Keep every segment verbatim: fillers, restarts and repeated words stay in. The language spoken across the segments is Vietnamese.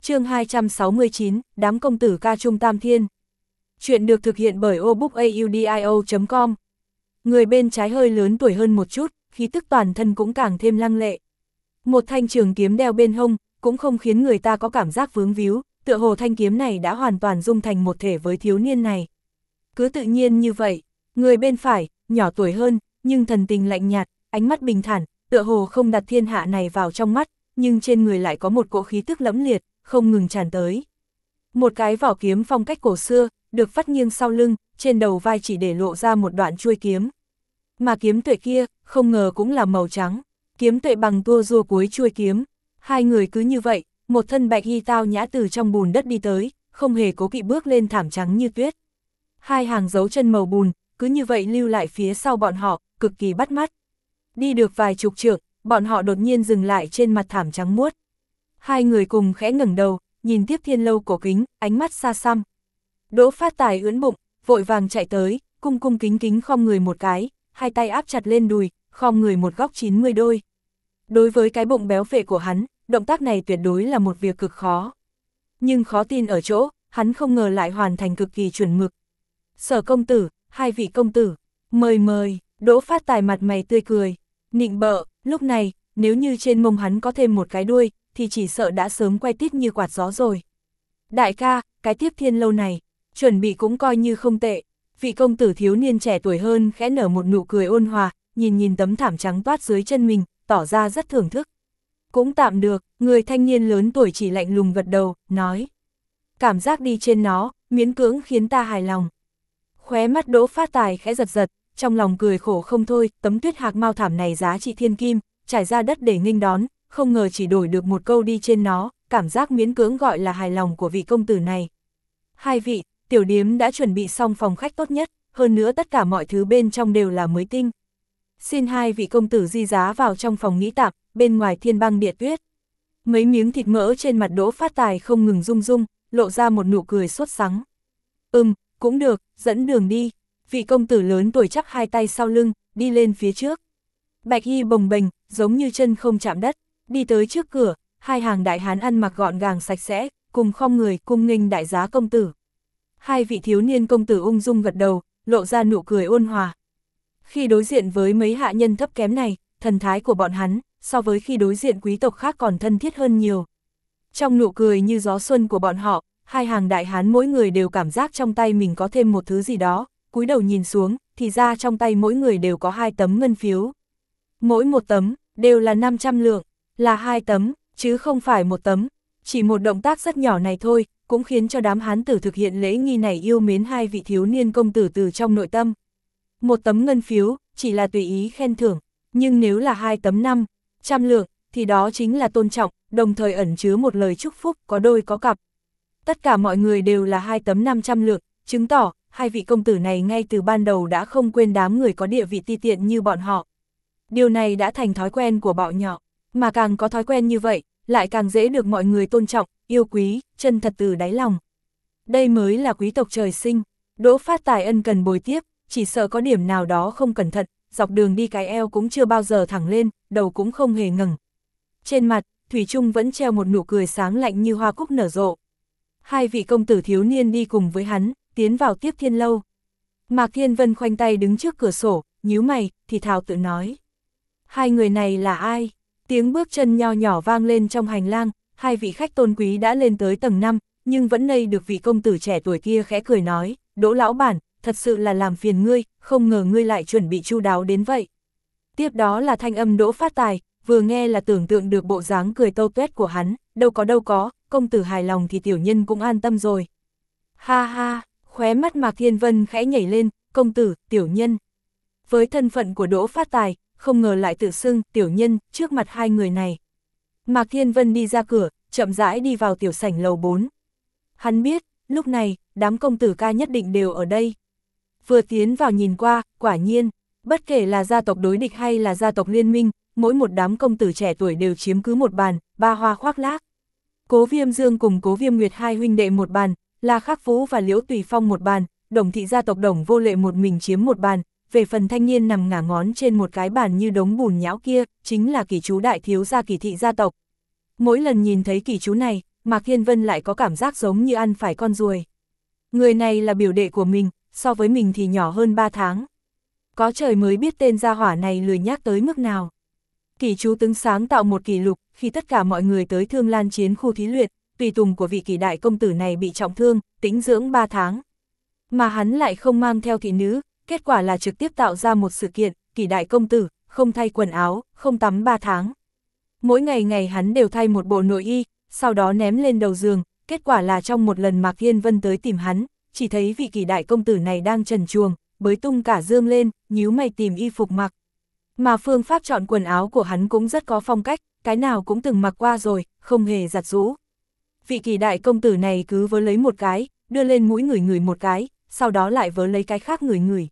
Chương hai trăm sáu mươi chín, đám công tử ca trung tam thiên. Chuyện được thực hiện bởi obookaudio chấm com. Người bên trái hơi lớn tuổi hơn một chút, khí tức toàn thân cũng càng thêm lăng lệ. Một thanh trường kiếm đeo bên hông, cũng không khiến người ta có cảm giác vướng víu, tựa hồ thanh kiếm này đã hoàn toàn dung thành một thể với thiếu niên này. Cứ tự nhiên như vậy, người bên phải, nhỏ tuổi hơn, nhưng thần tình lạnh nhạt, ánh mắt bình thản, tựa hồ không đặt thiên hạ này vào trong mắt, nhưng trên người lại có một cỗ khí tức lẫm liệt, không ngừng tràn tới. Một cái vỏ kiếm phong cách cổ xưa, được phát nghiêng sau lưng, trên đầu vai chỉ để lộ ra một đoạn chuôi kiếm. Mà kiếm tuệ kia, không ngờ cũng là màu trắng, kiếm tuệ bằng tua rua cuối chuôi kiếm. Hai người cứ như vậy, một thân bạch y tao nhã từ trong bùn đất đi tới, không hề cố kỵ bước lên thảm trắng như tuyết. Hai hàng dấu chân màu bùn, cứ như vậy lưu lại phía sau bọn họ, cực kỳ bắt mắt. Đi được vài chục trượng, bọn họ đột nhiên dừng lại trên mặt thảm trắng muốt. Hai người cùng khẽ ngẩng đầu, nhìn tiếp thiên lâu cổ kính, ánh mắt xa xăm. Đỗ Phát Tài ưỡn bụng, vội vàng chạy tới, cung cung kính kính khom người một cái, hai tay áp chặt lên đùi, khom người một góc chín mươi đôi. Đối với cái bụng béo phệ của hắn, động tác này tuyệt đối là một việc cực khó. Nhưng khó tin ở chỗ, hắn không ngờ lại hoàn thành cực kỳ chuẩn mực. Sở công tử, hai vị công tử, mời mời. Đỗ Phát Tài mặt mày tươi cười, nịnh bợ, lúc này, nếu như trên mông hắn có thêm một cái đuôi, thì chỉ sợ đã sớm quay tít như quạt gió rồi. Đại ca, cái tiếp thiên lâu này, chuẩn bị cũng coi như không tệ. Vị công tử thiếu niên trẻ tuổi hơn khẽ nở một nụ cười ôn hòa, nhìn nhìn tấm thảm trắng toát dưới chân mình, tỏ ra rất thưởng thức. Cũng tạm được, người thanh niên lớn tuổi chỉ lạnh lùng gật đầu, nói. Cảm giác đi trên nó, miễn cưỡng khiến ta hài lòng. Khóe mắt Đỗ Phát Tài khẽ giật giật, trong lòng cười khổ không thôi, tấm tuyết hạc mao thảm này giá trị thiên kim, trải ra đất để nghênh đón, không ngờ chỉ đổi được một câu đi trên nó, cảm giác miễn cưỡng gọi là hài lòng của vị công tử này. Hai vị, tiểu điếm đã chuẩn bị xong phòng khách tốt nhất, hơn nữa tất cả mọi thứ bên trong đều là mới tinh. Xin hai vị công tử di giá vào trong phòng nghỉ tạm, bên ngoài thiên băng địa tuyết. Mấy miếng thịt mỡ trên mặt Đỗ Phát Tài không ngừng rung rung, lộ ra một nụ cười sốt sắng. Ừm, cũng được, dẫn đường đi. Vị công tử lớn tuổi chắp hai tay sau lưng, đi lên phía trước. Bạch y bồng bềnh, giống như chân không chạm đất, đi tới trước cửa, hai hàng đại hán ăn mặc gọn gàng sạch sẽ, cùng khom người cung nghênh đại giá công tử. Hai vị thiếu niên công tử ung dung gật đầu, lộ ra nụ cười ôn hòa. Khi đối diện với mấy hạ nhân thấp kém này, thần thái của bọn hắn, so với khi đối diện quý tộc khác còn thân thiết hơn nhiều. Trong nụ cười như gió xuân của bọn họ, hai hàng đại hán mỗi người đều cảm giác trong tay mình có thêm một thứ gì đó, cúi đầu nhìn xuống, thì ra trong tay mỗi người đều có hai tấm ngân phiếu. Mỗi một tấm, đều là năm trăm lượng, là hai tấm, chứ không phải một tấm. Chỉ một động tác rất nhỏ này thôi, cũng khiến cho đám hán tử thực hiện lễ nghi này yêu mến hai vị thiếu niên công tử từ trong nội tâm. Một tấm ngân phiếu, chỉ là tùy ý khen thưởng, nhưng nếu là hai tấm năm trăm lượng, thì đó chính là tôn trọng, đồng thời ẩn chứa một lời chúc phúc, có đôi có cặp. Tất cả mọi người đều là hai tấm năm trăm lượng, chứng tỏ, hai vị công tử này ngay từ ban đầu đã không quên đám người có địa vị ti tiện như bọn họ. Điều này đã thành thói quen của bọn nhỏ, mà càng có thói quen như vậy, lại càng dễ được mọi người tôn trọng, yêu quý, chân thật từ đáy lòng. Đây mới là quý tộc trời sinh. Đỗ Phát Tài ân cần bồi tiếp, chỉ sợ có điểm nào đó không cẩn thận, dọc đường đi cái eo cũng chưa bao giờ thẳng lên, đầu cũng không hề ngẩng. Trên mặt, thủy chung vẫn treo một nụ cười sáng lạnh như hoa cúc nở rộ. Hai vị công tử thiếu niên đi cùng với hắn, tiến vào tiếp thiên lâu. Mạc Thiên Vân khoanh tay đứng trước cửa sổ, nhíu mày, thì thào tự nói. Hai người này là ai? Tiếng bước chân nho nhỏ vang lên trong hành lang, hai vị khách tôn quý đã lên tới tầng năm, nhưng vẫn nây được vị công tử trẻ tuổi kia khẽ cười nói, Đỗ lão bản, thật sự là làm phiền ngươi, không ngờ ngươi lại chuẩn bị chu đáo đến vậy. Tiếp đó là thanh âm Đỗ Phát Tài, vừa nghe là tưởng tượng được bộ dáng cười tâu tuét của hắn, đâu có đâu có, công tử hài lòng thì tiểu nhân cũng an tâm rồi. Ha ha, khóe mắt Mạc Thiên Vân khẽ nhảy lên, công tử, tiểu nhân. Với thân phận của Đỗ Phát Tài, không ngờ lại tự xưng tiểu nhân trước mặt hai người này. Mạc Thiên Vân đi ra cửa, chậm rãi đi vào tiểu sảnh lầu bốn. Hắn biết, lúc này, đám công tử ca nhất định đều ở đây. Vừa tiến vào nhìn qua, quả nhiên, bất kể là gia tộc đối địch hay là gia tộc liên minh, mỗi một đám công tử trẻ tuổi đều chiếm cứ một bàn, ba hoa khoác lác. Cố Viêm Dương cùng Cố Viêm Nguyệt hai huynh đệ một bàn, La Khắc Vũ và Liễu Tùy Phong một bàn, Đồng thị gia tộc Đồng Vô Lệ một mình chiếm một bàn. Về phần thanh niên nằm ngả ngón trên một cái bàn như đống bùn nhão kia, chính là kỷ chú đại thiếu gia Kỷ thị gia tộc. Mỗi lần nhìn thấy kỷ chú này, Mạc Thiên Vân lại có cảm giác giống như ăn phải con ruồi. Người này là biểu đệ của mình, so với mình thì nhỏ hơn ba tháng. Có trời mới biết tên gia hỏa này lười nhác tới mức nào. Kỷ chú tướng sáng tạo một kỷ lục, khi tất cả mọi người tới Thương Lan chiến khu thí luyện, tùy tùng của vị Kỷ đại công tử này bị trọng thương, tĩnh dưỡng ba tháng. Mà hắn lại không mang theo thị nữ, kết quả là trực tiếp tạo ra một sự kiện, Kỷ đại công tử, không thay quần áo, không tắm ba tháng. Mỗi ngày ngày hắn đều thay một bộ nội y, sau đó ném lên đầu giường, kết quả là trong một lần Mạc Thiên Vân tới tìm hắn, chỉ thấy vị Kỷ đại công tử này đang trần truồng, bới tung cả dương lên, nhíu mày tìm y phục mặc. Mà phương pháp chọn quần áo của hắn cũng rất có phong cách, cái nào cũng từng mặc qua rồi, không hề giặt rũ. Vị Kỷ đại công tử này cứ vớ lấy một cái, đưa lên mũi ngửi ngửi một cái, sau đó lại vớ lấy cái khác ngửi ngửi.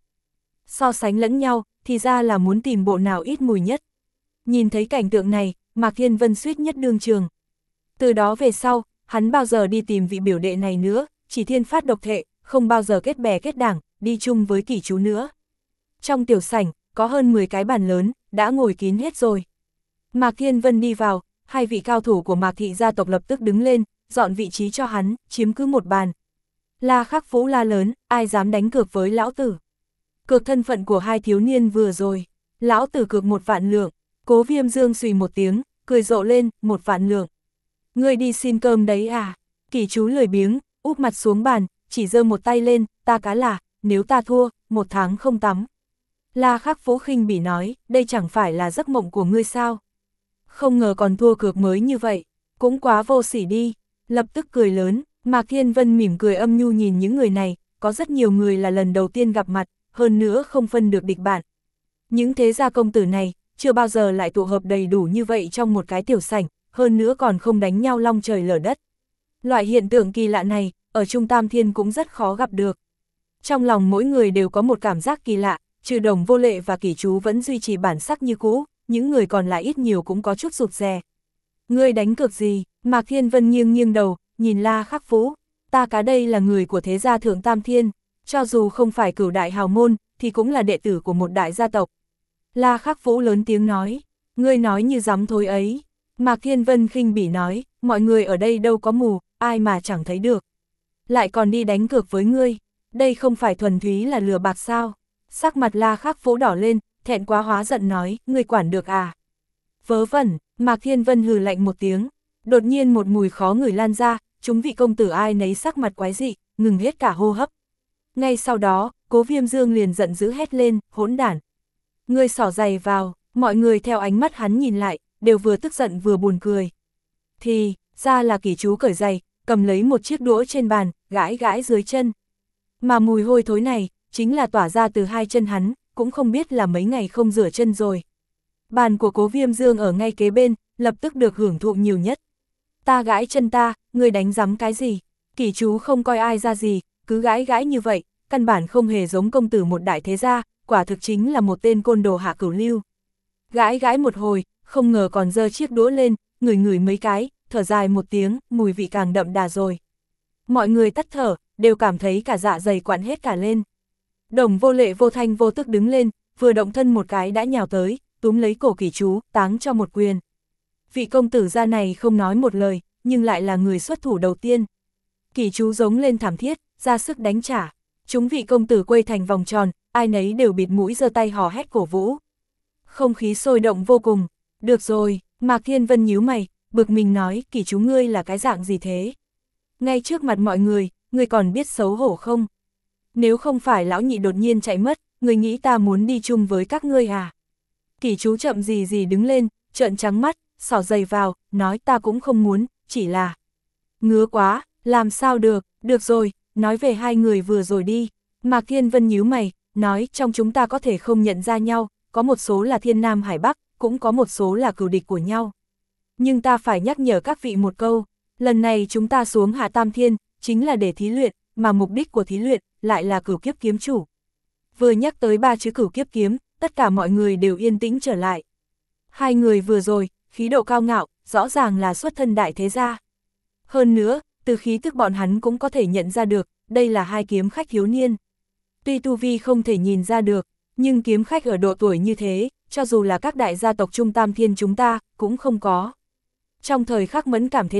So sánh lẫn nhau, thì ra là muốn tìm bộ nào ít mùi nhất. Nhìn thấy cảnh tượng này, Mạc Thiên Vân suýt nhất đương trường. Từ đó về sau, hắn bao giờ đi tìm vị biểu đệ này nữa, chỉ thiên phát độc thệ, không bao giờ kết bè kết đảng, đi chung với Kỷ chú nữa. Trong tiểu sảnh, có hơn mười cái bàn lớn, đã ngồi kín hết rồi. Mạc Thiên Vân đi vào, hai vị cao thủ của Mạc thị gia tộc lập tức đứng lên, dọn vị trí cho hắn, chiếm cứ một bàn. La Khắc Vũ la lớn, ai dám đánh cược với lão tử. Cược thân phận của hai thiếu niên vừa rồi, lão tử cược một vạn lượng. Cố Viêm Dương xùy một tiếng, cười rộ lên, một vạn lượng. Ngươi đi xin cơm đấy à? Kỷ chú lười biếng, úp mặt xuống bàn, chỉ giơ một tay lên, ta cá là, nếu ta thua, một tháng không tắm. La Khắc Vũ khinh bỉ nói, đây chẳng phải là giấc mộng của ngươi sao? Không ngờ còn thua cược mới như vậy, cũng quá vô sỉ đi. Lập tức cười lớn, Mạc Thiên Vân mỉm cười âm nhu nhìn những người này, có rất nhiều người là lần đầu tiên gặp mặt, hơn nữa không phân được địch bạn. Những thế gia công tử này, chưa bao giờ lại tụ hợp đầy đủ như vậy trong một cái tiểu sảnh, hơn nữa còn không đánh nhau long trời lở đất. Loại hiện tượng kỳ lạ này, ở Trung Tam Thiên cũng rất khó gặp được. Trong lòng mỗi người đều có một cảm giác kỳ lạ, trừ Đồng Vô Lệ và Kỷ chú vẫn duy trì bản sắc như cũ, những người còn lại ít nhiều cũng có chút rụt rè. Ngươi đánh cược gì? Mạc Thiên Vân nghiêng nghiêng đầu, nhìn La Khắc Vũ, ta cá đây là người của thế gia Thượng Tam Thiên, cho dù không phải cửu đại hào môn, thì cũng là đệ tử của một đại gia tộc. La Khắc Vũ lớn tiếng nói, ngươi nói như dám thối ấy. Mạc Thiên Vân khinh bỉ nói, mọi người ở đây đâu có mù, ai mà chẳng thấy được. Lại còn đi đánh cược với ngươi, đây không phải thuần túy là lừa bạc sao? Sắc mặt La Khắc Vũ đỏ lên, thẹn quá hóa giận nói, ngươi quản được à? Vớ vẩn, Mạc Thiên Vân hừ lạnh một tiếng, đột nhiên một mùi khó ngửi lan ra, chúng vị công tử ai nấy sắc mặt quái dị, ngừng hết cả hô hấp. Ngay sau đó, Cố Viêm Dương liền giận dữ hét lên, hỗn đản. Ngươi xỏ giày vào, mọi người theo ánh mắt hắn nhìn lại, đều vừa tức giận vừa buồn cười. Thì, ra là Kỷ chú cởi giày, cầm lấy một chiếc đũa trên bàn, gãi gãi dưới chân. Mà mùi hôi thối này, chính là tỏa ra từ hai chân hắn, cũng không biết là mấy ngày không rửa chân rồi. Bàn của Cố Viêm Dương ở ngay kế bên, lập tức được hưởng thụ nhiều nhất. Ta gãi chân ta, ngươi đánh giấm cái gì? Kỷ chú không coi ai ra gì, cứ gãi gãi như vậy, căn bản không hề giống công tử một đại thế gia, quả thực chính là một tên côn đồ hạ cửu lưu. Gãi gãi một hồi, không ngờ còn giơ chiếc đũa lên, ngửi ngửi mấy cái, thở dài một tiếng, mùi vị càng đậm đà rồi. Mọi người tắt thở, đều cảm thấy cả dạ dày quặn hết cả lên. Đồng Vô Lệ vô thanh vô tức đứng lên, vừa động thân một cái đã nhào tới, túm lấy cổ Kỷ chú, táng cho một quyền. Vị công tử gia này không nói một lời, nhưng lại là người xuất thủ đầu tiên. Kỷ chú giống lên thảm thiết, ra sức đánh trả. Chúng vị công tử quây thành vòng tròn, ai nấy đều bịt mũi giơ tay hò hét cổ vũ. Không khí sôi động vô cùng. Được rồi, Mạc Thiên Vân nhíu mày, bực mình nói, Kỷ chú ngươi là cái dạng gì thế? Ngay trước mặt mọi người, ngươi còn biết xấu hổ không? Nếu không phải lão nhị đột nhiên chạy mất, ngươi nghĩ ta muốn đi chung với các ngươi à? Kỷ chú chậm gì gì đứng lên, trợn trắng mắt, xỏ giày vào, nói ta cũng không muốn, chỉ là... Ngứa quá, làm sao được, được rồi, nói về hai người vừa rồi đi. Mạc Thiên Vân nhíu mày, nói trong chúng ta có thể không nhận ra nhau, có một số là Thiên Nam Hải Bắc, cũng có một số là cừu địch của nhau. Nhưng ta phải nhắc nhở các vị một câu, lần này chúng ta xuống Hạ Tam Thiên, chính là để thí luyện, mà mục đích của thí luyện lại là cửu kiếp kiếm chủ. Vừa nhắc tới ba chữ cửu kiếp kiếm, tất cả mọi người đều yên tĩnh trở lại. Hai người vừa rồi, khí độ cao ngạo, rõ ràng là xuất thân đại thế gia. Hơn nữa, từ khí tức bọn hắn cũng có thể nhận ra được, đây là hai kiếm khách thiếu niên. Tuy tu vi không thể nhìn ra được, nhưng kiếm khách ở độ tuổi như thế, cho dù là các đại gia tộc Trung Tam Thiên chúng ta, cũng không có. Trong thời khắc mẫn cảm thế này,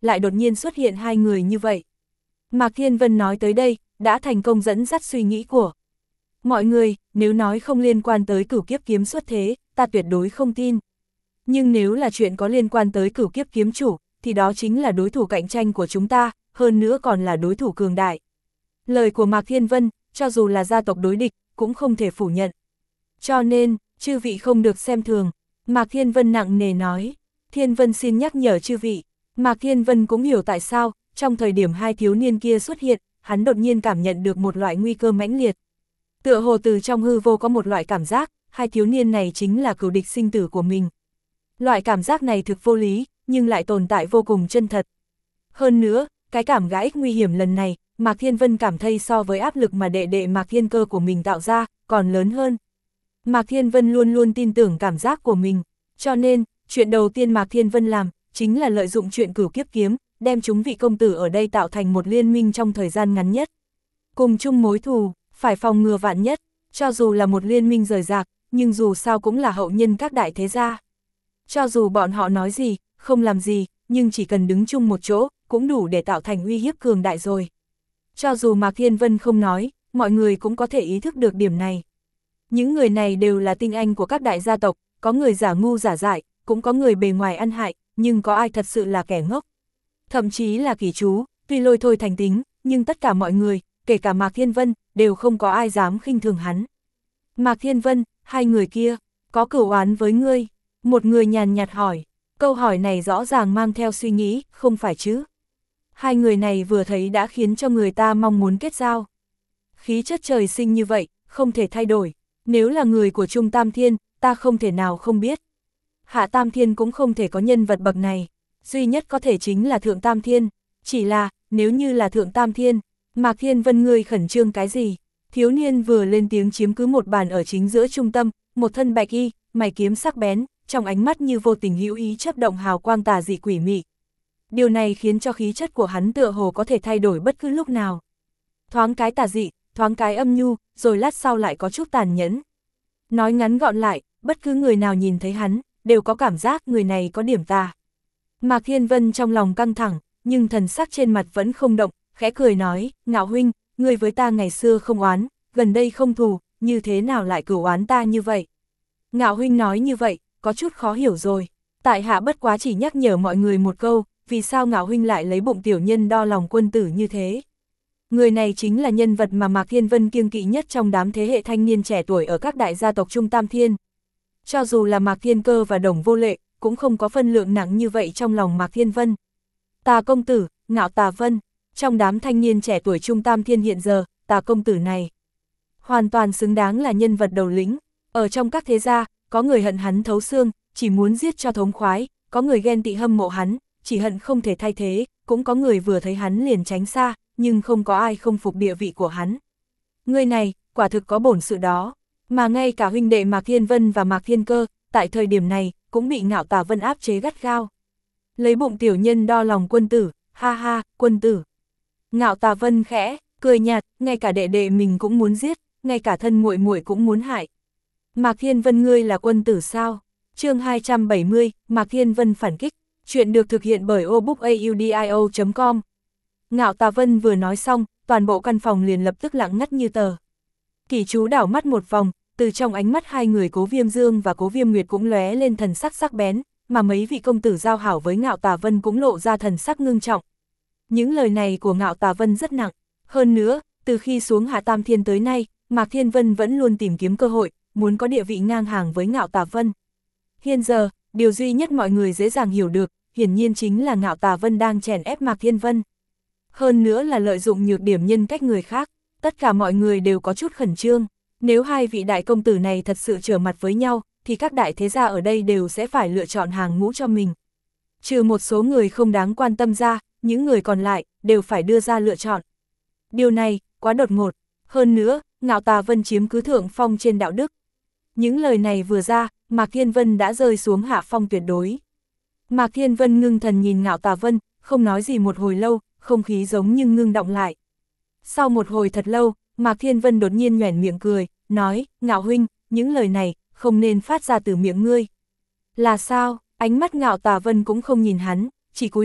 lại đột nhiên xuất hiện hai người như vậy. Mạc Thiên Vân nói tới đây, đã thành công dẫn dắt suy nghĩ của mọi người, nếu nói không liên quan tới cửu kiếp kiếm xuất thế, ta tuyệt đối không tin. Nhưng nếu là chuyện có liên quan tới cửu kiếp kiếm chủ, thì đó chính là đối thủ cạnh tranh của chúng ta, hơn nữa còn là đối thủ cường đại. Lời của Mạc Thiên Vân, cho dù là gia tộc đối địch, cũng không thể phủ nhận. Cho nên, chư vị không được xem thường. Mạc Thiên Vân nặng nề nói. Thiên Vân xin nhắc nhở chư vị. Mạc Thiên Vân cũng hiểu tại sao, trong thời điểm hai thiếu niên kia xuất hiện, hắn đột nhiên cảm nhận được một loại nguy cơ mãnh liệt. Tựa hồ từ trong hư vô có một loại cảm giác, hai thiếu niên này chính là cửu địch sinh tử của mình. Loại cảm giác này thực vô lý, nhưng lại tồn tại vô cùng chân thật. Hơn nữa, cái cảm gã ích nguy hiểm lần này, Mạc Thiên Vân cảm thấy so với áp lực mà đệ đệ Mạc Thiên Cơ của mình tạo ra, còn lớn hơn. Mạc Thiên Vân luôn luôn tin tưởng cảm giác của mình, cho nên, chuyện đầu tiên Mạc Thiên Vân làm, chính là lợi dụng chuyện cửu kiếp kiếm, đem chúng vị công tử ở đây tạo thành một liên minh trong thời gian ngắn nhất. Cùng chung mối thù, phải phòng ngừa vạn nhất, cho dù là một liên minh rời rạc, nhưng dù sao cũng là hậu nhân các đại thế gia. Cho dù bọn họ nói gì, không làm gì, nhưng chỉ cần đứng chung một chỗ, cũng đủ để tạo thành uy hiếp cường đại rồi. Cho dù Mạc Thiên Vân không nói, mọi người cũng có thể ý thức được điểm này. Những người này đều là tinh anh của các đại gia tộc, có người giả ngu giả dại, cũng có người bề ngoài ăn hại, nhưng có ai thật sự là kẻ ngốc. Thậm chí là kỷ chú, tuy lôi thôi thành tính, nhưng tất cả mọi người, kể cả Mạc Thiên Vân, đều không có ai dám khinh thường hắn. Mạc Thiên Vân, hai người kia, có cửu oán với ngươi? Một người nhàn nhạt hỏi, câu hỏi này rõ ràng mang theo suy nghĩ, không phải chứ? Hai người này vừa thấy đã khiến cho người ta mong muốn kết giao. Khí chất trời sinh như vậy, không thể thay đổi. Nếu là người của Trung Tam Thiên, ta không thể nào không biết. Hạ Tam Thiên cũng không thể có nhân vật bậc này. Duy nhất có thể chính là Thượng Tam Thiên. Chỉ là, nếu như là Thượng Tam Thiên, Mạc Thiên Vân ngươi khẩn trương cái gì? Thiếu niên vừa lên tiếng chiếm cứ một bàn ở chính giữa trung tâm, một thân bạch y, mày kiếm sắc bén, trong ánh mắt như vô tình hữu ý chớp động hào quang tà dị quỷ mị. Điều này khiến cho khí chất của hắn tựa hồ có thể thay đổi bất cứ lúc nào. Thoáng cái tà dị, thoáng cái âm nhu, rồi lát sau lại có chút tàn nhẫn. Nói ngắn gọn lại, bất cứ người nào nhìn thấy hắn, đều có cảm giác người này có điểm tà. Mạc Thiên Vân trong lòng căng thẳng, nhưng thần sắc trên mặt vẫn không động, khẽ cười nói, Ngạo huynh, ngươi với ta ngày xưa không oán, gần đây không thù, như thế nào lại cửu oán ta như vậy? Ngạo huynh nói như vậy, có chút khó hiểu rồi. Tại hạ bất quá chỉ nhắc nhở mọi người một câu, vì sao Ngạo huynh lại lấy bụng tiểu nhân đo lòng quân tử như thế? Người này chính là nhân vật mà Mạc Thiên Vân kiêng kỵ nhất trong đám thế hệ thanh niên trẻ tuổi ở các đại gia tộc Trung Tam Thiên. Cho dù là Mạc Thiên Cơ và Đồng Vô Lệ, cũng không có phân lượng nặng như vậy trong lòng Mạc Thiên Vân. Tà công tử, Ngạo Tà Vân, trong đám thanh niên trẻ tuổi Trung Tam Thiên hiện giờ, Tà công tử này hoàn toàn xứng đáng là nhân vật đầu lĩnh. Ở trong các thế gia, có người hận hắn thấu xương, chỉ muốn giết cho thống khoái, có người ghen tị hâm mộ hắn, chỉ hận không thể thay thế, cũng có người vừa thấy hắn liền tránh xa, nhưng không có ai không phục địa vị của hắn. Người này, quả thực có bổn sự đó, mà ngay cả huynh đệ Mạc Thiên Vân và Mạc Thiên Cơ, tại thời điểm này, cũng bị Ngạo Tà Vân áp chế gắt gao. Lấy bụng tiểu nhân đo lòng quân tử, ha ha, quân tử. Ngạo Tà Vân khẽ, cười nhạt, ngay cả đệ đệ mình cũng muốn giết, ngay cả thân muội muội cũng muốn hại. Mạc Thiên Vân ngươi là quân tử sao? Chương hai trăm bảy mươi, Mạc Thiên Vân phản kích. Chuyện được thực hiện bởi obookaudio chấm com. Ngạo Tà Vân vừa nói xong, toàn bộ căn phòng liền lập tức lặng ngắt như tờ. Kỷ chú đảo mắt một vòng, từ trong ánh mắt hai người Cố Viêm Dương và Cố Viêm Nguyệt cũng lóe lên thần sắc sắc bén, mà mấy vị công tử giao hảo với Ngạo Tà Vân cũng lộ ra thần sắc ngưng trọng. Những lời này của Ngạo Tà Vân rất nặng, hơn nữa, từ khi xuống Hạ Tam Thiên tới nay, Mạc Thiên Vân vẫn luôn tìm kiếm cơ hội, muốn có địa vị ngang hàng với Ngạo Tà Vân. Hiện giờ, điều duy nhất mọi người dễ dàng hiểu được, hiển nhiên chính là Ngạo Tà Vân đang chèn ép Mạc Thiên Vân. Hơn nữa là lợi dụng nhược điểm nhân cách người khác, tất cả mọi người đều có chút khẩn trương. Nếu hai vị đại công tử này thật sự trở mặt với nhau, thì các đại thế gia ở đây đều sẽ phải lựa chọn hàng ngũ cho mình. Trừ một số người không đáng quan tâm ra, những người còn lại, đều phải đưa ra lựa chọn. Điều này, quá đột ngột. Hơn nữa, Ngạo Tà Vân chiếm cứ thượng phong trên đạo đức. Những lời này vừa ra, Mạc Thiên Vân đã rơi xuống hạ phong tuyệt đối. Mạc Thiên Vân ngưng thần nhìn Ngạo Tà Vân, không nói gì một hồi lâu, không khí giống như ngưng động lại. Sau một hồi thật lâu, Mạc Thiên Vân đột nhiên nhoẻn miệng cười, nói, Ngạo huynh, những lời này, không nên phát ra từ miệng ngươi. Là sao? Ánh mắt Ngạo Tà Vân cũng không nhìn hắn, chỉ cúi đầu,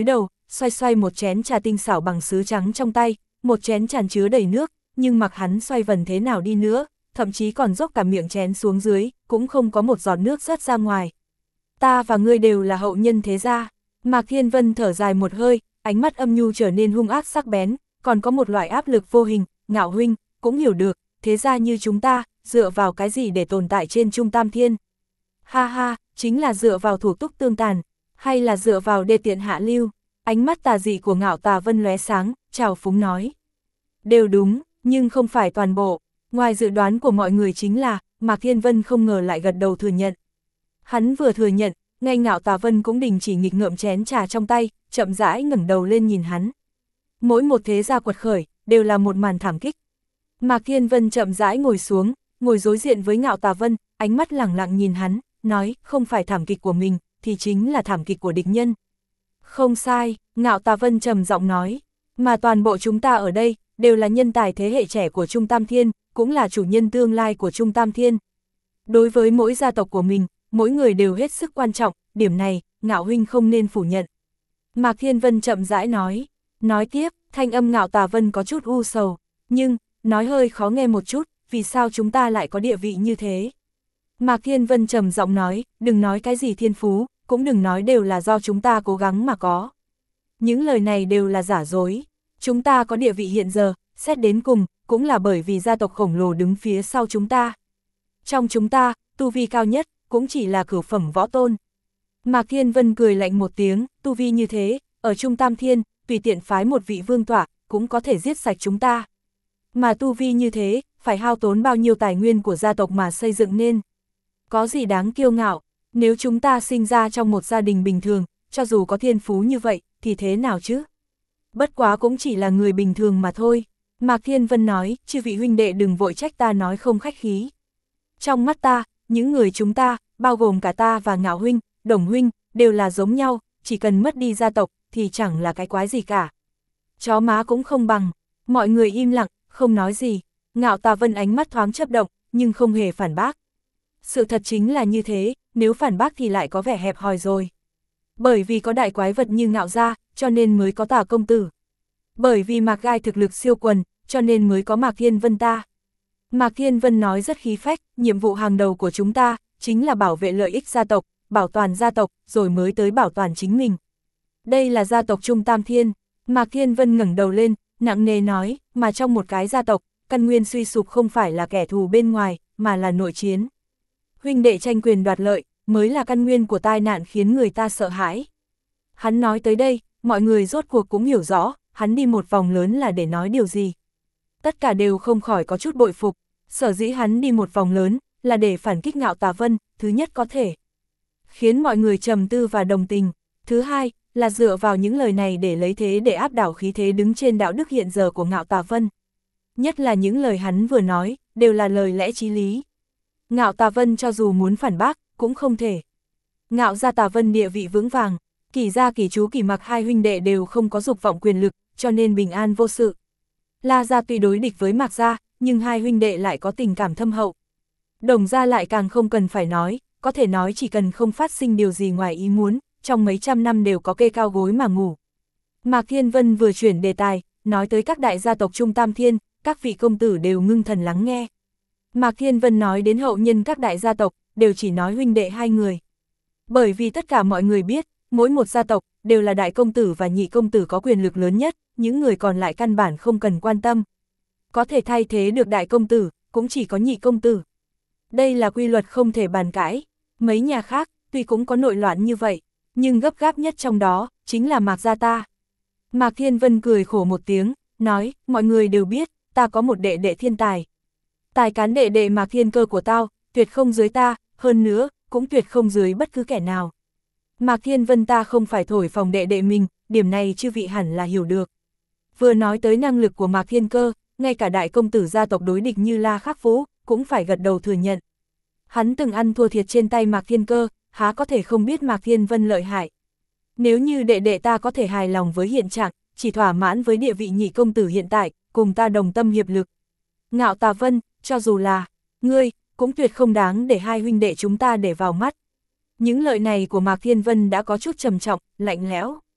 xoay xoay một chén trà tinh xảo bằng sứ trắng trong tay, một chén tràn chứa đầy nước, nhưng mặc hắn xoay vần thế nào đi nữa, thậm chí còn dốc cả miệng chén xuống dưới, cũng không có một giọt nước rớt ra ngoài. Ta và ngươi đều là hậu nhân thế gia. Mạc Thiên Vân thở dài một hơi, ánh mắt âm nhu trở nên hung ác sắc bén, còn có một loại áp lực vô hình. Ngạo huynh, cũng hiểu được, thế gia như chúng ta, dựa vào cái gì để tồn tại trên Trung Tam Thiên? Ha ha, chính là dựa vào thủ túc tương tàn, hay là dựa vào đê tiện hạ lưu? Ánh mắt tà dị của Ngạo Tà Vân lóe sáng, trào phúng nói. Đều đúng, nhưng không phải toàn bộ. Ngoài dự đoán của mọi người chính là, Mạc Thiên Vân không ngờ lại gật đầu thừa nhận. Hắn vừa thừa nhận, ngay Ngạo Tà Vân cũng đình chỉ nghịch ngợm chén trà trong tay, chậm rãi ngẩng đầu lên nhìn hắn. Mỗi một thế gia quật khởi, đều là một màn thảm kích. Mạc Thiên Vân chậm rãi ngồi xuống, ngồi đối diện với Ngạo Tà Vân, ánh mắt lẳng lặng nhìn hắn, nói, không phải thảm kịch của mình, thì chính là thảm kịch của địch nhân. Không sai, Ngạo Tà Vân trầm giọng nói, mà toàn bộ chúng ta ở đây, đều là nhân tài thế hệ trẻ của Trung Tam Thiên, cũng là chủ nhân tương lai của Trung Tam Thiên. Đối với mỗi gia tộc của mình, mỗi người đều hết sức quan trọng, điểm này, Ngạo huynh không nên phủ nhận. Mạc Thiên Vân chậm rãi nói, nói tiếp, thanh âm Ngạo Tà Vân có chút u sầu, nhưng, nói hơi khó nghe một chút, vì sao chúng ta lại có địa vị như thế? Mạc Thiên Vân trầm giọng nói, đừng nói cái gì thiên phú, cũng đừng nói đều là do chúng ta cố gắng mà có. Những lời này đều là giả dối, chúng ta có địa vị hiện giờ, xét đến cùng, cũng là bởi vì gia tộc khổng lồ đứng phía sau chúng ta. Trong chúng ta, tu vi cao nhất, cũng chỉ là cửu phẩm võ tôn. Mạc Thiên Vân cười lạnh một tiếng, tu vi như thế, ở Trung Tam Thiên, tùy tiện phái một vị vương tọa, cũng có thể giết sạch chúng ta. Mà tu vi như thế, phải hao tốn bao nhiêu tài nguyên của gia tộc mà xây dựng nên. Có gì đáng kiêu ngạo, nếu chúng ta sinh ra trong một gia đình bình thường, cho dù có thiên phú như vậy, thì thế nào chứ? Bất quá cũng chỉ là người bình thường mà thôi. Mạc Thiên Vân nói, chư vị huynh đệ đừng vội trách ta nói không khách khí. Trong mắt ta, những người chúng ta, bao gồm cả ta và Ngạo huynh, Đồng huynh, đều là giống nhau, chỉ cần mất đi gia tộc, thì chẳng là cái quái gì cả. Chó má cũng không bằng, mọi người im lặng, không nói gì. Ngạo Tà Vân ánh mắt thoáng chớp động, nhưng không hề phản bác. Sự thật chính là như thế, nếu phản bác thì lại có vẻ hẹp hòi rồi. Bởi vì có đại quái vật như Ngạo gia, cho nên mới có Tà công tử. Bởi vì Mạc Gai thực lực siêu quần, cho nên mới có Mạc Thiên Vân ta. Mạc Thiên Vân nói rất khí phách, nhiệm vụ hàng đầu của chúng ta, chính là bảo vệ lợi ích gia tộc, bảo toàn gia tộc, rồi mới tới bảo toàn chính mình. Đây là gia tộc Trung Tam Thiên. Mạc Thiên Vân ngẩng đầu lên, nặng nề nói, mà trong một cái gia tộc, căn nguyên suy sụp không phải là kẻ thù bên ngoài, mà là nội chiến. Huynh đệ tranh quyền đoạt lợi, mới là căn nguyên của tai nạn khiến người ta sợ hãi. Hắn nói tới đây, mọi người rốt cuộc cũng hiểu rõ, hắn đi một vòng lớn là để nói điều gì. Tất cả đều không khỏi có chút bội phục, sở dĩ hắn đi một vòng lớn, là để phản kích Ngạo Tà Vân, thứ nhất có thể khiến mọi người trầm tư và đồng tình, thứ hai, là dựa vào những lời này để lấy thế để áp đảo khí thế đứng trên đạo đức hiện giờ của Ngạo Tà Vân. Nhất là những lời hắn vừa nói, đều là lời lẽ chí lý. Ngạo Tà Vân cho dù muốn phản bác, cũng không thể. Ngạo gia Tà Vân địa vị vững vàng, Kỷ gia Kỷ chú Kỷ Mặc hai huynh đệ đều không có dục vọng quyền lực, cho nên bình an vô sự. La gia tuy đối địch với Mạc gia, nhưng hai huynh đệ lại có tình cảm thâm hậu. Đồng gia lại càng không cần phải nói, có thể nói chỉ cần không phát sinh điều gì ngoài ý muốn, trong mấy trăm năm đều có kê cao gối mà ngủ. Mạc Thiên Vân vừa chuyển đề tài, nói tới các đại gia tộc Trung Tam Thiên, các vị công tử đều ngưng thần lắng nghe. Mạc Thiên Vân nói đến hậu nhân các đại gia tộc, đều chỉ nói huynh đệ hai người. Bởi vì tất cả mọi người biết, mỗi một gia tộc, đều là đại công tử và nhị công tử có quyền lực lớn nhất, những người còn lại căn bản không cần quan tâm. Có thể thay thế được đại công tử, cũng chỉ có nhị công tử. Đây là quy luật không thể bàn cãi. Mấy nhà khác, tuy cũng có nội loạn như vậy, nhưng gấp gáp nhất trong đó, chính là Mạc gia ta. Mạc Thiên Vân cười khổ một tiếng, nói, mọi người đều biết, ta có một đệ đệ thiên tài. Tài cán đệ đệ Mạc Thiên Cơ của tao, tuyệt không dưới ta, hơn nữa, cũng tuyệt không dưới bất cứ kẻ nào. Mạc Thiên Vân ta không phải thổi phồng đệ đệ mình, điểm này chư vị hẳn là hiểu được. Vừa nói tới năng lực của Mạc Thiên Cơ, ngay cả đại công tử gia tộc đối địch như La Khắc Vũ, cũng phải gật đầu thừa nhận. Hắn từng ăn thua thiệt trên tay Mạc Thiên Cơ, há có thể không biết Mạc Thiên Vân lợi hại. Nếu như đệ đệ ta có thể hài lòng với hiện trạng, chỉ thỏa mãn với địa vị nhị công tử hiện tại, cùng ta đồng tâm hiệp lực. Ngạo Tà Vân, cho dù là ngươi, cũng tuyệt không đáng để hai huynh đệ chúng ta để vào mắt. Những lời này của Mạc Thiên Vân đã có chút trầm trọng, lạnh lẽo.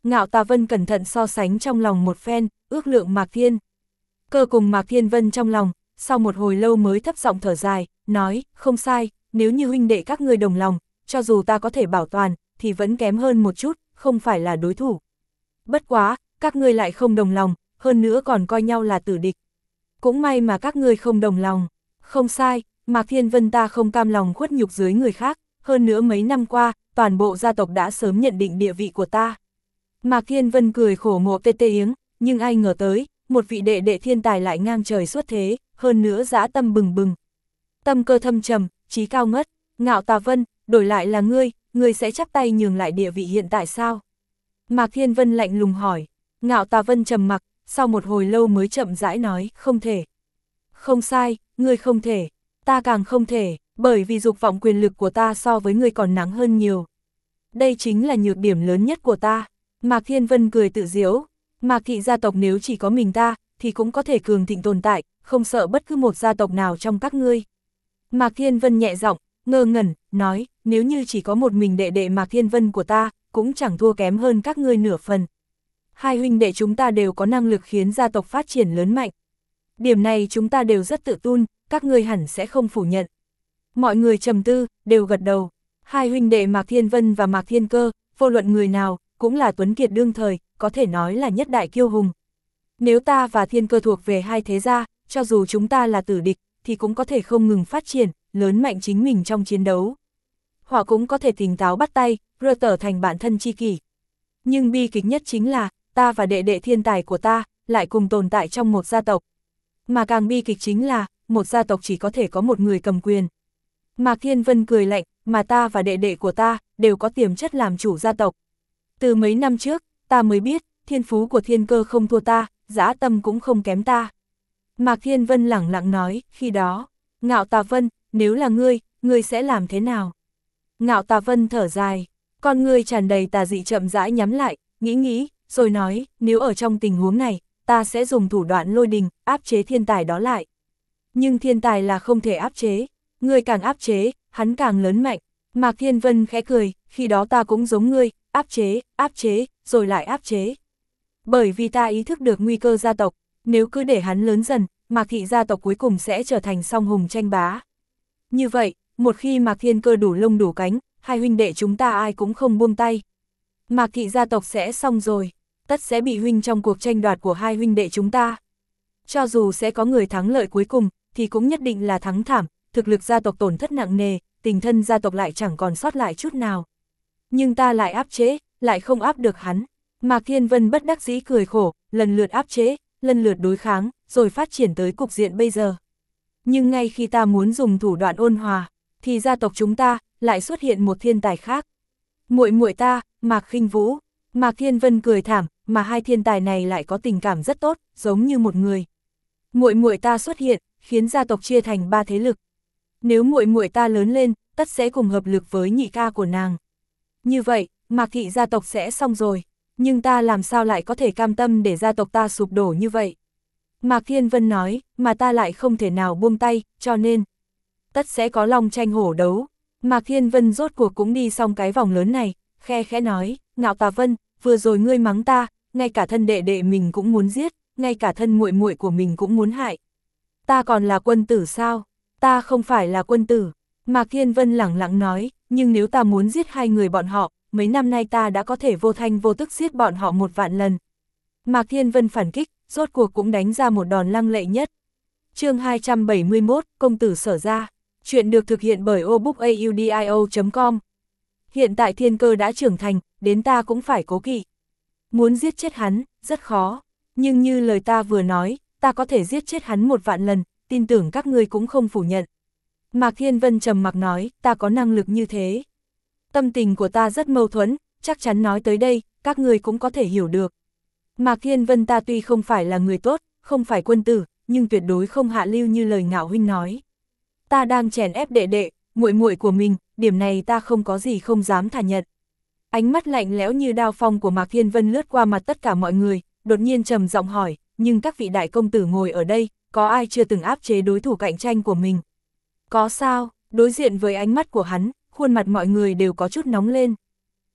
Ngạo Tà Vân cẩn thận so sánh trong lòng một phen, ước lượng Mạc Thiên Cơ cùng Mạc Thiên Vân trong lòng, sau một hồi lâu mới thấp giọng thở dài, nói, không sai, nếu như huynh đệ các ngươi đồng lòng, cho dù ta có thể bảo toàn, thì vẫn kém hơn một chút, không phải là đối thủ. Bất quá, các ngươi lại không đồng lòng, hơn nữa còn coi nhau là tử địch. Cũng may mà các ngươi không đồng lòng. Không sai, Mạc Thiên Vân ta không cam lòng khuất nhục dưới người khác, hơn nữa mấy năm qua, toàn bộ gia tộc đã sớm nhận định địa vị của ta. Mạc Thiên Vân cười khổ mộ tê tê yếng, nhưng ai ngờ tới, một vị đệ đệ thiên tài lại ngang trời xuất thế, hơn nữa dã tâm bừng bừng. Tâm cơ thâm trầm, trí cao ngất, Ngạo Tà Vân, đổi lại là ngươi, ngươi sẽ chắp tay nhường lại địa vị hiện tại sao? Mạc Thiên Vân lạnh lùng hỏi. Ngạo Tà Vân trầm mặc, sau một hồi lâu mới chậm rãi nói, không thể. Không sai, ngươi không thể, ta càng không thể, bởi vì dục vọng quyền lực của ta so với ngươi còn nặng hơn nhiều. Đây chính là nhược điểm lớn nhất của ta. Mạc Thiên Vân cười tự giễu, Mạc thị gia tộc nếu chỉ có mình ta, thì cũng có thể cường thịnh tồn tại, không sợ bất cứ một gia tộc nào trong các ngươi. Mạc Thiên Vân nhẹ giọng, ngơ ngẩn, nói, nếu như chỉ có một mình đệ đệ Mạc Thiên Vân của ta, cũng chẳng thua kém hơn các ngươi nửa phần. Hai huynh đệ chúng ta đều có năng lực khiến gia tộc phát triển lớn mạnh. Điểm này chúng ta đều rất tự tin, các ngươi hẳn sẽ không phủ nhận. Mọi người trầm tư, đều gật đầu. Hai huynh đệ Mạc Thiên Vân và Mạc Thiên Cơ, vô luận người nào, cũng là tuấn kiệt đương thời, có thể nói là nhất đại kiêu hùng. Nếu ta và Thiên Cơ thuộc về hai thế gia, cho dù chúng ta là tử địch, thì cũng có thể không ngừng phát triển, lớn mạnh chính mình trong chiến đấu. Họ cũng có thể tỉnh táo bắt tay, rơ tở thành bản thân chi kỷ. Nhưng bi kịch nhất chính là, ta và đệ đệ thiên tài của ta, lại cùng tồn tại trong một gia tộc. Mà càng bi kịch chính là, một gia tộc chỉ có thể có một người cầm quyền. Mạc Thiên Vân cười lạnh, mà ta và đệ đệ của ta, đều có tiềm chất làm chủ gia tộc. Từ mấy năm trước, ta mới biết, thiên phú của Thiên Cơ không thua ta, dã tâm cũng không kém ta. Mạc Thiên Vân lẳng lặng nói, khi đó, Ngạo Tà Vân, nếu là ngươi, ngươi sẽ làm thế nào? Ngạo Tà Vân thở dài, con ngươi tràn đầy tà dị chậm rãi nhắm lại, nghĩ nghĩ, rồi nói, nếu ở trong tình huống này, ta sẽ dùng thủ đoạn lôi đình, áp chế thiên tài đó lại. Nhưng thiên tài là không thể áp chế, ngươi càng áp chế, hắn càng lớn mạnh. Mạc Thiên Vân khẽ cười, khi đó ta cũng giống ngươi, áp chế, áp chế, rồi lại áp chế. Bởi vì ta ý thức được nguy cơ gia tộc, nếu cứ để hắn lớn dần, Mạc thị gia tộc cuối cùng sẽ trở thành song hùng tranh bá. Như vậy, một khi Mạc Thiên Cơ đủ lông đủ cánh, hai huynh đệ chúng ta ai cũng không buông tay. Mạc thị gia tộc sẽ xong rồi, tất sẽ bị huynh trong cuộc tranh đoạt của hai huynh đệ chúng ta. Cho dù sẽ có người thắng lợi cuối cùng, thì cũng nhất định là thắng thảm, thực lực gia tộc tổn thất nặng nề, tình thân gia tộc lại chẳng còn sót lại chút nào. Nhưng ta lại áp chế, lại không áp được hắn. Mạc Thiên Vân bất đắc dĩ cười khổ, lần lượt áp chế, lần lượt đối kháng, rồi phát triển tới cục diện bây giờ. Nhưng ngay khi ta muốn dùng thủ đoạn ôn hòa, thì gia tộc chúng ta lại xuất hiện một thiên tài khác. Muội muội ta, Mạc Khinh Vũ. Mạc Thiên Vân cười thảm, mà hai thiên tài này lại có tình cảm rất tốt, giống như một người. Muội muội ta xuất hiện, khiến gia tộc chia thành ba thế lực. Nếu muội muội ta lớn lên, tất sẽ cùng hợp lực với nhị ca của nàng. Như vậy, Mạc thị gia tộc sẽ xong rồi. Nhưng ta làm sao lại có thể cam tâm để gia tộc ta sụp đổ như vậy? Mạc Thiên Vân nói, mà ta lại không thể nào buông tay, cho nên tất sẽ có long tranh hổ đấu. Mạc Thiên Vân rốt cuộc cũng đi xong cái vòng lớn này, khe khẽ nói, Ngạo Tà Vân, vừa rồi ngươi mắng ta, ngay cả thân đệ đệ mình cũng muốn giết, ngay cả thân muội muội của mình cũng muốn hại. Ta còn là quân tử sao? Ta không phải là quân tử. Mạc Thiên Vân lẳng lặng nói, nhưng nếu ta muốn giết hai người bọn họ, mấy năm nay ta đã có thể vô thanh vô tức giết bọn họ một vạn lần. Mạc Thiên Vân phản kích, rốt cuộc cũng đánh ra một đòn lăng lệ nhất. Chương hai trăm bảy mươi mốt, Công tử Sở Ra. Chuyện được thực hiện bởi obookaudio chấm com. Hiện tại Thiên Cơ đã trưởng thành, đến ta cũng phải cố kỵ. Muốn giết chết hắn, rất khó. Nhưng như lời ta vừa nói, ta có thể giết chết hắn một vạn lần, tin tưởng các ngươi cũng không phủ nhận. Mạc Thiên Vân trầm mặc nói, ta có năng lực như thế. Tâm tình của ta rất mâu thuẫn, chắc chắn nói tới đây, các ngươi cũng có thể hiểu được. Mạc Thiên Vân ta tuy không phải là người tốt, không phải quân tử, nhưng tuyệt đối không hạ lưu như lời Ngạo huynh nói. Ta đang chèn ép đệ đệ, muội muội của mình, điểm này ta không có gì không dám thả nhận. Ánh mắt lạnh lẽo như đao phong của Mạc Thiên Vân lướt qua mặt tất cả mọi người, đột nhiên trầm giọng hỏi, nhưng các vị đại công tử ngồi ở đây, có ai chưa từng áp chế đối thủ cạnh tranh của mình? Có sao? Đối diện với ánh mắt của hắn, khuôn mặt mọi người đều có chút nóng lên.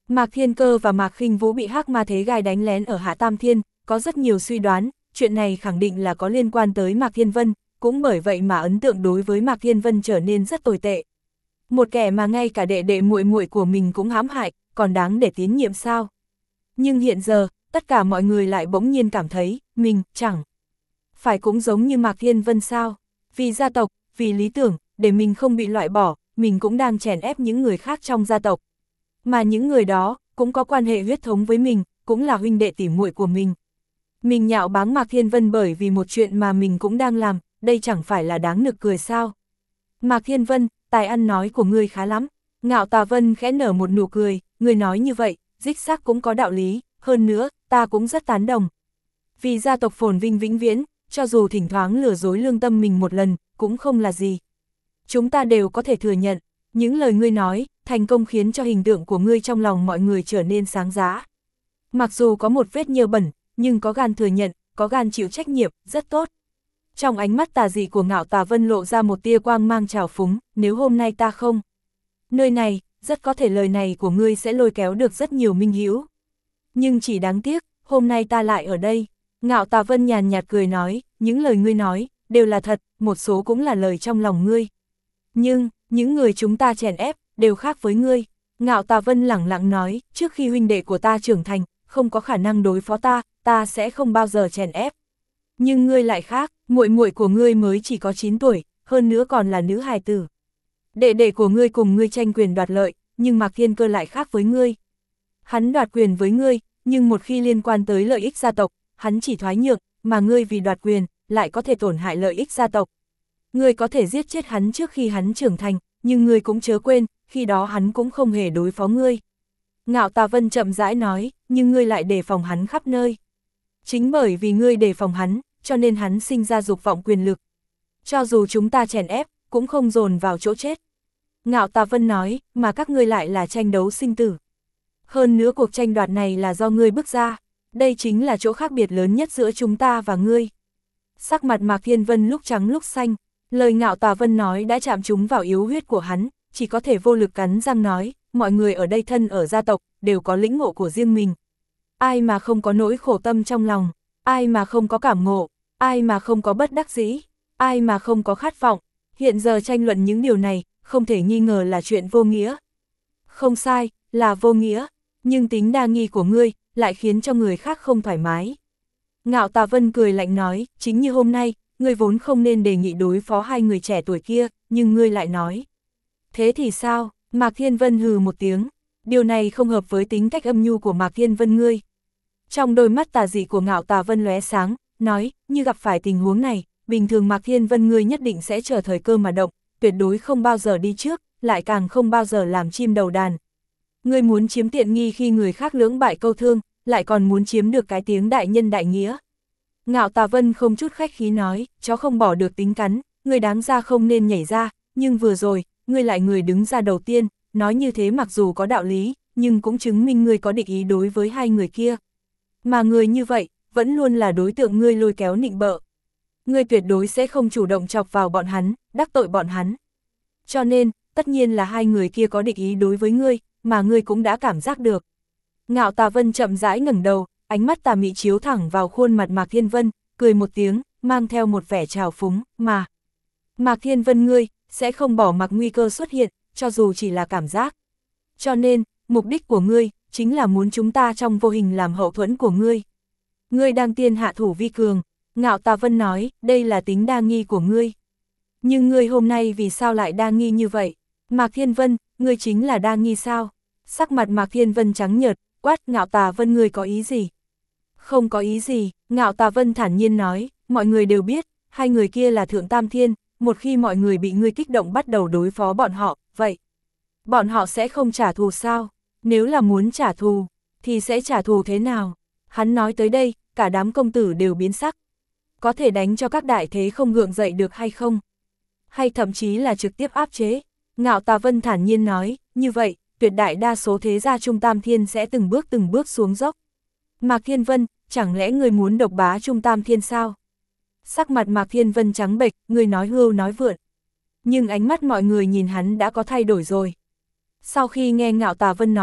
Mạc Thiên Cơ và Mạc Khinh Vũ bị hắc ma thế gai đánh lén ở Hạ Tam Thiên, có rất nhiều suy đoán, chuyện này khẳng định là có liên quan tới Mạc Thiên Vân, cũng bởi vậy mà ấn tượng đối với Mạc Thiên Vân trở nên rất tồi tệ. Một kẻ mà ngay cả đệ đệ muội muội của mình cũng hãm hại, còn đáng để tín nhiệm sao? Nhưng hiện giờ, tất cả mọi người lại bỗng nhiên cảm thấy, mình, chẳng phải cũng giống như Mạc Thiên Vân sao? Vì gia tộc, vì lý tưởng, để mình không bị loại bỏ, mình cũng đang chèn ép những người khác trong gia tộc. Mà những người đó, cũng có quan hệ huyết thống với mình, cũng là huynh đệ tỉ muội của mình. Mình nhạo báng Mạc Thiên Vân bởi vì một chuyện mà mình cũng đang làm, đây chẳng phải là đáng nực cười sao? Mạc Thiên Vân, tài ăn nói của ngươi khá lắm. Ngạo Tà Vân khẽ nở một nụ cười, ngươi nói như vậy, đích xác cũng có đạo lý, hơn nữa, ta cũng rất tán đồng. Vì gia tộc phồn vinh vĩnh viễn, cho dù thỉnh thoảng lừa dối lương tâm mình một lần, cũng không là gì. Chúng ta đều có thể thừa nhận, những lời ngươi nói, thành công khiến cho hình tượng của ngươi trong lòng mọi người trở nên sáng giá. Mặc dù có một vết nhơ bẩn, nhưng có gan thừa nhận, có gan chịu trách nhiệm, rất tốt. Trong ánh mắt tà dị của Ngạo Tà Vân lộ ra một tia quang mang trào phúng, nếu hôm nay ta không nơi này, rất có thể lời này của ngươi sẽ lôi kéo được rất nhiều minh hữu. Nhưng chỉ đáng tiếc, hôm nay ta lại ở đây. Ngạo Tà Vân nhàn nhạt cười nói, những lời ngươi nói, đều là thật, một số cũng là lời trong lòng ngươi. Nhưng, những người chúng ta chèn ép, đều khác với ngươi. Ngạo Tà Vân lẳng lặng nói, trước khi huynh đệ của ta trưởng thành, không có khả năng đối phó ta, ta sẽ không bao giờ chèn ép. Nhưng ngươi lại khác, muội muội của ngươi mới chỉ có chín tuổi, hơn nữa còn là nữ hài tử. Đệ đệ của ngươi cùng ngươi tranh quyền đoạt lợi, nhưng Mạc Thiên Cơ lại khác với ngươi. Hắn đoạt quyền với ngươi, nhưng một khi liên quan tới lợi ích gia tộc, hắn chỉ thoái nhượng, mà ngươi vì đoạt quyền, lại có thể tổn hại lợi ích gia tộc. Ngươi có thể giết chết hắn trước khi hắn trưởng thành, nhưng ngươi cũng chớ quên, khi đó hắn cũng không hề đối phó ngươi. Ngạo Tà Vân chậm rãi nói, nhưng ngươi lại đề phòng hắn khắp nơi. Chính bởi vì ngươi đề phòng hắn, cho nên hắn sinh ra dục vọng quyền lực. Cho dù chúng ta chèn ép, cũng không dồn vào chỗ chết. Ngạo Tà Vân nói, mà các ngươi lại là tranh đấu sinh tử. Hơn nữa cuộc tranh đoạt này là do ngươi bước ra, đây chính là chỗ khác biệt lớn nhất giữa chúng ta và ngươi. Sắc mặt Mạc Thiên Vân lúc trắng lúc xanh, lời Ngạo Tà Vân nói đã chạm trúng vào yếu huyết của hắn, chỉ có thể vô lực cắn răng nói, mọi người ở đây thân ở gia tộc, đều có lĩnh ngộ của riêng mình. Ai mà không có nỗi khổ tâm trong lòng, ai mà không có cảm ngộ, ai mà không có bất đắc dĩ, ai mà không có khát vọng, hiện giờ tranh luận những điều này, không thể nghi ngờ là chuyện vô nghĩa. Không sai, là vô nghĩa, nhưng tính đa nghi của ngươi, lại khiến cho người khác không thoải mái. Ngạo Tà Vân cười lạnh nói, chính như hôm nay, ngươi vốn không nên đề nghị đối phó hai người trẻ tuổi kia, nhưng ngươi lại nói. Thế thì sao? Mạc Thiên Vân hừ một tiếng, điều này không hợp với tính cách âm nhu của Mạc Thiên Vân ngươi. Trong đôi mắt tà dị của Ngạo Tà Vân lóe sáng, nói, như gặp phải tình huống này, bình thường Mạc Thiên Vân ngươi nhất định sẽ chờ thời cơ mà động, tuyệt đối không bao giờ đi trước, lại càng không bao giờ làm chim đầu đàn. Ngươi muốn chiếm tiện nghi khi người khác lưỡng bại câu thương, lại còn muốn chiếm được cái tiếng đại nhân đại nghĩa. Ngạo Tà Vân không chút khách khí nói, chó không bỏ được tính cắn, ngươi đáng ra không nên nhảy ra, nhưng vừa rồi, ngươi lại người đứng ra đầu tiên, nói như thế mặc dù có đạo lý, nhưng cũng chứng minh ngươi có địch ý đối với hai người kia. Mà người như vậy, vẫn luôn là đối tượng ngươi lôi kéo nịnh bợ. Ngươi tuyệt đối sẽ không chủ động chọc vào bọn hắn, đắc tội bọn hắn. Cho nên, tất nhiên là hai người kia có địch ý đối với ngươi, mà ngươi cũng đã cảm giác được. Ngạo Tà Vân chậm rãi ngẩng đầu, ánh mắt tà mị chiếu thẳng vào khuôn mặt Mạc Thiên Vân, cười một tiếng, mang theo một vẻ trào phúng, mà. Mạc Thiên Vân ngươi, sẽ không bỏ mặc nguy cơ xuất hiện, cho dù chỉ là cảm giác. Cho nên, mục đích của ngươi, chính là muốn chúng ta trong vô hình làm hậu thuẫn của ngươi. Ngươi đang tiên hạ thủ vi cường, Ngạo Tà Vân nói, đây là tính đa nghi của ngươi. Nhưng ngươi hôm nay vì sao lại đa nghi như vậy? Mạc Thiên Vân, ngươi chính là đa nghi sao? Sắc mặt Mạc Thiên Vân trắng nhợt, quát, Ngạo Tà Vân ngươi có ý gì? Không có ý gì, Ngạo Tà Vân thản nhiên nói, mọi người đều biết, hai người kia là Thượng Tam Thiên, một khi mọi người bị ngươi kích động bắt đầu đối phó bọn họ, vậy bọn họ sẽ không trả thù sao? Nếu là muốn trả thù, thì sẽ trả thù thế nào? Hắn nói tới đây, cả đám công tử đều biến sắc. Có thể đánh cho các đại thế không gượng dậy được hay không? Hay thậm chí là trực tiếp áp chế? Ngạo Tà Vân thản nhiên nói, như vậy, tuyệt đại đa số thế gia Trung Tam Thiên sẽ từng bước từng bước xuống dốc. Mạc Thiên Vân, chẳng lẽ người muốn độc bá Trung Tam Thiên sao? Sắc mặt Mạc Thiên Vân trắng bệch, người nói hưu nói vượn. Nhưng ánh mắt mọi người nhìn hắn đã có thay đổi rồi. Sau khi nghe Ngạo Tà Vân nói,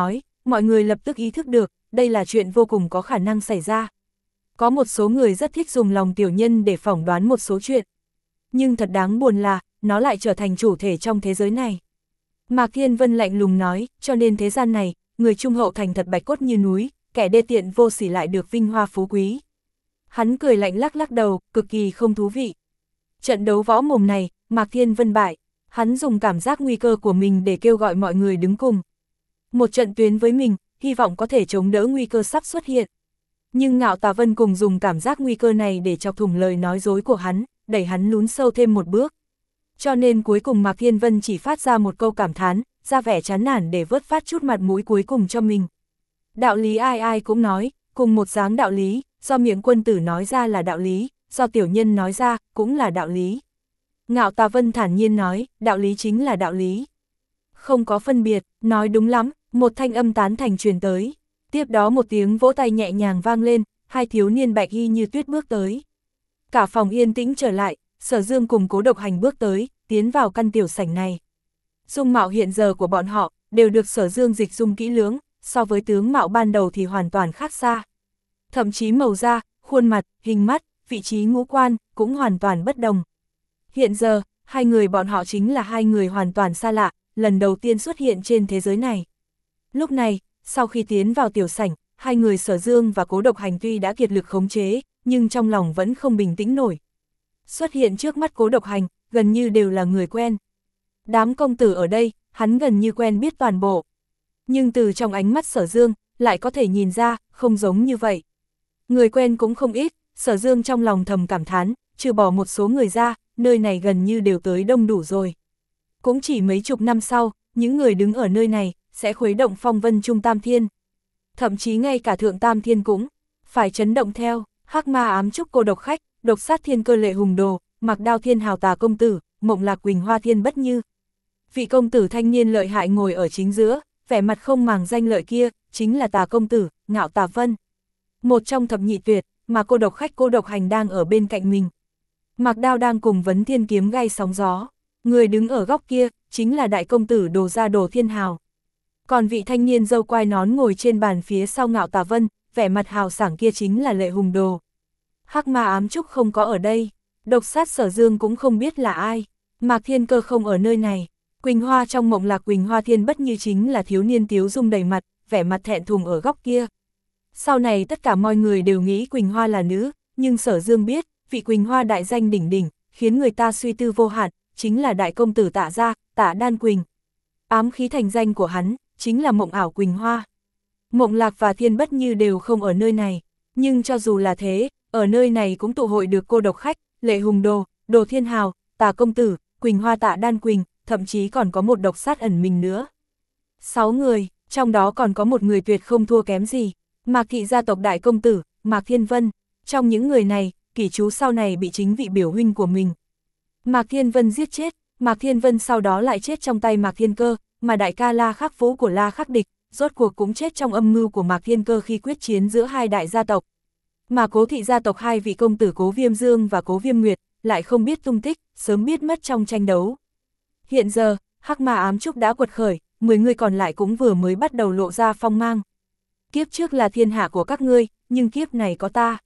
mọi người lập tức ý thức được, đây là chuyện vô cùng có khả năng xảy ra. Có một số người rất thích dùng lòng tiểu nhân để phỏng đoán một số chuyện. Nhưng thật đáng buồn là, nó lại trở thành chủ thể trong thế giới này. Mạc Thiên Vân lạnh lùng nói, cho nên thế gian này, người trung hậu thành thật bạch cốt như núi, kẻ đê tiện vô sỉ lại được vinh hoa phú quý. Hắn cười lạnh lắc lắc đầu, cực kỳ không thú vị. Trận đấu võ mồm này, Mạc Thiên Vân bại, hắn dùng cảm giác nguy cơ của mình để kêu gọi mọi người đứng cùng. Một trận tuyến với mình, hy vọng có thể chống đỡ nguy cơ sắp xuất hiện. Nhưng Ngạo Tà Vân cùng dùng cảm giác nguy cơ này để chọc thủng lời nói dối của hắn, đẩy hắn lún sâu thêm một bước. Cho nên cuối cùng Mạc Thiên Vân chỉ phát ra một câu cảm thán, ra vẻ chán nản để vớt phát chút mặt mũi cuối cùng cho mình. Đạo lý ai ai cũng nói, cùng một dáng đạo lý, do miệng quân tử nói ra là đạo lý, do tiểu nhân nói ra cũng là đạo lý. Ngạo Tà Vân thản nhiên nói, đạo lý chính là đạo lý. Không có phân biệt, nói đúng lắm, một thanh âm tán thành truyền tới. Tiếp đó một tiếng vỗ tay nhẹ nhàng vang lên, hai thiếu niên bạch y như tuyết bước tới. Cả phòng yên tĩnh trở lại, Sở Dương cùng Cố Độc Hành bước tới, tiến vào căn tiểu sảnh này. Dung mạo hiện giờ của bọn họ, đều được Sở Dương dịch dung kỹ lưỡng, so với tướng mạo ban đầu thì hoàn toàn khác xa. Thậm chí màu da, khuôn mặt, hình mắt, vị trí ngũ quan, cũng hoàn toàn bất đồng. Hiện giờ, hai người bọn họ chính là hai người hoàn toàn xa lạ, lần đầu tiên xuất hiện trên thế giới này. Lúc này, sau khi tiến vào tiểu sảnh, hai người Sở Dương và Cố Độc Hành tuy đã kiệt lực khống chế, nhưng trong lòng vẫn không bình tĩnh nổi. Xuất hiện trước mắt Cố Độc Hành, gần như đều là người quen. Đám công tử ở đây, hắn gần như quen biết toàn bộ. Nhưng từ trong ánh mắt Sở Dương, lại có thể nhìn ra, không giống như vậy. Người quen cũng không ít, Sở Dương trong lòng thầm cảm thán, trừ bỏ một số người ra, nơi này gần như đều tới đông đủ rồi. Cũng chỉ mấy chục năm sau, những người đứng ở nơi này, sẽ khuấy động phong vân trung tam thiên. Thậm chí ngay cả thượng tam thiên cũng phải chấn động theo. Hắc Ma ám trúc cô độc khách, độc sát thiên cơ lệ hùng đồ, Mặc Đao thiên hào tà công tử, Mộng Lạc Quỳnh Hoa thiên bất như. Vị công tử thanh niên lợi hại ngồi ở chính giữa, vẻ mặt không màng danh lợi kia, chính là tà công tử, Ngạo Tà Vân. Một trong thập nhị tuyệt, mà cô độc khách Cô Độc Hành đang ở bên cạnh mình. Mặc Đao đang cùng Vấn Thiên kiếm gai sóng gió, người đứng ở góc kia, chính là đại công tử Đồ Gia Đồ Thiên Hào. Còn vị thanh niên râu quai nón ngồi trên bàn phía sau Ngạo Tà Vân, vẻ mặt hào sảng kia chính là Lệ Hùng Đồ. Hắc Ma ám trúc không có ở đây, độc sát Sở Dương cũng không biết là ai, Mạc Thiên Cơ không ở nơi này, Quỳnh Hoa trong Mộng Lạc Quỳnh Hoa thiên bất như chính là thiếu niên tiếu dung đầy mặt, vẻ mặt thẹn thùng ở góc kia. Sau này tất cả mọi người đều nghĩ Quỳnh Hoa là nữ, nhưng Sở Dương biết, vị Quỳnh Hoa đại danh đỉnh đỉnh, khiến người ta suy tư vô hạn, chính là đại công tử Tạ Gia, Tạ Đan Quỳnh. Ám khí thành danh của hắn, chính là Mộng ảo Quỳnh Hoa. Mộng Lạc và Thiên Bất Như đều không ở nơi này, nhưng cho dù là thế, ở nơi này cũng tụ hội được Cô Độc Khách, Lệ Hùng Đồ, Đồ Thiên Hào, Tà Công Tử, Quỳnh Hoa Tạ Đan Quỳnh, thậm chí còn có một độc sát ẩn mình nữa. Sáu người, trong đó còn có một người tuyệt không thua kém gì, Mạc Thị gia tộc đại công tử, Mạc Thiên Vân. Trong những người này, Kỷ Chú sau này bị chính vị biểu huynh của mình Mạc Thiên Vân giết chết, Mạc Thiên Vân sau đó lại chết trong tay Mạc Thiên Cơ, mà đại ca La Khắc Vũ của La Khắc Địch, rốt cuộc cũng chết trong âm mưu của Mạc Thiên Cơ khi quyết chiến giữa hai đại gia tộc. Mà Cố Thị gia tộc hai vị công tử Cố Viêm Dương và Cố Viêm Nguyệt, lại không biết tung tích, sớm biết mất trong tranh đấu. Hiện giờ, Hắc Ma ám trúc đã quật khởi, mười người còn lại cũng vừa mới bắt đầu lộ ra phong mang. Kiếp trước là thiên hạ của các ngươi, nhưng kiếp này có ta.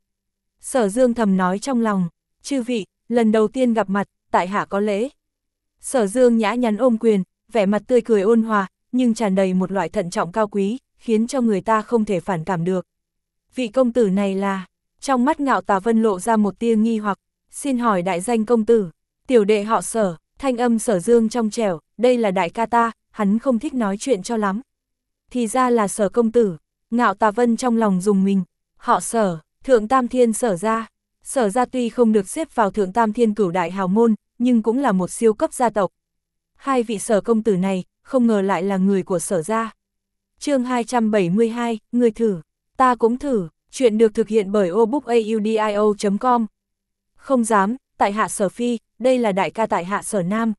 Sở Dương thầm nói trong lòng, chư vị, lần đầu tiên gặp mặt, tại hạ có lễ. Sở Dương nhã nhắn ôm quyền, vẻ mặt tươi cười ôn hòa, nhưng tràn đầy một loại thận trọng cao quý, khiến cho người ta không thể phản cảm được. Vị công tử này là, trong mắt Ngạo Tà Vân lộ ra một tia nghi hoặc, xin hỏi đại danh công tử, tiểu đệ họ Sở, thanh âm Sở Dương trong trẻo, đây là đại ca ta, hắn không thích nói chuyện cho lắm. Thì ra là Sở công tử, Ngạo Tà Vân trong lòng dùng mình, họ Sở, Thượng Tam Thiên Sở gia. Sở gia tuy không được xếp vào Thượng Tam Thiên cửu đại hào môn, nhưng cũng là một siêu cấp gia tộc. Hai vị Sở công tử này, không ngờ lại là người của Sở gia. Chương hai trăm bảy mươi hai, người thử, ta cũng thử, chuyện được thực hiện bởi obookaudio chấm com. Không dám, tại hạ Sở Phi, đây là đại ca tại hạ Sở Nam.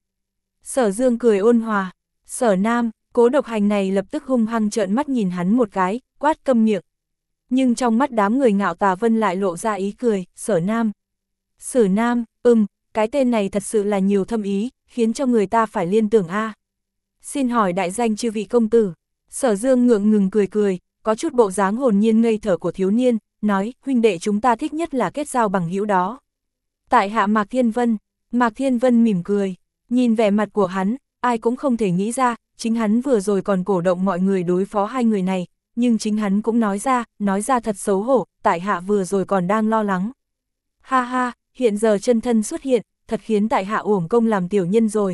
Sở Dương cười ôn hòa, Sở Nam, Cố Độc Hành này lập tức hung hăng trợn mắt nhìn hắn một cái, quát câm miệng. Nhưng trong mắt đám người Ngạo Tà Vân lại lộ ra ý cười, Sở Nam. Sở Nam, ừm, cái tên này thật sự là nhiều thâm ý, khiến cho người ta phải liên tưởng a. Xin hỏi đại danh chư vị công tử. Sở Dương ngượng ngừng cười cười, có chút bộ dáng hồn nhiên ngây thở của thiếu niên, nói, huynh đệ chúng ta thích nhất là kết giao bằng hữu đó. Tại hạ Mạc Thiên Vân. Mạc Thiên Vân mỉm cười, nhìn vẻ mặt của hắn, ai cũng không thể nghĩ ra, chính hắn vừa rồi còn cổ động mọi người đối phó hai người này, nhưng chính hắn cũng nói ra, nói ra thật xấu hổ, tại hạ vừa rồi còn đang lo lắng. Ha ha, hiện giờ chân thân xuất hiện, thật khiến tại hạ uổng công làm tiểu nhân rồi.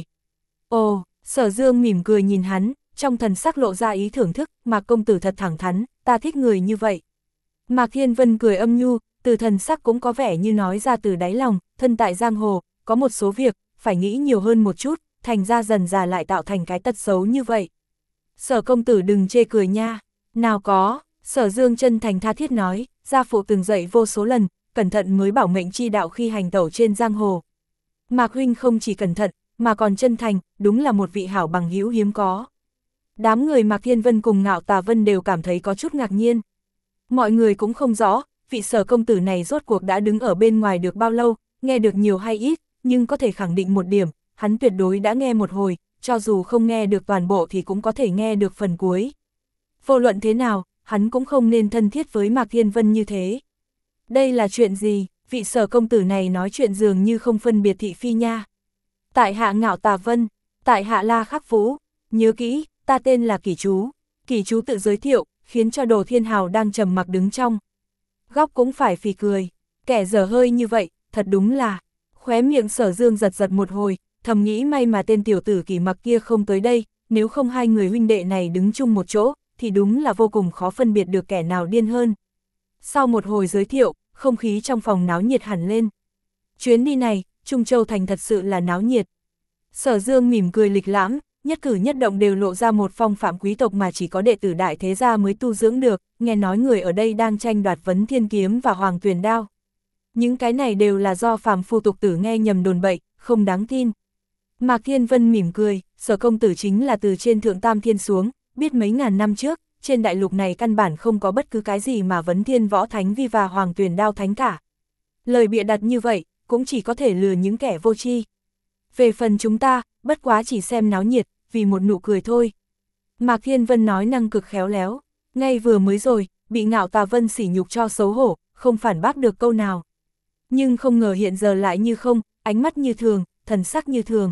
Ồ, Sở Dương mỉm cười nhìn hắn, trong thần sắc lộ ra ý thưởng thức, Mạc công tử thật thẳng thắn, ta thích người như vậy. Mạc Thiên Vân cười âm nhu, từ thần sắc cũng có vẻ như nói ra từ đáy lòng, thân tại giang hồ, có một số việc, phải nghĩ nhiều hơn một chút, thành ra dần già lại tạo thành cái tật xấu như vậy. Sở công tử đừng chê cười nha, nào có, Sở Dương chân thành tha thiết nói, gia phụ từng dạy vô số lần, cẩn thận mới bảo mệnh chi đạo khi hành tẩu trên giang hồ. Mạc huynh không chỉ cẩn thận, mà còn chân thành, đúng là một vị hảo bằng hữu hiếm có. Đám người Mạc Thiên Vân cùng Ngạo Tà Vân đều cảm thấy có chút ngạc nhiên. Mọi người cũng không rõ, vị Sở công tử này rốt cuộc đã đứng ở bên ngoài được bao lâu, nghe được nhiều hay ít, nhưng có thể khẳng định một điểm, hắn tuyệt đối đã nghe một hồi, cho dù không nghe được toàn bộ thì cũng có thể nghe được phần cuối. Vô luận thế nào, hắn cũng không nên thân thiết với Mạc Thiên Vân như thế. Đây là chuyện gì, vị Sở công tử này nói chuyện dường như không phân biệt thị phi nha. Tại hạ Ngạo Tà Vân, tại hạ La Khắc Vũ, nhớ kỹ, ta tên là Kỷ Chú. Kỷ Chú tự giới thiệu, khiến cho Đồ Thiên Hào đang trầm mặc đứng trong góc cũng phải phì cười, kẻ dở hơi như vậy, thật đúng là. Khóe miệng Sở Dương giật giật một hồi, thầm nghĩ may mà tên tiểu tử Kỷ Mặc kia không tới đây, nếu không hai người huynh đệ này đứng chung một chỗ, thì đúng là vô cùng khó phân biệt được kẻ nào điên hơn. Sau một hồi giới thiệu, không khí trong phòng náo nhiệt hẳn lên. Chuyến đi này, Trung Châu Thành thật sự là náo nhiệt. Sở Dương mỉm cười lịch lãm, nhất cử nhất động đều lộ ra một phong phạm quý tộc mà chỉ có đệ tử đại thế gia mới tu dưỡng được, nghe nói người ở đây đang tranh đoạt Vấn Thiên Kiếm và Hoàng Tuyền Đao. Những cái này đều là do phàm phu tục tử nghe nhầm đồn bậy, không đáng tin. Mạc Thiên Vân mỉm cười, Sở công tử chính là từ trên thượng tam thiên xuống, biết mấy ngàn năm trước, trên đại lục này căn bản không có bất cứ cái gì mà Vấn Thiên Võ Thánh Vi và Hoàng Tuyền Đao Thánh cả. Lời bịa đặt như vậy, cũng chỉ có thể lừa những kẻ vô tri. Về phần chúng ta, bất quá chỉ xem náo nhiệt, vì một nụ cười thôi. Mạc Thiên Vân nói năng cực khéo léo, ngay vừa mới rồi, bị Ngạo Tà Vân sỉ nhục cho xấu hổ, không phản bác được câu nào. Nhưng không ngờ hiện giờ lại như không, ánh mắt như thường, thần sắc như thường.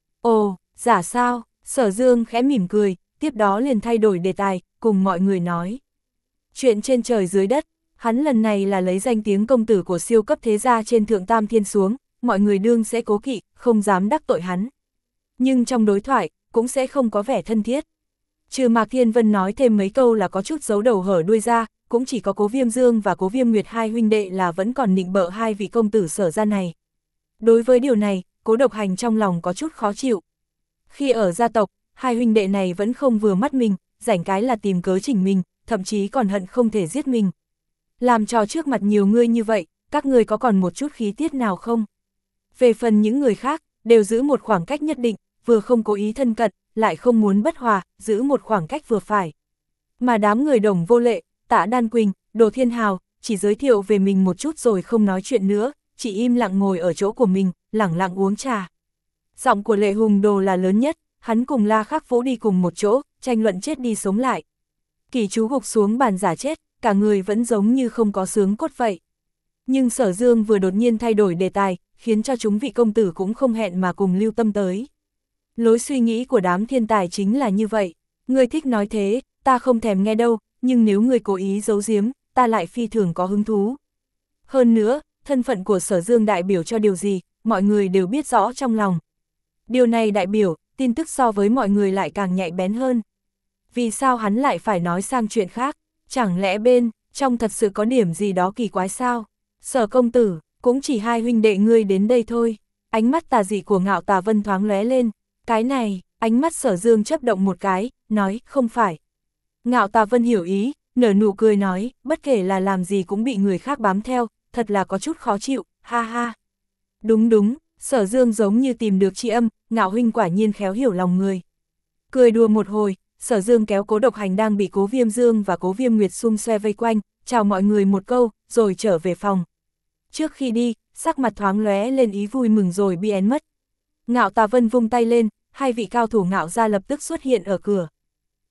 Ồ, giả sao, Sở Dương khẽ mỉm cười, tiếp đó liền thay đổi đề tài, cùng mọi người nói. Chuyện trên trời dưới đất, hắn lần này là lấy danh tiếng công tử của siêu cấp thế gia trên thượng tam thiên xuống, mọi người đương sẽ cố kỵ, không dám đắc tội hắn. Nhưng trong đối thoại, cũng sẽ không có vẻ thân thiết. Trừ Mạc Thiên Vân nói thêm mấy câu là có chút giấu đầu hở đuôi ra, cũng chỉ có Cố Viêm Dương và Cố Viêm Nguyệt hai huynh đệ là vẫn còn nịnh bợ hai vị công tử Sở gia này. Đối với điều này, Cố Độc Hành trong lòng có chút khó chịu. Khi ở gia tộc, hai huynh đệ này vẫn không vừa mắt mình, rảnh cái là tìm cớ chỉnh mình, thậm chí còn hận không thể giết mình. Làm trò trước mặt nhiều người như vậy, các người có còn một chút khí tiết nào không? Về phần những người khác, đều giữ một khoảng cách nhất định, vừa không cố ý thân cận, lại không muốn bất hòa, giữ một khoảng cách vừa phải. Mà đám người Đồng Vô Lệ, Tạ Đan Quỳnh, Đồ Thiên Hào, chỉ giới thiệu về mình một chút rồi không nói chuyện nữa, chỉ im lặng ngồi ở chỗ của mình, lẳng lặng uống trà. Giọng của Lệ Hùng Đồ là lớn nhất, hắn cùng La Khắc Vũ đi cùng một chỗ, tranh luận chết đi sống lại. Kỷ Chú gục xuống bàn giả chết, cả người vẫn giống như không có xương cốt vậy. Nhưng Sở Dương vừa đột nhiên thay đổi đề tài, khiến cho chúng vị công tử cũng không hẹn mà cùng lưu tâm tới. Lối suy nghĩ của đám thiên tài chính là như vậy, người thích nói thế, ta không thèm nghe đâu, nhưng nếu người cố ý giấu giếm, ta lại phi thường có hứng thú. Hơn nữa, thân phận của Sở Dương đại biểu cho điều gì, mọi người đều biết rõ trong lòng. Điều này đại biểu, tin tức so với mọi người lại càng nhạy bén hơn. Vì sao hắn lại phải nói sang chuyện khác, chẳng lẽ bên, trong thật sự có điểm gì đó kỳ quái sao? Sở công tử, cũng chỉ hai huynh đệ ngươi đến đây thôi. Ánh mắt tà dị của Ngạo Tà Vân thoáng lóe lên, cái này, ánh mắt Sở Dương chớp động một cái, nói, không phải. Ngạo Tà Vân hiểu ý, nở nụ cười nói, bất kể là làm gì cũng bị người khác bám theo, thật là có chút khó chịu, ha ha. Đúng đúng, Sở Dương giống như tìm được tri âm, Ngạo huynh quả nhiên khéo hiểu lòng người. Cười đùa một hồi, Sở Dương kéo Cố Độc Hành đang bị Cố Viêm Dương và Cố Viêm Nguyệt xung xoe vây quanh, chào mọi người một câu, rồi trở về phòng. Trước khi đi, sắc mặt thoáng lóe lên ý vui mừng rồi biến mất. Ngạo Tà Vân vung tay lên, hai vị cao thủ Ngạo gia lập tức xuất hiện ở cửa.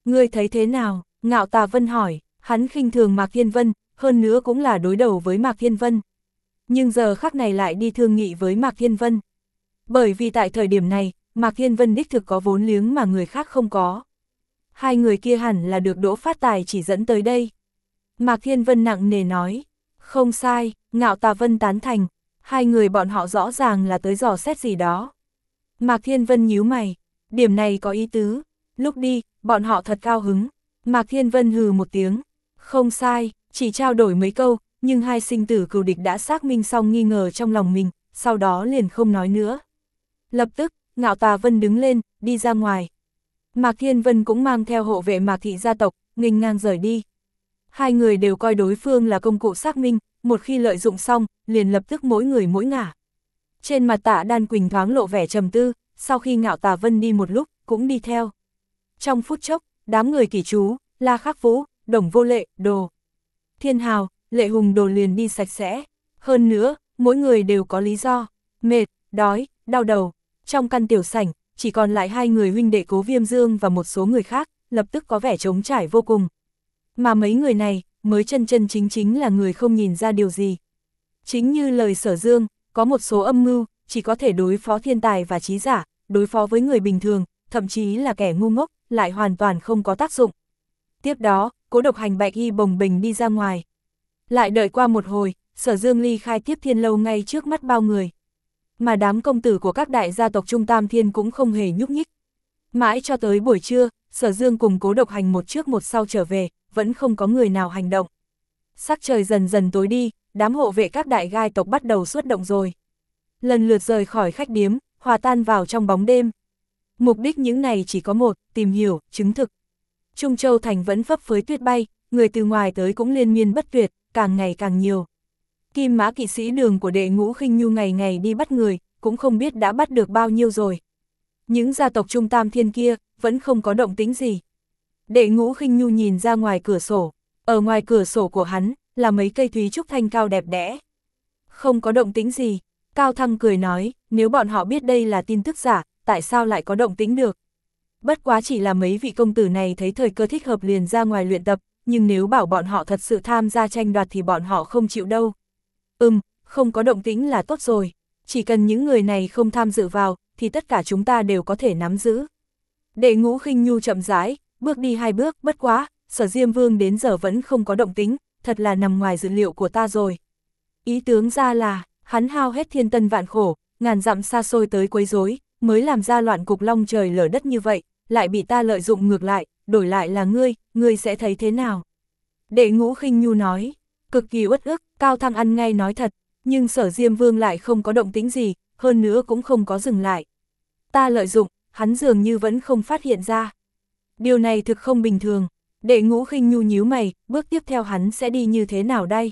Ngươi thấy thế nào? Ngạo Tà Vân hỏi, hắn khinh thường Mạc Thiên Vân, hơn nữa cũng là đối đầu với Mạc Thiên Vân. Nhưng giờ khắc này lại đi thương nghị với Mạc Thiên Vân. Bởi vì tại thời điểm này, Mạc Thiên Vân đích thực có vốn liếng mà người khác không có. Hai người kia hẳn là được Đỗ Phát Tài chỉ dẫn tới đây. Mạc Thiên Vân nặng nề nói, không sai, Ngạo Tà Vân tán thành, hai người bọn họ rõ ràng là tới dò xét gì đó. Mạc Thiên Vân nhíu mày, điểm này có ý tứ, lúc đi, bọn họ thật cao hứng. Mạc Thiên Vân hừ một tiếng, không sai, chỉ trao đổi mấy câu, nhưng hai sinh tử cừu địch đã xác minh xong nghi ngờ trong lòng mình, sau đó liền không nói nữa. Lập tức, Ngạo Tà Vân đứng lên, đi ra ngoài. Mạc Thiên Vân cũng mang theo hộ vệ Mạc thị gia tộc, nghênh ngang rời đi. Hai người đều coi đối phương là công cụ xác minh, một khi lợi dụng xong, liền lập tức mỗi người mỗi ngả. Trên mặt Tạ Đan Quỳnh thoáng lộ vẻ trầm tư, sau khi Ngạo Tà Vân đi một lúc, cũng đi theo. Trong phút chốc, đám người Kỷ Chú, La Khắc Vũ, Đồng Vô Lệ, Đồ Thiên Hào, Lệ Hùng Đồ liền đi sạch sẽ. Hơn nữa, mỗi người đều có lý do, mệt, đói, đau đầu. Trong căn tiểu sảnh, chỉ còn lại hai người huynh đệ Cố Viêm Dương và một số người khác, lập tức có vẻ trống trải vô cùng. Mà mấy người này, mới chân chân chính chính là người không nhìn ra điều gì. Chính như lời Sở Dương, có một số âm mưu, chỉ có thể đối phó thiên tài và trí giả, đối phó với người bình thường, thậm chí là kẻ ngu ngốc, lại hoàn toàn không có tác dụng. Tiếp đó, Cố Độc Hành bạch y bồng bềnh đi ra ngoài. Lại đợi qua một hồi, Sở Dương ly khai Tiếp Thiên Lâu ngay trước mắt bao người. Mà đám công tử của các đại gia tộc Trung Tam Thiên cũng không hề nhúc nhích. Mãi cho tới buổi trưa, Sở Dương cùng Cố Độc Hành một trước một sau trở về, vẫn không có người nào hành động. Sắc trời dần dần tối đi, đám hộ vệ các đại gai tộc bắt đầu xuất động rồi. Lần lượt rời khỏi khách điếm, hòa tan vào trong bóng đêm. Mục đích những này chỉ có một, tìm hiểu, chứng thực. Trung Châu Thành vẫn phấp phới tuyết bay, người từ ngoài tới cũng liên miên bất tuyệt, càng ngày càng nhiều. Kim Mã kỵ sĩ đường của Đệ Ngũ Khinh Nhu ngày ngày đi bắt người, cũng không biết đã bắt được bao nhiêu rồi. Những gia tộc Trung Tam Thiên kia, vẫn không có động tĩnh gì. Đệ Ngũ Khinh Nhu nhìn ra ngoài cửa sổ, ở ngoài cửa sổ của hắn, là mấy cây thúy trúc thanh cao đẹp đẽ. Không có động tĩnh gì, Cao Thăng cười nói, nếu bọn họ biết đây là tin tức giả, tại sao lại có động tĩnh được? Bất quá chỉ là mấy vị công tử này thấy thời cơ thích hợp liền ra ngoài luyện tập, nhưng nếu bảo bọn họ thật sự tham gia tranh đoạt thì bọn họ không chịu đâu. Ừm, không có động tĩnh là tốt rồi, chỉ cần những người này không tham dự vào, thì tất cả chúng ta đều có thể nắm giữ. Đệ Ngũ Khinh Nhu chậm rãi, bước đi hai bước, bất quá, Sở Diêm Vương đến giờ vẫn không có động tĩnh, thật là nằm ngoài dự liệu của ta rồi. Ý tướng ra là, hắn hao hết thiên tân vạn khổ, ngàn dặm xa xôi tới quấy rối, mới làm ra loạn cục long trời lở đất như vậy, lại bị ta lợi dụng ngược lại, đổi lại là ngươi, ngươi sẽ thấy thế nào? Đệ Ngũ Khinh Nhu nói, cực kỳ uất ức, Cao Thăng ăn ngay nói thật, nhưng Sở Diêm Vương lại không có động tĩnh gì, hơn nữa cũng không có dừng lại. Ta lợi dụng, hắn dường như vẫn không phát hiện ra. Điều này thực không bình thường. Đệ Ngũ Khinh Nhu nhíu mày, bước tiếp theo hắn sẽ đi như thế nào đây?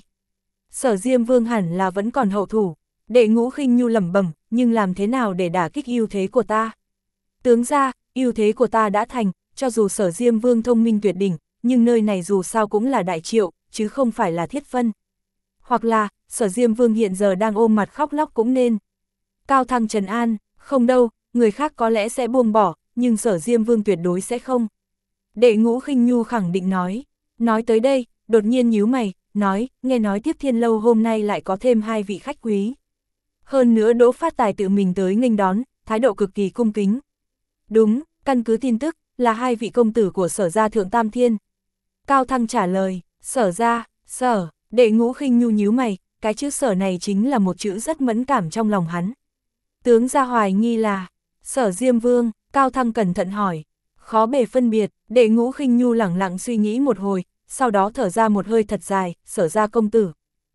Sở Diêm Vương hẳn là vẫn còn hậu thủ. Đệ Ngũ Khinh Nhu lẩm bẩm, nhưng làm thế nào để đả kích ưu thế của ta? Tướng ra, ưu thế của ta đã thành, cho dù Sở Diêm Vương thông minh tuyệt đỉnh, nhưng nơi này dù sao cũng là Đại Triệu, chứ không phải là Thiết Phân. Hoặc là, Sở Diêm Vương hiện giờ đang ôm mặt khóc lóc cũng nên. Cao Thăng trấn an, không đâu, người khác có lẽ sẽ buông bỏ, nhưng Sở Diêm Vương tuyệt đối sẽ không. Đệ Ngũ Khinh Nhu khẳng định nói. Nói tới đây, đột nhiên nhíu mày, nói, nghe nói Tiếp Thiên Lâu hôm nay lại có thêm hai vị khách quý. Hơn nữa Đỗ Phát Tài tự mình tới nghênh đón, thái độ cực kỳ cung kính. Đúng, căn cứ tin tức, là hai vị công tử của Sở gia Thượng Tam Thiên. Cao Thăng trả lời, Sở gia, Sở, Đệ Ngũ Khinh Nhu nhíu mày, cái chữ Sở này chính là một chữ rất mẫn cảm trong lòng hắn. Tướng gia hoài nghi là, Sở Diêm Vương, Cao Thăng cẩn thận hỏi. Khó bề phân biệt, Đệ Ngũ Khinh Nhu lẳng lặng suy nghĩ một hồi, sau đó thở ra một hơi thật dài, Sở gia công tử.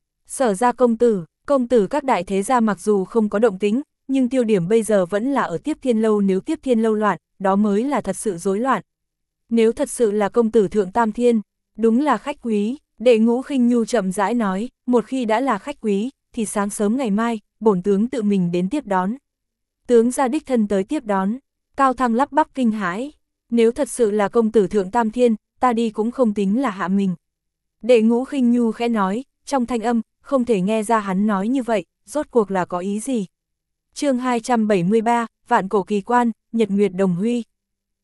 Sở gia công tử, công tử các đại thế gia mặc dù không có động tĩnh, nhưng tiêu điểm bây giờ vẫn là ở Tiếp Thiên Lâu, nếu Tiếp Thiên Lâu loạn, đó mới là thật sự rối loạn. Nếu thật sự là công tử Thượng Tam Thiên, đúng là khách quý, Đệ Ngũ Khinh Nhu chậm rãi nói, một khi đã là khách quý, thì sáng sớm ngày mai, bổn tướng tự mình đến tiếp đón. Tướng gia đích thân tới tiếp đón, Cao Thăng lắp bắp kinh hãi. Nếu thật sự là công tử Thượng Tam Thiên, ta đi cũng không tính là hạ mình. Đệ Ngũ Khinh Nhu khẽ nói, trong thanh âm, không thể nghe ra hắn nói như vậy, rốt cuộc là có ý gì. Chương hai trăm bảy mươi ba, Vạn Cổ Kỳ Quan, Nhật Nguyệt Đồng Huy.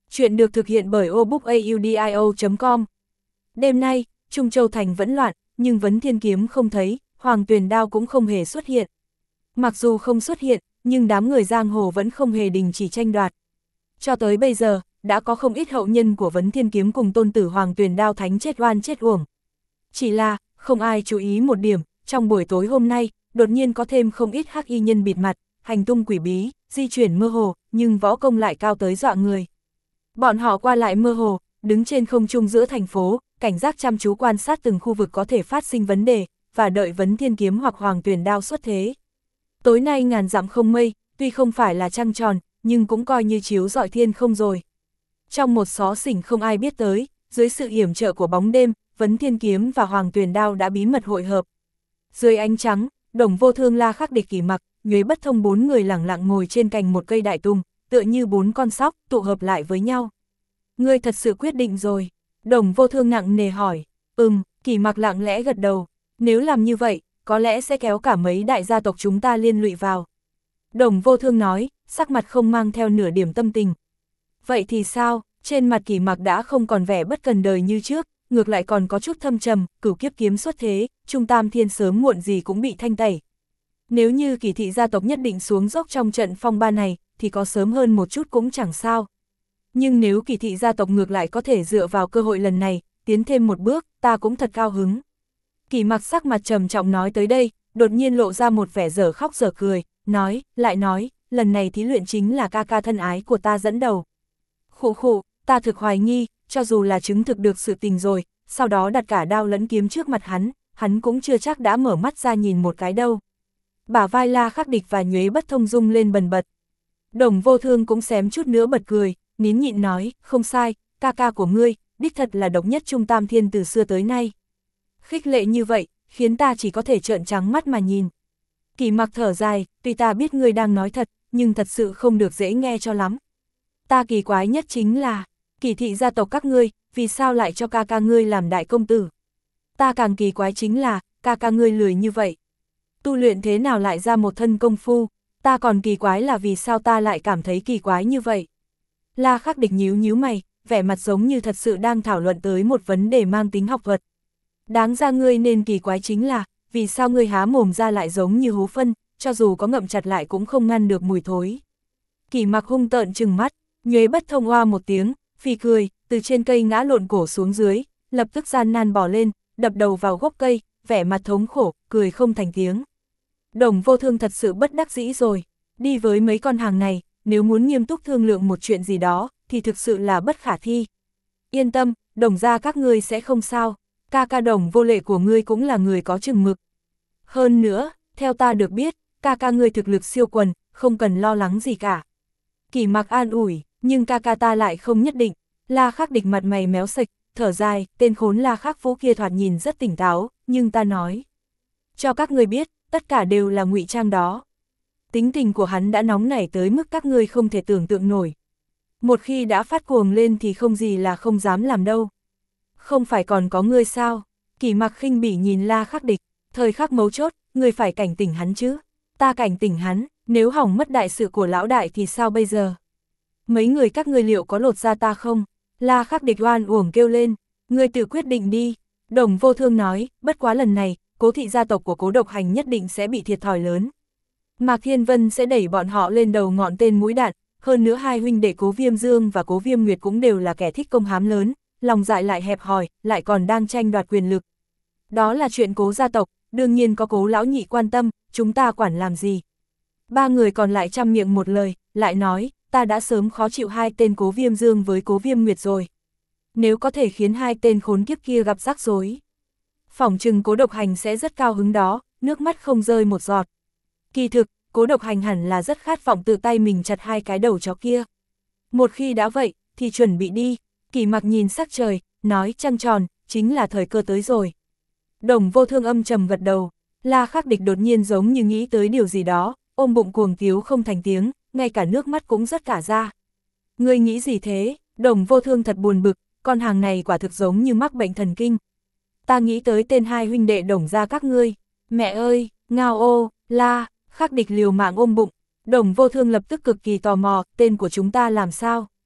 Chuyện được thực hiện bởi obookaudio chấm com. Đêm nay, Trung Châu Thành vẫn loạn, nhưng Vấn Thiên Kiếm không thấy, Hoàng Tuyền Đao cũng không hề xuất hiện. Mặc dù không xuất hiện, nhưng đám người giang hồ vẫn không hề đình chỉ tranh đoạt. Cho tới bây giờ, đã có không ít hậu nhân của Vấn Thiên Kiếm cùng tôn tử Hoàng Tuyền Đao thánh chết oan chết uổng. Chỉ là, không ai chú ý một điểm, trong buổi tối hôm nay, đột nhiên có thêm không ít hắc y nhân bịt mặt, hành tung quỷ bí, di chuyển mơ hồ, nhưng võ công lại cao tới dọa người. Bọn họ qua lại mơ hồ, đứng trên không trung giữa thành phố, cảnh giác chăm chú quan sát từng khu vực có thể phát sinh vấn đề, và đợi Vấn Thiên Kiếm hoặc Hoàng Tuyền Đao xuất thế. Tối nay ngàn dặm không mây, tuy không phải là trăng tròn, nhưng cũng coi như chiếu rọi thiên không rồi. Trong một xó xỉnh không ai biết tới, dưới sự yểm trợ của bóng đêm, Vấn Thiên Kiếm và Hoàng Tuyền Đao đã bí mật hội hợp. Dưới ánh trắng, Đồng Vô Thương, La Khắc Địch, Kỷ Mặc, Nhuế Bất Thông bốn người lẳng lặng ngồi trên cành một cây đại tùng, tựa như bốn con sóc tụ hợp lại với nhau. Ngươi thật sự quyết định rồi? Đồng Vô Thương nặng nề hỏi. Ừm, Kỷ Mặc lặng lẽ gật đầu. Nếu làm như vậy, có lẽ sẽ kéo cả mấy đại gia tộc chúng ta liên lụy vào. Đồng Vô Thương nói, sắc mặt không mang theo nửa điểm tâm tình. Vậy thì sao? Trên mặt Kỷ Mặc đã không còn vẻ bất cần đời như trước, ngược lại còn có chút thâm trầm, cửu kiếp kiếm xuất thế, Trung Tam Thiên sớm muộn gì cũng bị thanh tẩy. Nếu như Kỷ thị gia tộc nhất định xuống dốc trong trận phong ba này, thì có sớm hơn một chút cũng chẳng sao. Nhưng nếu Kỷ thị gia tộc ngược lại có thể dựa vào cơ hội lần này, tiến thêm một bước, ta cũng thật cao hứng. Kỷ Mặc sắc mặt trầm trọng nói tới đây, đột nhiên lộ ra một vẻ dở khóc dở cười, nói, lại nói, lần này thí luyện chính là ca ca thân ái của ta dẫn đầu. Khụ khụ, ta thực hoài nghi, cho dù là chứng thực được sự tình rồi, sau đó đặt cả đao lẫn kiếm trước mặt hắn, hắn cũng chưa chắc đã mở mắt ra nhìn một cái đâu. Bả vai La Khắc Địch và Nhuế Bất Thông rung lên bần bật. Đồng Vô Thương cũng xém chút nữa bật cười, nín nhịn nói, không sai, ca ca của ngươi, đích thật là độc nhất Trung Tam Thiên từ xưa tới nay. Khích lệ như vậy, khiến ta chỉ có thể trợn trắng mắt mà nhìn. Kỷ Mặc thở dài, tuy ta biết ngươi đang nói thật, nhưng thật sự không được dễ nghe cho lắm. Ta kỳ quái nhất chính là, Kỷ thị gia tộc các ngươi, vì sao lại cho ca ca ngươi làm đại công tử? Ta càng kỳ quái chính là, ca ca ngươi lười như vậy. Tu luyện thế nào lại ra một thân công phu? Ta còn kỳ quái là vì sao ta lại cảm thấy kỳ quái như vậy? La Khắc Địch nhíu nhíu mày, vẻ mặt giống như thật sự đang thảo luận tới một vấn đề mang tính học thuật. Đáng ra ngươi nên kỳ quái chính là, vì sao ngươi há mồm ra lại giống như hú phân, cho dù có ngậm chặt lại cũng không ngăn được mùi thối. Kỷ Mặc hung tợn trừng mắt, Nhuế Bất Thông oa một tiếng, phì cười, từ trên cây ngã lộn cổ xuống dưới, lập tức gian nan bò lên, đập đầu vào gốc cây, vẻ mặt thống khổ, cười không thành tiếng. Đồng Vô Thương thật sự bất đắc dĩ rồi, đi với mấy con hàng này, nếu muốn nghiêm túc thương lượng một chuyện gì đó, thì thực sự là bất khả thi. Yên tâm, Đồng gia các ngươi sẽ không sao, ca ca Đồng Vô Lệ của ngươi cũng là người có chừng mực. Hơn nữa, theo ta được biết, ca ca ngươi thực lực siêu quần, không cần lo lắng gì cả. Kỷ Mặc an ủi, nhưng ca ca ta lại không nhất định. La Khắc Địch mặt mày méo sạch, thở dài, tên khốn La Khắc Vũ kia thoạt nhìn rất tỉnh táo, nhưng ta nói cho các ngươi biết, tất cả đều là ngụy trang đó. Tính tình của hắn đã nóng nảy tới mức các ngươi không thể tưởng tượng nổi. Một khi đã phát cuồng lên thì không gì là không dám làm đâu. Không phải còn có ngươi sao? Kỷ Mặc khinh bỉ nhìn La Khắc Địch, thời khắc mấu chốt, ngươi phải cảnh tỉnh hắn chứ. Ta cảnh tỉnh hắn, nếu hỏng mất đại sự của lão đại thì sao bây giờ? Mấy người các ngươi liệu có lột ra ta không? La Khắc Địch oan uổng kêu lên, ngươi tự quyết định đi. Đồng Vô Thương nói, bất quá lần này, Cố thị gia tộc của Cố Độc Hành nhất định sẽ bị thiệt thòi lớn. Mạc Thiên Vân sẽ đẩy bọn họ lên đầu ngọn tên mũi đạn, hơn nữa hai huynh đệ Cố Viêm Dương và Cố Viêm Nguyệt cũng đều là kẻ thích công hám lớn, lòng dạ lại hẹp hòi, lại còn đang tranh đoạt quyền lực. Đó là chuyện Cố gia tộc, đương nhiên có Cố lão nhị quan tâm, chúng ta quản làm gì? Ba người còn lại trăm miệng một lời, lại nói, ta đã sớm khó chịu hai tên Cố Viêm Dương với Cố Viêm Nguyệt rồi. Nếu có thể khiến hai tên khốn kiếp kia gặp rắc rối, phỏng chừng Cố Độc Hành sẽ rất cao hứng đó, nước mắt không rơi một giọt. Kỳ thực, Cố Độc Hành hẳn là rất khát vọng tự tay mình chặt hai cái đầu chó kia. Một khi đã vậy, thì chuẩn bị đi. Kỷ Mặc nhìn sắc trời, nói trăng tròn, chính là thời cơ tới rồi. Đồng Vô Thương âm trầm gật đầu, La Khắc Địch đột nhiên giống như nghĩ tới điều gì đó, ôm bụng cuồng tiếu không thành tiếng, ngay cả nước mắt cũng rất cả ra. Ngươi nghĩ gì thế? Đồng Vô Thương thật buồn bực, con hàng này quả thực giống như mắc bệnh thần kinh. Ta nghĩ tới tên hai huynh đệ Đồng gia các ngươi. Mẹ ơi, ngao ô, La Khắc Địch liều mạng ôm bụng. Đồng Vô Thương lập tức cực kỳ tò mò, tên của chúng ta làm sao?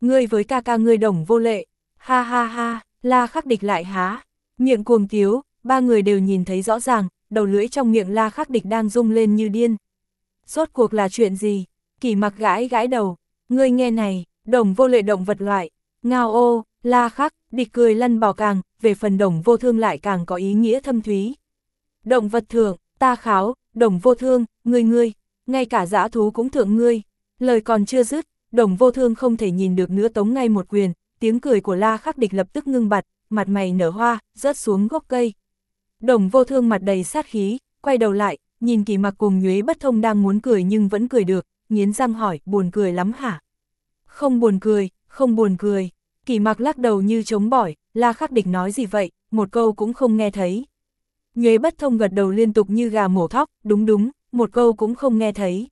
ngươi với ca ca ngươi Đồng Vô Lệ, ha ha ha, La Khắc Địch lại há miệng cuồng tiếu, ba người đều nhìn thấy rõ ràng, đầu lưỡi trong miệng La Khắc Địch đang rung lên như điên. Rốt cuộc là chuyện gì? Kỷ Mặc gãi gãi đầu, ngươi nghe này, Đồng Vô Lệ động vật loại, ngao ô, La Khắc Địch cười lăn bò càng, về phần Đồng Vô Thương lại càng có ý nghĩa thâm thúy. Động vật thượng, ta kháo, Đồng Vô Thương, ngươi ngươi, ngay cả dã thú cũng thượng ngươi. Lời còn chưa dứt, Đồng Vô Thương không thể nhìn được nữa tống ngay một quyền, tiếng cười của La Khắc Địch lập tức ngưng bặt, mặt mày nở hoa, rớt xuống gốc cây. Đồng Vô Thương mặt đầy sát khí, quay đầu lại, nhìn Kỷ Mặc cùng Nhuế Bất Thông đang muốn cười nhưng vẫn cười được, nghiến răng hỏi, buồn cười lắm hả? Không buồn cười, không buồn cười. Kỷ Mặc lắc đầu như chống bỏi, La Khắc Địch nói gì vậy, một câu cũng không nghe thấy. Nhuế Bất Thông gật đầu liên tục như gà mổ thóc, đúng đúng, một câu cũng không nghe thấy.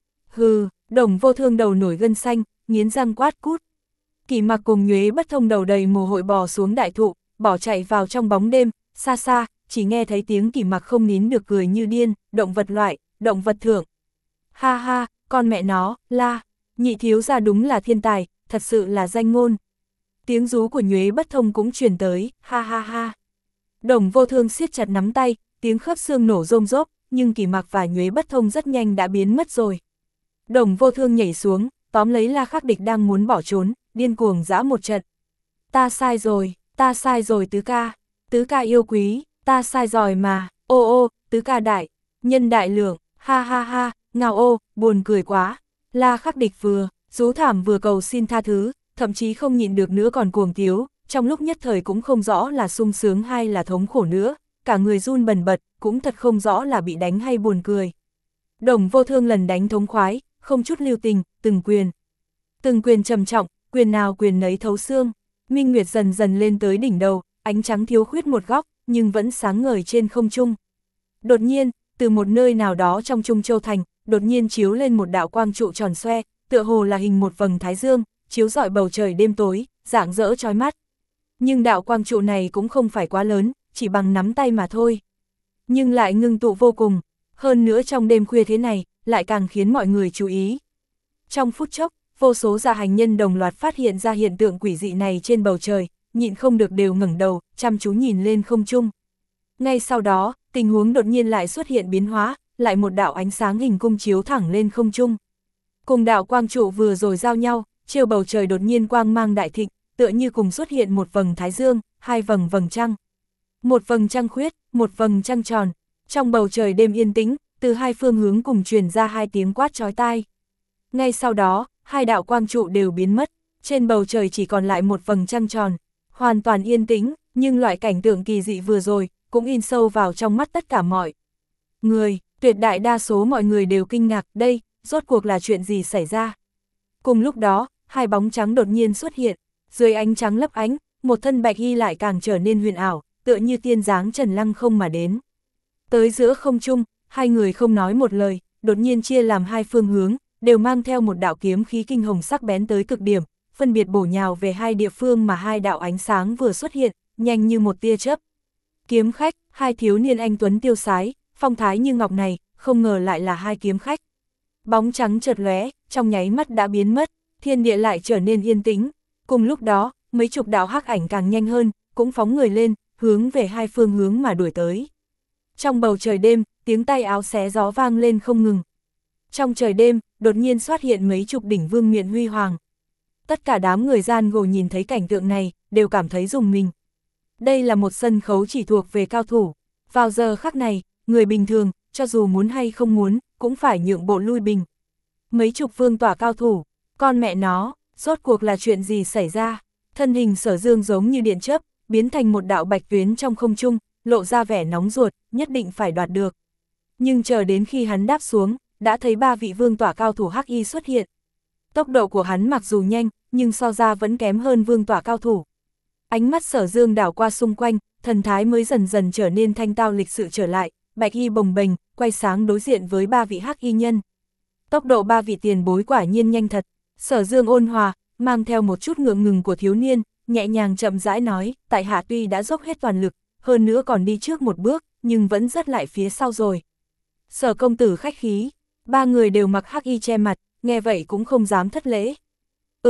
Hừ, Đồng Vô Thương đầu nổi gân xanh, nghiến răng quát cút. Kỷ Mặc cùng Nhuế Bất Thông đầu đầy mồ hôi bò xuống đại thụ, bỏ chạy vào trong bóng đêm, xa xa, chỉ nghe thấy tiếng Kỷ Mặc không nín được cười như điên, động vật loại, động vật thượng. Ha ha, con mẹ nó, La, nhị thiếu gia đúng là thiên tài, thật sự là danh ngôn. Tiếng rú của Nhuế Bất Thông cũng truyền tới, ha ha ha. Đồng Vô Thương siết chặt nắm tay, tiếng khớp xương nổ rôm rốp, nhưng Kỷ Mặc và Nhuế Bất Thông rất nhanh đã biến mất rồi. Đồng Vô Thương nhảy xuống, tóm lấy La Khắc Địch đang muốn bỏ trốn, điên cuồng giã một trận. Ta sai rồi, ta sai rồi tứ ca, tứ ca yêu quý, ta sai rồi mà, ô ô, tứ ca đại, nhân đại lượng, ha ha ha, ngào ô, buồn cười quá. La Khắc Địch vừa, rú thảm vừa cầu xin tha thứ, thậm chí không nhịn được nữa còn cuồng tiếu, trong lúc nhất thời cũng không rõ là sung sướng hay là thống khổ nữa, cả người run bần bật, cũng thật không rõ là bị đánh hay buồn cười. Đồng Vô Thương lần đánh thống khoái, không chút lưu tình, từng quyền. Từng quyền trầm trọng, quyền nào quyền nấy thấu xương. Minh Nguyệt dần dần lên tới đỉnh đầu, ánh trắng thiếu khuyết một góc, nhưng vẫn sáng ngời trên không trung. Đột nhiên, từ một nơi nào đó trong Trung Châu Thành, đột nhiên chiếu lên một đạo quang trụ tròn xoe, tựa hồ là hình một vầng thái dương, chiếu rọi bầu trời đêm tối, rạng rỡ chói mắt. Nhưng đạo quang trụ này cũng không phải quá lớn, chỉ bằng nắm tay mà thôi. Nhưng lại ngưng tụ vô cùng, hơn nữa trong đêm khuya thế này, lại càng khiến mọi người chú ý. Trong phút chốc, vô số dạ hành nhân đồng loạt phát hiện ra hiện tượng quỷ dị này trên bầu trời, nhịn không được đều ngẩng đầu, chăm chú nhìn lên không trung. Ngay sau đó, tình huống đột nhiên lại xuất hiện biến hóa, lại một đạo ánh sáng hình cung chiếu thẳng lên không trung. Cùng đạo quang trụ vừa rồi giao nhau, chiều bầu trời đột nhiên quang mang đại thịnh, tựa như cùng xuất hiện một vầng thái dương, hai vầng vầng trăng. Một vầng trăng khuyết, một vầng trăng tròn. Trong bầu trời đêm yên tĩnh, từ hai phương hướng cùng truyền ra hai tiếng quát chói tai. Ngay sau đó, hai đạo quang trụ đều biến mất, trên bầu trời chỉ còn lại một vầng trăng tròn. Hoàn toàn yên tĩnh, nhưng loại cảnh tượng kỳ dị vừa rồi, cũng in sâu vào trong mắt tất cả mọi người. Tuyệt đại đa số mọi người đều kinh ngạc, đây, rốt cuộc là chuyện gì xảy ra. Cùng lúc đó, hai bóng trắng đột nhiên xuất hiện, dưới ánh trắng lấp ánh, một thân bạch y lại càng trở nên huyền ảo, tựa như tiên dáng Trần Lăng không mà đến. Tới giữa không trung, hai người không nói một lời, đột nhiên chia làm hai phương hướng, đều mang theo một đạo kiếm khí kinh hồng sắc bén tới cực điểm, phân biệt bổ nhào về hai địa phương mà hai đạo ánh sáng vừa xuất hiện, nhanh như một tia chớp. Kiếm khách, hai thiếu niên anh tuấn tiêu sái, phong thái như ngọc này, không ngờ lại là hai kiếm khách. Bóng trắng chợt lóe, trong nháy mắt đã biến mất, thiên địa lại trở nên yên tĩnh. Cùng lúc đó, mấy chục đạo hắc ảnh càng nhanh hơn, cũng phóng người lên, hướng về hai phương hướng mà đuổi tới. Trong bầu trời đêm, tiếng tay áo xé gió vang lên không ngừng. Trong trời đêm, đột nhiên xuất hiện mấy chục đỉnh vương miện huy hoàng. Tất cả đám người gian gồ nhìn thấy cảnh tượng này, đều cảm thấy rùng mình. Đây là một sân khấu chỉ thuộc về cao thủ. Vào giờ khắc này, người bình thường, cho dù muốn hay không muốn, cũng phải nhượng bộ lui bình. Mấy chục vương tỏa cao thủ, con mẹ nó, rốt cuộc là chuyện gì xảy ra? Thân hình Sở Dương giống như điện chớp, biến thành một đạo bạch tuyến trong không trung, lộ ra vẻ nóng ruột, nhất định phải đoạt được. Nhưng chờ đến khi hắn đáp xuống, đã thấy ba vị vương tỏa cao thủ hắc y xuất hiện. Tốc độ của hắn mặc dù nhanh, nhưng so ra vẫn kém hơn vương tỏa cao thủ. Ánh mắt Sở Dương đảo qua xung quanh, thần thái mới dần dần trở nên thanh tao lịch sự trở lại, bạch y bồng bềnh, quay sáng đối diện với ba vị hắc y nhân. Tốc độ ba vị tiền bối quả nhiên nhanh thật. Sở Dương ôn hòa, mang theo một chút ngượng ngùng của thiếu niên, nhẹ nhàng chậm rãi nói, tại hạ tuy đã dốc hết toàn lực, hơn nữa còn đi trước một bước, nhưng vẫn rất lại phía sau rồi. Sở công tử khách khí, ba người đều mặc hắc y che mặt, nghe vậy cũng không dám thất lễ. Ừm,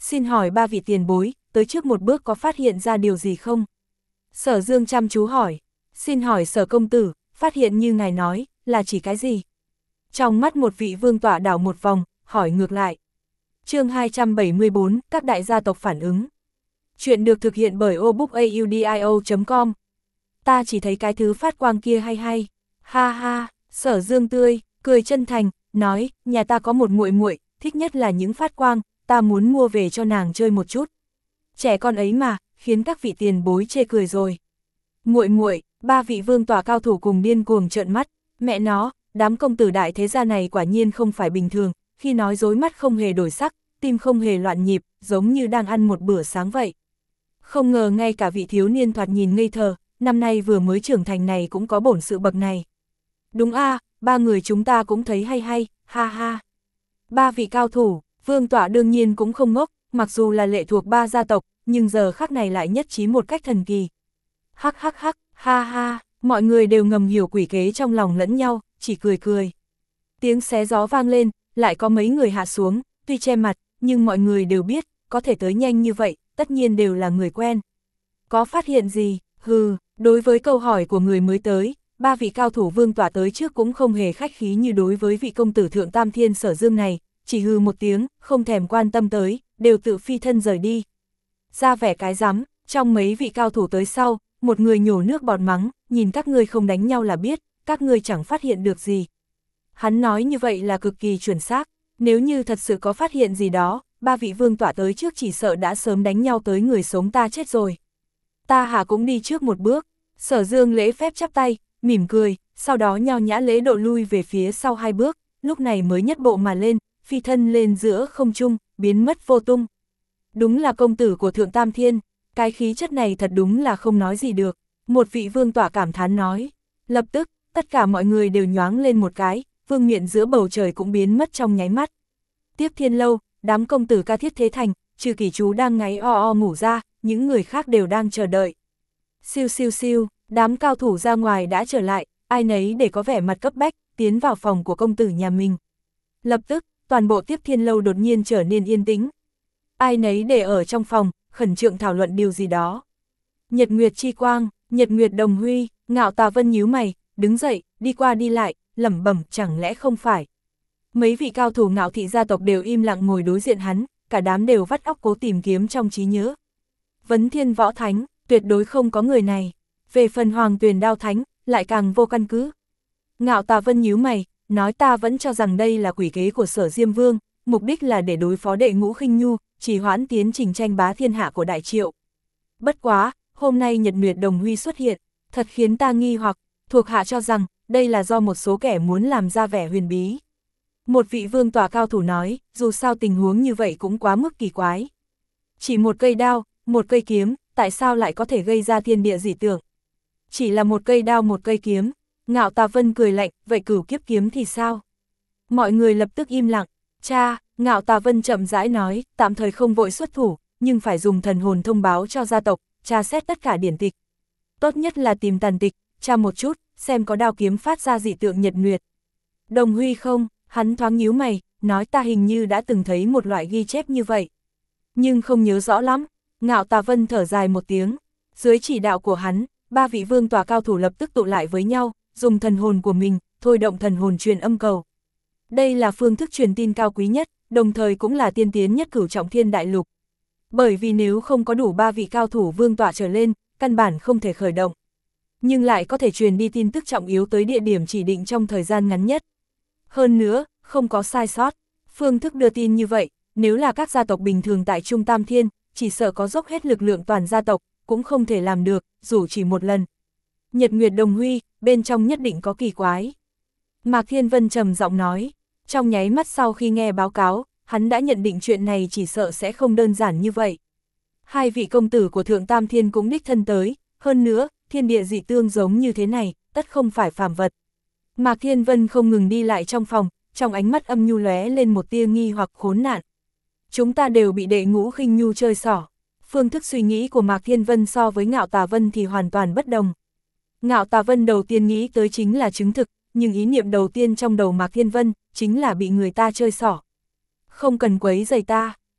Xin hỏi ba vị tiền bối, tới trước một bước có phát hiện ra điều gì không? Sở Dương chăm chú hỏi. Xin hỏi Sở công tử, phát hiện như ngài nói, là chỉ cái gì? Trong mắt một vị vương tọa đảo một vòng, hỏi ngược lại. Chương hai trăm bảy mươi bốn, các đại gia tộc phản ứng. Chuyện được thực hiện bởi obookaudio chấm com. Ta chỉ thấy cái thứ phát quang kia hay hay. Ha ha, Sở Dương tươi, cười chân thành, nói, nhà ta có một muội muội, thích nhất là những phát quang, ta muốn mua về cho nàng chơi một chút. Trẻ con ấy mà, khiến các vị tiền bối chê cười rồi. Muội muội, ba vị vương tòa cao thủ cùng điên cuồng trợn mắt, mẹ nó, đám công tử đại thế gia này quả nhiên không phải bình thường, khi nói dối mắt không hề đổi sắc, tim không hề loạn nhịp, giống như đang ăn một bữa sáng vậy. Không ngờ ngay cả vị thiếu niên thoạt nhìn ngây thơ, năm nay vừa mới trưởng thành này cũng có bổn sự bậc này. Đúng a, ba người chúng ta cũng thấy hay hay, ha ha. Ba vị cao thủ, vương tọa đương nhiên cũng không ngốc, mặc dù là lệ thuộc ba gia tộc, nhưng giờ khắc này lại nhất trí một cách thần kỳ. Hắc hắc hắc, ha ha, mọi người đều ngầm hiểu quỷ kế trong lòng lẫn nhau, chỉ cười cười. Tiếng xé gió vang lên, lại có mấy người hạ xuống, tuy che mặt, nhưng mọi người đều biết, có thể tới nhanh như vậy, tất nhiên đều là người quen. Có phát hiện gì? Hừ, đối với câu hỏi của người mới tới, ba vị cao thủ vương tỏa tới trước cũng không hề khách khí như đối với vị công tử thượng tam thiên Sở Dương này, chỉ hừ một tiếng, không thèm quan tâm tới, đều tự phi thân rời đi. Ra vẻ cái rắm, trong mấy vị cao thủ tới sau, một người nhổ nước bọt mắng, nhìn các ngươi không đánh nhau là biết, các ngươi chẳng phát hiện được gì. Hắn nói như vậy là cực kỳ chuẩn xác, nếu như thật sự có phát hiện gì đó, ba vị vương tỏa tới trước chỉ sợ đã sớm đánh nhau tới người sống ta chết rồi. Ta hả cũng đi trước một bước, Sở Dương lễ phép chắp tay, mỉm cười, sau đó nho nhã lễ độ lui về phía sau hai bước, lúc này mới nhất bộ mà lên, phi thân lên giữa không trung, biến mất vô tung. Đúng là công tử của Thượng Tam Thiên, cái khí chất này thật đúng là không nói gì được, một vị vương tỏa cảm thán nói. Lập tức, tất cả mọi người đều nhoáng lên một cái, vương miện giữa bầu trời cũng biến mất trong nháy mắt. Tiếp Thiên Lâu, đám công tử ca thiết thế thành, trừ Kỷ Chú đang ngáy o o ngủ ra, những người khác đều đang chờ đợi. Siêu siêu siêu, đám cao thủ ra ngoài đã trở lại, ai nấy để có vẻ mặt cấp bách, tiến vào phòng của công tử nhà mình. Lập tức, toàn bộ Tiếp Thiên Lâu đột nhiên trở nên yên tĩnh. Ai nấy để ở trong phòng, khẩn trương thảo luận điều gì đó. Nhật Nguyệt Chi Quang, Nhật Nguyệt Đồng Huy, Ngạo Tà Vân nhíu mày, đứng dậy, đi qua đi lại, lẩm bẩm, chẳng lẽ không phải. Mấy vị cao thủ Ngạo thị gia tộc đều im lặng ngồi đối diện hắn, cả đám đều vắt óc cố tìm kiếm trong trí nhớ. Vấn Thiên Võ Thánh, tuyệt đối không có người này. Về phần Hoàng Tuyền Đao Thánh, lại càng vô căn cứ. Ngạo Tà Vân nhíu mày, nói ta vẫn cho rằng đây là quỷ kế của Sở Diêm Vương, mục đích là để đối phó Đệ Ngũ Khinh Nhu, chỉ hoãn tiến trình tranh bá thiên hạ của Đại Triệu. Bất quá, hôm nay Nhật Nguyệt Đồng Huy xuất hiện, thật khiến ta nghi hoặc, thuộc hạ cho rằng, đây là do một số kẻ muốn làm ra vẻ huyền bí. Một vị vương tòa cao thủ nói, dù sao tình huống như vậy cũng quá mức kỳ quái. Chỉ một cây đao, một cây kiếm, tại sao lại có thể gây ra thiên địa dị tượng? Chỉ là một cây đao một cây kiếm, Ngạo Tà Vân cười lạnh, vậy cửu kiếp kiếm thì sao? Mọi người lập tức im lặng, cha, Ngạo Tà Vân chậm rãi nói, tạm thời không vội xuất thủ, nhưng phải dùng thần hồn thông báo cho gia tộc, tra xét tất cả điển tịch. Tốt nhất là tìm tàn tịch, tra một chút, xem có đao kiếm phát ra dị tượng nhật nguyệt. Đồng Huy không, hắn thoáng nhíu mày, nói ta hình như đã từng thấy một loại ghi chép như vậy. Nhưng không nhớ rõ lắm, Ngạo Tà Vân thở dài một tiếng, dưới chỉ đạo của hắn, ba vị vương tòa cao thủ lập tức tụ lại với nhau, dùng thần hồn của mình, thôi động thần hồn truyền âm cầu. Đây là phương thức truyền tin cao quý nhất, đồng thời cũng là tiên tiến nhất cửu trọng thiên đại lục. Bởi vì nếu không có đủ ba vị cao thủ vương tọa trở lên, căn bản không thể khởi động. Nhưng lại có thể truyền đi tin tức trọng yếu tới địa điểm chỉ định trong thời gian ngắn nhất. Hơn nữa, không có sai sót, phương thức đưa tin như vậy, nếu là các gia tộc bình thường tại Trung Tam Thiên, chỉ sợ có dốc hết lực lượng toàn gia tộc, cũng không thể làm được, dù chỉ một lần. Nhật Nguyệt Đồng Huy, bên trong nhất định có kỳ quái. Mạc Thiên Vân trầm giọng nói, trong nháy mắt sau khi nghe báo cáo, hắn đã nhận định chuyện này chỉ sợ sẽ không đơn giản như vậy. Hai vị công tử của Thượng Tam Thiên cũng đích thân tới, hơn nữa, thiên địa dị tương giống như thế này, tất không phải phàm vật. Mạc Thiên Vân không ngừng đi lại trong phòng, trong ánh mắt âm nhu lóe lên một tia nghi hoặc khốn nạn. Chúng ta đều bị Đệ Ngũ Khinh Nhu chơi xỏ. Phương thức suy nghĩ của Mạc Thiên Vân so với Ngạo Tà Vân thì hoàn toàn bất đồng. Ngạo Tà Vân đầu tiên nghĩ tới chính là chứng thực, nhưng ý niệm đầu tiên trong đầu Mạc Thiên Vân chính là bị người ta chơi xỏ. Không cần quấy rầy ta,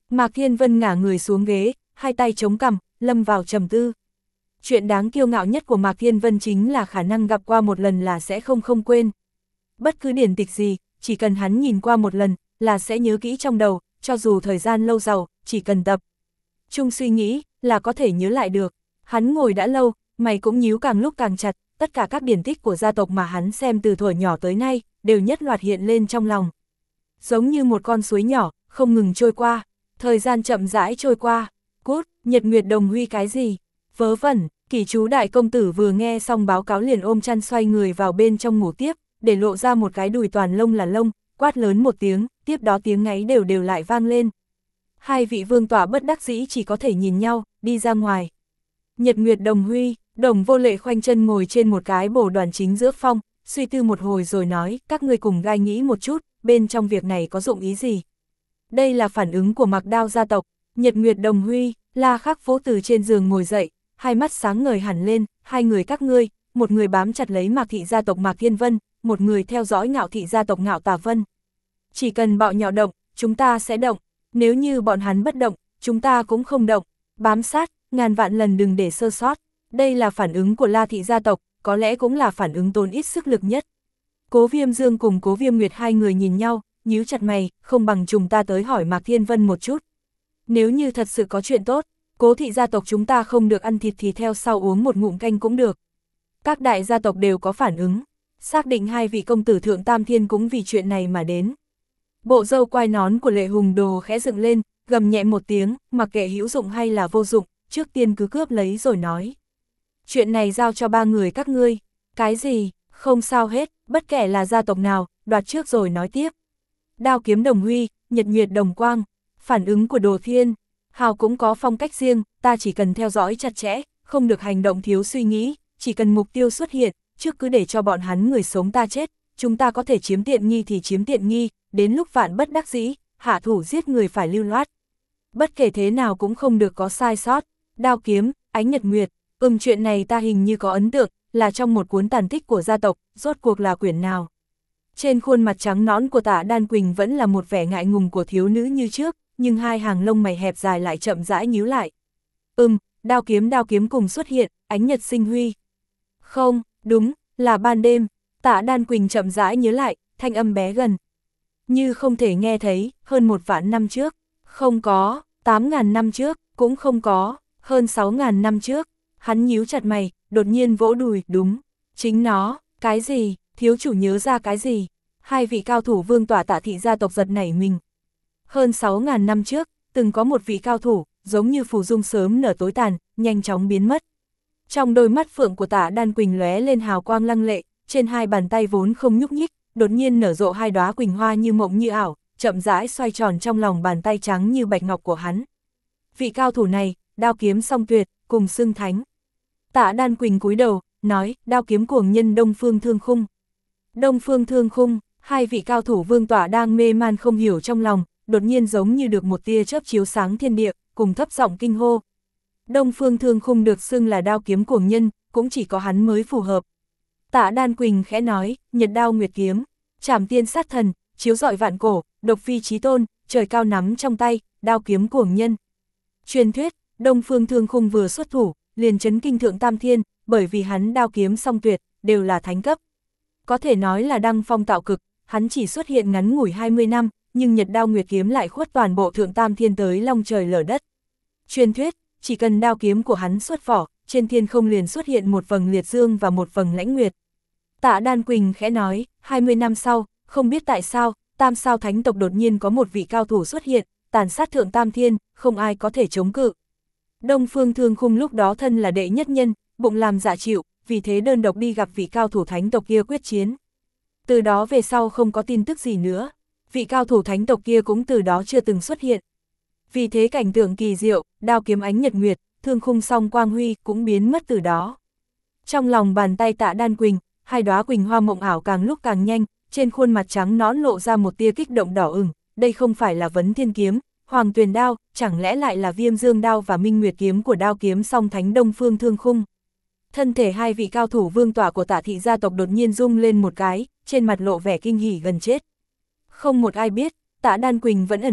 Mạc Thiên Vân ngả người xuống ghế, hai tay chống cằm, lâm vào trầm tư. Chuyện đáng kiêu ngạo nhất của Mạc Thiên Vân chính là khả năng gặp qua một lần là sẽ không không quên. Bất cứ điển tịch gì, chỉ cần hắn nhìn qua một lần, là sẽ nhớ kỹ trong đầu, cho dù thời gian lâu giàu, chỉ cần tập trung suy nghĩ, là có thể nhớ lại được. Hắn ngồi đã lâu, mày cũng nhíu càng lúc càng chặt, tất cả các điển tích của gia tộc mà hắn xem từ thuở nhỏ tới nay, đều nhất loạt hiện lên trong lòng. Giống như một con suối nhỏ, không ngừng trôi qua, thời gian chậm rãi trôi qua. Cút, Nhật Nguyệt Đồng Huy cái gì? Vớ vẩn, Kỷ chú đại công tử vừa nghe xong báo cáo liền ôm chăn xoay người vào bên trong ngủ tiếp, để lộ ra một cái đùi toàn lông là lông, quát lớn một tiếng, tiếp đó tiếng ngáy đều đều lại vang lên. Hai vị vương tỏa bất đắc dĩ chỉ có thể nhìn nhau, đi ra ngoài. Nhật Nguyệt Đồng Huy, Đồng Vô Lệ khoanh chân ngồi trên một cái bồ đoàn chính giữa phong, suy tư một hồi rồi nói, các ngươi cùng gai nghĩ một chút, bên trong việc này có dụng ý gì? Đây là phản ứng của Mạc Đao gia tộc. Nhật Nguyệt Đồng Huy, La Khắc Vỗ từ trên giường ngồi dậy, hai mắt sáng ngời hẳn lên, hai người các ngươi, một người bám chặt lấy Mạc thị gia tộc Mạc Thiên Vân, một người theo dõi Ngạo thị gia tộc Ngạo Tà Vân. Chỉ cần bọn nhỏ động, chúng ta sẽ động, nếu như bọn hắn bất động, chúng ta cũng không động, bám sát, ngàn vạn lần đừng để sơ sót. Đây là phản ứng của La thị gia tộc, có lẽ cũng là phản ứng tốn ít sức lực nhất. Cố Viêm Dương cùng Cố Viêm Nguyệt hai người nhìn nhau, nhíu chặt mày, không bằng chúng ta tới hỏi Mạc Thiên Vân một chút. Nếu như thật sự có chuyện tốt, Cố thị gia tộc chúng ta không được ăn thịt thì theo sau uống một ngụm canh cũng được. Các đại gia tộc đều có phản ứng, xác định hai vị công tử Thượng Tam Thiên cũng vì chuyện này mà đến. Bộ râu quai nón của Lệ Hùng Đồ khẽ dựng lên, gầm nhẹ một tiếng, mặc kệ hữu dụng hay là vô dụng, trước tiên cứ cướp lấy rồi nói. Chuyện này giao cho ba người các ngươi. Cái gì? Không sao hết, bất kể là gia tộc nào, đoạt trước rồi nói tiếp. Đao Kiếm Đồng Huy, Nhật Nguyệt Đồng Quang, phản ứng của Đồ Thiên. Hào cũng có phong cách riêng, ta chỉ cần theo dõi chặt chẽ, không được hành động thiếu suy nghĩ, chỉ cần mục tiêu xuất hiện, trước cứ để cho bọn hắn người sống ta chết, chúng ta có thể chiếm tiện nghi thì chiếm tiện nghi, đến lúc vạn bất đắc dĩ, hạ thủ giết người phải lưu loát. Bất kể thế nào cũng không được có sai sót. Đao Kiếm, Ánh Nhật Nguyệt, ừm chuyện này ta hình như có ấn tượng, là trong một cuốn tàn tích của gia tộc, rốt cuộc là quyển nào? Trên khuôn mặt trắng nõn của Tạ Đan Quỳnh vẫn là một vẻ ngại ngùng của thiếu nữ như trước, nhưng hai hàng lông mày hẹp dài lại chậm rãi nhíu lại. Ừm, đao kiếm đao kiếm cùng xuất hiện, ánh nhật sinh huy. Không, đúng, là ban đêm. Tạ Đan Quỳnh chậm rãi nhớ lại, thanh âm bé gần. Như không thể nghe thấy, hơn một vạn năm trước. Không có, tám ngàn năm trước, cũng không có, hơn sáu ngàn năm trước. Hắn nhíu chặt mày, đột nhiên vỗ đùi, đúng. Chính nó, cái gì, thiếu chủ nhớ ra cái gì? Hai vị cao thủ vương tỏa Tạ thị gia tộc giật nảy mình. Hơn sáu ngàn năm trước, từng có một vị cao thủ, giống như phù dung sớm nở tối tàn, nhanh chóng biến mất. Trong đôi mắt phượng của Tạ Đan Quỳnh lóe lên hào quang lăng lệ, trên hai bàn tay vốn không nhúc nhích, đột nhiên nở rộ hai đóa quỳnh hoa như mộng như ảo, chậm rãi xoay tròn trong lòng bàn tay trắng như bạch ngọc của hắn. Vị cao thủ này, đao kiếm song tuyệt, cùng xưng thánh. Tạ Đan Quỳnh cúi đầu, nói, đao kiếm cuồng nhân Đông Phương Thương Khung. Đông Phương Thương Khung, hai vị cao thủ vương tỏa đang mê man không hiểu trong lòng, đột nhiên giống như được một tia chớp chiếu sáng thiên địa, cùng thấp giọng kinh hô. Đông Phương Thương Khung được xưng là đao kiếm cuồng nhân, cũng chỉ có hắn mới phù hợp. Tạ Đan Quỳnh khẽ nói, nhật đao nguyệt kiếm, trảm tiên sát thần, chiếu rọi vạn cổ, độc phi chí tôn, trời cao nắm trong tay, đao kiếm cuồng nhân. Truyền thuyết, Đông Phương Thương Khung vừa xuất thủ, liền chấn kinh Thượng Tam Thiên, bởi vì hắn đao kiếm song tuyệt, đều là thánh cấp. Có thể nói là đăng phong tạo cực, hắn chỉ xuất hiện ngắn ngủi hai mươi năm, nhưng nhật đao nguyệt kiếm lại khuất toàn bộ Thượng Tam Thiên tới long trời lở đất. Truyền thuyết, chỉ cần đao kiếm của hắn xuất vỏ, trên thiên không liền xuất hiện một vầng liệt dương và một vầng lãnh nguyệt. Tạ Đan Quỳnh khẽ nói, hai mươi năm sau, không biết tại sao, Tam Sao Thánh tộc đột nhiên có một vị cao thủ xuất hiện, tàn sát Thượng Tam Thiên, không ai có thể chống cự. Đông Phương Thương Khung lúc đó thân là đệ nhất nhân, bụng làm dạ chịu, vì thế đơn độc đi gặp vị cao thủ thánh tộc kia quyết chiến. Từ đó về sau không có tin tức gì nữa, vị cao thủ thánh tộc kia cũng từ đó chưa từng xuất hiện. Vì thế cảnh tượng kỳ diệu, đao kiếm ánh nhật nguyệt, thương khung song quang huy cũng biến mất từ đó. Trong lòng bàn tay Tạ Đan Quỳnh, hai đóa quỳnh hoa mộng ảo càng lúc càng nhanh, trên khuôn mặt trắng nõn lộ ra một tia kích động đỏ ửng, đây không phải là Vấn Thiên kiếm, Hoàng Tuyền đao, chẳng lẽ lại là Viêm Dương đao và Minh Nguyệt kiếm của đao kiếm song thánh Đông Phương Thương Khung. Thân thể hai vị cao thủ vương tỏa của Tạ thị gia tộc đột nhiên rung lên một cái, trên mặt lộ vẻ kinh hỉ gần chết. Không một ai biết, Tạ Đan Quỳnh vẫn ẩn mình,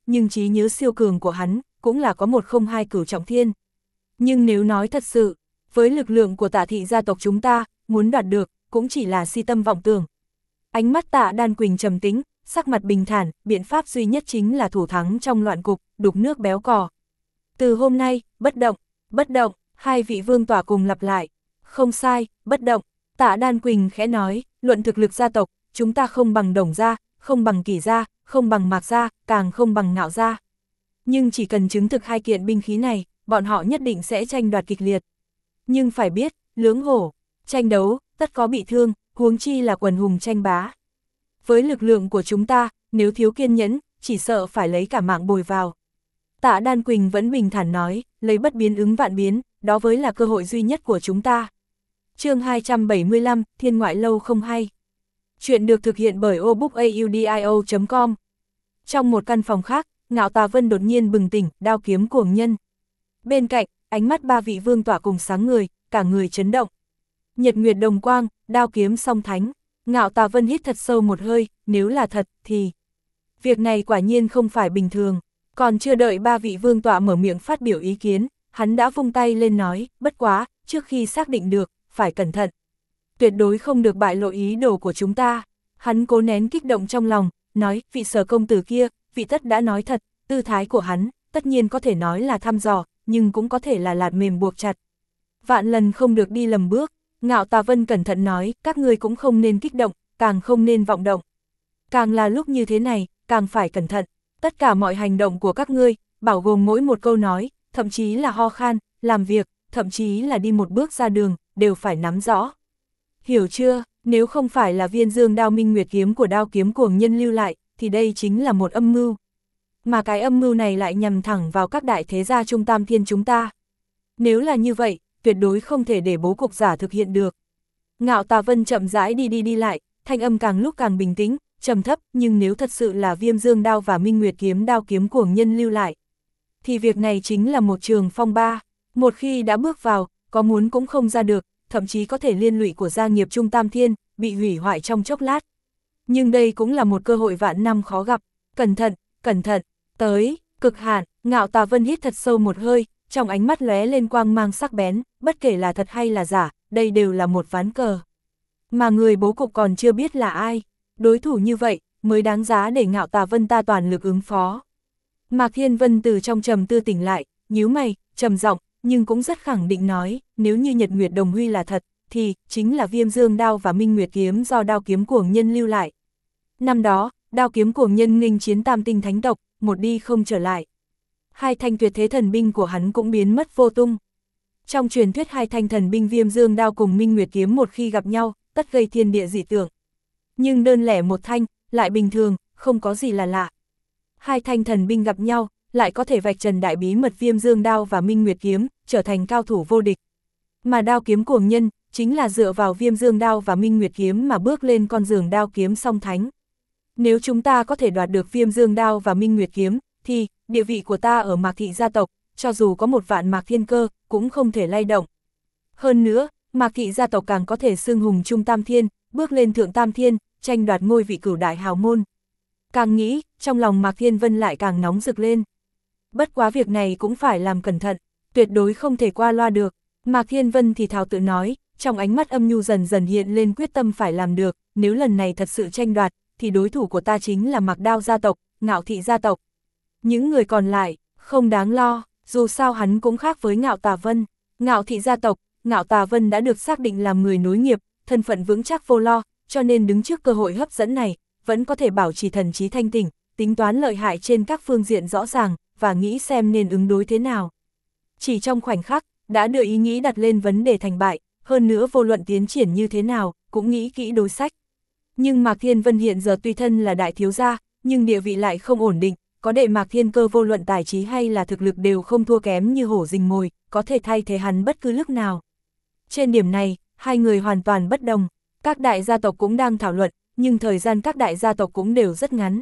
nhưng trí nhớ siêu cường của hắn, cũng là có một không hai cửu trọng thiên. Nhưng nếu nói thật sự, với lực lượng của Tạ thị gia tộc chúng ta, muốn đoạt được, cũng chỉ là si tâm vọng tưởng. Ánh mắt Tạ Đan Quỳnh trầm tĩnh, sắc mặt bình thản, biện pháp duy nhất chính là thủ thắng trong loạn cục, đục nước béo cò. Từ hôm nay, bất động, bất động, hai vị vương tỏa cùng lặp lại. Không sai, bất động. Tạ Đan Quỳnh khẽ nói, luận thực lực gia tộc, chúng ta không bằng Đồng gia, không bằng Kỷ gia, không bằng Mạc gia, càng không bằng Ngạo gia. Nhưng chỉ cần chứng thực hai kiện binh khí này, bọn họ nhất định sẽ tranh đoạt kịch liệt. Nhưng phải biết, lưỡng hổ, tranh đấu, tất có bị thương, huống chi là quần hùng tranh bá. Với lực lượng của chúng ta, nếu thiếu kiên nhẫn, chỉ sợ phải lấy cả mạng bồi vào. Tạ Đan Quỳnh vẫn bình thản nói, lấy bất biến ứng vạn biến, đó với là cơ hội duy nhất của chúng ta. Chương hai trăm bảy mươi lăm, Thiên ngoại lâu không hay. Chuyện được thực hiện bởi obookaudio chấm com. Trong một căn phòng khác, Ngạo Tà Vân đột nhiên bừng tỉnh, đao kiếm cuồng nhân. Bên cạnh, ánh mắt ba vị vương tỏa cùng sáng người, cả người chấn động. Nhật nguyệt đồng quang, đao kiếm song thánh. Ngạo Tà Vân hít thật sâu một hơi, nếu là thật, thì... Việc này quả nhiên không phải bình thường. Còn chưa đợi ba vị vương tọa mở miệng phát biểu ý kiến, hắn đã vung tay lên nói, bất quá, trước khi xác định được, phải cẩn thận. Tuyệt đối không được bại lộ ý đồ của chúng ta. Hắn cố nén kích động trong lòng, nói, vị Sở công tử kia, vị tất đã nói thật, tư thái của hắn, tất nhiên có thể nói là thăm dò, nhưng cũng có thể là lạt mềm buộc chặt. Vạn lần không được đi lầm bước. Ngạo Tà Vân cẩn thận nói, các ngươi cũng không nên kích động, càng không nên vọng động. Càng là lúc như thế này, càng phải cẩn thận. Tất cả mọi hành động của các ngươi, bao gồm mỗi một câu nói, thậm chí là ho khan, làm việc, thậm chí là đi một bước ra đường, đều phải nắm rõ. Hiểu chưa, nếu không phải là viên dương đao minh nguyệt kiếm của đao kiếm cuồng nhân lưu lại, thì đây chính là một âm mưu. Mà cái âm mưu này lại nhằm thẳng vào các đại thế gia Trung Tam Thiên chúng ta. Nếu là như vậy, tuyệt đối không thể để bố cục giả thực hiện được. Ngạo Tà Vân chậm rãi đi đi đi lại, thanh âm càng lúc càng bình tĩnh, trầm thấp, nhưng nếu thật sự là viêm dương đao và minh nguyệt kiếm đao kiếm cuồng nhân lưu lại, thì việc này chính là một trường phong ba. Một khi đã bước vào, có muốn cũng không ra được, thậm chí có thể liên lụy của gia nghiệp Trung Tam Thiên, bị hủy hoại trong chốc lát. Nhưng đây cũng là một cơ hội vạn năm khó gặp. Cẩn thận, cẩn thận, tới, cực hạn. Ngạo Tà Vân hít thật sâu một hơi, trong ánh mắt lóe lên quang mang sắc bén, bất kể là thật hay là giả, đây đều là một ván cờ. Mà người bố cục còn chưa biết là ai, đối thủ như vậy, mới đáng giá để Ngạo Tà Vân ta toàn lực ứng phó. Mạc Thiên Vân từ trong trầm tư tỉnh lại, nhíu mày, trầm giọng, nhưng cũng rất khẳng định nói, nếu như Nhật Nguyệt Đồng Huy là thật, thì chính là viêm dương đao và minh nguyệt kiếm do đao kiếm cuồng nhân lưu lại. Năm đó, đao kiếm cuồng nhân nghênh chiến tam tinh thánh tộc, một đi không trở lại. Hai thanh tuyệt thế thần binh của hắn cũng biến mất vô tung. Trong truyền thuyết hai thanh thần binh viêm dương đao cùng minh nguyệt kiếm một khi gặp nhau, tất gây thiên địa dị tượng. Nhưng đơn lẻ một thanh, lại bình thường, không có gì là lạ. Hai thanh thần binh gặp nhau, lại có thể vạch trần đại bí mật viêm dương đao và minh nguyệt kiếm, trở thành cao thủ vô địch. Mà đao kiếm cuồng nhân, chính là dựa vào viêm dương đao và minh nguyệt kiếm mà bước lên con giường đao kiếm song thánh. Nếu chúng ta có thể đoạt được viêm dương đao và minh nguyệt kiếm, thì địa vị của ta ở Mạc thị gia tộc, cho dù có một vạn Mạc Thiên Cơ, cũng không thể lay động. Hơn nữa, Mạc thị gia tộc càng có thể xưng hùng Trung Tam Thiên, bước lên Thượng Tam Thiên, tranh đoạt ngôi vị cửu đại hào môn. Càng nghĩ, trong lòng Mạc Thiên Vân lại càng nóng rực lên. Bất quá việc này cũng phải làm cẩn thận, tuyệt đối không thể qua loa được. Mạc Thiên Vân thì thào tự nói, trong ánh mắt âm nhu dần dần hiện lên quyết tâm phải làm được, nếu lần này thật sự tranh đoạt, thì đối thủ của ta chính là Mạc Đao gia tộc, Ngạo thị gia tộc. Những người còn lại, không đáng lo, dù sao hắn cũng khác với Ngạo Tà Vân. Ngạo thị gia tộc, Ngạo Tà Vân đã được xác định làm người nối nghiệp, thân phận vững chắc vô lo, cho nên đứng trước cơ hội hấp dẫn này, vẫn có thể bảo trì thần trí thanh tỉnh, tính toán lợi hại trên các phương diện rõ ràng, và nghĩ xem nên ứng đối thế nào. Chỉ trong khoảnh khắc, đã đưa ý nghĩ đặt lên vấn đề thành bại, hơn nữa vô luận tiến triển như thế nào, cũng nghĩ kỹ đối sách. Nhưng Mạc Thiên Vân hiện giờ tuy thân là đại thiếu gia, nhưng địa vị lại không ổn định, có đệ Mạc Thiên Cơ vô luận tài trí hay là thực lực đều không thua kém như hổ rình mồi, có thể thay thế hắn bất cứ lúc nào. Trên điểm này, hai người hoàn toàn bất đồng, các đại gia tộc cũng đang thảo luận, nhưng thời gian các đại gia tộc cũng đều rất ngắn.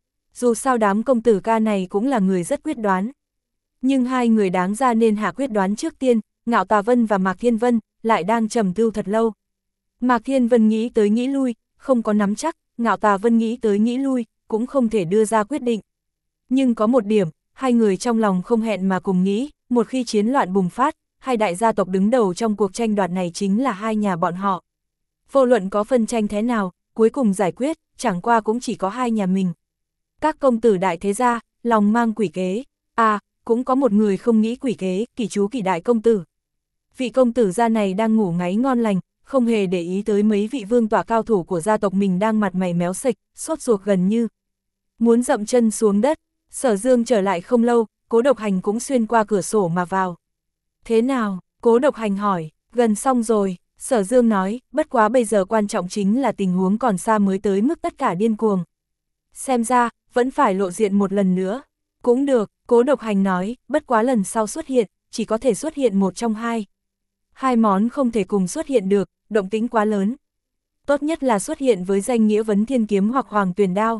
Dù sao đám công tử ca này cũng là người rất quyết đoán. Nhưng hai người đáng ra nên hạ quyết đoán trước tiên, Ngạo Tà Vân và Mạc Thiên Vân, lại đang trầm tư thật lâu. Mạc Thiên Vân nghĩ tới nghĩ lui, không có nắm chắc, Ngạo Tà Vân nghĩ tới nghĩ lui, cũng không thể đưa ra quyết định. Nhưng có một điểm, hai người trong lòng không hẹn mà cùng nghĩ, một khi chiến loạn bùng phát, hai đại gia tộc đứng đầu trong cuộc tranh đoạt này chính là hai nhà bọn họ. Vô luận có phân tranh thế nào, cuối cùng giải quyết, chẳng qua cũng chỉ có hai nhà mình. Các công tử đại thế gia, lòng mang quỷ kế, à, cũng có một người không nghĩ quỷ kế, Kỷ chú Kỷ đại công tử. Vị công tử gia này đang ngủ ngáy ngon lành, không hề để ý tới mấy vị vương tọa cao thủ của gia tộc mình đang mặt mày méo sạch, sốt ruột gần như muốn dậm chân xuống đất. Sở Dương trở lại không lâu, Cố Độc Hành cũng xuyên qua cửa sổ mà vào. Thế nào? Cố Độc Hành hỏi. Gần xong rồi, Sở Dương nói, bất quá bây giờ quan trọng chính là tình huống còn xa mới tới mức tất cả điên cuồng. Xem ra, vẫn phải lộ diện một lần nữa. Cũng được, Cố Độc Hành nói, bất quá lần sau xuất hiện, chỉ có thể xuất hiện một trong hai. Hai món không thể cùng xuất hiện được, động tĩnh quá lớn. Tốt nhất là xuất hiện với danh nghĩa Vấn Thiên Kiếm hoặc Hoàng Tuyền Đao.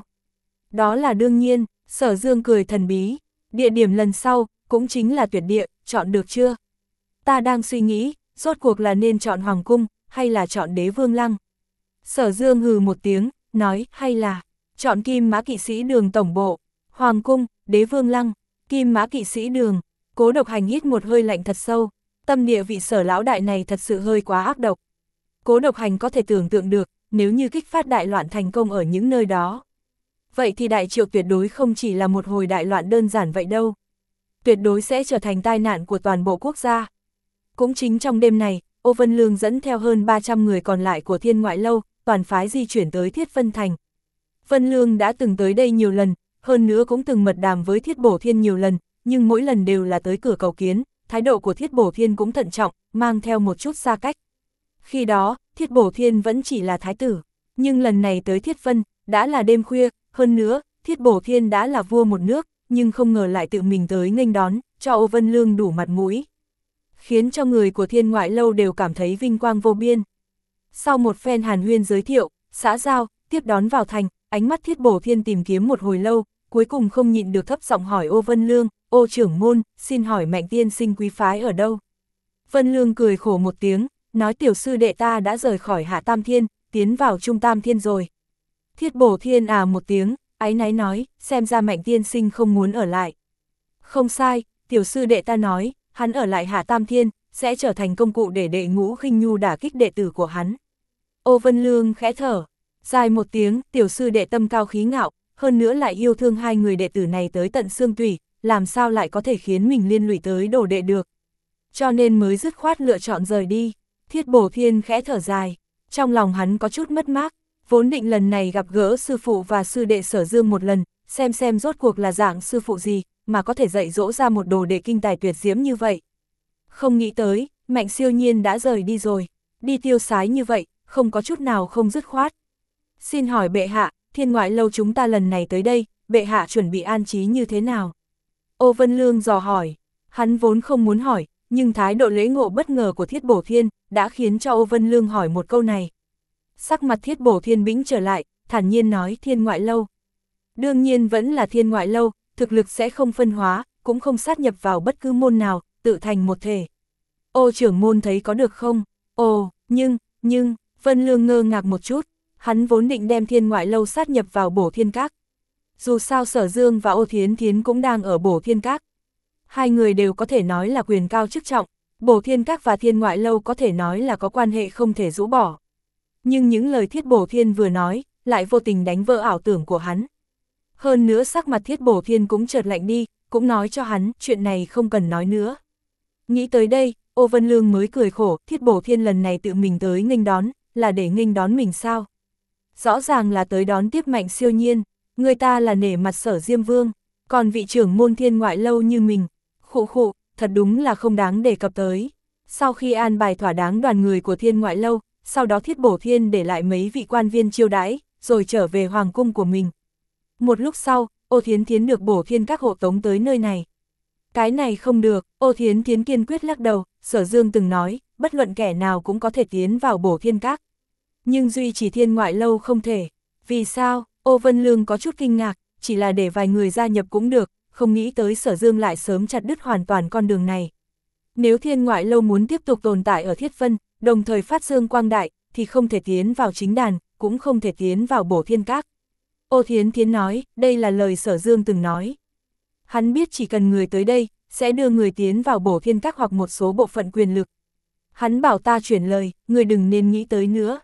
Đó là đương nhiên, Sở Dương cười thần bí. Địa điểm lần sau, cũng chính là tuyệt địa, chọn được chưa? Ta đang suy nghĩ, rốt cuộc là nên chọn Hoàng Cung, hay là chọn Đế Vương Lăng? Sở Dương hừ một tiếng, nói, hay là chọn Kim Mã Kỵ Sĩ Đường tổng bộ, Hoàng Cung, Đế Vương Lăng, Kim Mã Kỵ Sĩ Đường. Cố Độc Hành hít một hơi lạnh thật sâu, tâm địa vị Sở lão đại này thật sự hơi quá ác độc. Cố Độc Hành có thể tưởng tượng được, nếu như kích phát đại loạn thành công ở những nơi đó. Vậy thì Đại Triệu tuyệt đối không chỉ là một hồi đại loạn đơn giản vậy đâu. Tuyệt đối sẽ trở thành tai nạn của toàn bộ quốc gia. Cũng chính trong đêm này, Ô Vân Lương dẫn theo hơn ba trăm người còn lại của Thiên Ngoại Lâu, toàn phái di chuyển tới Thiết Vân Thành. Vân Lương đã từng tới đây nhiều lần, hơn nữa cũng từng mật đàm với Thiết Bổ Thiên nhiều lần, nhưng mỗi lần đều là tới cửa cầu kiến, thái độ của Thiết Bổ Thiên cũng thận trọng, mang theo một chút xa cách. Khi đó, Thiết Bổ Thiên vẫn chỉ là thái tử, nhưng lần này tới Thiết Vân, đã là đêm khuya, hơn nữa, Thiết Bổ Thiên đã là vua một nước, nhưng không ngờ lại tự mình tới nghênh đón, cho Ô Vân Lương đủ mặt mũi. Khiến cho người của Thiên Ngoại Lâu đều cảm thấy vinh quang vô biên. Sau một phen hàn huyên giới thiệu, xã giao, tiếp đón vào thành, ánh mắt Thiết Bổ Thiên tìm kiếm một hồi lâu, cuối cùng không nhịn được thấp giọng hỏi Ô Vân Lương, Ô trưởng môn, xin hỏi Mạnh tiên sinh quý phái ở đâu? Vân Lương cười khổ một tiếng, nói tiểu sư đệ ta đã rời khỏi Hạ Tam Thiên, tiến vào Trung Tam Thiên rồi. Thiết Bổ Thiên à một tiếng, áy náy nói, xem ra Mạnh tiên sinh không muốn ở lại. Không sai, tiểu sư đệ ta nói, hắn ở lại Hạ Tam Thiên, sẽ trở thành công cụ để đệ Ngũ Khinh Nhu đả kích đệ tử của hắn. Ô Vân Lương khẽ thở, dài một tiếng, tiểu sư đệ tâm cao khí ngạo, hơn nữa lại yêu thương hai người đệ tử này tới tận xương tủy, làm sao lại có thể khiến mình liên lụy tới đồ đệ được. Cho nên mới dứt khoát lựa chọn rời đi. Thiết Bổ Thiên khẽ thở dài, trong lòng hắn có chút mất mát, vốn định lần này gặp gỡ sư phụ và sư đệ Sở Dương một lần, xem xem rốt cuộc là dạng sư phụ gì, mà có thể dạy dỗ ra một đồ đệ kinh tài tuyệt diễm như vậy. Không nghĩ tới, Mạnh siêu nhiên đã rời đi rồi, đi tiêu sái như vậy, không có chút nào không dứt khoát. Xin hỏi bệ hạ, Thiên Ngoại Lâu chúng ta lần này tới đây, bệ hạ chuẩn bị an trí như thế nào? Ô Vân Lương dò hỏi, hắn vốn không muốn hỏi, nhưng thái độ lễ ngộ bất ngờ của Thiết Bổ Thiên đã khiến cho Ô Vân Lương hỏi một câu này. Sắc mặt Thiết Bổ Thiên bĩnh trở lại, thản nhiên nói Thiên Ngoại Lâu. Đương nhiên vẫn là Thiên Ngoại Lâu, thực lực sẽ không phân hóa, cũng không sát nhập vào bất cứ môn nào, tự thành một thể. Ô trưởng môn thấy có được không? Ồ, nhưng, nhưng, Vân Lương ngơ ngạc một chút, hắn vốn định đem Thiên Ngoại Lâu sát nhập vào Bổ Thiên Các. Dù sao Sở Dương và Ô Thiến Thiến cũng đang ở Bổ Thiên Các. Hai người đều có thể nói là quyền cao chức trọng, Bổ Thiên Các và Thiên Ngoại Lâu có thể nói là có quan hệ không thể rũ bỏ. Nhưng những lời Thiết Bổ Thiên vừa nói, lại vô tình đánh vỡ ảo tưởng của hắn. Hơn nữa sắc mặt Thiết Bổ Thiên cũng chợt lạnh đi, cũng nói cho hắn, chuyện này không cần nói nữa. Nghĩ tới đây, Ô Vân Lương mới cười khổ, Thiết Bổ Thiên lần này tự mình tới nghênh đón, là để nghênh đón mình sao? Rõ ràng là tới đón tiếp Mạnh siêu nhiên, người ta là nể mặt Sở Diêm Vương, còn vị trưởng môn Thiên Ngoại Lâu như mình, khụ khụ, thật đúng là không đáng đề cập tới. Sau khi an bài thỏa đáng đoàn người của Thiên Ngoại Lâu, sau đó Thiết Bổ Thiên để lại mấy vị quan viên chiêu đãi, rồi trở về hoàng cung của mình. Một lúc sau, Ô Thiến Thiến được Bổ Thiên Các hộ tống tới nơi này. Cái này không được, Ô Thiến Thiến kiên quyết lắc đầu, Sở Dương từng nói, bất luận kẻ nào cũng có thể tiến vào Bổ Thiên Các. Nhưng duy chỉ Thiên Ngoại Lâu không thể. Vì sao? Ô Vân Lương có chút kinh ngạc, chỉ là để vài người gia nhập cũng được, không nghĩ tới Sở Dương lại sớm chặt đứt hoàn toàn con đường này. Nếu Thiên Ngoại Lâu muốn tiếp tục tồn tại ở Thiết Vân, đồng thời phát dương quang đại, thì không thể tiến vào chính đàn, cũng không thể tiến vào Bổ Thiên Các. Ô Thiến Thiến nói, đây là lời Sở Dương từng nói. Hắn biết chỉ cần người tới đây, sẽ đưa người tiến vào Bổ Thiên Các hoặc một số bộ phận quyền lực. Hắn bảo ta chuyển lời, người đừng nên nghĩ tới nữa.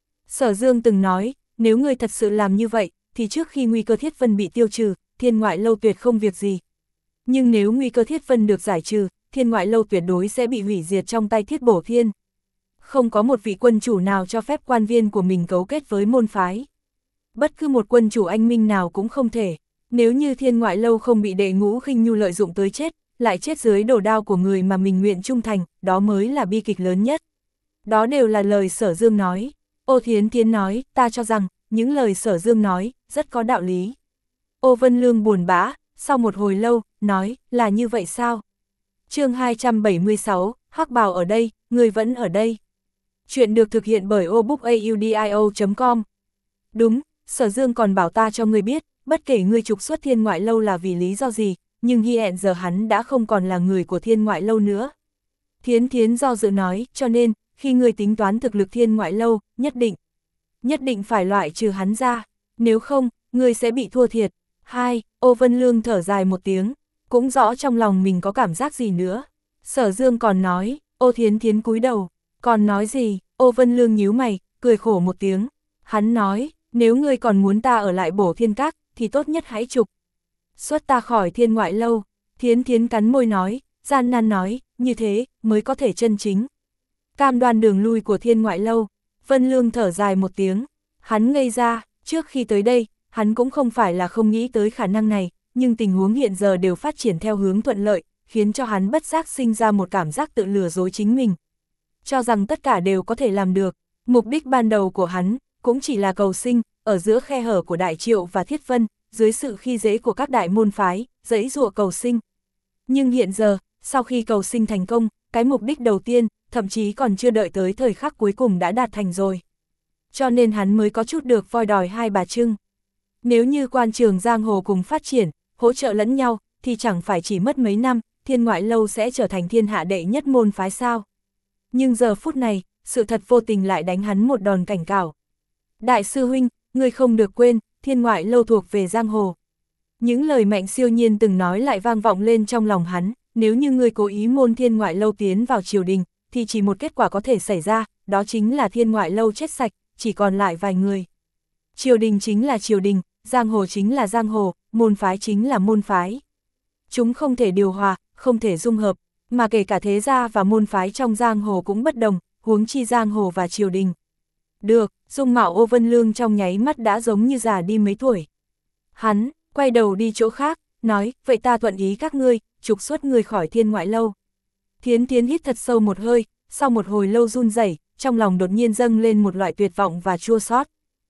Sở Dương từng nói, nếu người thật sự làm như vậy, thì trước khi nguy cơ Thiết Vân bị tiêu trừ, Thiên Ngoại Lâu tuyệt không việc gì. Nhưng nếu nguy cơ Thiết Vân được giải trừ, Thiên Ngoại Lâu tuyệt đối sẽ bị hủy diệt trong tay Thiết Bổ Thiên. Không có một vị quân chủ nào cho phép quan viên của mình cấu kết với môn phái. Bất cứ một quân chủ anh minh nào cũng không thể. Nếu như Thiên Ngoại Lâu không bị Đệ Ngũ Khinh Nhu lợi dụng tới chết, lại chết dưới đồ đao của người mà mình nguyện trung thành, đó mới là bi kịch lớn nhất. Đó đều là lời Sở Dương nói. Ô Thiến Thiến nói, ta cho rằng, những lời Sở Dương nói, rất có đạo lý. Ô Vân Lương buồn bã, sau một hồi lâu, nói, là như vậy sao? Chương hai trăm bảy mươi sáu, Hắc Bào ở đây, người vẫn ở đây. Chuyện được thực hiện bởi obookaudio chấm com. Đúng, Sở Dương còn bảo ta cho ngươi biết, bất kể ngươi trục xuất Thiên Ngoại Lâu là vì lý do gì, nhưng hiện giờ hắn đã không còn là người của Thiên Ngoại Lâu nữa. Thiến Thiến do dự nói, cho nên, khi ngươi tính toán thực lực Thiên Ngoại Lâu, nhất định, nhất định phải loại trừ hắn ra, nếu không, ngươi sẽ bị thua thiệt. Hai, Ô Vân Lương thở dài một tiếng, cũng rõ trong lòng mình có cảm giác gì nữa. Sở Dương còn nói, Ô Thiến Thiến cúi đầu, còn nói gì? Ô Vân Lương nhíu mày, cười khổ một tiếng. Hắn nói, nếu ngươi còn muốn ta ở lại Bổ Thiên Các, thì tốt nhất hãy trục xuất ta khỏi Thiên Ngoại Lâu. Thiến Thiến cắn môi nói, gian nan nói, như thế, mới có thể chân chính cam đoan đường lui của Thiên Ngoại Lâu. Vân Lương thở dài một tiếng, hắn ngây ra, trước khi tới đây, hắn cũng không phải là không nghĩ tới khả năng này, nhưng tình huống hiện giờ đều phát triển theo hướng thuận lợi, khiến cho hắn bất giác sinh ra một cảm giác tự lừa dối chính mình. Cho rằng tất cả đều có thể làm được, mục đích ban đầu của hắn, cũng chỉ là cầu sinh, ở giữa khe hở của Đại Triệu và Thiết Vân, dưới sự khi dễ của các đại môn phái, giãy giụa cầu sinh. Nhưng hiện giờ, sau khi cầu sinh thành công, cái mục đích đầu tiên, thậm chí còn chưa đợi tới thời khắc cuối cùng đã đạt thành rồi. Cho nên hắn mới có chút được voi đòi hai bà trưng. Nếu như quan trường giang hồ cùng phát triển, hỗ trợ lẫn nhau, thì chẳng phải chỉ mất mấy năm, Thiên Ngoại Lâu sẽ trở thành thiên hạ đệ nhất môn phái sao. Nhưng giờ phút này, sự thật vô tình lại đánh hắn một đòn cảnh cáo. Đại sư huynh, ngươi không được quên, Thiên Ngoại Lâu thuộc về giang hồ. Những lời Mạnh Siêu Nhiên từng nói lại vang vọng lên trong lòng hắn, nếu như ngươi cố ý môn Thiên Ngoại Lâu tiến vào triều đình, thì chỉ một kết quả có thể xảy ra, đó chính là Thiên Ngoại Lâu chết sạch, chỉ còn lại vài người. Triều đình chính là triều đình, giang hồ chính là giang hồ, môn phái chính là môn phái. Chúng không thể điều hòa, không thể dung hợp, mà kể cả thế gia và môn phái trong giang hồ cũng bất đồng, huống chi giang hồ và triều đình. Được, dung mạo Ô Vân Lương trong nháy mắt đã giống như già đi mấy tuổi. Hắn, quay đầu đi chỗ khác, nói, vậy ta thuận ý các ngươi, trục xuất ngươi khỏi Thiên Ngoại Lâu. Thiến Thiến hít thật sâu một hơi, sau một hồi lâu run rẩy, trong lòng đột nhiên dâng lên một loại tuyệt vọng và chua xót.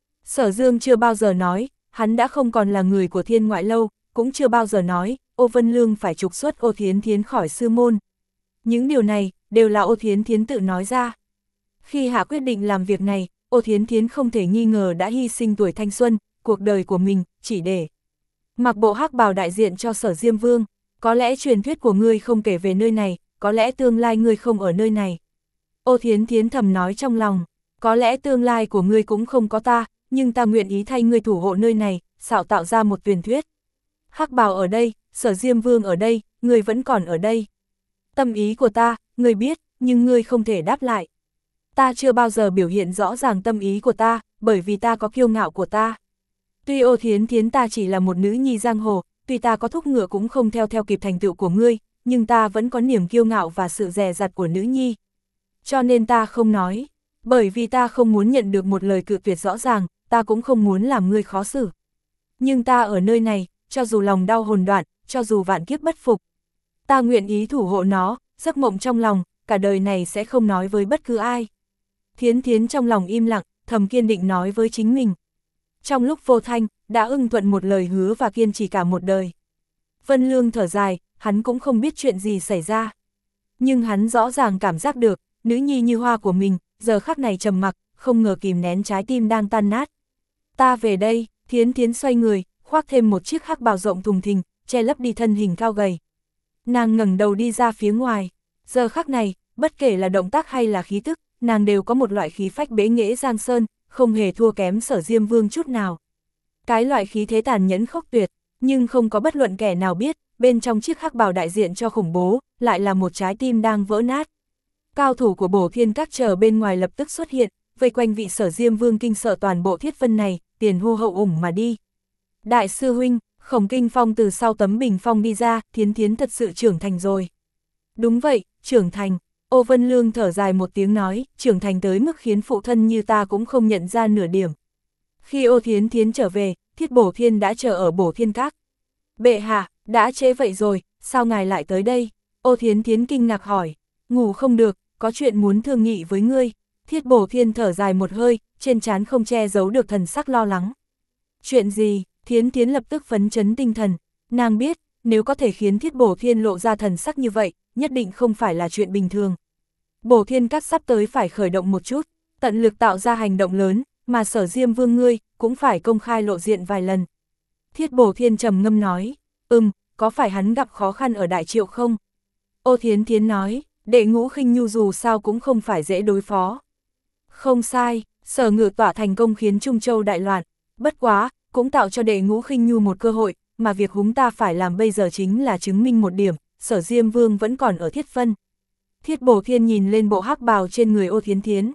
Sở Dương chưa bao giờ nói, hắn đã không còn là người của Thiên Ngoại Lâu, cũng chưa bao giờ nói, Ô Vân Lương phải trục xuất Ô Thiến Thiến khỏi sư môn. Những điều này, đều là Ô Thiến Thiến tự nói ra. Khi hạ quyết định làm việc này, Ô Thiến Thiến không thể nghi ngờ đã hy sinh tuổi thanh xuân, cuộc đời của mình, chỉ để mặc bộ hắc bào đại diện cho Sở Diêm Vương. Có lẽ truyền thuyết của ngươi không kể về nơi này, có lẽ tương lai ngươi không ở nơi này. Ô Thiến Thiến thầm nói trong lòng, có lẽ tương lai của ngươi cũng không có ta, nhưng ta nguyện ý thay ngươi thủ hộ nơi này, xạo tạo ra một truyền thuyết. Hắc bào ở đây, Sở Diêm Vương ở đây, ngươi vẫn còn ở đây. Tâm ý của ta, ngươi biết, nhưng ngươi không thể đáp lại. Ta chưa bao giờ biểu hiện rõ ràng tâm ý của ta, bởi vì ta có kiêu ngạo của ta. Tuy Ô Thiến Thiến ta chỉ là một nữ nhi giang hồ, tuy ta có thúc ngựa cũng không theo theo kịp thành tựu của ngươi, nhưng ta vẫn có niềm kiêu ngạo và sự dè dặt của nữ nhi. Cho nên ta không nói, bởi vì ta không muốn nhận được một lời cự tuyệt rõ ràng, ta cũng không muốn làm ngươi khó xử. Nhưng ta ở nơi này, cho dù lòng đau hồn đoạn, cho dù vạn kiếp bất phục, ta nguyện ý thủ hộ nó, giấc mộng trong lòng, cả đời này sẽ không nói với bất cứ ai. Thiến Thiến trong lòng im lặng, thầm kiên định nói với chính mình. Trong lúc vô thanh, đã ưng thuận một lời hứa và kiên trì cả một đời. Vân Lương thở dài, hắn cũng không biết chuyện gì xảy ra. Nhưng hắn rõ ràng cảm giác được, nữ nhi như hoa của mình, giờ khắc này trầm mặc, không ngờ kìm nén trái tim đang tan nát. Ta về đây, Thiến Thiến xoay người, khoác thêm một chiếc hắc bào rộng thùng thình, che lấp đi thân hình cao gầy. Nàng ngẩng đầu đi ra phía ngoài. Giờ khắc này, bất kể là động tác hay là khí tức, nàng đều có một loại khí phách bế nghệ giang sơn, không hề thua kém Sở Diêm Vương chút nào. Cái loại khí thế tàn nhẫn khốc tuyệt, Nhưng không có bất luận kẻ nào biết, bên trong chiếc hắc bào đại diện cho khủng bố, lại là một trái tim đang vỡ nát. Cao thủ của Bổ Thiên Các chờ bên ngoài lập tức xuất hiện, vây quanh vị Sở Diêm Vương kinh sợ toàn bộ thiết vân này, tiền hô hậu ủng mà đi. Đại sư huynh, Khổng Kinh Phong từ sau tấm bình phong đi ra, Thiến Thiến thật sự trưởng thành rồi. Đúng vậy, trưởng thành. Ô Vân Lương thở dài một tiếng nói, trưởng thành tới mức khiến phụ thân như ta cũng không nhận ra nửa điểm. Khi Ô Thiến Thiến trở về, Thiết Bổ Thiên đã chờ ở Bổ Thiên Các. Bệ hạ, đã trễ vậy rồi, sao ngài lại tới đây? Ô Thiến Thiến kinh ngạc hỏi, ngủ không được, có chuyện muốn thương nghị với ngươi. Thiết Bổ Thiên thở dài một hơi, trên trán không che giấu được thần sắc lo lắng. Chuyện gì? Thiến Thiến lập tức phấn chấn tinh thần, nàng biết, nếu có thể khiến Thiết Bổ Thiên lộ ra thần sắc như vậy, nhất định không phải là chuyện bình thường. Bổ Thiên Các sắp tới phải khởi động một chút, tận lực tạo ra hành động lớn, mà Sở Diêm Vương ngươi cũng phải công khai lộ diện vài lần. Thiết Bổ Thiên trầm ngâm nói, ừm, có phải hắn gặp khó khăn ở Đại Triệu không? Ô Thiến Thiến nói, Đệ Ngũ Khinh Nhu dù sao cũng không phải dễ đối phó. Không sai, Sở Ngự Tọa thành công khiến Trung Châu đại loạn, bất quá, cũng tạo cho Đệ Ngũ Khinh Nhu một cơ hội, mà việc chúng ta phải làm bây giờ chính là chứng minh một điểm, Sở Diêm Vương vẫn còn ở Thiết Vân. Thiết Bổ Thiên nhìn lên bộ hắc bào trên người Ô Thiến Thiến.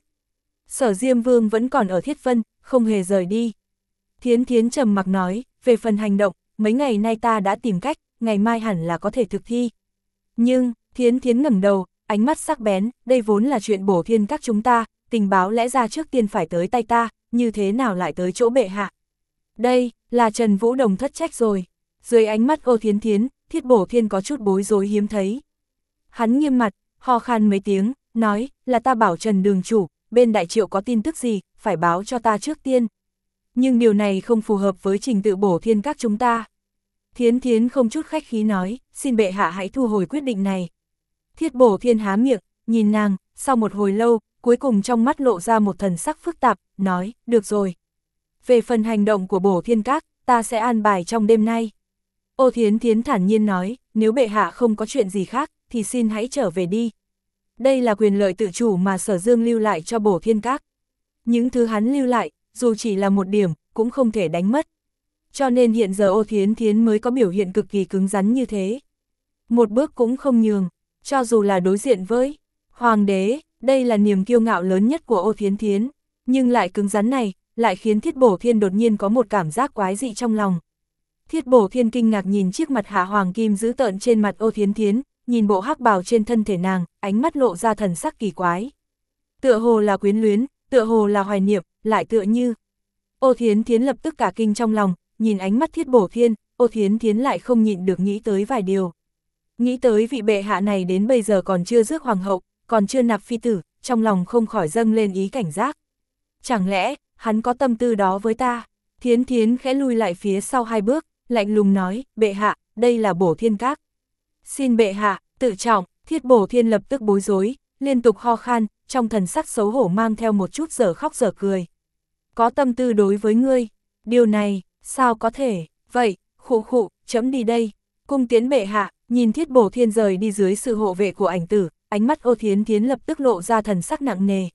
Sở Diêm Vương vẫn còn ở Thiết Vân, không hề rời đi. Thiến Thiến trầm mặc nói, về phần hành động, mấy ngày nay ta đã tìm cách, ngày mai hẳn là có thể thực thi. Nhưng, Thiến Thiến ngẩng đầu, ánh mắt sắc bén, đây vốn là chuyện Bổ Thiên Các chúng ta, tình báo lẽ ra trước tiên phải tới tay ta, như thế nào lại tới chỗ bệ hạ. Đây, là Trần Vũ Đồng thất trách rồi. Dưới ánh mắt Ô Thiến Thiến, Thiết Bổ Thiên có chút bối rối hiếm thấy. Hắn nghiêm mặt, ho khan mấy tiếng, nói, là ta bảo Trần đường chủ, bên Đại Triệu có tin tức gì, phải báo cho ta trước tiên. Nhưng điều này không phù hợp với trình tự Bổ Thiên Các chúng ta. Thiến Thiến không chút khách khí nói, xin bệ hạ hãy thu hồi quyết định này. Thiết Bổ Thiên há miệng, nhìn nàng, sau một hồi lâu, cuối cùng trong mắt lộ ra một thần sắc phức tạp, nói, được rồi. Về phần hành động của Bổ Thiên Các, ta sẽ an bài trong đêm nay. Ô Thiến Thiến thản nhiên nói, nếu bệ hạ không có chuyện gì khác, thì xin hãy trở về đi. Đây là quyền lợi tự chủ mà Sở Dương lưu lại cho Bổ Thiên Các. Những thứ hắn lưu lại, dù chỉ là một điểm, cũng không thể đánh mất. Cho nên hiện giờ Ô Thiến Thiến mới có biểu hiện cực kỳ cứng rắn như thế. Một bước cũng không nhường, cho dù là đối diện với Hoàng đế, đây là niềm kiêu ngạo lớn nhất của Ô Thiến Thiến. Nhưng lại cứng rắn này, lại khiến Thiết Bổ Thiên đột nhiên có một cảm giác quái dị trong lòng. Thiết Bổ Thiên kinh ngạc nhìn chiếc mặt hạ hoàng kim dữ tợn trên mặt Ô Thiến Thiến, nhìn bộ hắc bào trên thân thể nàng, ánh mắt lộ ra thần sắc kỳ quái. Tựa hồ là quyến luyến, tựa hồ là hoài niệm, lại tựa như. Ô Thiến Thiến lập tức cả kinh trong lòng, nhìn ánh mắt Thiết Bổ Thiên, Ô Thiến Thiến lại không nhịn được nghĩ tới vài điều. Nghĩ tới vị bệ hạ này đến bây giờ còn chưa rước hoàng hậu, còn chưa nạp phi tử, trong lòng không khỏi dâng lên ý cảnh giác. Chẳng lẽ, hắn có tâm tư đó với ta? Thiến Thiến khẽ lui lại phía sau hai bước, lạnh lùng nói, bệ hạ, đây là Bổ Thiên Các. Xin bệ hạ, tự trọng. Thiết Bổ Thiên lập tức bối rối, liên tục ho khan, trong thần sắc xấu hổ mang theo một chút dở khóc dở cười. Có tâm tư đối với ngươi, điều này, sao có thể, vậy, khụ khụ, chấm đi đây. Cung tiến bệ hạ, nhìn Thiết Bổ Thiên rời đi dưới sự hộ vệ của ảnh tử, ánh mắt Ô Thiến Thiến lập tức lộ ra thần sắc nặng nề.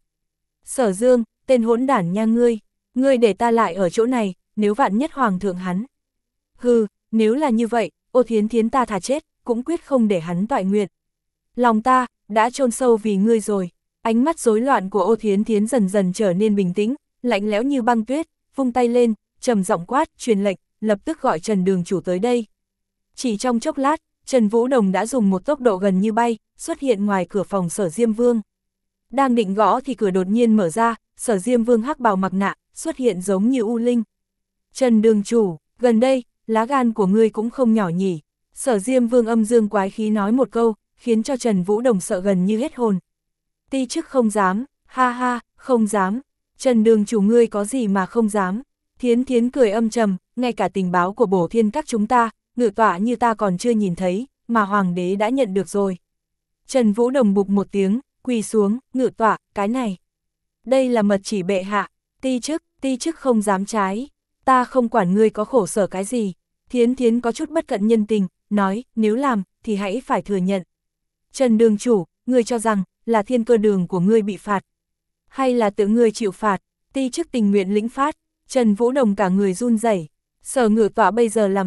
Sở Dương, tên hỗn đản nha ngươi, ngươi để ta lại ở chỗ này, nếu vạn nhất hoàng thượng hắn. Hừ, nếu là như vậy, Ô Thiến Thiến ta thà chết, cũng quyết không để hắn toại nguyện. Lòng ta, đã chôn sâu vì ngươi rồi. Ánh mắt rối loạn của Ô Thiến Thiến dần dần trở nên bình tĩnh, lạnh lẽo như băng tuyết, vung tay lên, trầm giọng quát, truyền lệnh, lập tức gọi Trần đường chủ tới đây. Chỉ trong chốc lát, Trần Vũ Đồng đã dùng một tốc độ gần như bay, xuất hiện ngoài cửa phòng Sở Diêm Vương. Đang định gõ thì cửa đột nhiên mở ra, Sở Diêm Vương hắc bào mặc nạ, xuất hiện giống như u linh. Trần đường chủ, gần đây, lá gan của ngươi cũng không nhỏ nhỉ. Sở Diêm Vương âm dương quái khí nói một câu, khiến cho Trần Vũ Đồng sợ gần như hết hồn. Ti chức không dám, ha ha, không dám. Trần đường chủ ngươi có gì mà không dám. Thiến Thiến cười âm trầm, ngay cả tình báo của Bổ Thiên Các chúng ta, ngự tọa như ta còn chưa nhìn thấy, mà hoàng đế đã nhận được rồi. Trần Vũ Đồng bục một tiếng, quỳ xuống, ngự tọa, cái này. Đây là mật chỉ bệ hạ, ti chức, ti chức không dám trái. Ta không quản ngươi có khổ sở cái gì. Thiến Thiến có chút bất cận nhân tình, nói, nếu làm, thì hãy phải thừa nhận. Trần đường chủ, ngươi cho rằng, là thiên cơ đường của ngươi bị phạt. Hay là tự ngươi chịu phạt, ti chức tình nguyện lĩnh phát. Trần Vũ Đồng cả người run rẩy. Sở ngự tọa bây giờ làm việc,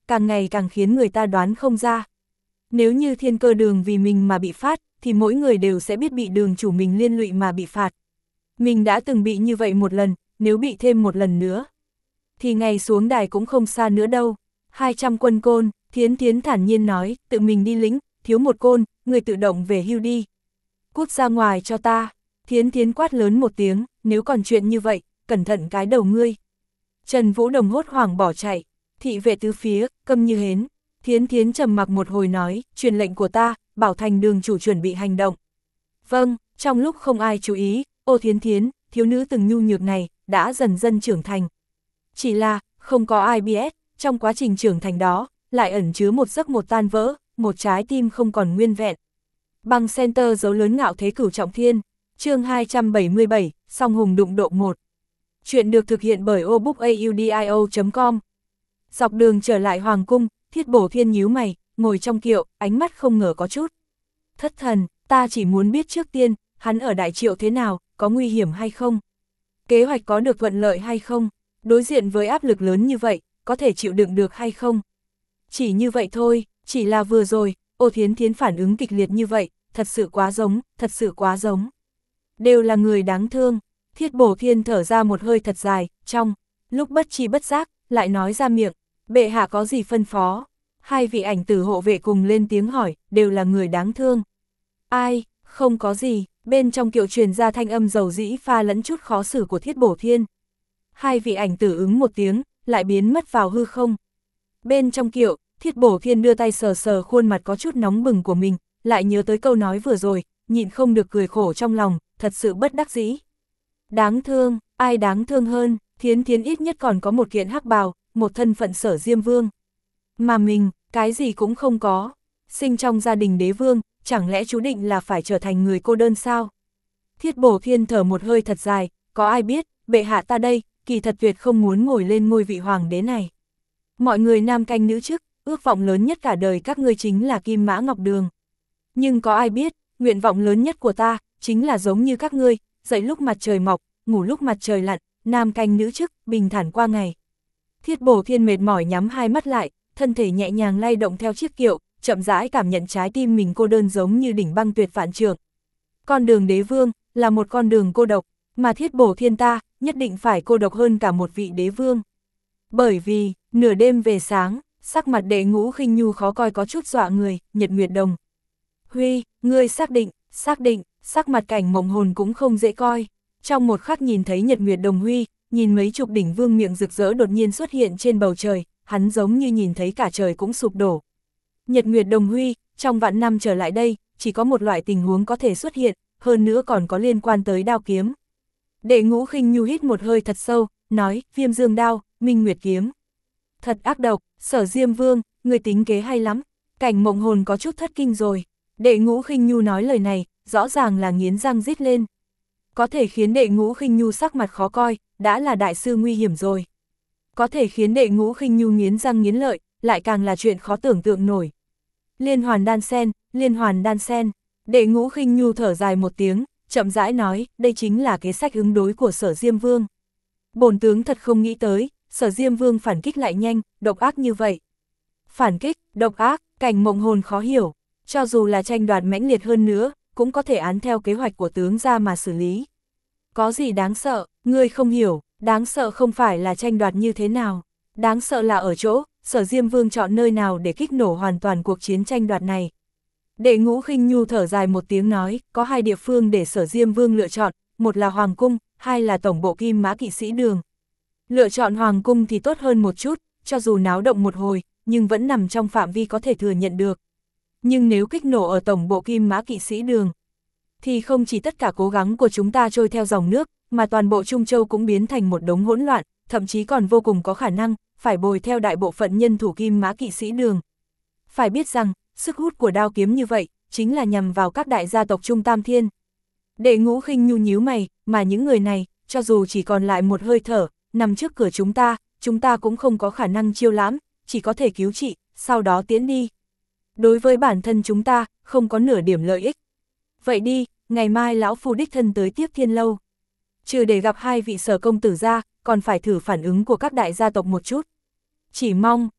càng ngày càng khiến người ta đoán không ra. Nếu như thiên cơ đường vì mình mà bị phát, thì mỗi người đều sẽ biết bị đường chủ mình liên lụy mà bị phạt. Mình đã từng bị như vậy một lần, nếu bị thêm một lần nữa, thì ngày xuống đài cũng không xa nữa đâu. hai trăm quân côn, Thiến Thiến thản nhiên nói, tự mình đi lĩnh, thiếu một côn, người tự động về hưu đi. Cút ra ngoài cho ta. Thiến Thiến quát lớn một tiếng, nếu còn chuyện như vậy, cẩn thận cái đầu ngươi. Trần Vũ Đồng hốt hoảng bỏ chạy, thị vệ tứ phía, câm như hến. Thiến Thiến trầm mặc một hồi nói, truyền lệnh của ta, bảo thành đường chủ chuẩn bị hành động. Vâng, trong lúc không ai chú ý, ô Thiến Thiến, thiếu nữ từng nhu nhược này, đã dần dần trưởng thành. Chỉ là, không có ai biết, trong quá trình trưởng thành đó, lại ẩn chứa một giấc một tan vỡ, một trái tim không còn nguyên vẹn. Băng center dấu lớn ngạo thế cửu trọng thiên, chương hai trăm bảy mươi bảy, song hùng đụng độ một. Chuyện được thực hiện bởi obookaudio chấm com. Dọc đường trở lại Hoàng cung, Thiết Bổ Thiên nhíu mày, ngồi trong kiệu, ánh mắt không ngờ có chút thất thần, ta chỉ muốn biết trước tiên, hắn ở Đại Triệu thế nào, có nguy hiểm hay không? Kế hoạch có được thuận lợi hay không? Đối diện với áp lực lớn như vậy, có thể chịu đựng được hay không? Chỉ như vậy thôi, chỉ là vừa rồi, Ô Thiến Thiến phản ứng kịch liệt như vậy, thật sự quá giống, thật sự quá giống. Đều là người đáng thương. Thiết Bổ Thiên thở ra một hơi thật dài, trong lúc bất tri bất giác, lại nói ra miệng, bệ hạ có gì phân phó? Hai vị ảnh tử hộ vệ cùng lên tiếng hỏi, đều là người đáng thương. Ai, không có gì, bên trong kiệu truyền ra thanh âm dầu dĩ pha lẫn chút khó xử của Thiết Bổ Thiên. Hai vị ảnh tử ứng một tiếng, lại biến mất vào hư không. Bên trong kiệu, Thiết Bổ Thiên đưa tay sờ sờ khuôn mặt có chút nóng bừng của mình, lại nhớ tới câu nói vừa rồi, nhịn không được cười khổ trong lòng, thật sự bất đắc dĩ. Đáng thương, ai đáng thương hơn, Thiến Thiến ít nhất còn có một kiện hắc bào, một thân phận Sở Diêm Vương. Mà mình, cái gì cũng không có, sinh trong gia đình đế vương, chẳng lẽ chú định là phải trở thành người cô đơn sao? Thiết Bổ Thiên thở một hơi thật dài, có ai biết, bệ hạ ta đây, kỳ thật tuyệt không muốn ngồi lên ngôi vị hoàng đế này. Mọi người nam canh nữ chức, ước vọng lớn nhất cả đời các ngươi chính là Kim Mã Ngọc Đường. Nhưng có ai biết, nguyện vọng lớn nhất của ta, chính là giống như các ngươi, dậy lúc mặt trời mọc, ngủ lúc mặt trời lặn, nam canh nữ chức, bình thản qua ngày. Thiết Bổ Thiên mệt mỏi nhắm hai mắt lại, thân thể nhẹ nhàng lay động theo chiếc kiệu, chậm rãi cảm nhận trái tim mình cô đơn giống như đỉnh băng tuyệt vạn trượng. Con đường đế vương, là một con đường cô độc, mà Thiết Bổ Thiên ta, nhất định phải cô độc hơn cả một vị đế vương. Bởi vì, nửa đêm về sáng, sắc mặt Đệ Ngũ Khinh Nhu khó coi có chút dọa người, Nhật Nguyệt Đồng. Huy, ngươi xác định, xác định, sắc mặt Cảnh Mộng Hồn cũng không dễ coi. Trong một khắc nhìn thấy Nhật Nguyệt Đồng Huy, nhìn mấy chục đỉnh vương miệng rực rỡ đột nhiên xuất hiện trên bầu trời, hắn giống như nhìn thấy cả trời cũng sụp đổ. Nhật Nguyệt Đồng Huy, trong vạn năm trở lại đây, chỉ có một loại tình huống có thể xuất hiện, hơn nữa còn có liên quan tới đao kiếm. Đệ Ngũ Khinh Nhu hít một hơi thật sâu, nói, Viêm Dương đao, Minh Nguyệt kiếm. Thật ác độc, Sở Diêm Vương, người tính kế hay lắm. Cảnh Mộng Hồn có chút thất kinh rồi. Đệ Ngũ Khinh Nhu nói lời này, rõ ràng là nghiến răng rít lên. Có thể khiến Đệ Ngũ Khinh Nhu sắc mặt khó coi, đã là đại sư nguy hiểm rồi. Có thể khiến Đệ Ngũ Khinh Nhu nghiến răng nghiến lợi, lại càng là chuyện khó tưởng tượng nổi. Liên hoàn đan sen, liên hoàn đan sen. Đệ Ngũ Khinh Nhu thở dài một tiếng, chậm rãi nói, đây chính là kế sách ứng đối của Sở Diêm Vương. Bổn tướng thật không nghĩ tới, Sở Diêm Vương phản kích lại nhanh, độc ác như vậy. Phản kích, độc ác, Cảnh Mộng Hồn khó hiểu, cho dù là tranh đoạt mãnh liệt hơn nữa, cũng có thể án theo kế hoạch của tướng ra mà xử lý. Có gì đáng sợ, ngươi không hiểu, đáng sợ không phải là tranh đoạt như thế nào, đáng sợ là ở chỗ, Sở Diêm Vương chọn nơi nào để kích nổ hoàn toàn cuộc chiến tranh đoạt này. Đệ Ngũ Khinh Nhu thở dài một tiếng nói, có hai địa phương để Sở Diêm Vương lựa chọn, một là Hoàng Cung, hai là Tổng bộ Kim Mã Kỵ Sĩ Đường. Lựa chọn Hoàng Cung thì tốt hơn một chút, cho dù náo động một hồi, nhưng vẫn nằm trong phạm vi có thể thừa nhận được. Nhưng nếu kích nổ ở Tổng bộ Kim Mã Kỵ Sĩ Đường, thì không chỉ tất cả cố gắng của chúng ta trôi theo dòng nước, mà toàn bộ Trung Châu cũng biến thành một đống hỗn loạn, thậm chí còn vô cùng có khả năng, phải bồi theo đại bộ phận nhân thủ Kim Mã Kỵ Sĩ Đường. Phải biết rằng, sức hút của đao kiếm như vậy, chính là nhằm vào các đại gia tộc Trung Tam Thiên. Đệ Ngũ Khinh Nhu nhíu mày, mà những người này, cho dù chỉ còn lại một hơi thở, nằm trước cửa chúng ta, chúng ta cũng không có khả năng chiêu lãm, chỉ có thể cứu trị, sau đó tiến đi. Đối với bản thân chúng ta, không có nửa điểm lợi ích. Vậy đi, ngày mai lão phu đích thân tới tiếp Thiên Lâu. Trừ để gặp hai vị Sở công tử ra, còn phải thử phản ứng của các đại gia tộc một chút. Chỉ mong,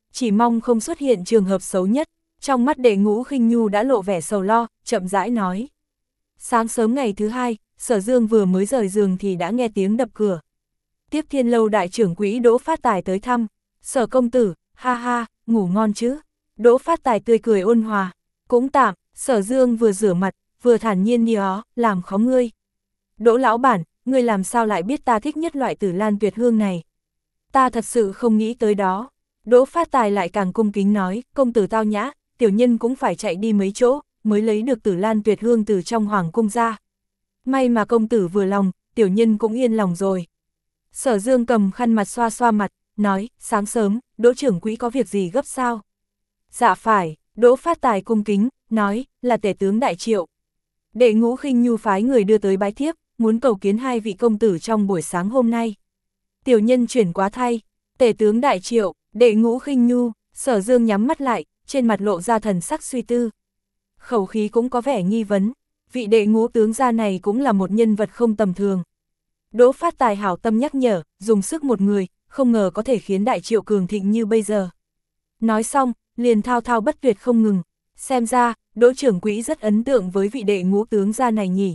chỉ mong không xuất hiện trường hợp xấu nhất. Trong mắt Đệ Ngũ Khinh Nhu đã lộ vẻ sầu lo, chậm rãi nói. Sáng sớm ngày thứ hai, Sở Dương vừa mới rời giường thì đã nghe tiếng đập cửa. Tiếp Thiên Lâu đại trưởng quỹ Đỗ Phát Tài tới thăm. Sở công tử, ha ha, ngủ ngon chứ? Đỗ Phát Tài tươi cười ôn hòa. Cũng tạm. Sở Dương vừa rửa mặt, vừa thản nhiên đi ó, làm khó ngươi. Đỗ lão bản, ngươi làm sao lại biết ta thích nhất loại Tử Lan Tuyệt Hương này? Ta thật sự không nghĩ tới đó. Đỗ Phát Tài lại càng cung kính nói, công tử tao nhã, tiểu nhân cũng phải chạy đi mấy chỗ, mới lấy được Tử Lan Tuyệt Hương từ trong hoàng cung ra. May mà công tử vừa lòng, tiểu nhân cũng yên lòng rồi. Sở Dương cầm khăn mặt xoa xoa mặt, nói, sáng sớm, Đỗ trưởng quỹ có việc gì gấp sao? Dạ phải, Đỗ Phát Tài cung kính, nói, là tể tướng Đại Triệu. Đệ Ngũ Khinh Nhu phái người đưa tới bái thiếp, muốn cầu kiến hai vị công tử trong buổi sáng hôm nay. Tiểu nhân chuyển quá thay, tể tướng Đại Triệu, Đệ Ngũ Khinh Nhu. Sở Dương nhắm mắt lại, trên mặt lộ ra thần sắc suy tư. Khẩu khí cũng có vẻ nghi vấn, vị Đệ Ngũ tướng gia này cũng là một nhân vật không tầm thường. Đỗ Phát Tài hảo tâm nhắc nhở, dùng sức một người, không ngờ có thể khiến Đại Triệu cường thịnh như bây giờ. Nói xong, liền thao thao bất tuyệt không ngừng, xem ra, Đỗ trưởng quỹ rất ấn tượng với vị Đệ Ngũ tướng gia này nhỉ.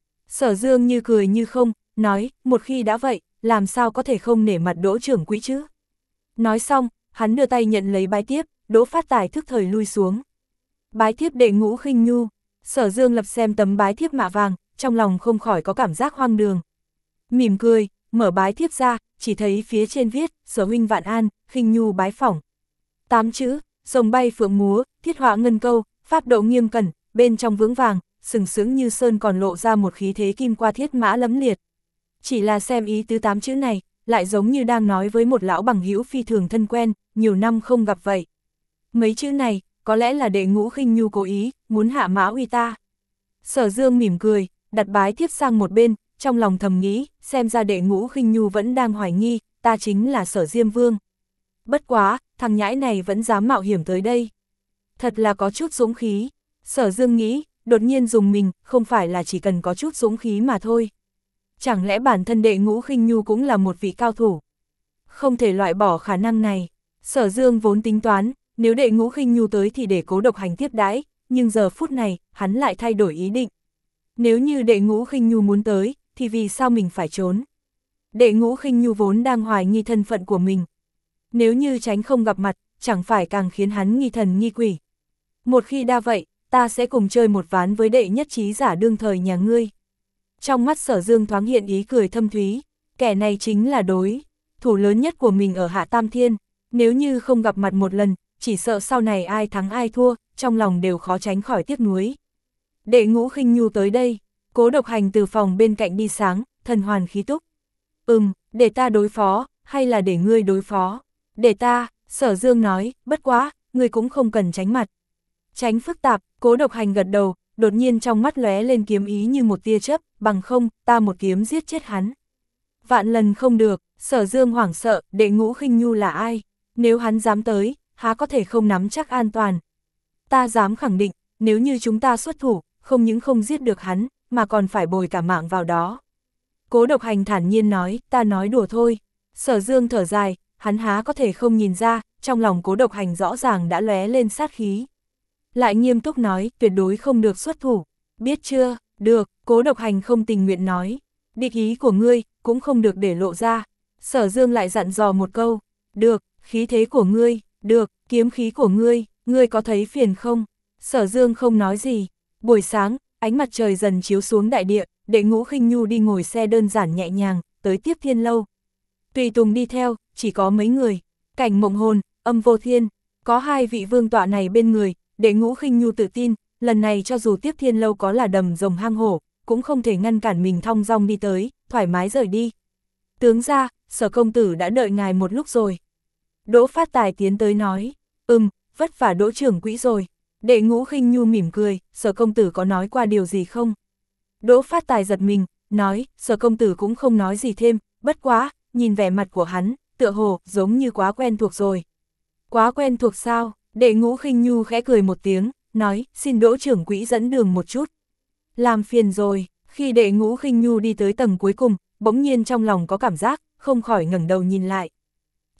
Sở Dương như cười như không, nói, một khi đã vậy, làm sao có thể không nể mặt Đỗ trưởng quỹ chứ? Nói xong, hắn đưa tay nhận lấy bái tiếp, Đỗ Phát Tài thức thời lui xuống. Bái thiếp Đệ Ngũ Khinh Nhu. Sở Dương lập xem tấm bái thiếp mạ vàng, trong lòng không khỏi có cảm giác hoang đường. Mỉm cười, mở bái thiếp ra, chỉ thấy phía trên viết, Sở huynh vạn an, Khinh Nhu bái phỏng. Tám chữ, rồng bay phượng múa, thiết họa ngân câu, pháp độ nghiêm cẩn, bên trong vững vàng, sừng sững như sơn còn lộ ra một khí thế kim qua thiết mã lẫm liệt. Chỉ là xem ý tứ tám chữ này, lại giống như đang nói với một lão bằng hữu phi thường thân quen, nhiều năm không gặp vậy. Mấy chữ này, có lẽ là Đệ Ngũ Khinh Nhu cố ý, muốn hạ mã uy ta. Sở Dương mỉm cười, đặt bái thiếp sang một bên, trong lòng thầm nghĩ, xem ra Đệ Ngũ Khinh Nhu vẫn đang hoài nghi, ta chính là Sở Diêm Vương. Bất quá, thằng nhãi này vẫn dám mạo hiểm tới đây. Thật là có chút dũng khí. Sở Dương nghĩ, đột nhiên dùng mình, không phải là chỉ cần có chút dũng khí mà thôi. Chẳng lẽ bản thân Đệ Ngũ Khinh Nhu cũng là một vị cao thủ? Không thể loại bỏ khả năng này. Sở Dương vốn tính toán, nếu Đệ Ngũ Khinh Nhu tới thì để Cố Độc Hành tiếp đãi, nhưng giờ phút này, hắn lại thay đổi ý định. Nếu như Đệ Ngũ Khinh Nhu muốn tới, thì vì sao mình phải trốn? Đệ Ngũ Khinh Nhu vốn đang hoài nghi thân phận của mình. Nếu như tránh không gặp mặt, chẳng phải càng khiến hắn nghi thần nghi quỷ. Một khi đa vậy, ta sẽ cùng chơi một ván với đệ nhất trí giả đương thời nhà ngươi. Trong mắt Sở Dương thoáng hiện ý cười thâm thúy, kẻ này chính là đối thủ lớn nhất của mình ở Hạ Tam Thiên. Nếu như không gặp mặt một lần, chỉ sợ sau này ai thắng ai thua, trong lòng đều khó tránh khỏi tiếc nuối. Đệ Ngũ Khinh Nhu tới đây, Cố Độc Hành từ phòng bên cạnh đi sáng, thần hoàn khí túc. Ừm, để ta đối phó, hay là để ngươi đối phó? Để ta, Sở Dương nói, bất quá, ngươi cũng không cần tránh mặt. Tránh phức tạp, Cố Độc Hành gật đầu, đột nhiên trong mắt lóe lên kiếm ý như một tia chớp, bằng không, ta một kiếm giết chết hắn. Vạn lần không được, Sở Dương hoảng sợ, Đệ Ngũ Khinh Nhu là ai? Nếu hắn dám tới, há có thể không nắm chắc an toàn. Ta dám khẳng định, nếu như chúng ta xuất thủ, không những không giết được hắn, mà còn phải bồi cả mạng vào đó. Cố Độc Hành thản nhiên nói, ta nói đùa thôi. Sở Dương thở dài, hắn há có thể không nhìn ra, trong lòng Cố Độc Hành rõ ràng đã lóe lên sát khí. Lại nghiêm túc nói, tuyệt đối không được xuất thủ. Biết chưa? Được, Cố Độc Hành không tình nguyện nói. Địch ý của ngươi, cũng không được để lộ ra. Sở Dương lại dặn dò một câu. Được, khí thế của ngươi, được, kiếm khí của ngươi, ngươi có thấy phiền không? Sở Dương không nói gì. Buổi sáng, ánh mặt trời dần chiếu xuống đại địa, Đệ Ngũ Khinh Nhu đi ngồi xe đơn giản nhẹ nhàng, tới Tiếp Thiên Lâu. Tùy tùng đi theo, chỉ có mấy người. Cảnh Mộng Hồn, Âm Vô Thiên, có hai vị vương tọa này bên người, Đệ Ngũ Khinh Nhu tự tin, lần này cho dù Tiếp Thiên Lâu có là đầm rồng hang hổ, cũng không thể ngăn cản mình thong dong đi tới, thoải mái rời đi. Tướng gia, Sở công tử đã đợi ngài một lúc rồi. Đỗ Phát Tài tiến tới nói, ừm, vất vả Đỗ trưởng quỹ rồi. Đệ Ngũ Khinh Nhu mỉm cười, Sở công tử có nói qua điều gì không? Đỗ Phát Tài giật mình, nói, Sở công tử cũng không nói gì thêm, bất quá, nhìn vẻ mặt của hắn, tựa hồ, giống như quá quen thuộc rồi. Quá quen thuộc sao? Đệ Ngũ Khinh Nhu khẽ cười một tiếng, nói, xin Đỗ trưởng quỹ dẫn đường một chút. Làm phiền rồi. Khi Đệ Ngũ Khinh Nhu đi tới tầng cuối cùng, bỗng nhiên trong lòng có cảm giác, không khỏi ngẩng đầu nhìn lại.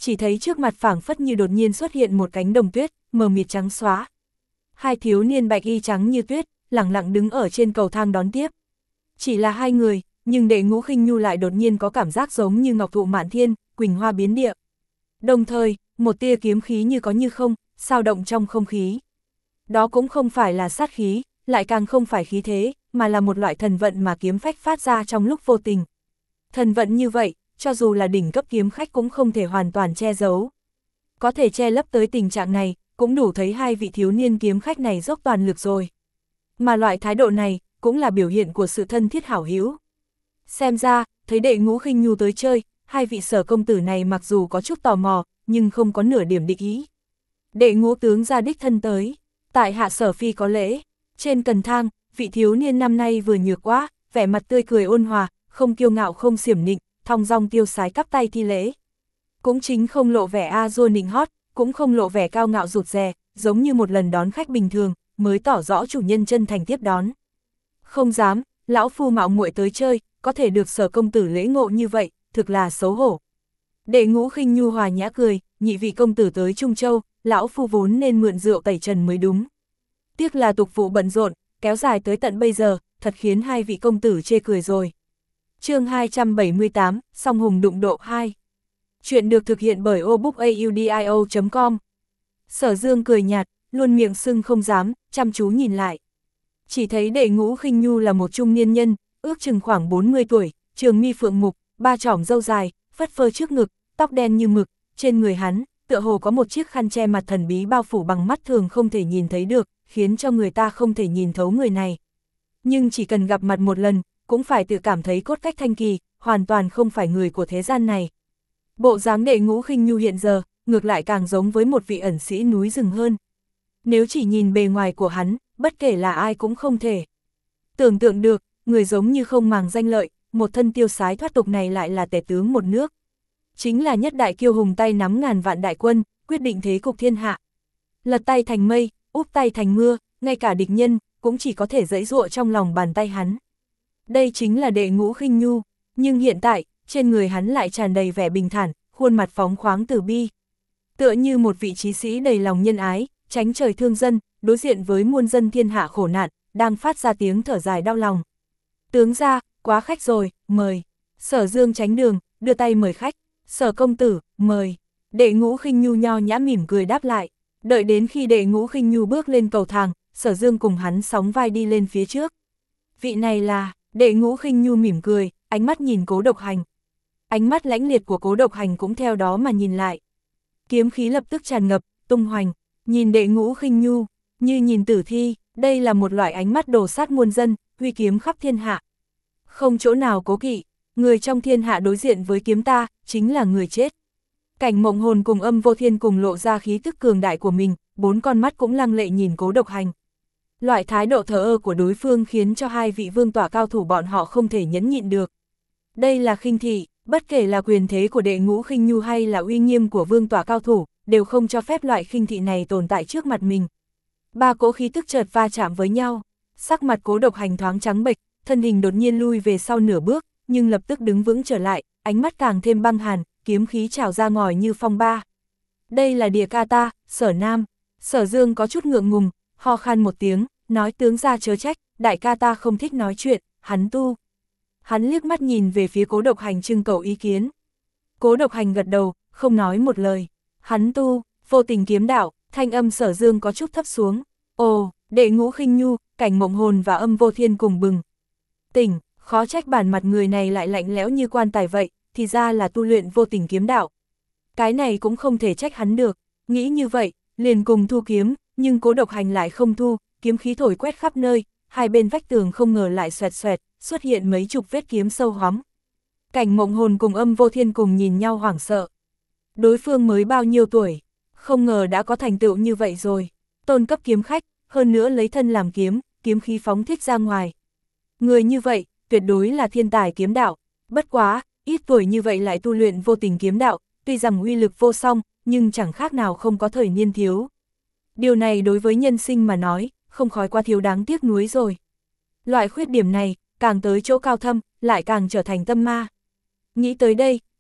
chỉ thấy trước mặt phảng phất như đột nhiên xuất hiện một cánh đồng tuyết, mờ mịt trắng xóa. Hai thiếu niên bạch y trắng như tuyết, lẳng lặng đứng ở trên cầu thang đón tiếp. Chỉ là hai người, nhưng Đệ Ngũ Khinh Nhu lại đột nhiên có cảm giác giống như ngọc thụ mạn thiên, quỳnh hoa biến địa. Đồng thời, một tia kiếm khí như có như không, sao động trong không khí. Đó cũng không phải là sát khí, lại càng không phải khí thế, mà là một loại thần vận mà kiếm phách phát ra trong lúc vô tình. Thần vận như vậy, cho dù là đỉnh cấp kiếm khách cũng không thể hoàn toàn che giấu. Có thể che lấp tới tình trạng này, cũng đủ thấy hai vị thiếu niên kiếm khách này dốc toàn lực rồi. Mà loại thái độ này, cũng là biểu hiện của sự thân thiết hảo hữu. Xem ra, thấy Đệ Ngũ Khinh Nhu tới chơi, hai vị Sở công tử này mặc dù có chút tò mò, nhưng không có nửa điểm địch ý. Đệ Ngũ tướng ra đích thân tới, tại hạ Sở phi có lễ. Trên cần thang, vị thiếu niên năm nay vừa nhược quá, vẻ mặt tươi cười ôn hòa, không kiêu ngạo không xiểm nịnh, thong dong tiêu sái cắp tay thi lễ. Cũng chính không lộ vẻ a dua nịnh hót, cũng không lộ vẻ cao ngạo rụt rè, giống như một lần đón khách bình thường, mới tỏ rõ chủ nhân chân thành tiếp đón. Không dám, lão phu mạo muội tới chơi, có thể được Sở công tử lễ ngộ như vậy, thực là xấu hổ. Đệ Ngũ Khinh Nhu hòa nhã cười, nhị vị công tử tới Trung Châu, lão phu vốn nên mượn rượu tẩy trần mới đúng. Tiếc là tục vụ bận rộn, kéo dài tới tận bây giờ, thật khiến hai vị công tử chê cười rồi. Chương hai trăm bảy mươi tám, Song Hùng đụng độ hai. Chuyện được thực hiện bởi obookaudio chấm com. Sở Dương cười nhạt, luôn miệng sưng không dám, chăm chú nhìn lại. Chỉ thấy Đệ Ngũ Khinh Nhu là một trung niên nhân, ước chừng khoảng bốn mươi tuổi, trường mi phượng mục, ba chỏm râu dài, phất phơ trước ngực, tóc đen như mực, trên người hắn, tựa hồ có một chiếc khăn che mặt thần bí bao phủ bằng mắt thường không thể nhìn thấy được, khiến cho người ta không thể nhìn thấu người này. Nhưng chỉ cần gặp mặt một lần, cũng phải tự cảm thấy cốt cách thanh kỳ, hoàn toàn không phải người của thế gian này. Bộ dáng Đệ Ngũ Khinh Nhu hiện giờ, ngược lại càng giống với một vị ẩn sĩ núi rừng hơn. Nếu chỉ nhìn bề ngoài của hắn, bất kể là ai cũng không thể tưởng tượng được, người giống như không màng danh lợi, một thân tiêu sái thoát tục này lại là tể tướng một nước. Chính là nhất đại kiêu hùng tay nắm ngàn vạn đại quân, quyết định thế cục thiên hạ. Lật tay thành mây, úp tay thành mưa, ngay cả địch nhân, cũng chỉ có thể giãy giụa trong lòng bàn tay hắn. Đây chính là Đệ Ngũ Khinh Nhu, nhưng hiện tại, trên người hắn lại tràn đầy vẻ bình thản, khuôn mặt phóng khoáng từ bi. Tựa như một vị chí sĩ đầy lòng nhân ái, tránh trời thương dân, đối diện với muôn dân thiên hạ khổ nạn, đang phát ra tiếng thở dài đau lòng. Tướng ra, quá khách rồi, mời. Sở Dương tránh đường, đưa tay mời khách. Sở công tử, mời. Đệ Ngũ Khinh Nhu nho nhã mỉm cười đáp lại. Đợi đến khi Đệ Ngũ Khinh Nhu bước lên cầu thang, Sở Dương cùng hắn sóng vai đi lên phía trước. Vị này là, Đệ Ngũ Khinh Nhu mỉm cười, ánh mắt nhìn Cố Độc Hành. Ánh mắt lãnh liệt của Cố Độc Hành cũng theo đó mà nhìn lại. Kiếm khí lập tức tràn ngập, tung hoành, nhìn Đệ Ngũ Khinh Nhu, như nhìn tử thi, đây là một loại ánh mắt đồ sát muôn dân, huy kiếm khắp thiên hạ. Không chỗ nào cố kỵ, người trong thiên hạ đối diện với kiếm ta, chính là người chết. Cảnh Mộng Hồn cùng Âm Vô Thiên cùng lộ ra khí tức cường đại của mình, bốn con mắt cũng lăng lệ nhìn Cố Độc Hành. Loại thái độ thờ ơ của đối phương khiến cho hai vị vương tỏa cao thủ bọn họ không thể nhẫn nhịn được. Đây là khinh thị, bất kể là quyền thế của Đệ Ngũ Khinh Nhu hay là uy nghiêm của vương tỏa cao thủ, đều không cho phép loại khinh thị này tồn tại trước mặt mình. Ba cỗ khí tức chợt va chạm với nhau, sắc mặt Cố Độc Hành thoáng trắng bệch, thân hình đột nhiên lui về sau nửa bước, nhưng lập tức đứng vững trở lại, ánh mắt càng thêm băng hàn, kiếm khí trào ra ngòi như phong ba. Đây là địa ca ta, Sở Nam. Sở Dương có chút ngượng ngùng, ho khan một tiếng, nói tướng ra chớ trách, đại ca ta không thích nói chuyện, hắn tu. Hắn liếc mắt nhìn về phía Cố Độc Hành trưng cầu ý kiến. Cố Độc Hành gật đầu, không nói một lời. Hắn tu, vô tình kiếm đạo, thanh âm Sở Dương có chút thấp xuống. Ồ, Đệ Ngũ Khinh Nhu, Cảnh Mộng Hồn và Âm Vô Thiên cùng bừng tỉnh, khó trách bản mặt người này lại lạnh lẽo như quan tài vậy, thì ra là tu luyện vô tình kiếm đạo. Cái này cũng không thể trách hắn được, nghĩ như vậy, liền cùng thu kiếm, nhưng Cố Độc Hành lại không thu, kiếm khí thổi quét khắp nơi, hai bên vách tường không ngờ lại xoẹt xoẹt, xuất hiện mấy chục vết kiếm sâu hoắm. Cảnh Mộng Hồn cùng Âm Vô Thiên cùng nhìn nhau hoảng sợ. Đối phương mới bao nhiêu tuổi, không ngờ đã có thành tựu như vậy rồi. Tôn cấp kiếm khách, hơn nữa lấy thân làm kiếm, kiếm khí phóng thích ra ngoài. Người như vậy, tuyệt đối là thiên tài kiếm đạo. Bất quá, ít tuổi như vậy lại tu luyện vô tình kiếm đạo, tuy rằng uy lực vô song, nhưng chẳng khác nào không có thời niên thiếu. Điều này đối với nhân sinh mà nói, không khỏi quá thiếu đáng tiếc nuối rồi. Loại khuyết điểm này, càng tới chỗ cao thâm, lại càng trở thành tâm ma. Nghĩ tới đây,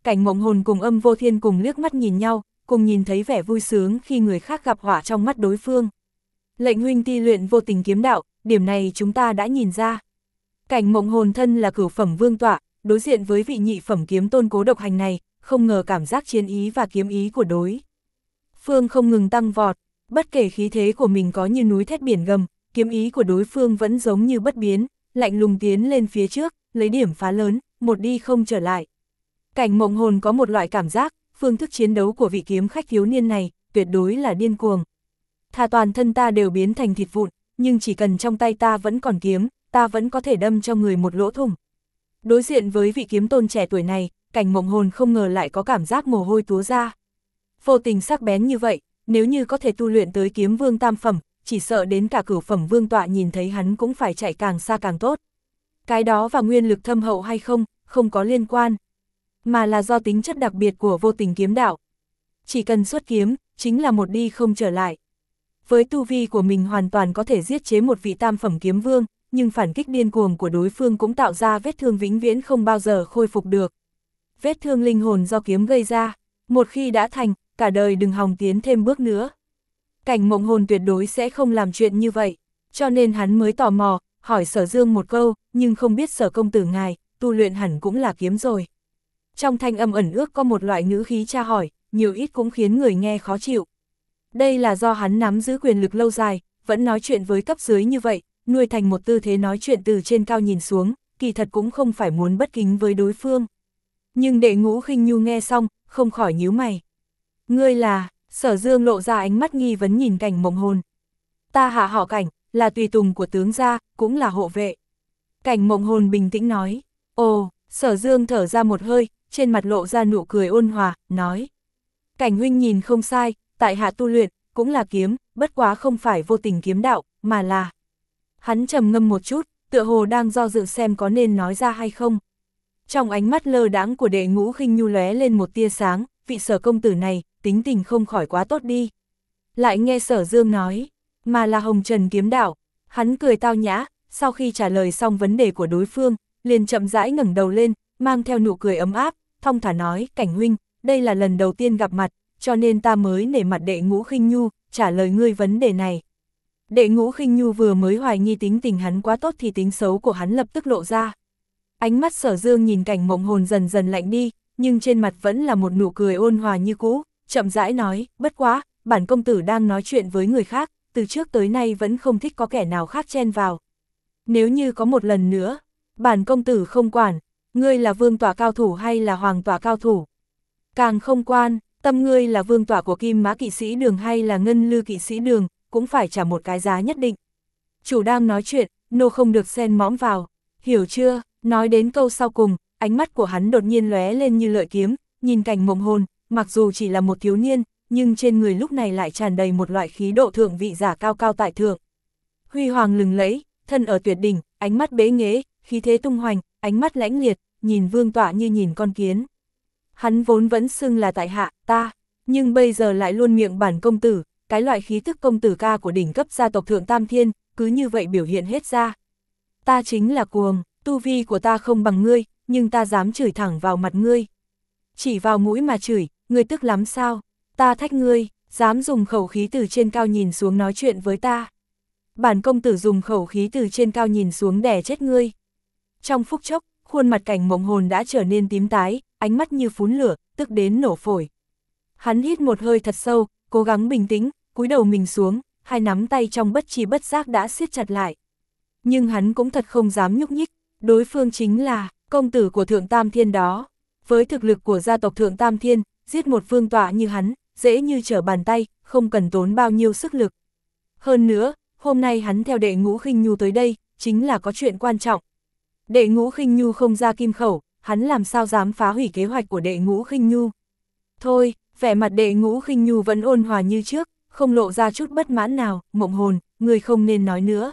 Cảnh Mộng Hồn cùng Âm Vô Thiên cùng liếc mắt nhìn nhau, cùng nhìn thấy vẻ vui sướng khi người khác gặp họa trong mắt đối phương. Lệnh huynh ti luyện vô tình kiếm đạo, điểm này chúng ta đã nhìn ra. Cảnh Mộng Hồn thân là cửu phẩm vương tọa, đối diện với vị nhị phẩm kiếm tôn cố độc hành này, không ngờ cảm giác chiến ý và kiếm ý của đối phương không ngừng tăng vọt, bất kể khí thế của mình có như núi thét biển gầm, kiếm ý của đối phương vẫn giống như bất biến, lạnh lùng tiến lên phía trước, lấy điểm phá lớn, một đi không trở lại. Cảnh Mộng Hồn có một loại cảm giác, phương thức chiến đấu của vị kiếm khách thiếu niên này, tuyệt đối là điên cuồng. Thà toàn thân ta đều biến thành thịt vụn, nhưng chỉ cần trong tay ta vẫn còn kiếm, ta vẫn có thể đâm cho người một lỗ thủng. Đối diện với vị kiếm tôn trẻ tuổi này, Cảnh Mộng Hồn không ngờ lại có cảm giác mồ hôi túa ra. Vô tình sắc bén như vậy, nếu như có thể tu luyện tới kiếm vương tam phẩm, chỉ sợ đến cả cửu phẩm vương tọa nhìn thấy hắn cũng phải chạy càng xa càng tốt. Cái đó và nguyên lực thâm hậu hay không, không có liên quan, mà là do tính chất đặc biệt của vô tình kiếm đạo. Chỉ cần xuất kiếm, chính là một đi không trở lại. Với tu vi của mình hoàn toàn có thể giết chế một vị tam phẩm kiếm vương, nhưng phản kích điên cuồng của đối phương cũng tạo ra vết thương vĩnh viễn không bao giờ khôi phục được. Vết thương linh hồn do kiếm gây ra, một khi đã thành, cả đời đừng hòng tiến thêm bước nữa. Cảnh Mộng Hồn tuyệt đối sẽ không làm chuyện như vậy, cho nên hắn mới tò mò, hỏi Sở Dương một câu, nhưng không biết Sở công tử ngài, tu luyện hẳn cũng là kiếm rồi. Trong thanh âm ẩn ước có một loại ngữ khí tra hỏi, nhiều ít cũng khiến người nghe khó chịu. Đây là do hắn nắm giữ quyền lực lâu dài, vẫn nói chuyện với cấp dưới như vậy, nuôi thành một tư thế nói chuyện từ trên cao nhìn xuống, kỳ thật cũng không phải muốn bất kính với đối phương. Nhưng Đệ Ngũ Khinh Nhu nghe xong, không khỏi nhíu mày. Ngươi là, Sở Dương lộ ra ánh mắt nghi vấn nhìn Cảnh Mộng Hồn. Ta hạ họ Cảnh, là tùy tùng của tướng gia, cũng là hộ vệ. Cảnh Mộng Hồn bình tĩnh nói. Ồ, Sở Dương thở ra một hơi, trên mặt lộ ra nụ cười ôn hòa, nói. Cảnh huynh nhìn không sai, tại hạ tu luyện, cũng là kiếm, bất quá không phải vô tình kiếm đạo, mà là... Hắn trầm ngâm một chút, tựa hồ đang do dự xem có nên nói ra hay không. Trong ánh mắt lơ đãng của Đệ Ngũ Khinh Nhu lóe lên một tia sáng, vị Sở công tử này, tính tình không khỏi quá tốt đi. Lại nghe Sở Dương nói, mà là hồng trần kiếm đạo. Hắn cười tao nhã, sau khi trả lời xong vấn đề của đối phương, liền chậm rãi ngẩng đầu lên, mang theo nụ cười ấm áp, thong thả nói, Cảnh huynh, đây là lần đầu tiên gặp mặt, cho nên ta mới nể mặt Đệ Ngũ Khinh Nhu, trả lời ngươi vấn đề này. Đệ Ngũ Khinh Nhu vừa mới hoài nghi tính tình hắn quá tốt thì tính xấu của hắn lập tức lộ ra. Ánh mắt Sở Dương nhìn Cảnh Mộng Hồn dần dần lạnh đi, nhưng trên mặt vẫn là một nụ cười ôn hòa như cũ, chậm rãi nói, bất quá, bản công tử đang nói chuyện với người khác, từ trước tới nay vẫn không thích có kẻ nào khác chen vào. Nếu như có một lần nữa, bản công tử không quản, ngươi là vương tọa cao thủ hay là hoàng tọa cao thủ. Càng không quan, tâm ngươi là vương tọa của Kim Mã kỵ sĩ đường hay là Ngân Lư kỵ sĩ đường, cũng phải trả một cái giá nhất định. Chủ đang nói chuyện, nô không được xen mõm vào, hiểu chưa? Nói đến câu sau cùng, ánh mắt của hắn đột nhiên lóe lên như lợi kiếm, nhìn Cảnh Mộng Hồn, mặc dù chỉ là một thiếu niên, nhưng trên người lúc này lại tràn đầy một loại khí độ thượng vị giả cao cao tại thượng. Huy hoàng lừng lẫy, thân ở tuyệt đỉnh, ánh mắt bế nghễ, khí thế tung hoành, ánh mắt lãnh liệt, nhìn vương tọa như nhìn con kiến. Hắn vốn vẫn xưng là tại hạ, ta, nhưng bây giờ lại luôn miệng bản công tử, cái loại khí tức công tử ca của đỉnh cấp gia tộc Thượng Tam Thiên, cứ như vậy biểu hiện hết ra. Ta chính là cuồng, tu vi của ta không bằng ngươi, nhưng ta dám chửi thẳng vào mặt ngươi. Chỉ vào mũi mà chửi, ngươi tức lắm sao? Ta thách ngươi, dám dùng khẩu khí từ trên cao nhìn xuống nói chuyện với ta. Bản công tử dùng khẩu khí từ trên cao nhìn xuống đè chết ngươi. Trong phút chốc, khuôn mặt Cảnh Mộng Hồn đã trở nên tím tái, ánh mắt như phún lửa, tức đến nổ phổi. Hắn hít một hơi thật sâu, cố gắng bình tĩnh, cúi đầu mình xuống, hai nắm tay trong bất chi bất giác đã siết chặt lại. Nhưng hắn cũng thật không dám nhúc nhích, đối phương chính là công tử của Thượng Tam Thiên đó. Với thực lực của gia tộc Thượng Tam Thiên, giết một vương tọa như hắn, dễ như trở bàn tay, không cần tốn bao nhiêu sức lực. Hơn nữa, hôm nay hắn theo Đệ Ngũ Khinh Nhu tới đây, chính là có chuyện quan trọng. Đệ Ngũ Khinh Nhu không ra kim khẩu, hắn làm sao dám phá hủy kế hoạch của Đệ Ngũ Khinh Nhu. Thôi, vẻ mặt Đệ Ngũ Khinh Nhu vẫn ôn hòa như trước, không lộ ra chút bất mãn nào, Mộng Hồn, người không nên nói nữa.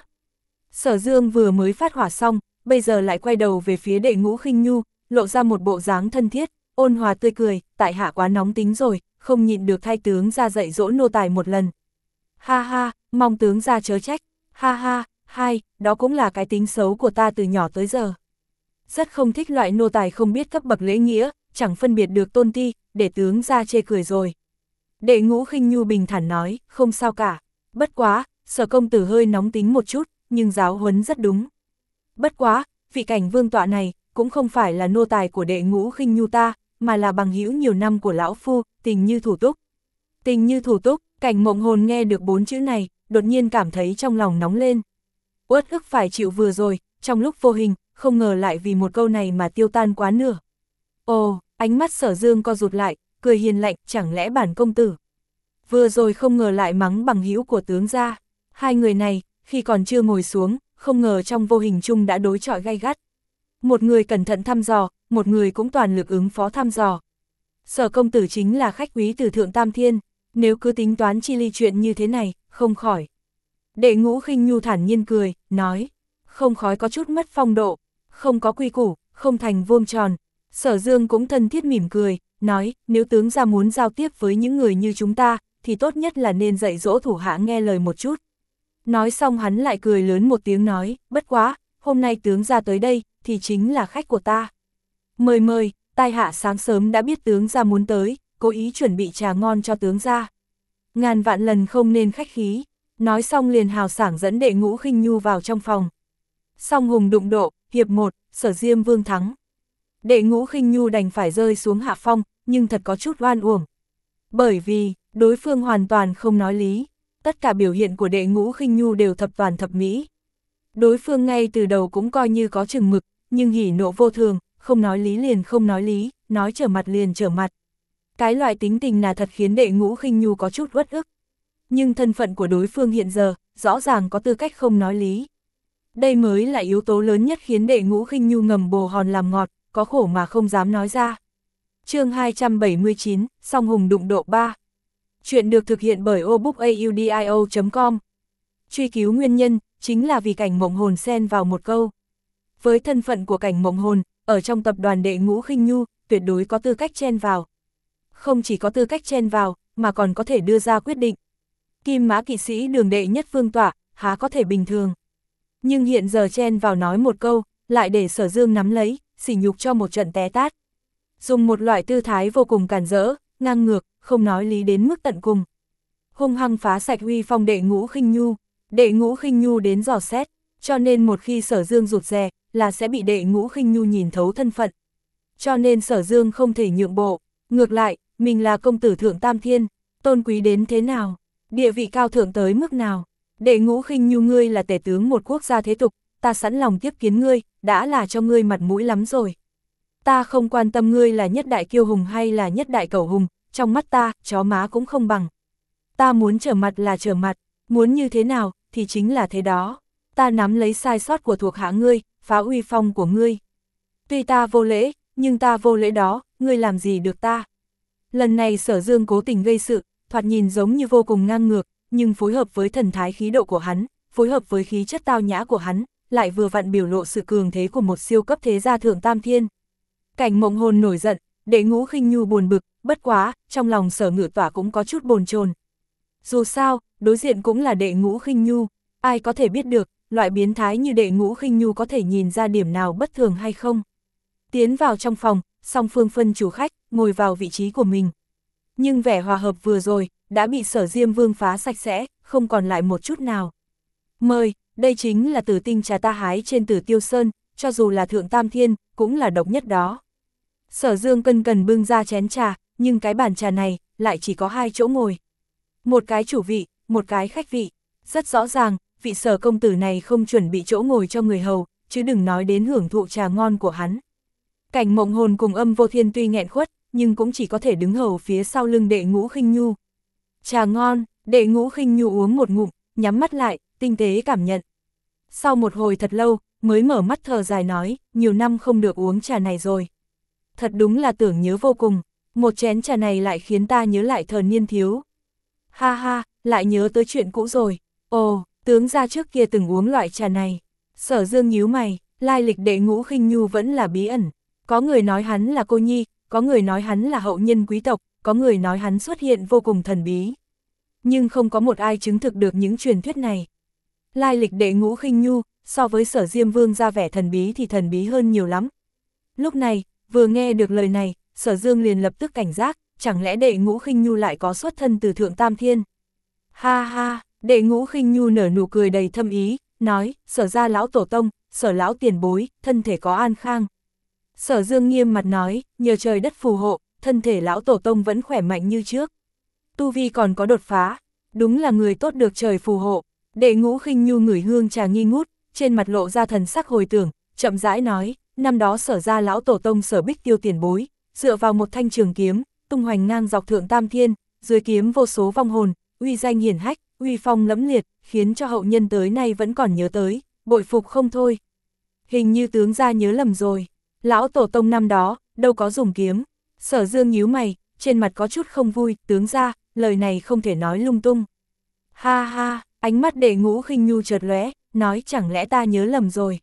Sở Dương vừa mới phát hỏa xong, bây giờ lại quay đầu về phía Đệ Ngũ Khinh Nhu, lộ ra một bộ dáng thân thiết, ôn hòa tươi cười, tại hạ quá nóng tính rồi, không nhịn được thay tướng ra dạy dỗ nô tài một lần. Ha ha, mong tướng ra chớ trách, ha ha, hai, đó cũng là cái tính xấu của ta từ nhỏ tới giờ. Rất không thích loại nô tài không biết cấp bậc lễ nghĩa, chẳng phân biệt được tôn ti, để tướng ra chê cười rồi. Đệ Ngũ Khinh Nhu bình thản nói, không sao cả, bất quá, Sở công tử hơi nóng tính một chút, nhưng giáo huấn rất đúng. Bất quá, vị Cảnh vương tọa này, cũng không phải là nô tài của Đệ Ngũ Khinh Nhu ta, mà là bằng hữu nhiều năm của lão phu, tình như thủ túc. Tình như thủ túc, Cảnh Mộng Hồn nghe được bốn chữ này, đột nhiên cảm thấy trong lòng nóng lên. Uất ức phải chịu vừa rồi, trong lúc vô hình, không ngờ lại vì một câu này mà tiêu tan quá nửa. Ồ, ánh mắt Sở Dương co rụt lại, cười hiền lạnh, chẳng lẽ bản công tử vừa rồi không ngờ lại mắng bằng hữu của tướng gia. Hai người này, khi còn chưa ngồi xuống, không ngờ trong vô hình chung đã đối chọi gay gắt. Một người cẩn thận thăm dò, một người cũng toàn lực ứng phó thăm dò. Sở công tử chính là khách quý từ Thượng Tam Thiên, nếu cứ tính toán chi ly chuyện như thế này, không khỏi. Đệ Ngũ Khinh Nhu thản nhiên cười, nói, không khói có chút mất phong độ, không có quy củ, không thành vuông tròn. Sở Dương cũng thân thiết mỉm cười, nói, nếu tướng gia muốn giao tiếp với những người như chúng ta, thì tốt nhất là nên dạy dỗ thủ hạ nghe lời một chút. Nói xong hắn lại cười lớn một tiếng nói, bất quá, hôm nay tướng gia tới đây, thì chính là khách của ta. Mời mời, tai hạ sáng sớm đã biết tướng gia muốn tới, cố ý chuẩn bị trà ngon cho tướng gia. Ngàn vạn lần không nên khách khí. Nói xong liền hào sảng dẫn Đệ Ngũ Khinh Nhu vào trong phòng. Song hùng đụng độ, hiệp một, Sở Diêm Vương thắng. Đệ Ngũ Khinh Nhu đành phải rơi xuống hạ phong, nhưng thật có chút oan uổng. Bởi vì, đối phương hoàn toàn không nói lý. Tất cả biểu hiện của Đệ Ngũ Khinh Nhu đều thập toàn thập mỹ. Đối phương ngay từ đầu cũng coi như có chừng mực, nhưng hỉ nộ vô thường, không nói lý liền không nói lý, nói trở mặt liền trở mặt. Cái loại tính tình là thật khiến Đệ Ngũ Khinh Nhu có chút uất ức. Nhưng thân phận của đối phương hiện giờ, rõ ràng có tư cách không nói lý. Đây mới là yếu tố lớn nhất khiến Đệ Ngũ Khinh Nhu ngầm bồ hòn làm ngọt, có khổ mà không dám nói ra. Chương hai trăm bảy mươi chín, Song Hùng đụng độ ba. Chuyện được thực hiện bởi obookaudio chấm com. Truy cứu nguyên nhân, chính là vì Cảnh Mộng Hồn xen vào một câu. Với thân phận của Cảnh Mộng Hồn, ở trong tập đoàn Đệ Ngũ Khinh Nhu, tuyệt đối có tư cách chen vào. Không chỉ có tư cách chen vào, mà còn có thể đưa ra quyết định. Kim Mã kỵ sĩ Đường đệ nhất vương tọa, há có thể bình thường. Nhưng hiện giờ chen vào nói một câu, lại để Sở Dương nắm lấy, sỉ nhục cho một trận té tát. Dùng một loại tư thái vô cùng cản rỡ, ngang ngược, không nói lý đến mức tận cùng. Hung hăng phá sạch uy phong Đệ Ngũ Khinh Nhu, Đệ Ngũ Khinh Nhu đến dò xét, cho nên một khi Sở Dương rụt rè, là sẽ bị Đệ Ngũ Khinh Nhu nhìn thấu thân phận. Cho nên Sở Dương không thể nhượng bộ, ngược lại, mình là công tử Thượng Tam Thiên, tôn quý đến thế nào, địa vị cao thượng tới mức nào. Đệ Ngũ Khinh Nhu ngươi là tể tướng một quốc gia thế tục, ta sẵn lòng tiếp kiến ngươi, đã là cho ngươi mặt mũi lắm rồi. Ta không quan tâm ngươi là nhất đại kiêu hùng hay là nhất đại cẩu hùng, trong mắt ta, chó má cũng không bằng. Ta muốn trở mặt là trở mặt, muốn như thế nào, thì chính là thế đó. Ta nắm lấy sai sót của thuộc hạ ngươi, phá uy phong của ngươi. Tuy ta vô lễ, nhưng ta vô lễ đó, ngươi làm gì được ta. Lần này Sở Dương cố tình gây sự, thoạt nhìn giống như vô cùng ngang ngược, nhưng phối hợp với thần thái khí độ của hắn, phối hợp với khí chất tao nhã của hắn, lại vừa vặn biểu lộ sự cường thế của một siêu cấp thế gia Thượng Tam Thiên. Cảnh Mộng Hồn nổi giận, Đệ Ngũ Khinh Nhu buồn bực, bất quá, trong lòng Sở Ngự Tỏa cũng có chút bồn chồn. Dù sao, đối diện cũng là Đệ Ngũ Khinh Nhu, ai có thể biết được, loại biến thái như Đệ Ngũ Khinh Nhu có thể nhìn ra điểm nào bất thường hay không. Tiến vào trong phòng, song phương phân chủ khách, ngồi vào vị trí của mình. Nhưng vẻ hòa hợp vừa rồi, đã bị Sở Diêm Vương phá sạch sẽ, không còn lại một chút nào. Mời, đây chính là tử tinh trà ta hái trên Tử Tiêu Sơn, cho dù là Thượng Tam Thiên, cũng là độc nhất đó. Sở Dương cân cần bưng ra chén trà, nhưng cái bàn trà này, lại chỉ có hai chỗ ngồi. Một cái chủ vị, một cái khách vị. Rất rõ ràng, vị Sở công tử này không chuẩn bị chỗ ngồi cho người hầu, chứ đừng nói đến hưởng thụ trà ngon của hắn. Cảnh Mộng Hồn cùng Âm Vô Thiên tuy nghẹn khuất, nhưng cũng chỉ có thể đứng hầu phía sau lưng Đệ Ngũ Khinh Nhu. Trà ngon, Đệ Ngũ Khinh Nhu uống một ngụm, nhắm mắt lại, tinh tế cảm nhận. Sau một hồi thật lâu, mới mở mắt thở dài nói, nhiều năm không được uống trà này rồi. Thật đúng là tưởng nhớ vô cùng, một chén trà này lại khiến ta nhớ lại thời niên thiếu. Ha ha, lại nhớ tới chuyện cũ rồi. Ồ, tướng gia trước kia từng uống loại trà này. Sở Dương nhíu mày, lai lịch Đệ Ngũ Khinh Nhu vẫn là bí ẩn. Có người nói hắn là cô nhi, có người nói hắn là hậu nhân quý tộc, có người nói hắn xuất hiện vô cùng thần bí. Nhưng không có một ai chứng thực được những truyền thuyết này. Lai lịch Đệ Ngũ Khinh Nhu, so với Sở Diêm Vương ra vẻ thần bí thì thần bí hơn nhiều lắm. Lúc này, vừa nghe được lời này, Sở Dương liền lập tức cảnh giác, chẳng lẽ Đệ Ngũ Khinh Nhu lại có xuất thân từ Thượng Tam Thiên. Ha ha, Đệ Ngũ Khinh Nhu nở nụ cười đầy thâm ý, nói, Sở gia lão tổ tông, Sở lão tiền bối, thân thể có an khang. Sở Dương nghiêm mặt nói, nhờ trời đất phù hộ, thân thể lão tổ tông vẫn khỏe mạnh như trước. Tu vi còn có đột phá, đúng là người tốt được trời phù hộ. Đệ Ngũ Khinh Nhu ngửi hương trà nghi ngút, trên mặt lộ ra thần sắc hồi tưởng, chậm rãi nói, năm đó Sở gia lão tổ tông Sở Bích Tiêu tiền bối, dựa vào một thanh trường kiếm, tung hoành ngang dọc Thượng Tam Thiên, dưới kiếm vô số vong hồn, uy danh hiển hách, uy phong lẫm liệt, khiến cho hậu nhân tới nay vẫn còn nhớ tới, bội phục không thôi. Hình như tướng gia nhớ lầm rồi, lão tổ tông năm đó, đâu có dùng kiếm. Sở Dương nhíu mày, trên mặt có chút không vui, tướng gia, lời này không thể nói lung tung. Ha ha, ánh mắt Đệ Ngũ Khinh Nhu chợt lóe, nói chẳng lẽ ta nhớ lầm rồi.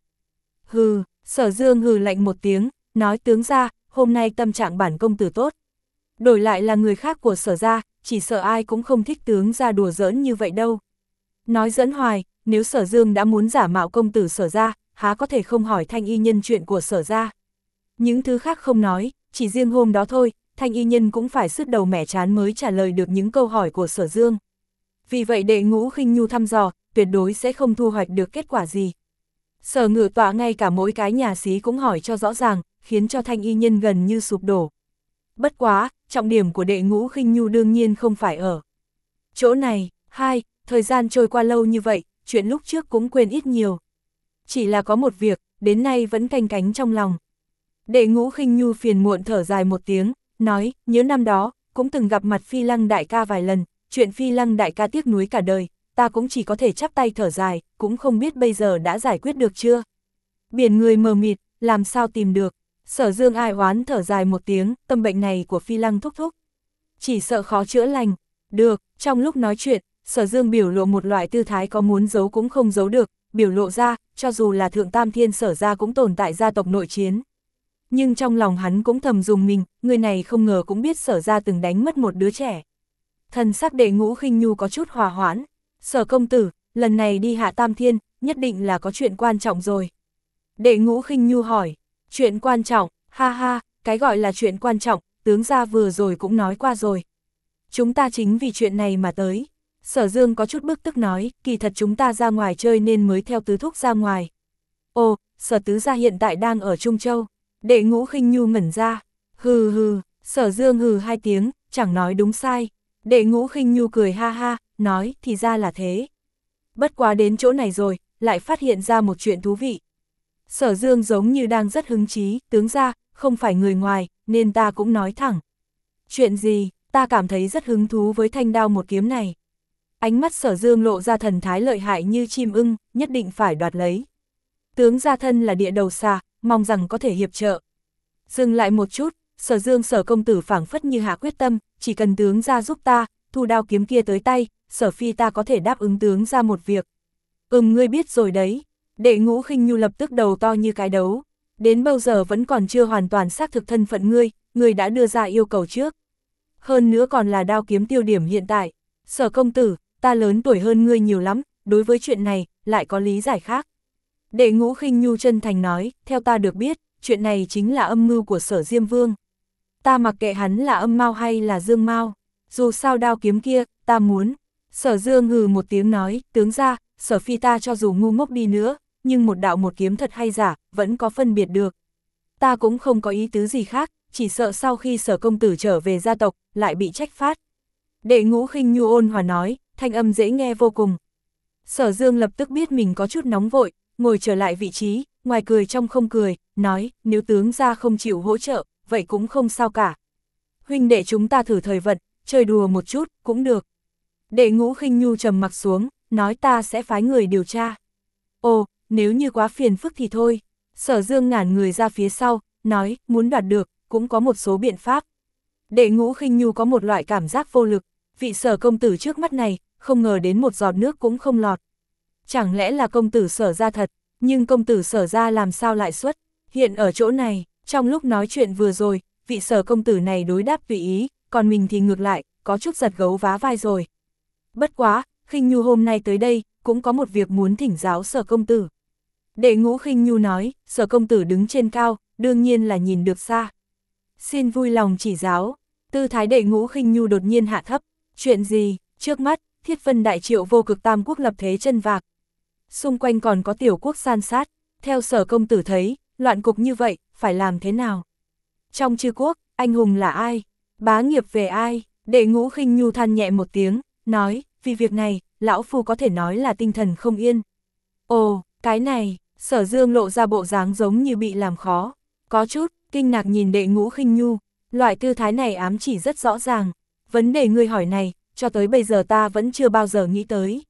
Hừ, Sở Dương hừ lạnh một tiếng, nói tướng gia, hôm nay tâm trạng bản công tử tốt. Đổi lại là người khác của Sở gia, chỉ sợ ai cũng không thích tướng gia đùa giỡn như vậy đâu. Nói giỡn hoài, nếu Sở Dương đã muốn giả mạo công tử Sở gia, há có thể không hỏi Thanh Y Nhân chuyện của Sở gia. Những thứ khác không nói, chỉ riêng hôm đó thôi, Thanh Y Nhân cũng phải sứt đầu mẻ trán mới trả lời được những câu hỏi của Sở Dương. Vì vậy Đệ Ngũ Khinh Nhu thăm dò, tuyệt đối sẽ không thu hoạch được kết quả gì. Sở Ngự Tọa ngay cả mỗi cái nhà xí cũng hỏi cho rõ ràng, khiến cho Thanh Y Nhân gần như sụp đổ. Bất quá, trọng điểm của Đệ Ngũ Khinh Nhu đương nhiên không phải ở chỗ này. Hai, thời gian trôi qua lâu như vậy, chuyện lúc trước cũng quên ít nhiều. Chỉ là có một việc, đến nay vẫn canh cánh trong lòng. Đệ Ngũ Khinh Nhu phiền muộn thở dài một tiếng, nói, nhớ năm đó, cũng từng gặp mặt Phi Lăng đại ca vài lần, chuyện Phi Lăng đại ca tiếc nuối cả đời, ta cũng chỉ có thể chắp tay thở dài, cũng không biết bây giờ đã giải quyết được chưa. Biển người mờ mịt, làm sao tìm được. Sở Dương ai oán thở dài một tiếng, tâm bệnh này của Phi Lăng thúc thúc, chỉ sợ khó chữa lành. Được, trong lúc nói chuyện, Sở Dương biểu lộ một loại tư thái có muốn giấu cũng không giấu được, biểu lộ ra, cho dù là Thượng Tam Thiên Sở gia cũng tồn tại gia tộc nội chiến. Nhưng trong lòng hắn cũng thầm dùng mình, người này không ngờ cũng biết Sở gia từng đánh mất một đứa trẻ. Thần sắc Đệ Ngũ Khinh Nhu có chút hòa hoãn, Sở công tử, lần này đi hạ Tam Thiên, nhất định là có chuyện quan trọng rồi. Đệ Ngũ Khinh Nhu hỏi, chuyện quan trọng, ha ha, cái gọi là chuyện quan trọng, tướng gia vừa rồi cũng nói qua rồi. Chúng ta chính vì chuyện này mà tới. Sở Dương có chút bức tức nói, kỳ thật chúng ta ra ngoài chơi nên mới theo tứ thúc ra ngoài. Ồ, Sở tứ gia hiện tại đang ở Trung Châu. Đệ Ngũ Khinh Nhu ngẩn ra, hừ hừ, Sở Dương hừ hai tiếng, chẳng nói đúng sai. Đệ Ngũ Khinh Nhu cười ha ha, nói, thì ra là thế. Bất quá đến chỗ này rồi, lại phát hiện ra một chuyện thú vị. Sở Dương giống như đang rất hứng chí, tướng gia, không phải người ngoài, nên ta cũng nói thẳng. Chuyện gì, ta cảm thấy rất hứng thú với thanh đao một kiếm này. Ánh mắt Sở Dương lộ ra thần thái lợi hại như chim ưng, nhất định phải đoạt lấy. Tướng gia thân là địa đầu xà, mong rằng có thể hiệp trợ. Dừng lại một chút, Sở Dương Sở công tử phảng phất như hạ quyết tâm, chỉ cần tướng gia giúp ta, thu đao kiếm kia tới tay, Sở phi ta có thể đáp ứng tướng gia một việc. Ừm, ngươi biết rồi đấy. Đệ Ngũ Khinh Nhu lập tức đầu to như cái đấu. Đến bao giờ vẫn còn chưa hoàn toàn xác thực thân phận ngươi, ngươi đã đưa ra yêu cầu trước. Hơn nữa còn là đao kiếm tiêu điểm hiện tại. Sở công tử, ta lớn tuổi hơn ngươi nhiều lắm, đối với chuyện này, lại có lý giải khác. Đệ Ngũ Khinh Nhu chân thành nói, theo ta được biết, chuyện này chính là âm mưu của Sở Diêm Vương. Ta mặc kệ hắn là âm mao hay là dương mao, dù sao đao kiếm kia, ta muốn. Sở Dương hừ một tiếng nói, tướng gia, Sở phi ta cho dù ngu ngốc đi nữa, nhưng một đạo một kiếm thật hay giả, vẫn có phân biệt được. Ta cũng không có ý tứ gì khác, chỉ sợ sau khi Sở công tử trở về gia tộc, lại bị trách phát. Đệ Ngũ Khinh Nhu ôn hòa nói, thanh âm dễ nghe vô cùng. Sở Dương lập tức biết mình có chút nóng vội, ngồi trở lại vị trí, ngoài cười trong không cười, nói, nếu tướng gia không chịu hỗ trợ, vậy cũng không sao cả. Huynh đệ chúng ta thử thời vận, chơi đùa một chút, cũng được. Đệ Ngũ Khinh Nhu trầm mặc xuống, nói ta sẽ phái người điều tra. Ồ, nếu như quá phiền phức thì thôi. Sở Dương ngả người ra phía sau, nói, muốn đoạt được, cũng có một số biện pháp. Đệ Ngũ Khinh Nhu có một loại cảm giác vô lực, vị Sở công tử trước mắt này, không ngờ đến một giọt nước cũng không lọt. Chẳng lẽ là công tử Sở gia thật, nhưng công tử Sở gia làm sao lại xuất hiện ở chỗ này. Trong lúc nói chuyện vừa rồi, vị Sở công tử này đối đáp tùy ý, còn mình thì ngược lại, có chút giật gấu vá vai rồi. Bất quá, Khinh Nhu hôm nay tới đây, cũng có một việc muốn thỉnh giáo Sở công tử. Đệ Ngũ Khinh Nhu nói, Sở công tử đứng trên cao, đương nhiên là nhìn được xa. Xin vui lòng chỉ giáo. Tư thái Đệ Ngũ Khinh Nhu đột nhiên hạ thấp. Chuyện gì? Trước mắt, Thiết Vân Đại Triệu vô cực tam quốc lập thế chân vạc. Xung quanh còn có tiểu quốc san sát. Theo Sở công tử thấy, loạn cục như vậy, phải làm thế nào? Trong chư quốc, anh hùng là ai? Bá nghiệp về ai? Đệ Ngũ Khinh Nhu than nhẹ một tiếng, nói, vì việc này, lão phu có thể nói là tinh thần không yên. Ồ, cái này, Sở Dương lộ ra bộ dáng giống như bị làm khó. Có chút, kinh ngạc nhìn Đệ Ngũ Khinh Nhu, loại tư thái này ám chỉ rất rõ ràng. Vấn đề ngươi hỏi này, cho tới bây giờ ta vẫn chưa bao giờ nghĩ tới.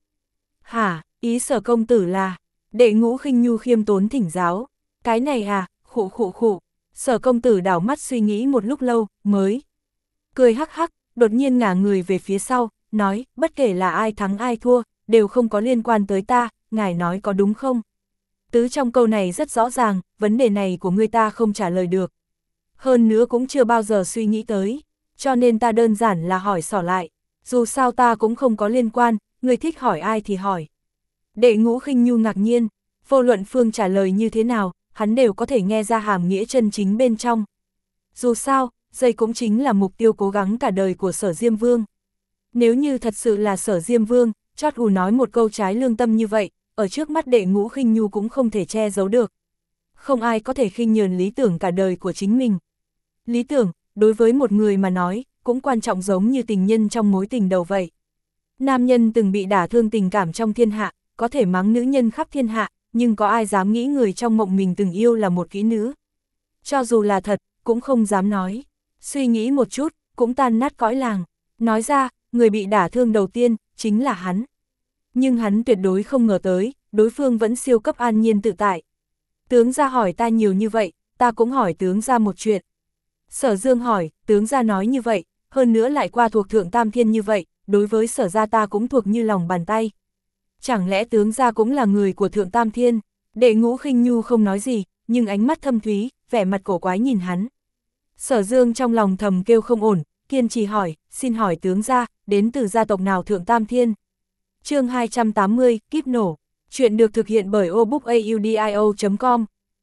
Hả, ý Sở công tử là, Đệ Ngũ Khinh Nhu khiêm tốn thỉnh giáo. Cái này à, khụ khụ khụ. Sở công tử đảo mắt suy nghĩ một lúc lâu, mới cười hắc hắc, đột nhiên ngả người về phía sau, nói, bất kể là ai thắng ai thua, đều không có liên quan tới ta, ngài nói có đúng không? Tứ trong câu này rất rõ ràng, vấn đề này của ngươi ta không trả lời được. Hơn nữa cũng chưa bao giờ suy nghĩ tới, cho nên ta đơn giản là hỏi xỏ lại, dù sao ta cũng không có liên quan, ngươi thích hỏi ai thì hỏi. Đệ Ngũ Khinh Nhu ngạc nhiên, vô luận Phương trả lời như thế nào, hắn đều có thể nghe ra hàm nghĩa chân chính bên trong. Dù sao, đây cũng chính là mục tiêu cố gắng cả đời của Sở Diêm Vương. Nếu như thật sự là Sở Diêm Vương, chót ù nói một câu trái lương tâm như vậy, ở trước mắt Đệ Ngũ Khinh Nhu cũng không thể che giấu được. Không ai có thể khinh nhờn lý tưởng cả đời của chính mình. Lý tưởng, đối với một người mà nói, cũng quan trọng giống như tình nhân trong mối tình đầu vậy. Nam nhân từng bị đả thương tình cảm trong thiên hạ, có thể mắng nữ nhân khắp thiên hạ, nhưng có ai dám nghĩ người trong mộng mình từng yêu là một kỹ nữ. Cho dù là thật, cũng không dám nói. Suy nghĩ một chút, cũng tan nát cõi làng. Nói ra, người bị đả thương đầu tiên, chính là hắn. Nhưng hắn tuyệt đối không ngờ tới, đối phương vẫn siêu cấp an nhiên tự tại. Tướng gia hỏi ta nhiều như vậy, ta cũng hỏi tướng gia một chuyện. Sở Dương hỏi, tướng gia nói như vậy, hơn nữa lại qua thuộc Thượng Tam Thiên như vậy, đối với Sở gia ta cũng thuộc như lòng bàn tay. Chẳng lẽ tướng gia cũng là người của Thượng Tam Thiên? Đệ Ngũ Khinh Nhu không nói gì, nhưng ánh mắt thâm thúy, vẻ mặt cổ quái nhìn hắn. Sở Dương trong lòng thầm kêu không ổn, kiên trì hỏi, xin hỏi tướng gia, đến từ gia tộc nào Thượng Tam Thiên? Chương hai trăm tám mươi, kíp nổ. Chuyện được thực hiện bởi obookaudio chấm com.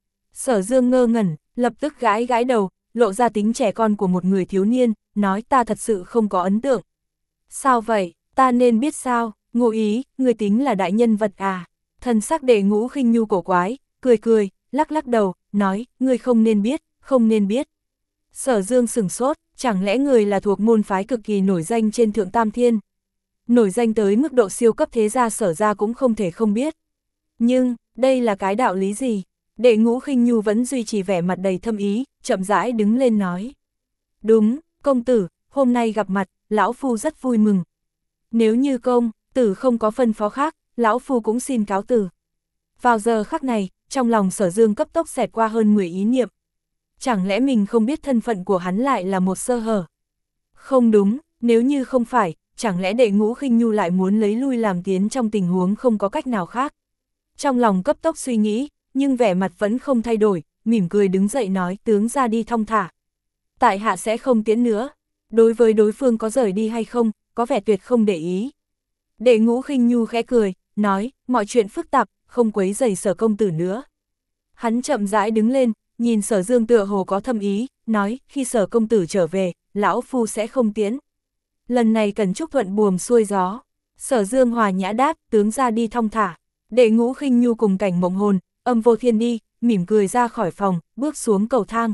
Sở Dương ngơ ngẩn, lập tức gãi gãi đầu, lộ ra tính trẻ con của một người thiếu niên, nói ta thật sự không có ấn tượng. Sao vậy, ta nên biết sao? Ngụ ý, người tính là đại nhân vật à? Thần sắc Đệ Ngũ Khinh Nhu cổ quái, cười cười, lắc lắc đầu, nói, người không nên biết, không nên biết. Sở Dương sửng sốt, chẳng lẽ người là thuộc môn phái cực kỳ nổi danh trên Thượng Tam Thiên? Nổi danh tới mức độ siêu cấp thế gia Sở gia cũng không thể không biết. Nhưng, đây là cái đạo lý gì? Đệ Ngũ Khinh Nhu vẫn duy trì vẻ mặt đầy thâm ý, chậm rãi đứng lên nói. Đúng, công tử, hôm nay gặp mặt, lão phu rất vui mừng. Nếu như công tử không có phân phó khác, lão phu cũng xin cáo từ. Vào giờ khắc này, trong lòng Sở Dương cấp tốc xẹt qua hơn mười ý niệm. Chẳng lẽ mình không biết thân phận của hắn lại là một sơ hở? Không đúng, nếu như không phải, chẳng lẽ Đệ Ngũ Khinh Nhu lại muốn lấy lui làm tiến trong tình huống không có cách nào khác? Trong lòng cấp tốc suy nghĩ, nhưng vẻ mặt vẫn không thay đổi, mỉm cười đứng dậy nói tướng ra đi thong thả. Tại hạ sẽ không tiến nữa. Đối với đối phương có rời đi hay không, có vẻ tuyệt không để ý. Đệ Ngũ Khinh Nhu khẽ cười, nói, mọi chuyện phức tạp, không quấy rầy Sở công tử nữa. Hắn chậm rãi đứng lên, nhìn Sở Dương tựa hồ có thâm ý, nói, khi Sở công tử trở về, lão phu sẽ không tiến. Lần này cần chúc thuận buồm xuôi gió. Sở Dương hòa nhã đáp, tướng ra đi thong thả. Đệ Ngũ Khinh Nhu cùng Cảnh Mộng Hồn, Âm Vô Thiên đi, mỉm cười ra khỏi phòng, bước xuống cầu thang.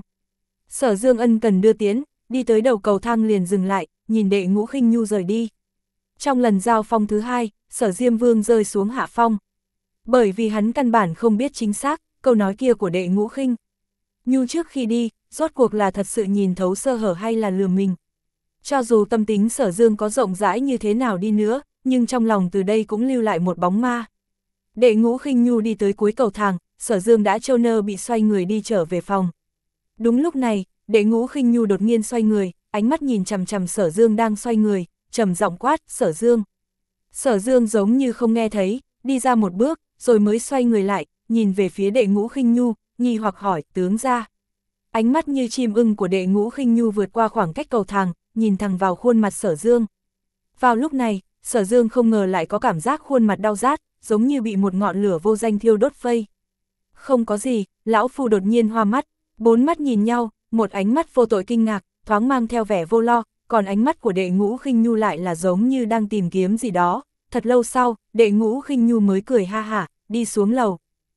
Sở Dương ân cần đưa tiến, đi tới đầu cầu thang liền dừng lại, nhìn Đệ Ngũ Khinh Nhu rời đi. Trong lần giao phong thứ hai, Sở Diêm Vương rơi xuống hạ phong. Bởi vì hắn căn bản không biết chính xác, câu nói kia của Đệ Ngũ Khinh Nhu trước khi đi, rốt cuộc là thật sự nhìn thấu sơ hở hay là lừa mình. Cho dù tâm tính Sở Dương có rộng rãi như thế nào đi nữa, nhưng trong lòng từ đây cũng lưu lại một bóng ma. Đệ Ngũ Khinh Nhu đi tới cuối cầu thang, Sở Dương đã trâu nơ bị xoay người đi trở về phòng. Đúng lúc này, Đệ Ngũ Khinh Nhu đột nhiên xoay người, ánh mắt nhìn chằm chằm Sở Dương đang xoay người, trầm giọng quát, Sở Dương. Sở Dương giống như không nghe thấy, đi ra một bước, rồi mới xoay người lại, nhìn về phía Đệ Ngũ Khinh Nhu, nghi hoặc hỏi, tướng ra. Ánh mắt như chim ưng của Đệ Ngũ Khinh Nhu vượt qua khoảng cách cầu thang, nhìn thẳng vào khuôn mặt Sở Dương. Vào lúc này, Sở Dương không ngờ lại có cảm giác khuôn mặt đau rát, giống như bị một ngọn lửa vô danh thiêu đốt vây. Không có gì, lão phu đột nhiên hoa mắt, bốn mắt nhìn nhau, một ánh mắt vô tội kinh ngạc, thoáng mang theo vẻ vô lo, còn ánh mắt của Đệ Ngũ Khinh Nhu lại là giống như đang tìm kiếm gì đó. Thật lâu sau, Đệ Ngũ Khinh Nhu mới cười ha hả, đi xuống lầu.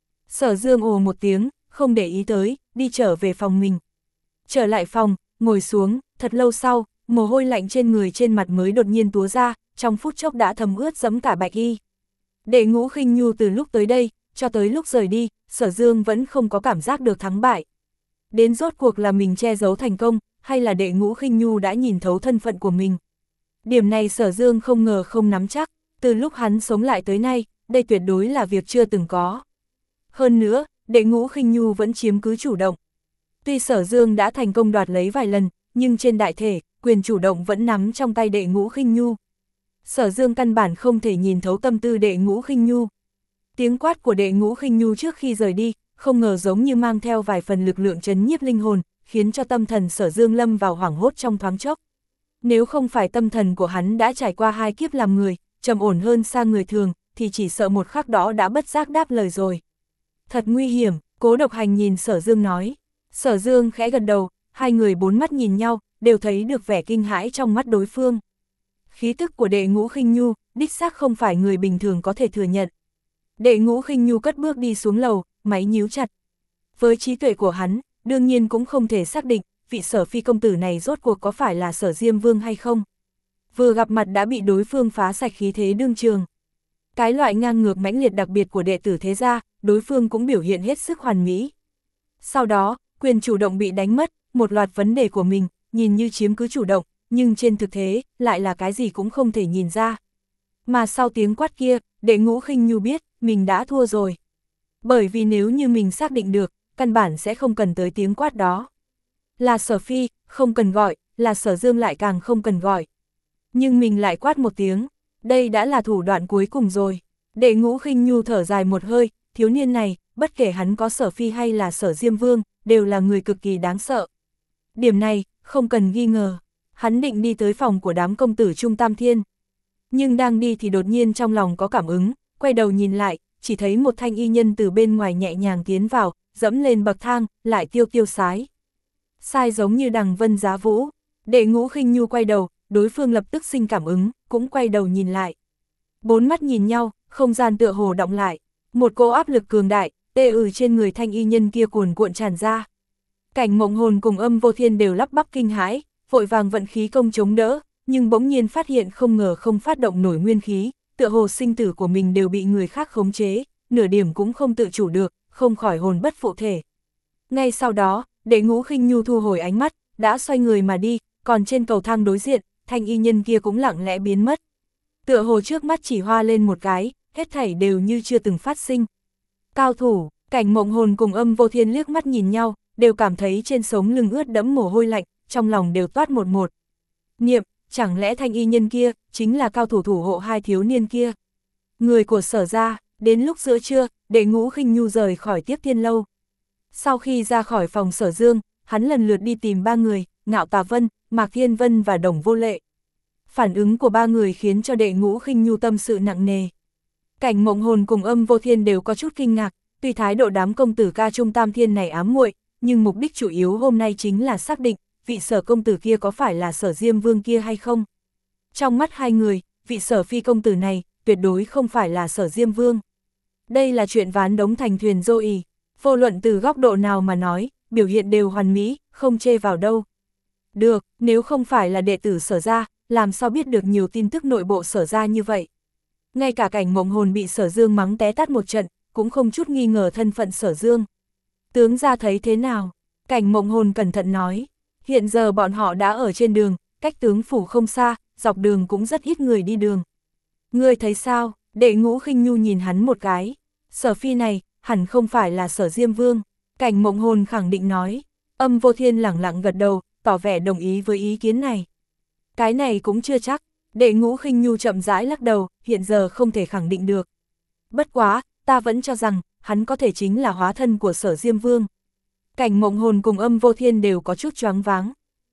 Sở Dương ồ một tiếng, không để ý tới, đi trở về phòng mình. Trở lại phòng, ngồi xuống, thật lâu sau, mồ hôi lạnh trên người trên mặt mới đột nhiên túa ra, trong phút chốc đã thấm ướt dẫm cả bạch y. Đệ Ngũ Khinh Nhu từ lúc tới đây, cho tới lúc rời đi, Sở Dương vẫn không có cảm giác được thắng bại. Đến rốt cuộc là mình che giấu thành công, hay là Đệ Ngũ Khinh Nhu đã nhìn thấu thân phận của mình. Điểm này Sở Dương không ngờ không nắm chắc, từ lúc hắn sống lại tới nay, đây tuyệt đối là việc chưa từng có. Hơn nữa, Đệ Ngũ Khinh Nhu vẫn chiếm cứ chủ động. Tuy Sở Dương đã thành công đoạt lấy vài lần, nhưng trên đại thể, quyền chủ động vẫn nắm trong tay Đệ Ngũ Khinh Nhu. Sở Dương căn bản không thể nhìn thấu tâm tư Đệ Ngũ Khinh Nhu. Tiếng quát của Đệ Ngũ Khinh Nhu trước khi rời đi, không ngờ giống như mang theo vài phần lực lượng trấn nhiếp linh hồn, khiến cho tâm thần Sở Dương lâm vào hoảng hốt trong thoáng chốc. Nếu không phải tâm thần của hắn đã trải qua hai kiếp làm người, trầm ổn hơn xa người thường, thì chỉ sợ một khắc đó đã bất giác đáp lời rồi. Thật nguy hiểm, Cố Độc Hành nhìn Sở Dương nói. Sở Dương khẽ gật đầu, hai người bốn mắt nhìn nhau, đều thấy được vẻ kinh hãi trong mắt đối phương. Khí tức của Đệ Ngũ Khinh Nhu, đích xác không phải người bình thường có thể thừa nhận. Đệ Ngũ Khinh Nhu cất bước đi xuống lầu, máy nhíu chặt. Với trí tuệ của hắn, đương nhiên cũng không thể xác định, vị Sở Phi công tử này rốt cuộc có phải là Sở Diêm Vương hay không. Vừa gặp mặt đã bị đối phương phá sạch khí thế đương trường. Cái loại ngang ngược mãnh liệt đặc biệt của đệ tử thế gia, đối phương cũng biểu hiện hết sức hoàn mỹ. Sau đó, quyền chủ động bị đánh mất, một loạt vấn đề của mình, nhìn như chiếm cứ chủ động, nhưng trên thực tế, lại là cái gì cũng không thể nhìn ra. Mà sau tiếng quát kia, Đệ Ngũ Khinh Nhu biết, mình đã thua rồi. Bởi vì nếu như mình xác định được, căn bản sẽ không cần tới tiếng quát đó. Là Sở Phi, không cần gọi, là Sở Dương lại càng không cần gọi. Nhưng mình lại quát một tiếng, đây đã là thủ đoạn cuối cùng rồi. Đệ Ngũ Khinh Nhu thở dài một hơi, thiếu niên này, bất kể hắn có Sở Phi hay là Sở Diêm Vương, đều là người cực kỳ đáng sợ. Điểm này, không cần nghi ngờ. Hắn định đi tới phòng của đám công tử Trung Tam Thiên. Nhưng đang đi thì đột nhiên trong lòng có cảm ứng, quay đầu nhìn lại, chỉ thấy một thanh y nhân từ bên ngoài nhẹ nhàng tiến vào, dẫm lên bậc thang, lại tiêu tiêu sái. Sai giống như đằng vân giá vũ. Đệ Ngũ Khinh Nhu quay đầu, đối phương lập tức sinh cảm ứng, cũng quay đầu nhìn lại. Bốn mắt nhìn nhau, không gian tựa hồ động lại. Một cỗ áp lực cường đại, tê ử trên người thanh y nhân kia cuồn cuộn tràn ra. Cảnh Mộng Hồn cùng Âm Vô Thiên đều lắp bắp kinh hãi, vội vàng vận khí công chống đỡ, nhưng bỗng nhiên phát hiện không ngờ không phát động nổi nguyên khí, tựa hồ sinh tử của mình đều bị người khác khống chế, nửa điểm cũng không tự chủ được, không khỏi hồn bất phụ thể. Ngay sau đó, Đệ Ngũ Khinh Nhu thu hồi ánh mắt, đã xoay người mà đi, còn trên cầu thang đối diện, thanh y nhân kia cũng lặng lẽ biến mất. Tựa hồ trước mắt chỉ hoa lên một cái, hết thảy đều như chưa từng phát sinh. Cao thủ, Cảnh Mộng Hồn cùng Âm Vô Thiên liếc mắt nhìn nhau, đều cảm thấy trên sống lưng ướt đẫm mồ hôi lạnh, trong lòng đều toát một một. Niệm, chẳng lẽ thanh y nhân kia, chính là cao thủ thủ hộ hai thiếu niên kia. Người của Sở gia, đến lúc giữa trưa, Đệ Ngũ Khinh Nhu rời khỏi Tiếp Thiên lâu. Sau khi ra khỏi phòng Sở Dương, hắn lần lượt đi tìm ba người, Ngạo Tà Vân, Mạc Thiên Vân và Đồng Vô Lệ. Phản ứng của ba người khiến cho Đệ Ngũ Khinh Nhu tâm sự nặng nề. Cảnh Mộng Hồn cùng Âm Vô Thiên đều có chút kinh ngạc, tuy thái độ đám công tử ca Trung Tam Thiên này ám muội, nhưng mục đích chủ yếu hôm nay chính là xác định, vị Sở công tử kia có phải là Sở Diêm Vương kia hay không. Trong mắt hai người, vị Sở Phi công tử này, tuyệt đối không phải là Sở Diêm Vương. Đây là chuyện ván đóng thành thuyền dô ì, vô luận từ góc độ nào mà nói, biểu hiện đều hoàn mỹ, không chê vào đâu. Được, nếu không phải là đệ tử Sở gia, làm sao biết được nhiều tin tức nội bộ Sở gia như vậy. Ngay cả Cảnh Mộng Hồn bị Sở Dương mắng té tát một trận, cũng không chút nghi ngờ thân phận Sở Dương. Tướng gia thấy thế nào? Cảnh Mộng Hồn cẩn thận nói. Hiện giờ bọn họ đã ở trên đường, cách tướng phủ không xa, dọc đường cũng rất ít người đi đường. Ngươi thấy sao? Đệ Ngũ Khinh Nhu nhìn hắn một cái. Sở Phi này, hẳn không phải là Sở Diêm Vương. Cảnh Mộng Hồn khẳng định nói. Âm Vô Thiên lẳng lặng gật đầu, tỏ vẻ đồng ý với ý kiến này. Cái này cũng chưa chắc. Đệ Ngũ Khinh Nhu chậm rãi lắc đầu, hiện giờ không thể khẳng định được. Bất quá, ta vẫn cho rằng, hắn có thể chính là hóa thân của Sở Diêm Vương. Cảnh Mộng Hồn cùng Âm Vô Thiên đều có chút choáng váng.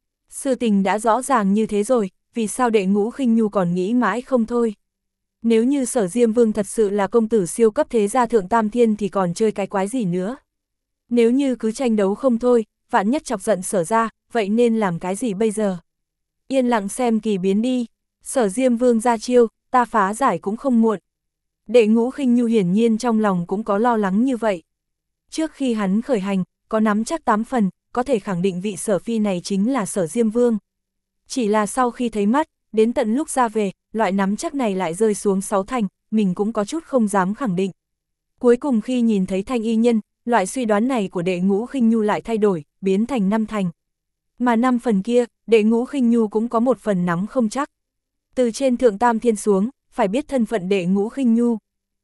Sự tình đã rõ ràng như thế rồi, vì sao Đệ Ngũ Khinh Nhu còn nghĩ mãi không thôi. Nếu như Sở Diêm Vương thật sự là công tử siêu cấp thế gia thượng tam thiên thì còn chơi cái quái gì nữa. Nếu như cứ tranh đấu không thôi, vạn nhất chọc giận Sở ra, vậy nên làm cái gì bây giờ? Yên lặng xem kỳ biến đi, Sở Diêm Vương ra chiêu, ta phá giải cũng không muộn. Đệ Ngũ Khinh Nhu hiển nhiên trong lòng cũng có lo lắng như vậy. Trước khi hắn khởi hành, có nắm chắc tám phần, có thể khẳng định vị Sở Phi này chính là Sở Diêm Vương. Chỉ là sau khi thấy mắt, đến tận lúc ra về, loại nắm chắc này lại rơi xuống sáu thành, mình cũng có chút không dám khẳng định. Cuối cùng khi nhìn thấy Thanh Y Nhân, loại suy đoán này của Đệ Ngũ Khinh Nhu lại thay đổi, biến thành năm thành. Mà năm phần kia, Đệ Ngũ Khinh Nhu cũng có một phần nắm không chắc. Từ trên thượng tam thiên xuống, phải biết thân phận Đệ Ngũ Khinh Nhu.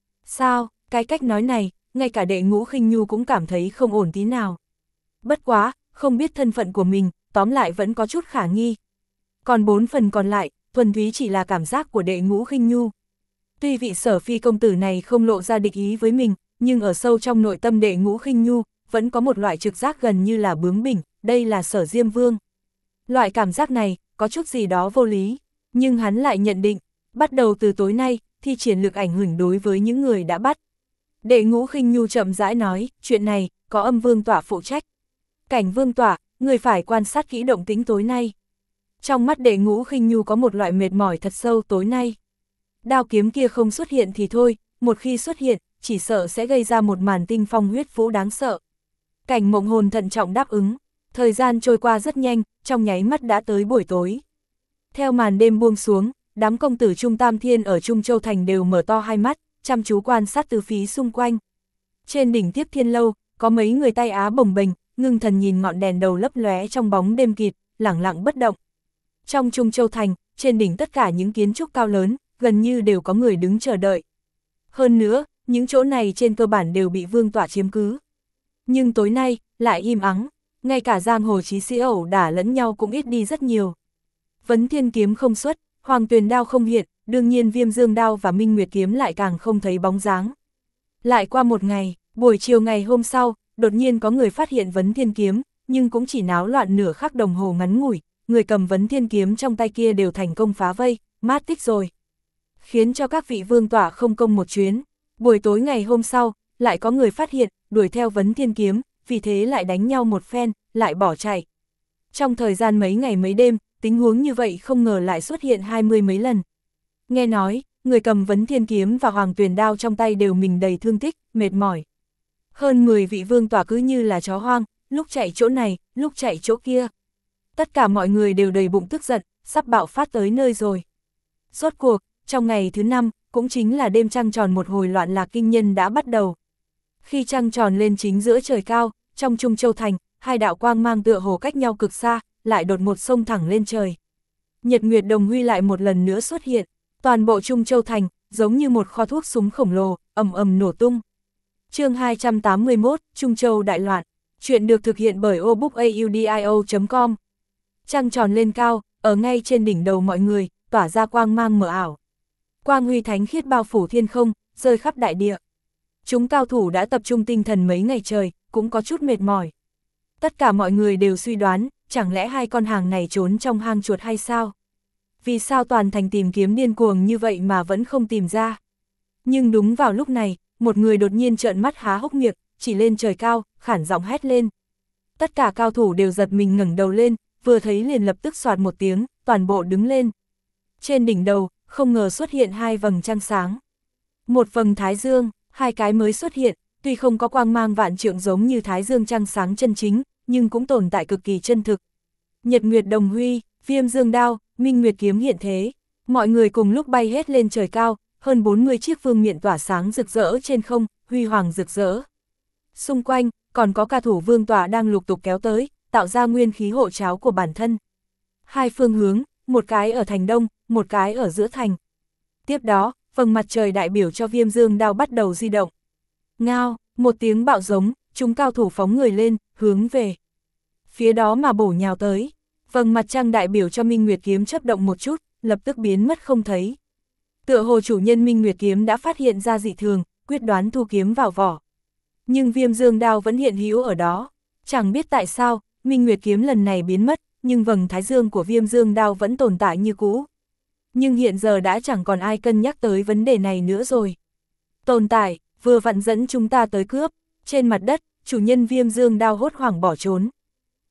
Sao, cái cách nói này, ngay cả Đệ Ngũ Khinh Nhu cũng cảm thấy không ổn tí nào. Bất quá, không biết thân phận của mình, tóm lại vẫn có chút khả nghi. Còn bốn phần còn lại, thuần túy chỉ là cảm giác của Đệ Ngũ Khinh Nhu. Tuy vị Sở Phi công tử này không lộ ra địch ý với mình, nhưng ở sâu trong nội tâm Đệ Ngũ Khinh Nhu, vẫn có một loại trực giác gần như là bướng bỉnh, đây là Sở Diêm Vương. Loại cảm giác này, có chút gì đó vô lý, nhưng hắn lại nhận định, bắt đầu từ tối nay, thi triển lực ảnh hưởng đối với những người đã bắt. Đệ Ngũ Khinh Nhu chậm rãi nói, chuyện này, có Âm Vương Tỏa phụ trách. Cảnh Vương Tỏa, người phải quan sát kỹ động tĩnh tối nay. Trong mắt Đệ Ngũ Khinh Nhu có một loại mệt mỏi thật sâu tối nay. Đao kiếm kia không xuất hiện thì thôi, một khi xuất hiện, chỉ sợ sẽ gây ra một màn tinh phong huyết vũ đáng sợ. Cảnh Mộng Hồn thận trọng đáp ứng, thời gian trôi qua rất nhanh, trong nháy mắt đã tới buổi tối. Theo màn đêm buông xuống, đám công tử Trung Tam Thiên ở Trung Châu Thành đều mở to hai mắt, chăm chú quan sát tứ phía xung quanh. Trên đỉnh Tiếp Thiên Lâu, có mấy người tay áo bồng bềnh, ngưng thần nhìn ngọn đèn đầu lấp lóe trong bóng đêm kịt, lẳng lặng bất động. Trong Trung Châu Thành, trên đỉnh tất cả những kiến trúc cao lớn, gần như đều có người đứng chờ đợi. Hơn nữa, những chỗ này trên cơ bản đều bị Vương Tỏa chiếm cứ. Nhưng tối nay, lại im ắng, ngay cả giang hồ chí sĩ ẩu đả lẫn nhau cũng ít đi rất nhiều. Vấn Thiên kiếm không xuất, Hoàng Tuyền đao không hiện, đương nhiên Viêm Dương đao và Minh Nguyệt kiếm lại càng không thấy bóng dáng. Lại qua một ngày, buổi chiều ngày hôm sau, đột nhiên có người phát hiện Vấn Thiên kiếm, nhưng cũng chỉ náo loạn nửa khắc đồng hồ ngắn ngủi, người cầm Vấn Thiên kiếm trong tay kia đều thành công phá vây, mát tích rồi. Khiến cho các vị Vương Tỏa không công một chuyến. Buổi tối ngày hôm sau, lại có người phát hiện, đuổi theo Vấn Thiên kiếm, vì thế lại đánh nhau một phen, lại bỏ chạy. Trong thời gian mấy ngày mấy đêm, tình huống như vậy không ngờ lại xuất hiện hai mươi mấy lần. Nghe nói, người cầm Vấn Thiên kiếm và Hoàng Tuyền đao trong tay đều mình đầy thương tích, mệt mỏi. Hơn mười vị Vương Tỏa cứ như là chó hoang, lúc chạy chỗ này, lúc chạy chỗ kia. Tất cả mọi người đều đầy bụng tức giận, sắp bạo phát tới nơi rồi. Rốt cuộc, trong ngày thứ năm, cũng chính là đêm trăng tròn một hồi loạn lạc kinh nhân đã bắt đầu. Khi trăng tròn lên chính giữa trời cao, trong Trung Châu Thành, hai đạo quang mang tựa hồ cách nhau cực xa, lại đột một xông thẳng lên trời. Nhật Nguyệt Đồng Huy lại một lần nữa xuất hiện, toàn bộ Trung Châu Thành, giống như một kho thuốc súng khổng lồ, ầm ầm nổ tung. Chương hai trăm tám mươi mốt, Trung Châu đại loạn. Chuyện được thực hiện bởi obookaudio chấm com. Trăng tròn lên cao, ở ngay trên đỉnh đầu mọi người, tỏa ra quang mang mờ ảo. Quang huy thánh khiết bao phủ thiên không, rơi khắp đại địa. Chúng cao thủ đã tập trung tinh thần mấy ngày trời, cũng có chút mệt mỏi. Tất cả mọi người đều suy đoán, chẳng lẽ hai con hàng này trốn trong hang chuột hay sao? Vì sao toàn thành tìm kiếm điên cuồng như vậy mà vẫn không tìm ra? Nhưng đúng vào lúc này, một người đột nhiên trợn mắt há hốc miệng, chỉ lên trời cao, khản giọng hét lên. Tất cả cao thủ đều giật mình ngẩng đầu lên, vừa thấy liền lập tức soạt một tiếng, toàn bộ đứng lên. Trên đỉnh đầu, không ngờ xuất hiện hai vầng trăng sáng. Một vầng thái dương, hai cái mới xuất hiện, tuy không có quang mang vạn trượng giống như thái dương trăng sáng chân chính, nhưng cũng tồn tại cực kỳ chân thực. Nhật Nguyệt Đồng Huy, Viêm Dương đao, Minh Nguyệt kiếm hiện thế, mọi người cùng lúc bay hết lên trời cao, hơn bốn mươi chiếc vương miện tỏa sáng rực rỡ trên không, huy hoàng rực rỡ. Xung quanh, còn có cả thủ vương tỏa đang lục tục kéo tới, tạo ra nguyên khí hộ tráo của bản thân. Hai phương hướng, một cái ở thành đông, một cái ở giữa thành. Tiếp đó, vầng mặt trời đại biểu cho Viêm Dương đao bắt đầu di động. Ngao, một tiếng bạo giống, chúng cao thủ phóng người lên, hướng về phía đó mà bổ nhào tới. Vầng mặt trăng đại biểu cho Minh Nguyệt kiếm chớp động một chút, lập tức biến mất không thấy. Tựa hồ chủ nhân Minh Nguyệt kiếm đã phát hiện ra dị thường, quyết đoán thu kiếm vào vỏ. Nhưng Viêm Dương đao vẫn hiện hữu ở đó. Chẳng biết tại sao, Minh Nguyệt kiếm lần này biến mất, nhưng vầng thái dương của Viêm Dương đao vẫn tồn tại như cũ. Nhưng hiện giờ đã chẳng còn ai cân nhắc tới vấn đề này nữa rồi. Tồn tại, vừa vặn dẫn chúng ta tới cướp. Trên mặt đất, chủ nhân Viêm Dương đao hốt hoảng bỏ trốn.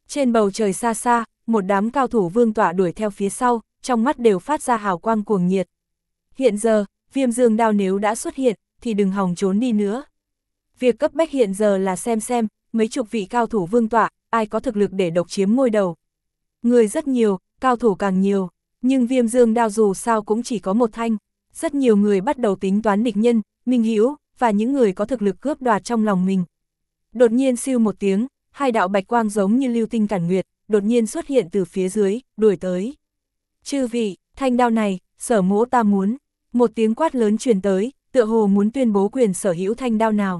Trên bầu trời xa xa, một đám cao thủ vương tọa đuổi theo phía sau, trong mắt đều phát ra hào quang cuồng nhiệt. Hiện giờ, Viêm Dương Đao nếu đã xuất hiện, thì đừng hòng trốn đi nữa. Việc cấp bách hiện giờ là xem xem, mấy chục vị cao thủ vương tọa, ai có thực lực để độc chiếm ngôi đầu. Người rất nhiều, cao thủ càng nhiều, nhưng Viêm Dương Đao dù sao cũng chỉ có một thanh. Rất nhiều người bắt đầu tính toán địch nhân, minh hữu và những người có thực lực cướp đoạt trong lòng mình. Đột nhiên siêu một tiếng, hai đạo bạch quang giống như lưu tinh cản nguyệt, đột nhiên xuất hiện từ phía dưới, đuổi tới. Chư vị, thanh đao này, Sở Mỗ ta muốn. Một tiếng quát lớn truyền tới, tựa hồ muốn tuyên bố quyền sở hữu thanh đao nào.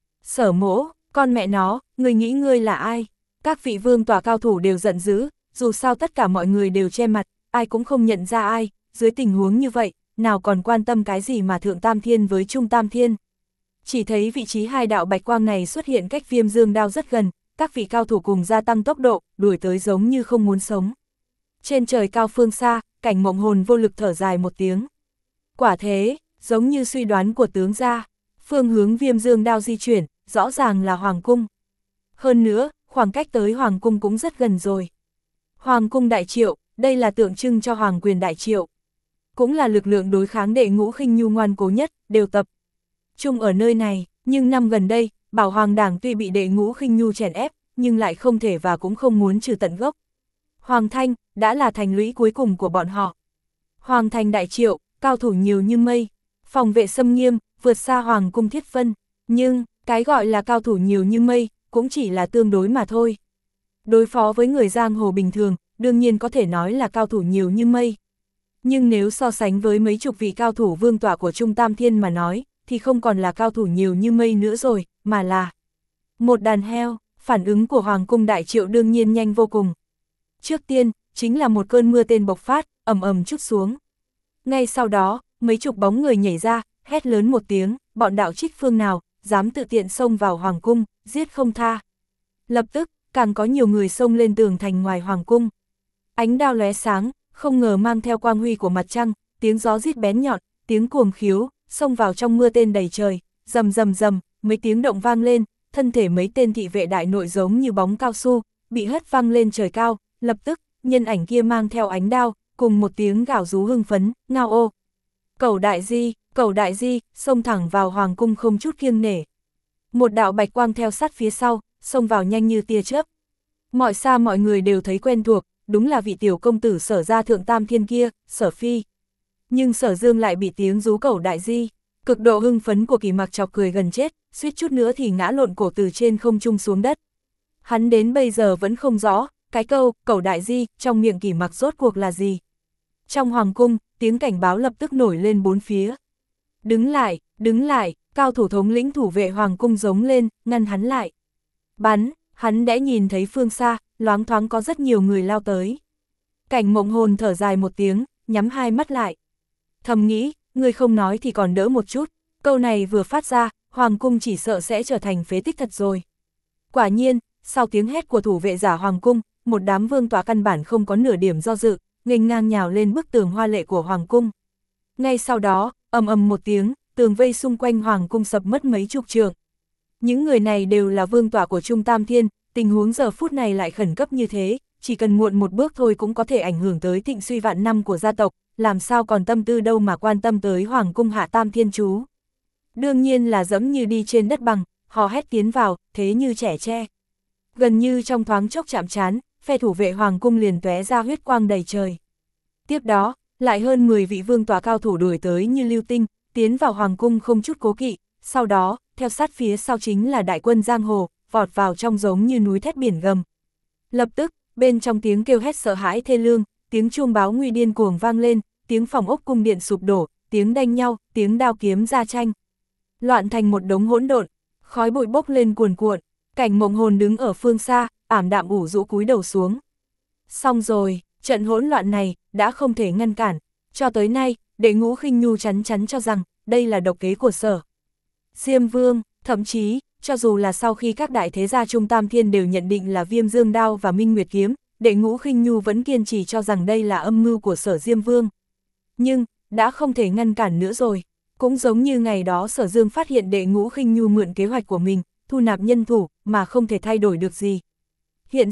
Sở Mỗ, con mẹ nó, người nghĩ ngươi là ai? Các vị vương tòa cao thủ đều giận dữ, dù sao tất cả mọi người đều che mặt, ai cũng không nhận ra ai, dưới tình huống như vậy, nào còn quan tâm cái gì mà Thượng Tam Thiên với Trung Tam Thiên. Chỉ thấy vị trí hai đạo bạch quang này xuất hiện cách Viêm Dương Đao rất gần, các vị cao thủ cùng gia tăng tốc độ, đuổi tới giống như không muốn sống. Trên trời cao phương xa, Cảnh Mộng Hồn vô lực thở dài một tiếng. Quả thế, giống như suy đoán của tướng gia, phương hướng Viêm Dương Đao di chuyển, rõ ràng là Hoàng Cung. Hơn nữa, khoảng cách tới Hoàng Cung cũng rất gần rồi. Hoàng Cung Đại Triệu, đây là tượng trưng cho Hoàng quyền Đại Triệu. Cũng là lực lượng đối kháng Đệ Ngũ Khinh Nhu ngoan cố nhất, đều tập trung ở nơi này, nhưng năm gần đây, Bảo Hoàng Đảng tuy bị Đệ Ngũ Khinh Nhu chèn ép, nhưng lại không thể và cũng không muốn trừ tận gốc. Hoàng Thanh, đã là thành lũy cuối cùng của bọn họ. Hoàng Thành Đại Triệu, cao thủ nhiều như mây, phòng vệ xâm nghiêm, vượt xa Hoàng Cung Thiết Vân, nhưng, cái gọi là cao thủ nhiều như mây, cũng chỉ là tương đối mà thôi. Đối phó với người giang hồ bình thường, đương nhiên có thể nói là cao thủ nhiều như mây. Nhưng nếu so sánh với mấy chục vị cao thủ vương tọa của Trung Tam Thiên mà nói, thì không còn là cao thủ nhiều như mây nữa rồi, mà là một đàn heo. Phản ứng của Hoàng Cung Đại Triệu đương nhiên nhanh vô cùng. Trước tiên, chính là một cơn mưa tên bộc phát, ầm ầm trút xuống. Ngay sau đó, mấy chục bóng người nhảy ra, hét lớn một tiếng, bọn đạo trích phương nào, dám tự tiện xông vào Hoàng Cung, giết không tha. Lập tức, càng có nhiều người xông lên tường thành ngoài Hoàng Cung. Ánh đao lóe sáng, không ngờ mang theo quang huy của mặt trăng, tiếng gió rít bén nhọn, tiếng cuồng khiếu, xông vào trong mưa tên đầy trời, rầm rầm rầm, mấy tiếng động vang lên, thân thể mấy tên thị vệ đại nội giống như bóng cao su, bị hất văng lên trời cao, lập tức, nhân ảnh kia mang theo ánh đao, cùng một tiếng gào rú hưng phấn, ngao ô. Cẩu đại di, cẩu đại di, xông thẳng vào Hoàng Cung không chút kiêng nể. Một đạo bạch quang theo sát phía sau, xông vào nhanh như tia chớp. Mọi xa mọi người đều thấy quen thuộc, đúng là vị tiểu công tử Sở gia Thượng Tam Thiên kia, Sở Phi. Nhưng Sở Dương lại bị tiếng rú cẩu đại di, cực độ hưng phấn của Kỳ Mặc chọc cười gần chết, suýt chút nữa thì ngã lộn cổ từ trên không trung xuống đất. Hắn đến bây giờ vẫn không rõ, cái câu, cẩu đại di, trong miệng Kỳ Mặc rốt cuộc là gì. Trong Hoàng Cung, tiếng cảnh báo lập tức nổi lên bốn phía. Đứng lại, đứng lại, cao thủ thống lĩnh thủ vệ Hoàng Cung giống lên, ngăn hắn lại. Bắn, hắn đã nhìn thấy phương xa, loáng thoáng có rất nhiều người lao tới. Cảnh Mộng Hồn thở dài một tiếng, nhắm hai mắt lại. Thầm nghĩ, người không nói thì còn đỡ một chút, câu này vừa phát ra, Hoàng Cung chỉ sợ sẽ trở thành phế tích thật rồi. Quả nhiên, sau tiếng hét của thủ vệ giả Hoàng Cung, một đám vương tọa căn bản không có nửa điểm do dự, nghênh ngang nhào lên bức tường hoa lệ của Hoàng Cung. Ngay sau đó, ầm ầm một tiếng, tường vây xung quanh Hoàng Cung sập mất mấy chục trượng. Những người này đều là vương tọa của Trung Tam Thiên, tình huống giờ phút này lại khẩn cấp như thế, chỉ cần muộn một bước thôi cũng có thể ảnh hưởng tới thịnh suy vạn năm của gia tộc, làm sao còn tâm tư đâu mà quan tâm tới Hoàng Cung hạ Tam Thiên chú. Đương nhiên là giống như đi trên đất bằng, hò hét tiến vào, thế như trẻ tre. Gần như trong thoáng chốc chạm trán, phe thủ vệ Hoàng Cung liền tóe ra huyết quang đầy trời. Tiếp đó, lại hơn mười vị vương tọa cao thủ đuổi tới như lưu tinh, tiến vào Hoàng Cung không chút cố kỵ, sau đó, theo sát phía sau chính là đại quân giang hồ, vọt vào trong giống như núi thét biển gầm. Lập tức, bên trong tiếng kêu hét sợ hãi thê lương, tiếng chuông báo nguy điên cuồng vang lên, tiếng phòng ốc cung điện sụp đổ, tiếng đanh nhau, tiếng đao kiếm ra tranh. Loạn thành một đống hỗn độn, khói bụi bốc lên cuồn cuộn, Cảnh Mộng Hồn đứng ở phương xa, ảm đạm ủ rũ cúi đầu xuống. Xong rồi, trận hỗn loạn này, đã không thể ngăn cản, cho tới nay, Đệ Ngũ Khinh Nhu chắn chắn cho rằng, đây là độc kế của Sở Diêm Vương, thậm chí, cho dù là sau khi các đại thế gia Trung Tam Thiên đều nhận định là Viêm Dương Đao và Minh Nguyệt Kiếm, Đệ Ngũ Khinh Nhu vẫn kiên trì cho rằng đây là âm mưu của Sở Diêm Vương. Nhưng, đã không thể ngăn cản nữa rồi. Cũng giống như ngày đó Sở Dương phát hiện Đệ Ngũ Khinh Nhu mượn kế hoạch của mình, thu nạp nhân thủ, mà không thể thay đổi được gì. Hiện giờ,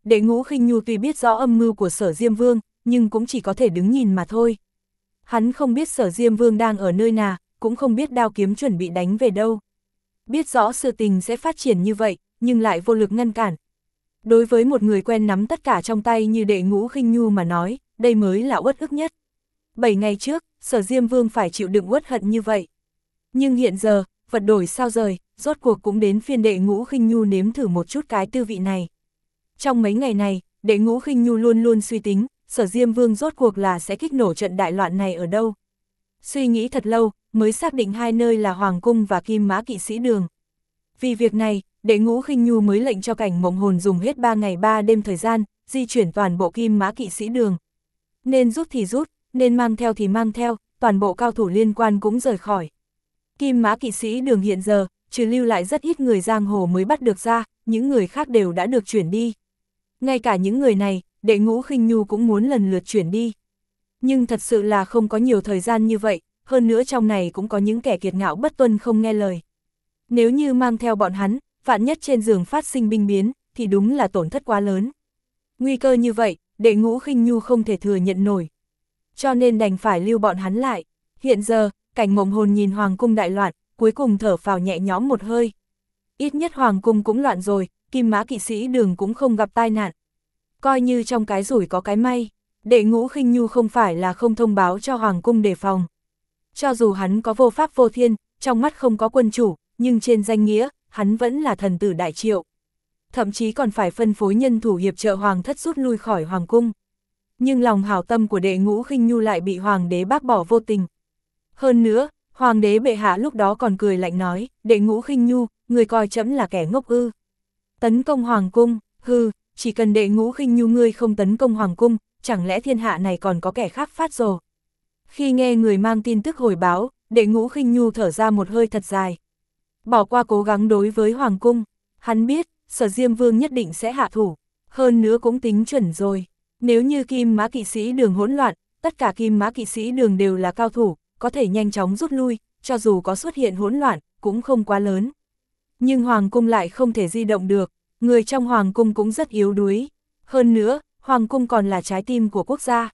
Đệ Ngũ Khinh Nhu tuy biết rõ âm mưu của Sở Diêm Vương, nhưng cũng chỉ có thể đứng nhìn mà thôi. Hắn không biết Sở Diêm Vương đang ở nơi nào, cũng không biết đao kiếm chuẩn bị đánh về đâu. Biết rõ sự tình sẽ phát triển như vậy, nhưng lại vô lực ngăn cản. Đối với một người quen nắm tất cả trong tay như Đệ Ngũ Khinh Nhu mà nói, đây mới là uất ức nhất. Bảy ngày trước, Sở Diêm Vương phải chịu đựng uất hận như vậy. Nhưng hiện giờ, vật đổi sao rời, rốt cuộc cũng đến phiên Đệ Ngũ Khinh Nhu nếm thử một chút cái tư vị này. Trong mấy ngày này, Đệ Ngũ Khinh Nhu luôn luôn suy tính, Sở Diêm Vương rốt cuộc là sẽ kích nổ trận đại loạn này ở đâu. Suy nghĩ thật lâu, mới xác định hai nơi là Hoàng Cung và Kim Mã Kỵ Sĩ Đường. Vì việc này, Đệ Ngũ Khinh Nhu mới lệnh cho Cảnh Mộng Hồn dùng hết ba ngày ba đêm thời gian, di chuyển toàn bộ Kim Mã Kỵ Sĩ Đường. Nên rút thì rút, nên mang theo thì mang theo, toàn bộ cao thủ liên quan cũng rời khỏi. Kim Mã Kỵ Sĩ Đường hiện giờ, trừ lưu lại rất ít người giang hồ mới bắt được ra, những người khác đều đã được chuyển đi. Ngay cả những người này, Đệ Ngũ Khinh Nhu cũng muốn lần lượt chuyển đi. Nhưng thật sự là không có nhiều thời gian như vậy, hơn nữa trong này cũng có những kẻ kiệt ngạo bất tuân không nghe lời. Nếu như mang theo bọn hắn, vạn nhất trên giường phát sinh binh biến, thì đúng là tổn thất quá lớn. Nguy cơ như vậy, Đệ Ngũ Khinh Nhu không thể thừa nhận nổi. Cho nên đành phải lưu bọn hắn lại. Hiện giờ, Cảnh Mộng Hồn nhìn Hoàng Cung đại loạn, cuối cùng thở phào nhẹ nhõm một hơi. Ít nhất Hoàng Cung cũng loạn rồi, Kim Mã Kỵ Sĩ Đường cũng không gặp tai nạn. Coi như trong cái rủi có cái may, Đệ Ngũ Khinh Nhu không phải là không thông báo cho Hoàng Cung đề phòng. Cho dù hắn có vô pháp vô thiên, trong mắt không có quân chủ, nhưng trên danh nghĩa, hắn vẫn là thần tử đại triệu. Thậm chí còn phải phân phối nhân thủ hiệp trợ Hoàng thất rút lui khỏi Hoàng Cung. Nhưng lòng hảo tâm của Đệ Ngũ Khinh Nhu lại bị Hoàng đế bác bỏ vô tình. Hơn nữa, Hoàng đế bệ hạ lúc đó còn cười lạnh nói, Đệ Ngũ Khinh Nhu, người coi trẫm là kẻ ngốc ư. Tấn công Hoàng Cung, hư, chỉ cần Đệ Ngũ Khinh Nhu ngươi không tấn công Hoàng Cung, chẳng lẽ thiên hạ này còn có kẻ khác phát rồ. Khi nghe người mang tin tức hồi báo, Đệ Ngũ Khinh Nhu thở ra một hơi thật dài. Bỏ qua cố gắng đối với Hoàng Cung, hắn biết, Sở Diêm Vương nhất định sẽ hạ thủ, hơn nữa cũng tính chuẩn rồi. Nếu như Kim Mã Kỵ Sĩ Đường hỗn loạn, tất cả Kim Mã Kỵ Sĩ Đường đều là cao thủ, có thể nhanh chóng rút lui, cho dù có xuất hiện hỗn loạn, cũng không quá lớn. Nhưng Hoàng Cung lại không thể di động được, người trong Hoàng Cung cũng rất yếu đuối. Hơn nữa, Hoàng Cung còn là trái tim của quốc gia.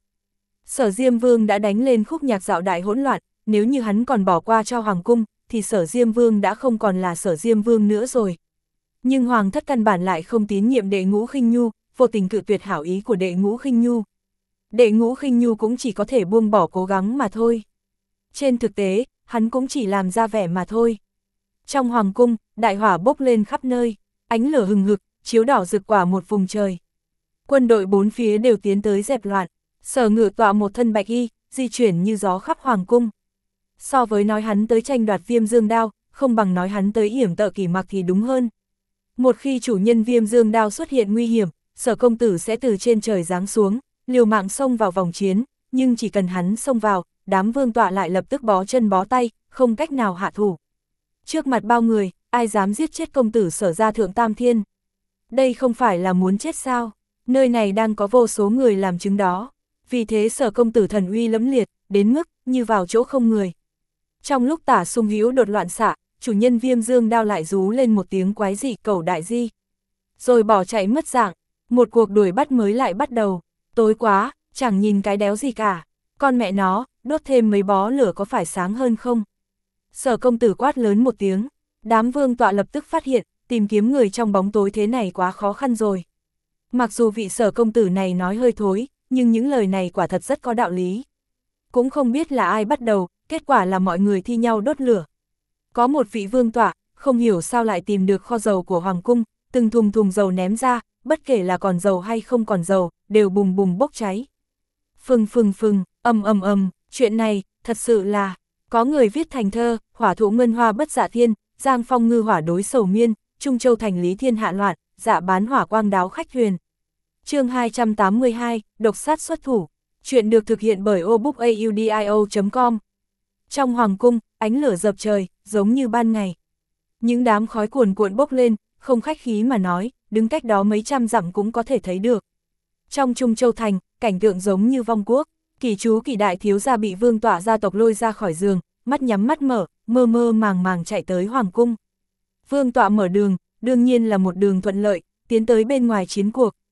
Sở Diêm Vương đã đánh lên khúc nhạc dạo đại hỗn loạn, nếu như hắn còn bỏ qua cho Hoàng Cung, thì Sở Diêm Vương đã không còn là Sở Diêm Vương nữa rồi. Nhưng Hoàng thất căn bản lại không tín nhiệm Đệ Ngũ Khinh Nhu, vô tình cự tuyệt hảo ý của Đệ Ngũ Khinh Nhu. Đệ Ngũ Khinh Nhu cũng chỉ có thể buông bỏ cố gắng mà thôi. Trên thực tế, hắn cũng chỉ làm ra vẻ mà thôi. Trong Hoàng Cung, đại hỏa bốc lên khắp nơi, ánh lửa hừng hực, chiếu đỏ rực quả một vùng trời. Quân đội bốn phía đều tiến tới dẹp loạn, Sở Ngự Tọa một thân bạch y, di chuyển như gió khắp Hoàng Cung. So với nói hắn tới tranh đoạt Viêm Dương Đao, không bằng nói hắn tới yểm tợ Kỷ Mặc thì đúng hơn. Một khi chủ nhân Viêm Dương Đao xuất hiện nguy hiểm, Sở công tử sẽ từ trên trời giáng xuống, liều mạng xông vào vòng chiến, nhưng chỉ cần hắn xông vào, đám vương tọa lại lập tức bó chân bó tay, không cách nào hạ thủ. Trước mặt bao người, ai dám giết chết công tử Sở gia thượng tam thiên? Đây không phải là muốn chết sao? Nơi này đang có vô số người làm chứng đó. Vì thế Sở công tử thần uy lẫm liệt, đến mức như vào chỗ không người. Trong lúc Tả Sung Hữu đột loạn xạ, chủ nhân Viêm Dương Đao lại rú lên một tiếng quái dị cẩu đại di. Rồi bỏ chạy mất dạng, một cuộc đuổi bắt mới lại bắt đầu. Tối quá, chẳng nhìn cái đéo gì cả. Con mẹ nó, đốt thêm mấy bó lửa có phải sáng hơn không? Sở công tử quát lớn một tiếng, đám vương tọa lập tức phát hiện, tìm kiếm người trong bóng tối thế này quá khó khăn rồi. Mặc dù vị Sở công tử này nói hơi thối, nhưng những lời này quả thật rất có đạo lý. Cũng không biết là ai bắt đầu, kết quả là mọi người thi nhau đốt lửa. Có một vị vương tọa, không hiểu sao lại tìm được kho dầu của Hoàng Cung, từng thùng thùng dầu ném ra, bất kể là còn dầu hay không còn dầu, đều bùng bùng bốc cháy. Phừng phừng phừng, ầm ầm ầm, chuyện này, thật sự là, có người viết thành thơ, hỏa thụ ngân hoa bất dạ thiên, giang phong ngư hỏa đối sầu miên, Trung Châu thành lý thiên hạ loạn, dạ bán hỏa quang đáo khách thuyền. Chương hai trăm tám mươi hai, độc sát xuất thủ. Chuyện được thực hiện bởi obookaudio chấm com. Trong Hoàng Cung, ánh lửa dập trời, giống như ban ngày. Những đám khói cuồn cuộn bốc lên, không khách khí mà nói, đứng cách đó mấy trăm dặm cũng có thể thấy được. Trong Trung Châu thành, cảnh tượng giống như vong quốc, Kỷ chú Kỷ đại thiếu gia bị vương tọa gia tộc lôi ra khỏi giường, mắt nhắm mắt mở, mơ mơ màng màng chạy tới Hoàng Cung. Vương tọa mở đường, đương nhiên là một đường thuận lợi, tiến tới bên ngoài chiến cuộc,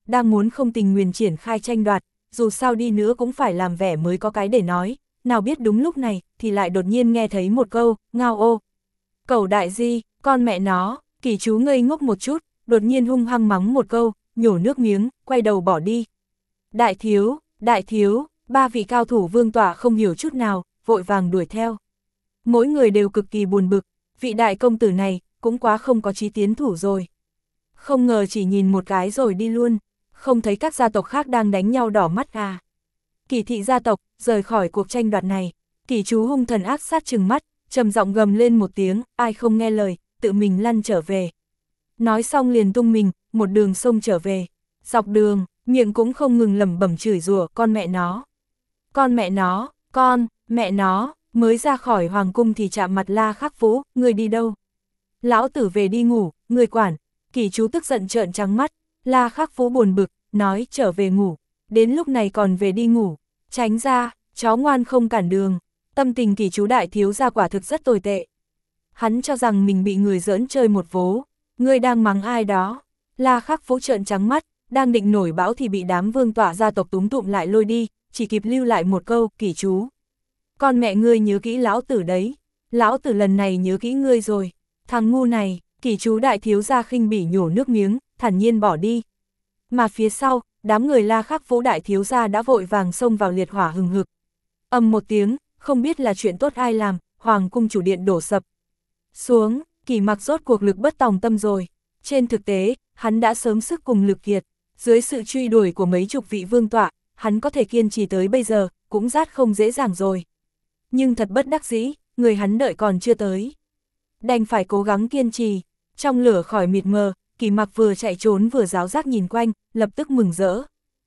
đang muốn không tình nguyện triển khai tranh đoạt, dù sao đi nữa cũng phải làm vẻ mới có cái để nói, nào biết đúng lúc này, thì lại đột nhiên nghe thấy một câu, ngao ô. Cẩu đại di, con mẹ nó, Kỷ Chú ngây ngốc một chút, đột nhiên hung hăng mắng một câu, nhổ nước miếng, quay đầu bỏ đi. Đại thiếu, đại thiếu, ba vị cao thủ vương tọa không hiểu chút nào, vội vàng đuổi theo. Mỗi người đều cực kỳ buồn bực, vị đại công tử này, cũng quá không có chí tiến thủ rồi. Không ngờ chỉ nhìn một cái rồi đi luôn, không thấy các gia tộc khác đang đánh nhau đỏ mắt à. Kỷ thị gia tộc, rời khỏi cuộc tranh đoạt này, Kỷ Chú hung thần ác sát trừng mắt, trầm giọng gầm lên một tiếng, ai không nghe lời, tự mình lăn trở về. Nói xong liền tung mình, một đường sông trở về. Dọc đường, miệng cũng không ngừng lẩm bẩm chửi rủa con mẹ nó. Con mẹ nó, con, mẹ nó, mới ra khỏi hoàng cung thì chạm mặt La Khắc Vũ, người đi đâu? Lão tử về đi ngủ, người quản. Kỷ Chú tức giận trợn trắng mắt, La Khắc Vũ buồn bực, nói trở về ngủ. Đến lúc này còn về đi ngủ, tránh ra, chó ngoan không cản đường. Tâm tình Kỷ Chú đại thiếu gia quả thực rất tồi tệ. Hắn cho rằng mình bị người giỡn chơi một vố, người đang mắng ai đó. La Khắc Vũ trợn trắng mắt, đang định nổi bão thì bị đám vương tọa gia tộc túm tụm lại lôi đi, chỉ kịp lưu lại một câu, Kỷ Chú. Con mẹ ngươi nhớ kỹ lão tử đấy, lão tử lần này nhớ kỹ ngươi rồi, thằng ngu này. Kỷ Chú đại thiếu gia khinh bỉ nhổ nước miếng, thản nhiên bỏ đi. Mà phía sau, đám người La Khắc Vũ đại thiếu gia đã vội vàng xông vào liệt hỏa hừng hực. Ầm một tiếng, không biết là chuyện tốt ai làm, hoàng cung chủ điện đổ sập. Xuống, Kỷ Mặc rốt cuộc lực bất tòng tâm rồi. Trên thực tế, hắn đã sớm sức cùng lực kiệt. Dưới sự truy đuổi của mấy chục vị vương tọa, hắn có thể kiên trì tới bây giờ, cũng rát không dễ dàng rồi. Nhưng thật bất đắc dĩ, người hắn đợi còn chưa tới. Đành phải cố gắng kiên trì. Trong lửa khỏi mịt mờ, Kỷ Mặc vừa chạy trốn vừa giáo giác nhìn quanh, lập tức mừng rỡ.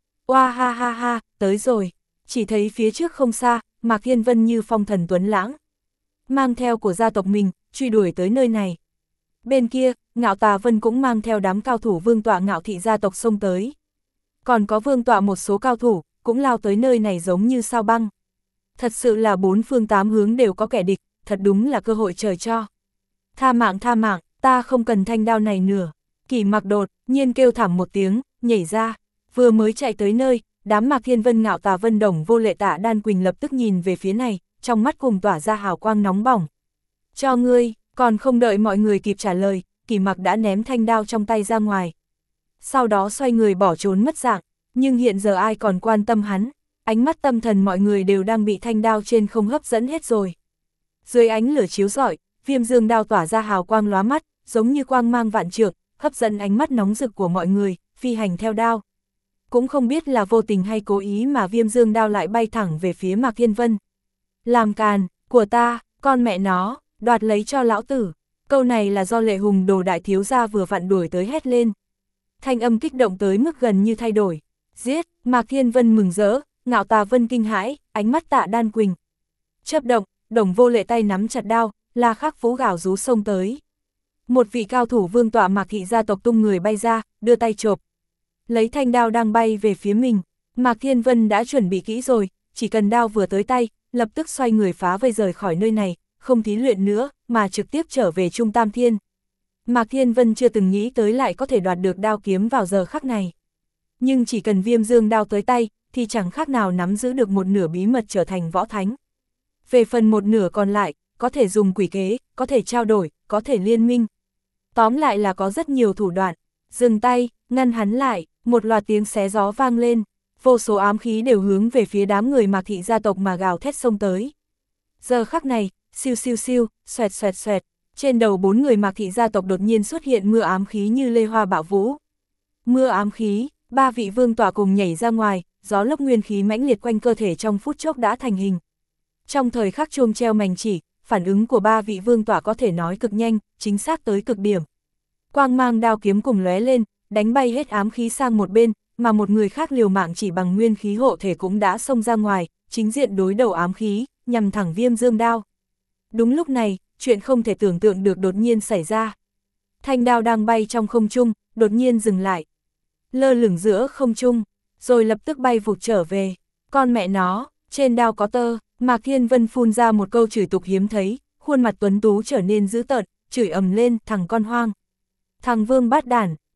Oa ha ha ha, tới rồi. Chỉ thấy phía trước không xa, Mạc Thiên Vân như phong thần tuấn lãng, mang theo của gia tộc mình, truy đuổi tới nơi này. Bên kia, Ngạo Tà Vân cũng mang theo đám cao thủ vương tọa Ngạo thị gia tộc xông tới. Còn có vương tọa một số cao thủ, cũng lao tới nơi này giống như sao băng. Thật sự là bốn phương tám hướng đều có kẻ địch, thật đúng là cơ hội trời cho. Tha mạng tha mạng, ta không cần thanh đao này nữa. Kỷ Mặc đột nhiên kêu thảm một tiếng, nhảy ra, vừa mới chạy tới nơi, đám Mạc Thiên Vân Ngạo Tà Vân Đồng Vô Lệ Tạ Đan Quỳnh lập tức nhìn về phía này, trong mắt cùng tỏa ra hào quang nóng bỏng. Cho ngươi, còn không đợi mọi người kịp trả lời, Kỷ Mặc đã ném thanh đao trong tay ra ngoài. Sau đó xoay người bỏ trốn mất dạng, nhưng hiện giờ ai còn quan tâm hắn, ánh mắt tâm thần mọi người đều đang bị thanh đao trên không hấp dẫn hết rồi. Dưới ánh lửa chiếu rọi, Viêm Dương đao tỏa ra hào quang lóa mắt, giống như quang mang vạn trượng, hấp dẫn ánh mắt nóng rực của mọi người, phi hành theo đao. Cũng không biết là vô tình hay cố ý mà Viêm Dương đao lại bay thẳng về phía Mạc Thiên Vân. Làm càn, của ta, con mẹ nó, đoạt lấy cho lão tử. Câu này là do Lệ Hùng Đồ đại thiếu gia vừa vặn đuổi tới hét lên. Thanh âm kích động tới mức gần như thay đổi. Giết, Mạc Thiên Vân mừng rỡ, Ngạo Tà Vân kinh hãi, ánh mắt Tạ Đan Quỳnh chớp động, Đồng Vô Lệ tay nắm chặt đao, La Khắc Vũ gào rú xông tới. Một vị cao thủ vương tọa Mạc thị gia tộc tung người bay ra, đưa tay chộp lấy thanh đao đang bay về phía mình. Mạc Thiên Vân đã chuẩn bị kỹ rồi, chỉ cần đao vừa tới tay, lập tức xoay người phá vây rời khỏi nơi này, không thí luyện nữa, mà trực tiếp trở về Trung Tam Thiên. Mạc Thiên Vân chưa từng nghĩ tới lại có thể đoạt được đao kiếm vào giờ khắc này. Nhưng chỉ cần Viêm Dương đao tới tay, thì chẳng khác nào nắm giữ được một nửa bí mật trở thành võ thánh. Về phần một nửa còn lại, có thể dùng quỷ kế, có thể trao đổi, có thể liên minh. Tóm lại là có rất nhiều thủ đoạn. Dừng tay, ngăn hắn lại, một loạt tiếng xé gió vang lên, vô số ám khí đều hướng về phía đám người Mạc thị gia tộc mà gào thét xông tới. Giờ khắc này, siêu siêu siêu, xoẹt xoẹt xoẹt, trên đầu bốn người Mạc thị gia tộc đột nhiên xuất hiện mưa ám khí như lê hoa bạo vũ. Mưa ám khí, ba vị vương tọa cùng nhảy ra ngoài, gió lốc nguyên khí mãnh liệt quanh cơ thể trong phút chốc đã thành hình. Trong thời khắc chuông treo mành chỉ, phản ứng của ba vị vương tọa có thể nói cực nhanh, chính xác tới cực điểm. Quang mang đao kiếm cùng lóe lên, đánh bay hết ám khí sang một bên, mà một người khác liều mạng chỉ bằng nguyên khí hộ thể cũng đã xông ra ngoài, chính diện đối đầu ám khí, nhằm thẳng Viêm Dương đao. Đúng lúc này, chuyện không thể tưởng tượng được đột nhiên xảy ra. Thanh đao đang bay trong không trung, đột nhiên dừng lại. Lơ lửng giữa không trung, rồi lập tức bay vụt trở về. Con mẹ nó, trên đao có tơ. Mạc Thiên Vân phun ra một câu chửi tục hiếm thấy, khuôn mặt tuấn tú trở nên dữ tợn, chửi ầm lên, thằng con hoang. Thằng vương bát đản,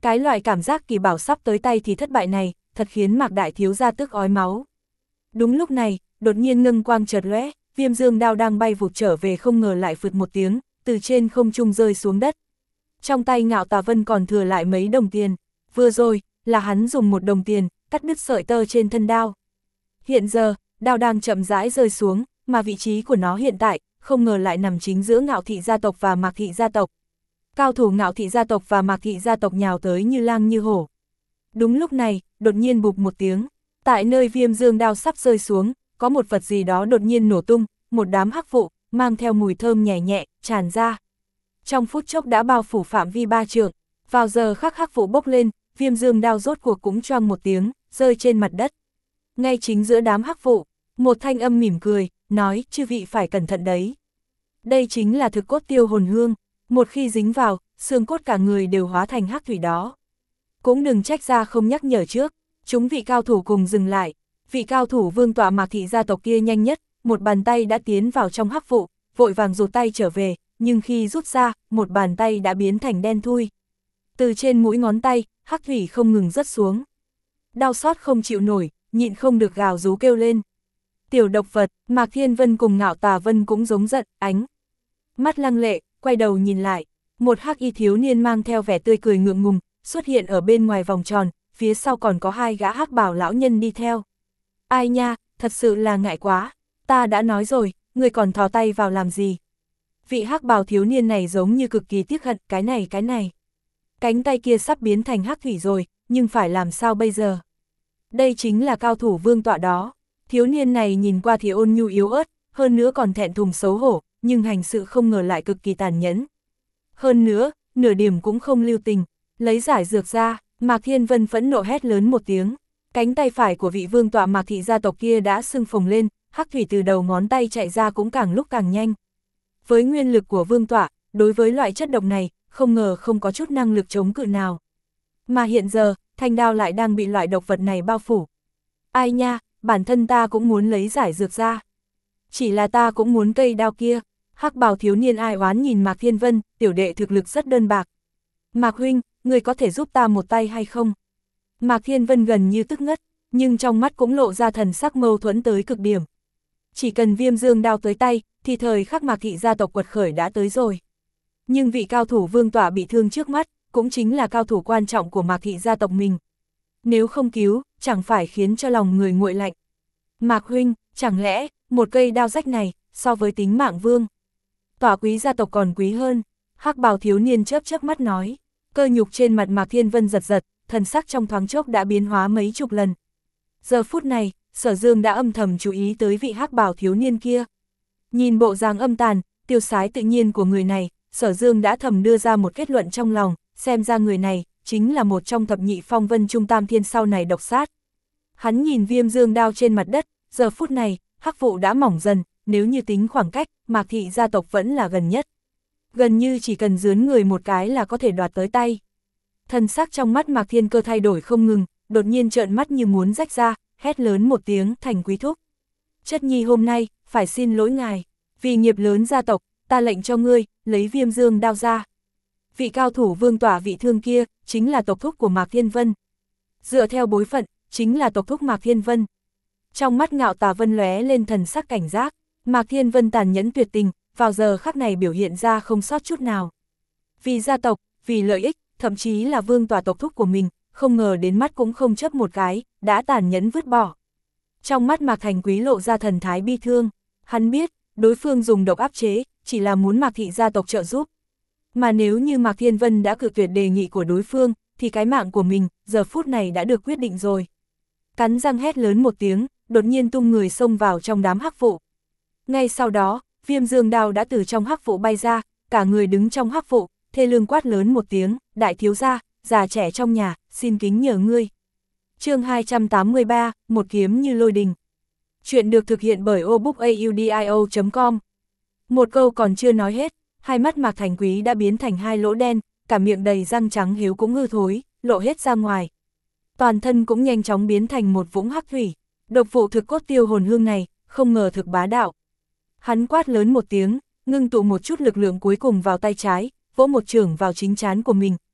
Cái loại cảm giác kỳ bảo sắp tới tay thì thất bại này, thật khiến Mạc đại thiếu gia tức ói máu. Đúng lúc này, đột nhiên ngân quang chợt lóe, Viêm Dương đao đang bay vụt trở về không ngờ lại phụt một tiếng, từ trên không trung rơi xuống đất. Trong tay Ngạo Tà Vân còn thừa lại mấy đồng tiền, vừa rồi, là hắn dùng một đồng tiền, cắt đứt sợi tơ trên thân đao. Hiện giờ, đao đang chậm rãi rơi xuống, mà vị trí của nó hiện tại, không ngờ lại nằm chính giữa Ngạo thị gia tộc và Mạc thị gia tộc. Cao thủ Ngạo thị gia tộc và Mạc thị gia tộc nhào tới như lang như hổ. Đúng lúc này, đột nhiên bụp một tiếng, tại nơi Viêm Dương đao sắp rơi xuống, có một vật gì đó đột nhiên nổ tung, một đám hắc vụ, mang theo mùi thơm nhẹ nhẹ, tràn ra. Trong phút chốc đã bao phủ phạm vi ba trượng, vào giờ khắc hắc vụ bốc lên, Viêm Dương đao rốt cuộc cũng choang một tiếng, rơi trên mặt đất. Ngay chính giữa đám hắc vụ, một thanh âm mỉm cười, nói, chư vị phải cẩn thận đấy. Đây chính là thực cốt tiêu hồn hương, một khi dính vào, xương cốt cả người đều hóa thành hắc thủy đó. Cũng đừng trách ra không nhắc nhở trước, chúng vị cao thủ cùng dừng lại. Vị cao thủ vương tọa Mạc thị gia tộc kia nhanh nhất, một bàn tay đã tiến vào trong hắc vụ, vội vàng rụt tay trở về, nhưng khi rút ra, một bàn tay đã biến thành đen thui. Từ trên mũi ngón tay, hắc thủy không ngừng rớt xuống. Đau xót không chịu nổi, nhịn không được gào rú kêu lên. Tiểu độc vật, Mạc Thiên Vân cùng Ngạo Tà Vân cũng giống giận, ánh mắt lăng lệ, quay đầu nhìn lại, một hắc y thiếu niên mang theo vẻ tươi cười ngượng ngùng, xuất hiện ở bên ngoài vòng tròn, phía sau còn có hai gã hắc bào lão nhân đi theo. Ai nha, thật sự là ngại quá, ta đã nói rồi, người còn thò tay vào làm gì? Vị hắc bào thiếu niên này giống như cực kỳ tiếc hận, cái này cái này. Cánh tay kia sắp biến thành hắc thủy rồi, nhưng phải làm sao bây giờ? Đây chính là cao thủ vương tọa đó. Thiếu niên này nhìn qua thì ôn nhu yếu ớt, hơn nữa còn thẹn thùng xấu hổ, nhưng hành sự không ngờ lại cực kỳ tàn nhẫn. Hơn nữa, nửa điểm cũng không lưu tình, lấy giải dược ra, Mạc Thiên Vân phẫn nộ hét lớn một tiếng. Cánh tay phải của vị vương tọa Mạc thị gia tộc kia đã sưng phồng lên, hắc thủy từ đầu ngón tay chạy ra cũng càng lúc càng nhanh. Với nguyên lực của vương tọa, đối với loại chất độc này, không ngờ không có chút năng lực chống cự nào. Mà hiện giờ, thanh đao lại đang bị loại độc vật này bao phủ. Ai nha, bản thân ta cũng muốn lấy giải dược ra. Chỉ là ta cũng muốn cây đao kia. Hắc bào thiếu niên ai oán nhìn Mạc Thiên Vân, tiểu đệ thực lực rất đơn bạc. Mạc huynh, người có thể giúp ta một tay hay không? Mạc Thiên Vân gần như tức ngất, nhưng trong mắt cũng lộ ra thần sắc mâu thuẫn tới cực điểm. Chỉ cần Viêm Dương đao tới tay, thì thời khắc Mạc thị gia tộc quật khởi đã tới rồi. Nhưng vị cao thủ vương tọa bị thương trước mắt, cũng chính là cao thủ quan trọng của Mạc thị gia tộc mình. Nếu không cứu, chẳng phải khiến cho lòng người nguội lạnh. Mạc huynh, chẳng lẽ, một cây đao rách này, so với tính mạng vương tọa quý gia tộc còn quý hơn? Hắc bào thiếu niên chớp chớp mắt nói. Cơ nhục trên mặt Mạc Thiên Vân giật giật, thần sắc trong thoáng chốc đã biến hóa mấy chục lần. Giờ phút này, Sở Dương đã âm thầm chú ý tới vị hắc bào thiếu niên kia. Nhìn bộ dáng âm tàn, tiêu sái tự nhiên của người này, Sở Dương đã thầm đưa ra một kết luận trong lòng, xem ra người này chính là một trong thập nhị phong vân trung tam thiên sau này độc sát. Hắn nhìn Viêm Dương đao trên mặt đất, giờ phút này, hắc vụ đã mỏng dần, nếu như tính khoảng cách, Mạc thị gia tộc vẫn là gần nhất. Gần như chỉ cần dướn người một cái là có thể đoạt tới tay. Thần sắc trong mắt Mạc Thiên Cơ thay đổi không ngừng, đột nhiên trợn mắt như muốn rách ra, hét lớn một tiếng, Thành quý thúc. Chất nhi hôm nay, phải xin lỗi ngài, vì nghiệp lớn gia tộc, ta lệnh cho ngươi, lấy Viêm Dương đao ra. Vị cao thủ vương tỏa vị thương kia, chính là tộc thúc của Mạc Thiên Vân. Dựa theo bối phận, chính là tộc thúc Mạc Thiên Vân. Trong mắt Ngạo Tà Vân lóe lên thần sắc cảnh giác, Mạc Thiên Vân tàn nhẫn tuyệt tình, vào giờ khắc này biểu hiện ra không sót chút nào. Vì gia tộc, vì lợi ích, thậm chí là vương tòa tộc thúc của mình, không ngờ đến mắt cũng không chấp một cái, đã tàn nhẫn vứt bỏ. Trong mắt Mạc Thành Quý lộ ra thần thái bi thương, hắn biết, đối phương dùng độc áp chế, chỉ là muốn Mạc thị gia tộc trợ giúp. Mà nếu như Mạc Thiên Vân đã cự tuyệt đề nghị của đối phương, thì cái mạng của mình, giờ phút này đã được quyết định rồi. Cắn răng hét lớn một tiếng, đột nhiên tung người xông vào trong đám hắc vụ. Ngay sau đó, Viêm Dương đao đã từ trong hắc vụ bay ra, cả người đứng trong hắc vụ, thê lương quát lớn một tiếng, đại thiếu gia, già trẻ trong nhà, xin kính nhờ ngươi. Chương hai trăm tám mươi ba, một kiếm như lôi đình. Chuyện được thực hiện bởi obookaudio chấm com. Một câu còn chưa nói hết, hai mắt Mạc Thành Quý đã biến thành hai lỗ đen, cả miệng đầy răng trắng hiếu cũng hư thối, lộ hết ra ngoài. Toàn thân cũng nhanh chóng biến thành một vũng hắc thủy, độc vụ thực cốt tiêu hồn hương này, không ngờ thực bá đạo. Hắn quát lớn một tiếng, ngưng tụ một chút lực lượng cuối cùng vào tay trái, vỗ một chưởng vào chính trán của mình,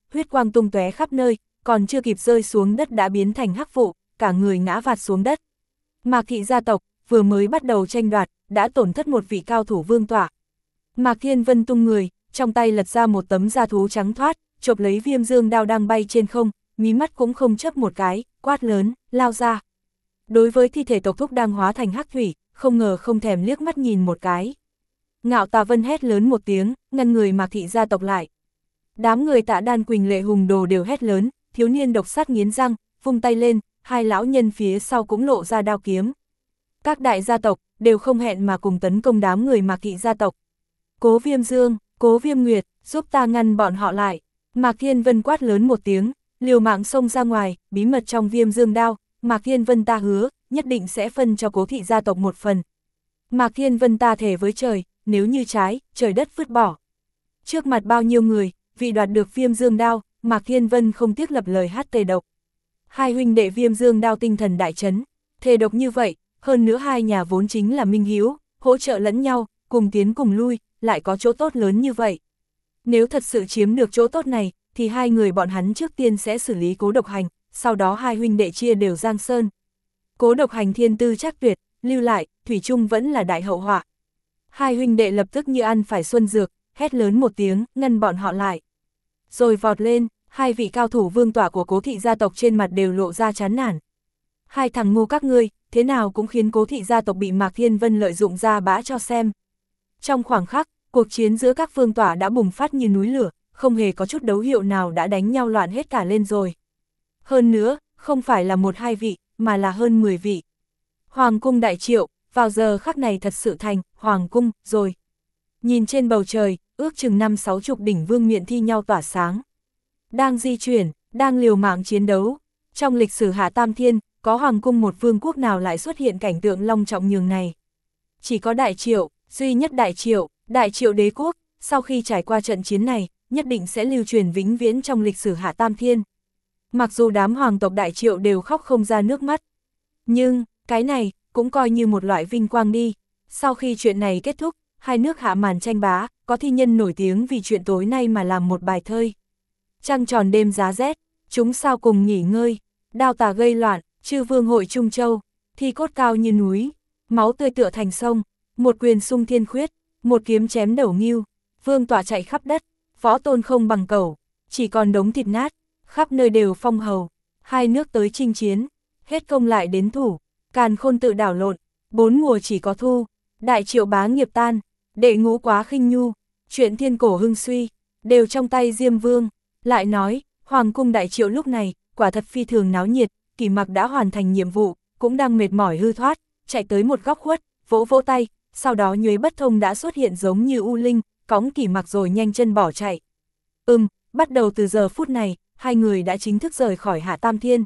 huyết quang tung tóe khắp nơi, còn chưa kịp rơi xuống đất đã biến thành hắc vụ, cả người ngã vạt xuống đất. Mạc thị gia tộc, vừa mới bắt đầu tranh đoạt, đã tổn thất một vị cao thủ vương tọa. Mạc Thiên Vân tung người, trong tay lật ra một tấm da thú trắng thoát, chộp lấy viêm dương đao đang bay trên không, mí mắt cũng không chớp một cái, quát lớn, lao ra. Đối với thi thể tộc thúc đang hóa thành hắc thủy, không ngờ không thèm liếc mắt nhìn một cái. Ngạo Tà Vân hét lớn một tiếng, ngăn người Mạc thị gia tộc lại. Đám người Tạ Đan Quỳnh Lệ Hùng Đồ đều hét lớn, thiếu niên độc sát nghiến răng, vung tay lên, hai lão nhân phía sau cũng lộ ra đao kiếm. Các đại gia tộc đều không hẹn mà cùng tấn công đám người Mạc thị gia tộc. Cố Viêm Dương, Cố Viêm Nguyệt, giúp ta ngăn bọn họ lại. Mạc Thiên Vân quát lớn một tiếng, liều mạng xông ra ngoài, bí mật trong Viêm Dương đao, Mạc Thiên Vân ta hứa, nhất định sẽ phân cho Cố thị gia tộc một phần. Mạc Thiên Vân ta thề với trời, nếu như trái, trời đất vứt bỏ. Trước mặt bao nhiêu người, vì đoạt được Viêm Dương đao, Mạc Thiên Vân không tiếc lập lời hát tề độc. Hai huynh đệ Viêm Dương đao tinh thần đại chấn, thề độc như vậy, hơn nữa hai nhà vốn chính là minh hiếu, hỗ trợ lẫn nhau, cùng tiến cùng lui, lại có chỗ tốt lớn như vậy. Nếu thật sự chiếm được chỗ tốt này, thì hai người bọn hắn trước tiên sẽ xử lý Cố Độc Hành, sau đó hai huynh đệ chia đều Giang Sơn. Cố Độc Hành thiên tư chắc tuyệt, lưu lại, thủy chung vẫn là đại hậu họa. Hai huynh đệ lập tức như ăn phải xuân dược, hét lớn một tiếng, ngăn bọn họ lại. Rồi vọt lên, hai vị cao thủ vương tỏa của Cố thị gia tộc trên mặt đều lộ ra chán nản. Hai thằng ngu các ngươi, thế nào cũng khiến Cố thị gia tộc bị Mạc Thiên Vân lợi dụng ra bã cho xem. Trong khoảng khắc, cuộc chiến giữa các vương tỏa đã bùng phát như núi lửa, không hề có chút dấu hiệu nào đã đánh nhau loạn hết cả lên rồi. Hơn nữa, không phải là một hai vị, mà là hơn mười vị. Hoàng cung Đại Triệu, vào giờ khắc này thật sự thành Hoàng cung rồi. Nhìn trên bầu trời, ước chừng năm sáu chục đỉnh vương miện thi nhau tỏa sáng. Đang di chuyển, đang liều mạng chiến đấu. Trong lịch sử Hạ Tam Thiên, có Hoàng cung một vương quốc nào lại xuất hiện cảnh tượng long trọng nhường này. Chỉ có Đại Triệu, duy nhất Đại Triệu, Đại Triệu đế quốc, sau khi trải qua trận chiến này, nhất định sẽ lưu truyền vĩnh viễn trong lịch sử Hạ Tam Thiên. Mặc dù đám hoàng tộc Đại Triệu đều khóc không ra nước mắt, nhưng, cái này, cũng coi như một loại vinh quang đi. Sau khi chuyện này kết thúc, hai nước hạ màn tranh bá, có thi nhân nổi tiếng vì chuyện tối nay mà làm một bài thơ. Trăng tròn đêm giá rét, chúng sao cùng nghỉ ngơi, đao tà gây loạn, chư vương hội Trung Châu, thi cốt cao như núi, máu tươi tựa thành sông, một quyền sung thiên khuyết, một kiếm chém đầu ngưu, vương tỏa chạy khắp đất, võ tôn không bằng cẩu, chỉ còn đống thịt nát, khắp nơi đều phong hầu, hai nước tới chinh chiến, hết công lại đến thủ, càn khôn tự đảo lộn, bốn mùa chỉ có thu, Đại Triệu bá nghiệp tan, đệ ngũ quá khinh nhu, chuyện thiên cổ hưng suy, đều trong tay Diêm Vương. Lại nói, Hoàng cung Đại Triệu lúc này, quả thật phi thường náo nhiệt, Kỷ Mặc đã hoàn thành nhiệm vụ, cũng đang mệt mỏi hư thoát, chạy tới một góc khuất, vỗ vỗ tay, sau đó Nhuế Bất Thông đã xuất hiện giống như U Linh, cõng Kỷ Mặc rồi nhanh chân bỏ chạy. Ừm, bắt đầu từ giờ phút này, hai người đã chính thức rời khỏi Hạ Tam Thiên.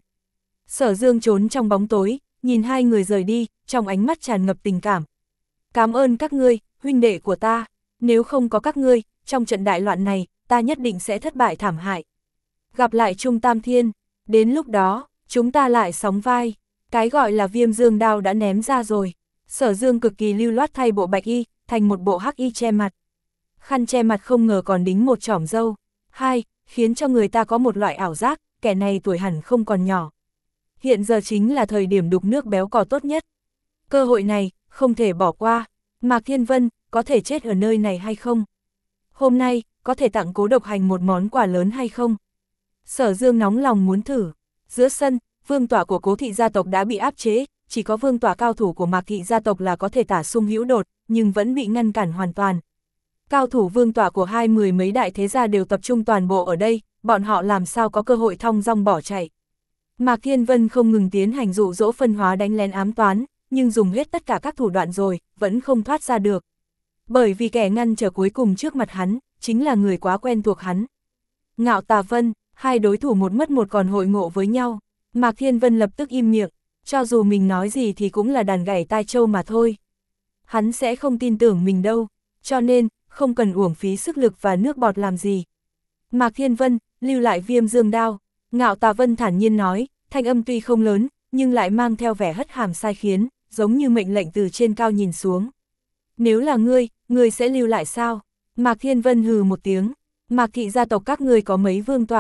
Sở Dương trốn trong bóng tối, nhìn hai người rời đi, trong ánh mắt tràn ngập tình cảm. Cảm ơn các ngươi, huynh đệ của ta, nếu không có các ngươi, trong trận đại loạn này, ta nhất định sẽ thất bại thảm hại. Gặp lại Trung Tam Thiên, đến lúc đó, chúng ta lại sóng vai, cái gọi là Viêm Dương đao đã ném ra rồi. Sở Dương cực kỳ lưu loát thay bộ bạch y, thành một bộ hắc y che mặt. Khăn che mặt không ngờ còn đính một chỏm râu. Hai, khiến cho người ta có một loại ảo giác, kẻ này tuổi hẳn không còn nhỏ. Hiện giờ chính là thời điểm đục nước béo cò tốt nhất. Cơ hội này, không thể bỏ qua. Mạc Thiên Vân, có thể chết ở nơi này hay không? Hôm nay, có thể tặng Cố Độc Hành một món quà lớn hay không? Sở Dương nóng lòng muốn thử. Giữa sân, vương tỏa của Cố thị gia tộc đã bị áp chế, chỉ có vương tỏa cao thủ của Mạc thị gia tộc là có thể tả sung hữu đột, nhưng vẫn bị ngăn cản hoàn toàn. Cao thủ vương tỏa của hai mười mấy đại thế gia đều tập trung toàn bộ ở đây, bọn họ làm sao có cơ hội thong dong bỏ chạy. Mạc Thiên Vân không ngừng tiến hành dụ dỗ phân hóa đánh lén ám toán, nhưng dùng hết tất cả các thủ đoạn rồi, vẫn không thoát ra được. Bởi vì kẻ ngăn trở cuối cùng trước mặt hắn, chính là người quá quen thuộc hắn. Ngạo Tà Vân, hai đối thủ một mất một còn hội ngộ với nhau, Mạc Thiên Vân lập tức im miệng, cho dù mình nói gì thì cũng là đàn gảy tai trâu mà thôi. Hắn sẽ không tin tưởng mình đâu, cho nên, không cần uổng phí sức lực và nước bọt làm gì. Mạc Thiên Vân, lưu lại Viêm Dương đao, Ngạo Tà Vân thản nhiên nói, thanh âm tuy không lớn, nhưng lại mang theo vẻ hất hàm sai khiến, giống như mệnh lệnh từ trên cao nhìn xuống. Nếu là ngươi, ngươi sẽ lưu lại sao? Mạc Thiên Vân hừ một tiếng, Mạc thị gia tộc các ngươi có mấy vương tọa,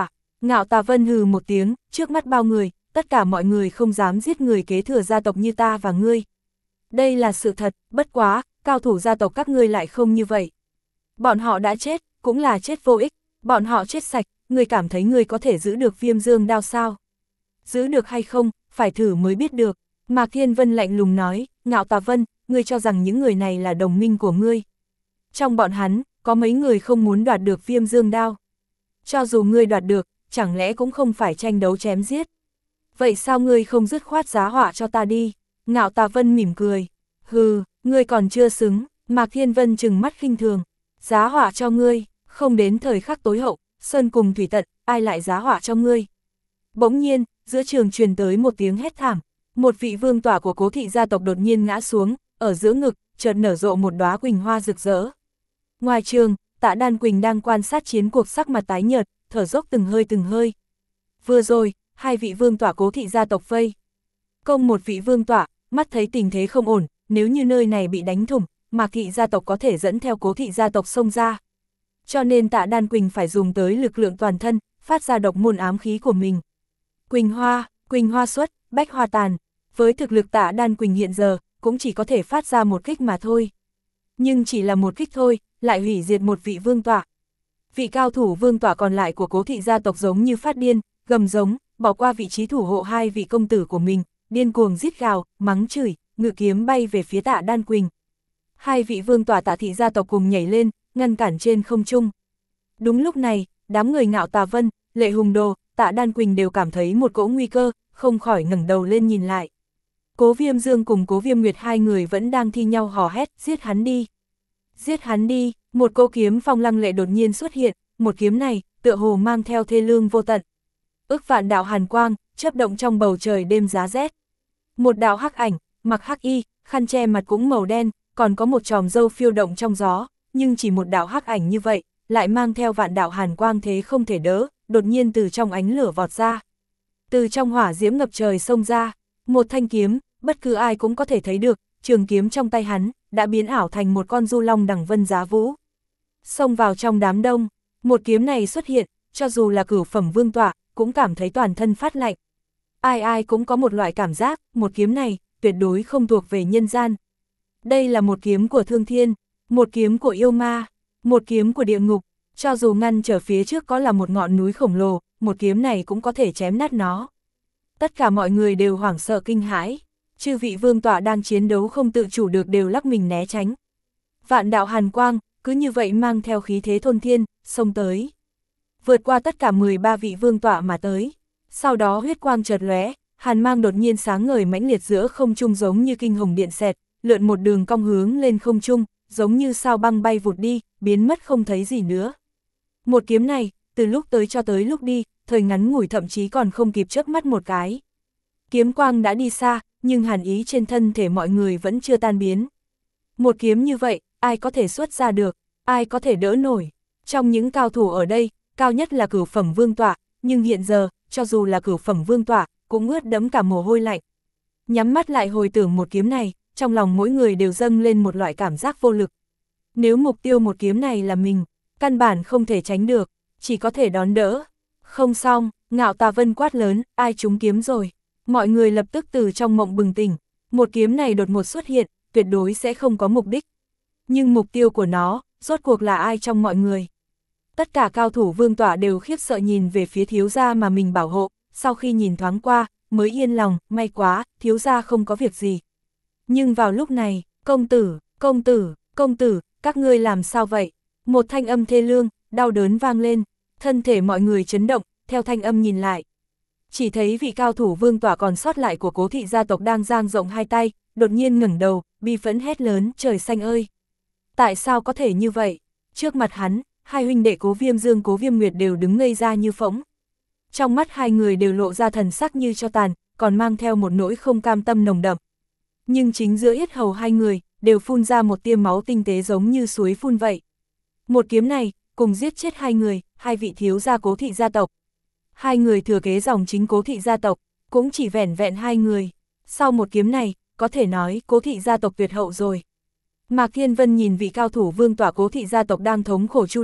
Ngạo Tà Vân hừ một tiếng, trước mắt bao người, tất cả mọi người không dám giết người kế thừa gia tộc như ta và ngươi. Đây là sự thật, bất quá, cao thủ gia tộc các ngươi lại không như vậy. Bọn họ đã chết, cũng là chết vô ích, bọn họ chết sạch, ngươi cảm thấy ngươi có thể giữ được Viêm Dương đao sao? Giữ được hay không, phải thử mới biết được. Mạc Thiên Vân lạnh lùng nói, Ngạo Tà Vân, ngươi cho rằng những người này là đồng minh của ngươi. Trong bọn hắn, có mấy người không muốn đoạt được Viêm Dương đao. Cho dù ngươi đoạt được, chẳng lẽ cũng không phải tranh đấu chém giết. Vậy sao ngươi không dứt khoát giá họa cho ta đi? Ngạo Tà Vân mỉm cười. Hừ, ngươi còn chưa xứng. Mạc Thiên Vân trừng mắt khinh thường. Giá họa cho ngươi, không đến thời khắc tối hậu, sơn cùng thủy tận, ai lại giá họa cho ngươi? Bỗng nhiên, giữa trường truyền tới một tiếng hét thảm. Một vị vương tỏa của Cố thị gia tộc đột nhiên ngã xuống, ở giữa ngực, chợt nở rộ một đóa quỳnh hoa rực rỡ. Ngoài trường, Tạ Đan Quỳnh đang quan sát chiến cuộc, sắc mặt tái nhợt, thở dốc từng hơi từng hơi. Vừa rồi, hai vị vương tỏa Cố thị gia tộc vây công một vị vương tỏa, mắt thấy tình thế không ổn, nếu như nơi này bị đánh thủng, Mạc thị gia tộc có thể dẫn theo Cố thị gia tộc xông ra. Cho nên Tạ Đan Quỳnh phải dùng tới lực lượng toàn thân, phát ra độc môn ám khí của mình. Quỳnh hoa, quỳnh hoa xuất, bách hoa tàn. Với thực lực Tạ Đan Quỳnh hiện giờ, cũng chỉ có thể phát ra một kích mà thôi. Nhưng chỉ là một kích thôi, lại hủy diệt một vị vương tỏa. Vị cao thủ vương tỏa còn lại của Cố thị gia tộc giống như phát điên, gầm giống, bỏ qua vị trí thủ hộ hai vị công tử của mình, điên cuồng rít gào, mắng chửi, ngự kiếm bay về phía Tạ Đan Quỳnh. Hai vị vương tỏa Tạ thị gia tộc cùng nhảy lên, ngăn cản trên không trung. Đúng lúc này, đám người Ngạo Tà Vân, Lệ Hùng Đồ, Tạ Đan Quỳnh đều cảm thấy một cỗ nguy cơ, không khỏi ngẩng đầu lên nhìn lại. Cố Viêm Dương cùng Cố Viêm Nguyệt hai người vẫn đang thi nhau hò hét, giết hắn đi. Giết hắn đi, một cỗ kiếm phong lăng lệ đột nhiên xuất hiện, một kiếm này, tựa hồ mang theo thê lương vô tận. Ức vạn đạo hàn quang, chớp động trong bầu trời đêm giá rét. Một đạo hắc ảnh, mặc hắc y, khăn che mặt cũng màu đen, còn có một chòm râu phiêu động trong gió, nhưng chỉ một đạo hắc ảnh như vậy, lại mang theo vạn đạo hàn quang thế không thể đỡ, đột nhiên từ trong ánh lửa vọt ra. Từ trong hỏa diễm ngập trời xông ra, một thanh kiếm, bất cứ ai cũng có thể thấy được, trường kiếm trong tay hắn, đã biến ảo thành một con du long đằng vân giá vũ. Xông vào trong đám đông, một kiếm này xuất hiện, cho dù là cửu phẩm vương tọa, cũng cảm thấy toàn thân phát lạnh. Ai ai cũng có một loại cảm giác, một kiếm này, tuyệt đối không thuộc về nhân gian. Đây là một kiếm của thương thiên, một kiếm của yêu ma, một kiếm của địa ngục, cho dù ngăn trở phía trước có là một ngọn núi khổng lồ, một kiếm này cũng có thể chém nát nó. Tất cả mọi người đều hoảng sợ kinh hãi, chư vị vương tọa đang chiến đấu không tự chủ được đều lắc mình né tránh. Vạn đạo hàn quang, cứ như vậy mang theo khí thế thôn thiên, xông tới. Vượt qua tất cả mười ba vị vương tọa mà tới. Sau đó huyết quang chợt lóe, hàn mang đột nhiên sáng ngời mãnh liệt giữa không trung giống như kinh hồng điện xẹt, lượn một đường cong hướng lên không trung, giống như sao băng bay vụt đi, biến mất không thấy gì nữa. Một kiếm này, từ lúc tới cho tới lúc đi, thời ngắn ngủi thậm chí còn không kịp chớp mắt một cái. Kiếm quang đã đi xa, nhưng hàn ý trên thân thể mọi người vẫn chưa tan biến. Một kiếm như vậy, ai có thể xuất ra được, ai có thể đỡ nổi. Trong những cao thủ ở đây, cao nhất là cửu phẩm vương tọa, nhưng hiện giờ, cho dù là cửu phẩm vương tọa, cũng ướt đẫm cả mồ hôi lạnh. Nhắm mắt lại hồi tưởng một kiếm này, trong lòng mỗi người đều dâng lên một loại cảm giác vô lực. Nếu mục tiêu một kiếm này là mình, căn bản không thể tránh được, chỉ có thể đón đỡ. Không xong, Ngạo Tà Vân quát lớn, ai trúng kiếm rồi. Mọi người lập tức từ trong mộng bừng tỉnh, một kiếm này đột ngột xuất hiện, tuyệt đối sẽ không có mục đích. Nhưng mục tiêu của nó, rốt cuộc là ai trong mọi người? Tất cả cao thủ vương tọa đều khiếp sợ nhìn về phía thiếu gia mà mình bảo hộ, sau khi nhìn thoáng qua, mới yên lòng, may quá, thiếu gia không có việc gì. Nhưng vào lúc này, công tử, công tử, công tử, các ngươi làm sao vậy? Một thanh âm thê lương, đau đớn vang lên, thân thể mọi người chấn động, theo thanh âm nhìn lại. Chỉ thấy vị cao thủ vương tọa còn sót lại của Cố thị gia tộc đang dang rộng hai tay, đột nhiên ngẩng đầu, bi phẫn hét lớn, trời xanh ơi! Tại sao có thể như vậy? Trước mặt hắn, hai huynh đệ Cố Viêm Dương Cố Viêm Nguyệt đều đứng ngây ra như phỗng. Trong mắt hai người đều lộ ra thần sắc như cho tàn, còn mang theo một nỗi không cam tâm nồng đậm. Nhưng chính giữa yết hầu hai người, đều phun ra một tia máu tinh tế giống như suối phun vậy. Một kiếm này, cùng giết chết hai người, hai vị thiếu gia Cố thị gia tộc. Hai người thừa kế dòng chính Cố thị gia tộc, cũng chỉ vẻn vẹn hai người. Sau một kiếm này, có thể nói Cố thị gia tộc tuyệt hậu rồi. Mạc Thiên Vân nhìn vị cao thủ vương tỏa Cố thị gia tộc đang thống khổ chu lên,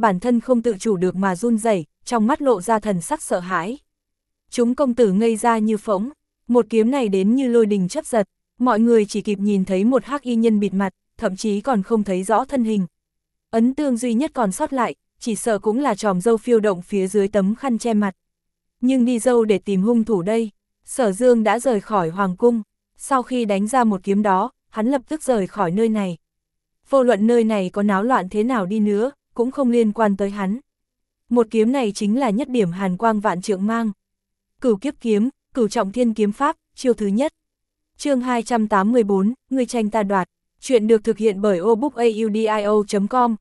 bản thân không tự chủ được mà run rẩy, trong mắt lộ ra thần sắc sợ hãi. Chúng công tử ngây ra như phỗng, một kiếm này đến như lôi đình chớp giật, mọi người chỉ kịp nhìn thấy một hắc y nhân bịt mặt, thậm chí còn không thấy rõ thân hình. Ấn tượng duy nhất còn sót lại, chỉ sợ cũng là chòm râu phiêu động phía dưới tấm khăn che mặt. Nhưng đi dâu để tìm hung thủ đây, Sở Dương đã rời khỏi hoàng cung, sau khi đánh ra một kiếm đó, hắn lập tức rời khỏi nơi này. Vô luận nơi này có náo loạn thế nào đi nữa, cũng không liên quan tới hắn. Một kiếm này chính là nhất điểm hàn quang vạn trượng mang. Cửu kiếp kiếm, cửu trọng thiên kiếm pháp, chiêu thứ nhất. Chương hai trăm tám mươi bốn, người tranh ta đoạt. Chuyện được thực hiện bởi obookaudio chấm com.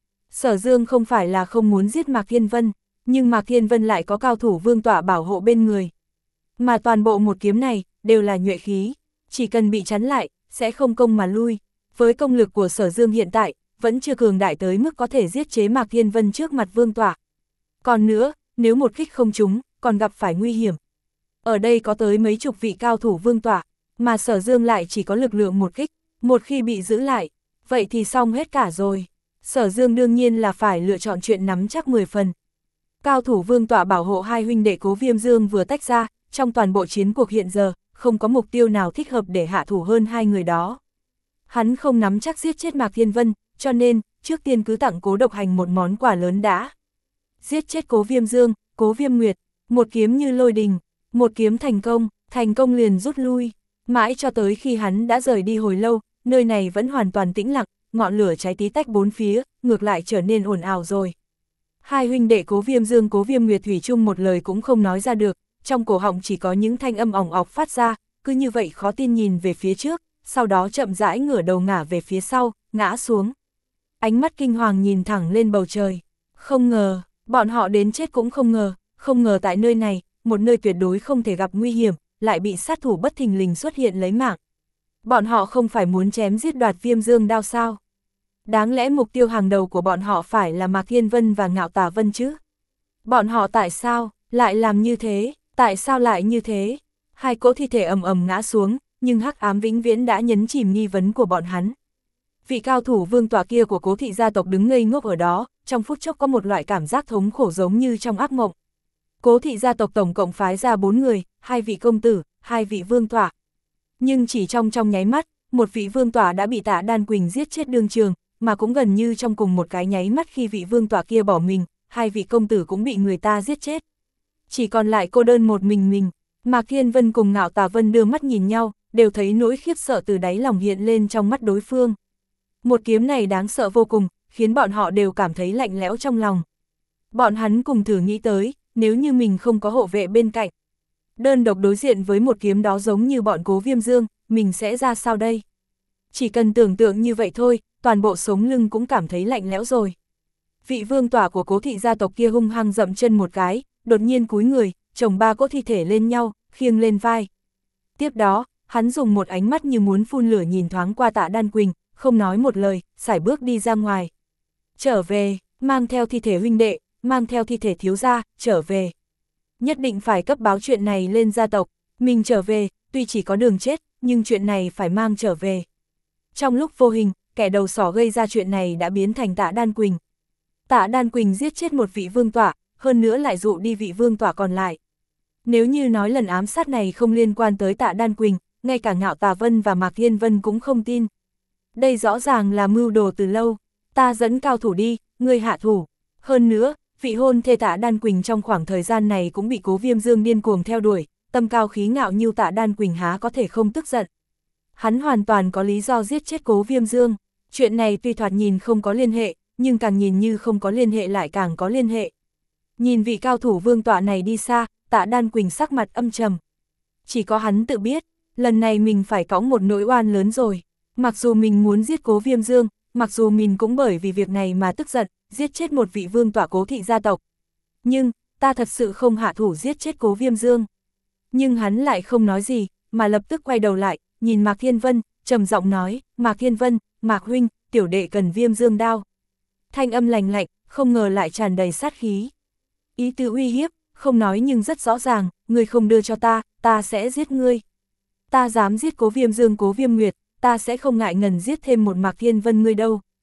Sở Dương không phải là không muốn giết Mạc Thiên Vân, nhưng Mạc Thiên Vân lại có cao thủ vương tọa bảo hộ bên người. Mà toàn bộ một kiếm này, đều là nhuệ khí, chỉ cần bị chắn lại, sẽ không công mà lui. Với công lực của Sở Dương hiện tại, vẫn chưa cường đại tới mức có thể giết chế Mạc Thiên Vân trước mặt vương tọa. Còn nữa, nếu một kích không trúng, còn gặp phải nguy hiểm. Ở đây có tới mấy chục vị cao thủ vương tọa, mà Sở Dương lại chỉ có lực lượng một kích, một khi bị giữ lại, vậy thì xong hết cả rồi. Sở Dương đương nhiên là phải lựa chọn chuyện nắm chắc mười phần. Cao thủ vương tọa bảo hộ hai huynh đệ Cố Viêm Dương vừa tách ra, trong toàn bộ chiến cuộc hiện giờ, không có mục tiêu nào thích hợp để hạ thủ hơn hai người đó. Hắn không nắm chắc giết chết Mạc Thiên Vân, cho nên, trước tiên cứ tặng Cố Độc Hành một món quà lớn đã. Giết chết Cố Viêm Dương, Cố Viêm Nguyệt, một kiếm như lôi đình, một kiếm thành công, thành công liền rút lui. Mãi cho tới khi hắn đã rời đi hồi lâu, nơi này vẫn hoàn toàn tĩnh lặng, ngọn lửa cháy tí tách bốn phía, ngược lại trở nên ồn ào rồi. Hai huynh đệ Cố Viêm Dương Cố Viêm Nguyệt thủy chung một lời cũng không nói ra được, trong cổ họng chỉ có những thanh âm ỏng ọc phát ra, cứ như vậy khó tin nhìn về phía trước, sau đó chậm rãi ngửa đầu ngả về phía sau, ngã xuống. Ánh mắt kinh hoàng nhìn thẳng lên bầu trời. Không ngờ, bọn họ đến chết cũng không ngờ, không ngờ tại nơi này, một nơi tuyệt đối không thể gặp nguy hiểm, lại bị sát thủ bất thình lình xuất hiện lấy mạng. Bọn họ không phải muốn chém giết Đoạt Viêm Dương đao sao? Đáng lẽ mục tiêu hàng đầu của bọn họ phải là Mạc Thiên Vân và Ngạo Tà Vân chứ? Bọn họ tại sao lại làm như thế? Tại sao lại như thế? Hai cỗ thi thể ầm ầm ngã xuống, nhưng hắc ám vĩnh viễn đã nhấn chìm nghi vấn của bọn hắn. Vị cao thủ vương tọa kia của Cố thị gia tộc đứng ngây ngốc ở đó, trong phút chốc có một loại cảm giác thống khổ giống như trong ác mộng. Cố thị gia tộc tổng cộng phái ra bốn người, hai vị công tử, hai vị vương tọa. Nhưng chỉ trong trong nháy mắt, một vị vương tọa đã bị Tạ Đan Quỳnh giết chết đương trường, mà cũng gần như trong cùng một cái nháy mắt khi vị vương tọa kia bỏ mình, hai vị công tử cũng bị người ta giết chết. Chỉ còn lại cô đơn một mình mình. Mạc Thiên Vân cùng Ngạo Tà Vân đưa mắt nhìn nhau, đều thấy nỗi khiếp sợ từ đáy lòng hiện lên trong mắt đối phương. Một kiếm này đáng sợ vô cùng, khiến bọn họ đều cảm thấy lạnh lẽo trong lòng. Bọn hắn cùng thử nghĩ tới, nếu như mình không có hộ vệ bên cạnh, đơn độc đối diện với một kiếm đó giống như bọn Cố Viêm Dương, mình sẽ ra sao đây? Chỉ cần tưởng tượng như vậy thôi, toàn bộ sống lưng cũng cảm thấy lạnh lẽo rồi. Vị vương tọa của Cố thị gia tộc kia hung hăng dậm chân một cái, đột nhiên cúi người, chồng ba cỗ thi thể lên nhau, khiêng lên vai. Tiếp đó, hắn dùng một ánh mắt như muốn phun lửa nhìn thoáng qua Tạ Đan Quỳnh, không nói một lời, sải bước đi ra ngoài. Trở về, mang theo thi thể huynh đệ, mang theo thi thể thiếu gia, trở về. Nhất định phải cấp báo chuyện này lên gia tộc, mình trở về, tuy chỉ có đường chết, nhưng chuyện này phải mang trở về. Trong lúc vô hình, kẻ đầu sỏ gây ra chuyện này đã biến thành Tạ Đan Quỳnh. Tạ Đan Quỳnh giết chết một vị vương tọa, hơn nữa lại dụ đi vị vương tọa còn lại. Nếu như nói lần ám sát này không liên quan tới Tạ Đan Quỳnh, ngay cả Ngạo Tà Vân và Mạc Thiên Vân cũng không tin. Đây rõ ràng là mưu đồ từ lâu, ta dẫn cao thủ đi, ngươi hạ thủ. Hơn nữa, vị hôn thê Tạ Đan Quỳnh trong khoảng thời gian này cũng bị Cố Viêm Dương điên cuồng theo đuổi, tâm cao khí ngạo như Tạ Đan Quỳnh há có thể không tức giận. Hắn hoàn toàn có lý do giết chết Cố Viêm Dương, chuyện này tuy thoạt nhìn không có liên hệ, nhưng càng nhìn như không có liên hệ lại càng có liên hệ. Nhìn vị cao thủ vương tọa này đi xa, Tạ Đan Quỳnh sắc mặt âm trầm. Chỉ có hắn tự biết, lần này mình phải cõng một nỗi oan lớn rồi. Mặc dù mình muốn giết Cố Viêm Dương, mặc dù mình cũng bởi vì việc này mà tức giận, giết chết một vị vương tọa Cố thị gia tộc. Nhưng, ta thật sự không hạ thủ giết chết Cố Viêm Dương. Nhưng hắn lại không nói gì, mà lập tức quay đầu lại, nhìn Mạc Thiên Vân, trầm giọng nói, Mạc Thiên Vân, Mạc huynh, tiểu đệ cần Viêm Dương đao. Thanh âm lành lạnh, không ngờ lại tràn đầy sát khí. Ý tứ uy hiếp, không nói nhưng rất rõ ràng, ngươi không đưa cho ta, ta sẽ giết ngươi. Ta dám giết Cố Viêm Dương Cố Viêm Nguyệt, ta sẽ không ngại ngần giết thêm một Mạc Thiên Vân ngươi đâu.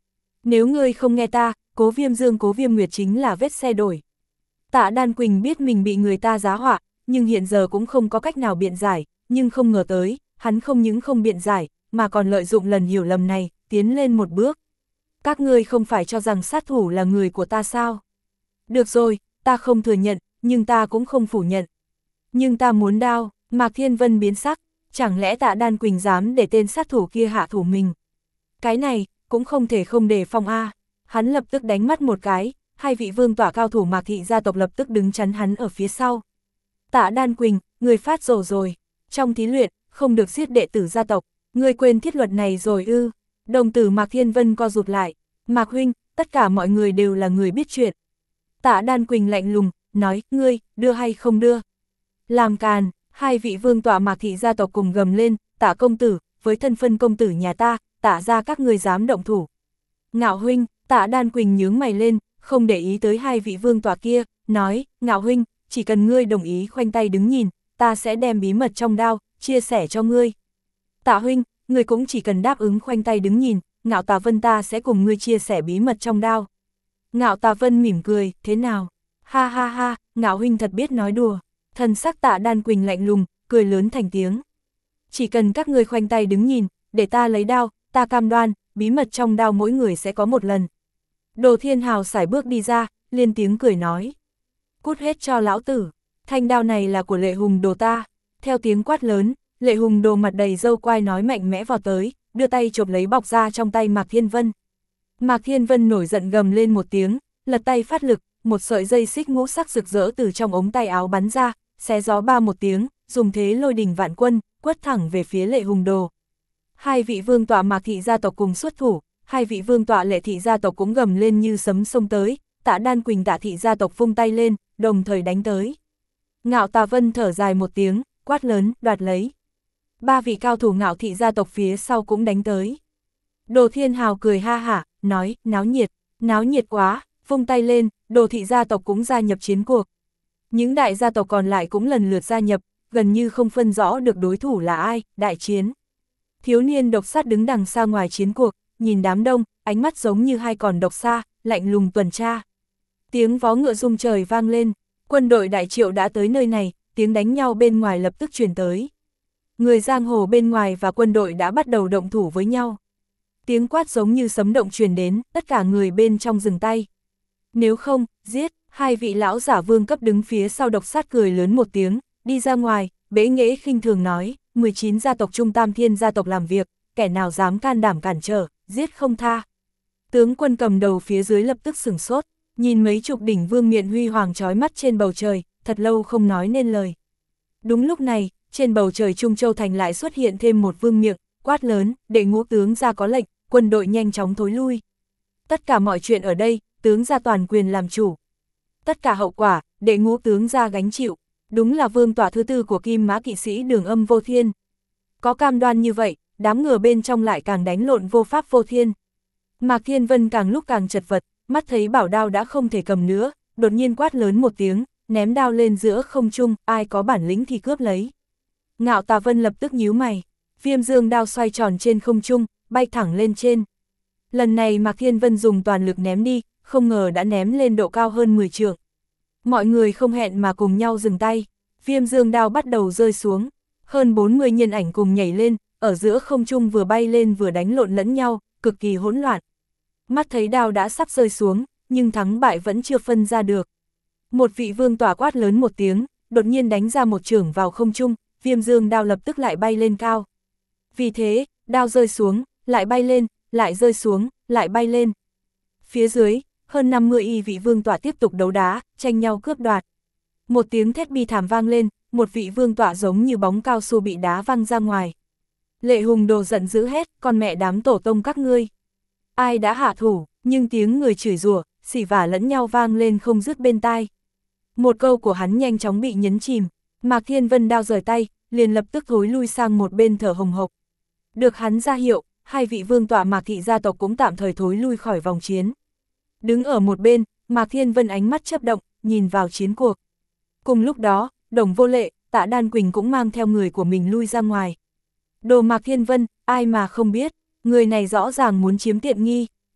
Nếu ngươi không nghe ta, Cố Viêm Dương Cố Viêm Nguyệt chính là vết xe đổ. Tạ Đan Quỳnh biết mình bị người ta giá họa, nhưng hiện giờ cũng không có cách nào biện giải, nhưng không ngờ tới, hắn không những không biện giải, mà còn lợi dụng lần hiểu lầm này, tiến lên một bước. Các ngươi không phải cho rằng sát thủ là người của ta sao? Được rồi, ta không thừa nhận, nhưng ta cũng không phủ nhận. Nhưng ta muốn đao. Mạc Thiên Vân biến sắc, chẳng lẽ Tạ Đan Quỳnh dám để tên sát thủ kia hạ thủ mình? Cái này, cũng không thể không đề phòng a. Hắn lập tức đánh mắt một cái, hai vị vương tỏa cao thủ Mạc thị gia tộc lập tức đứng chắn hắn ở phía sau. Tạ Đan Quỳnh, người phát rồ rồi, trong thí luyện, không được giết đệ tử gia tộc, ngươi quên thiết luật này rồi ư? Đồng tử Mạc Thiên Vân co rụt lại, Mạc huynh, tất cả mọi người đều là người biết chuyện. Tạ Đan Quỳnh lạnh lùng, nói, ngươi, đưa hay không đưa? Làm càn. Hai vị vương tọa Mạc thị gia tộc cùng gầm lên, Tạ công tử, với thân phân công tử nhà ta, Tạ ra các ngươi dám động thủ. Ngạo huynh, Tạ Đan Quỳnh nhướng mày lên, không để ý tới hai vị vương tọa kia, nói, Ngạo huynh, chỉ cần ngươi đồng ý khoanh tay đứng nhìn, ta sẽ đem bí mật trong đao, chia sẻ cho ngươi. Tạ huynh, ngươi cũng chỉ cần đáp ứng khoanh tay đứng nhìn, Ngạo Tà Vân ta sẽ cùng ngươi chia sẻ bí mật trong đao. Ngạo Tà Vân mỉm cười, thế nào? Ha ha ha, Ngạo huynh thật biết nói đùa. Thần sắc Tạ Đan Quỳnh lạnh lùng, cười lớn thành tiếng. Chỉ cần các ngươi khoanh tay đứng nhìn, để ta lấy đao, ta cam đoan, bí mật trong đao mỗi người sẽ có một lần. Đồ Thiên Hào sải bước đi ra, liên tiếng cười nói. Cút hết cho lão tử, thanh đao này là của Lệ Hùng Đồ ta. Theo tiếng quát lớn, Lệ Hùng Đồ mặt đầy râu quai nói mạnh mẽ vào tới, đưa tay chộp lấy bọc ra trong tay Mạc Thiên Vân. Mạc Thiên Vân nổi giận gầm lên một tiếng, lật tay phát lực, một sợi dây xích ngũ sắc rực rỡ từ trong ống tay áo bắn ra, xé gió ba một tiếng, dùng thế lôi đình vạn quân, quất thẳng về phía Lệ Hùng Đồ. Hai vị vương tọa Mạc thị gia tộc cùng xuất thủ, hai vị vương tọa Lệ thị gia tộc cũng gầm lên như sấm sông tới, Tạ Đan Quỳnh Tạ thị gia tộc vung tay lên, đồng thời đánh tới. Ngạo Tà Vân thở dài một tiếng, quát lớn, đoạt lấy. Ba vị cao thủ Ngạo thị gia tộc phía sau cũng đánh tới. Đồ Thiên Hào cười ha hả, nói, náo nhiệt, náo nhiệt quá, vung tay lên, Đồ thị gia tộc cũng gia nhập chiến cuộc. Những đại gia tộc còn lại cũng lần lượt gia nhập, gần như không phân rõ được đối thủ là ai, đại chiến. Thiếu niên độc sát đứng đằng xa ngoài chiến cuộc, nhìn đám đông, ánh mắt giống như hai con độc xa, lạnh lùng tuần tra. Tiếng vó ngựa rung trời vang lên, quân đội Đại Triệu đã tới nơi này, tiếng đánh nhau bên ngoài lập tức truyền tới. Người giang hồ bên ngoài và quân đội đã bắt đầu động thủ với nhau. Tiếng quát giống như sấm động truyền đến, tất cả người bên trong dừng tay. Nếu không, giết, hai vị lão giả vương cấp đứng phía sau độc sát cười lớn một tiếng, đi ra ngoài, bẽ nghễ khinh thường nói, mười chín gia tộc Trung Tam Thiên gia tộc làm việc, kẻ nào dám can đảm cản trở, giết không tha. Tướng quân cầm đầu phía dưới lập tức sửng sốt, nhìn mấy chục đỉnh vương miện huy hoàng chói mắt trên bầu trời, thật lâu không nói nên lời. Đúng lúc này, trên bầu trời Trung Châu Thành lại xuất hiện thêm một vương miệng, quát lớn, để ngũ tướng ra có lệnh, quân đội nhanh chóng thối lui. Tất cả mọi chuyện ở đây, tướng ra toàn quyền làm chủ. Tất cả hậu quả, để ngũ tướng ra gánh chịu. Đúng là vương tọa thứ tư của Kim Mã kỵ sĩ Đường Âm Vô Thiên. Có cam đoan như vậy, đám ngựa bên trong lại càng đánh lộn vô pháp vô thiên. Mạc Thiên Vân càng lúc càng chật vật, mắt thấy bảo đao đã không thể cầm nữa, đột nhiên quát lớn một tiếng, ném đao lên giữa không trung, ai có bản lĩnh thì cướp lấy. Ngạo Tà Vân lập tức nhíu mày, Viêm Dương đao xoay tròn trên không trung, bay thẳng lên trên. Lần này Mạc Thiên Vân dùng toàn lực ném đi, không ngờ đã ném lên độ cao hơn mười trượng. Mọi người không hẹn mà cùng nhau dừng tay, Viêm Dương đao bắt đầu rơi xuống, hơn bốn mươi nhân ảnh cùng nhảy lên, ở giữa không trung vừa bay lên vừa đánh lộn lẫn nhau, cực kỳ hỗn loạn. Mắt thấy đao đã sắp rơi xuống, nhưng thắng bại vẫn chưa phân ra được. Một vị vương tỏa quát lớn một tiếng, đột nhiên đánh ra một chưởng vào không trung, Viêm Dương đao lập tức lại bay lên cao. Vì thế, đao rơi xuống, lại bay lên, lại rơi xuống, lại bay lên. Phía dưới, hơn năm mươi y vị vương tỏa tiếp tục đấu đá, tranh nhau cướp đoạt. Một tiếng thét bi thảm vang lên, một vị vương tỏa giống như bóng cao su bị đá văng ra ngoài. Lệ Hùng Đồ giận dữ hét, con mẹ đám tổ tông các ngươi. Ai đã hạ thủ, nhưng tiếng người chửi rủa, xỉ vả lẫn nhau vang lên không dứt bên tai. Một câu của hắn nhanh chóng bị nhấn chìm, Mạc Thiên Vân đao rời tay, liền lập tức thối lui sang một bên thở hồng hộc. Được hắn ra hiệu, hai vị vương tọa Mạc thị gia tộc cũng tạm thời thối lui khỏi vòng chiến. Đứng ở một bên, Mạc Thiên Vân ánh mắt chớp động, nhìn vào chiến cuộc. Cùng lúc đó, Đồng Vô Lệ, Tạ Đan Quỳnh cũng mang theo người của mình lui ra ngoài. Đồ Mạc Thiên Vân, ai mà không biết, người này rõ ràng muốn chiếm tiện nghi.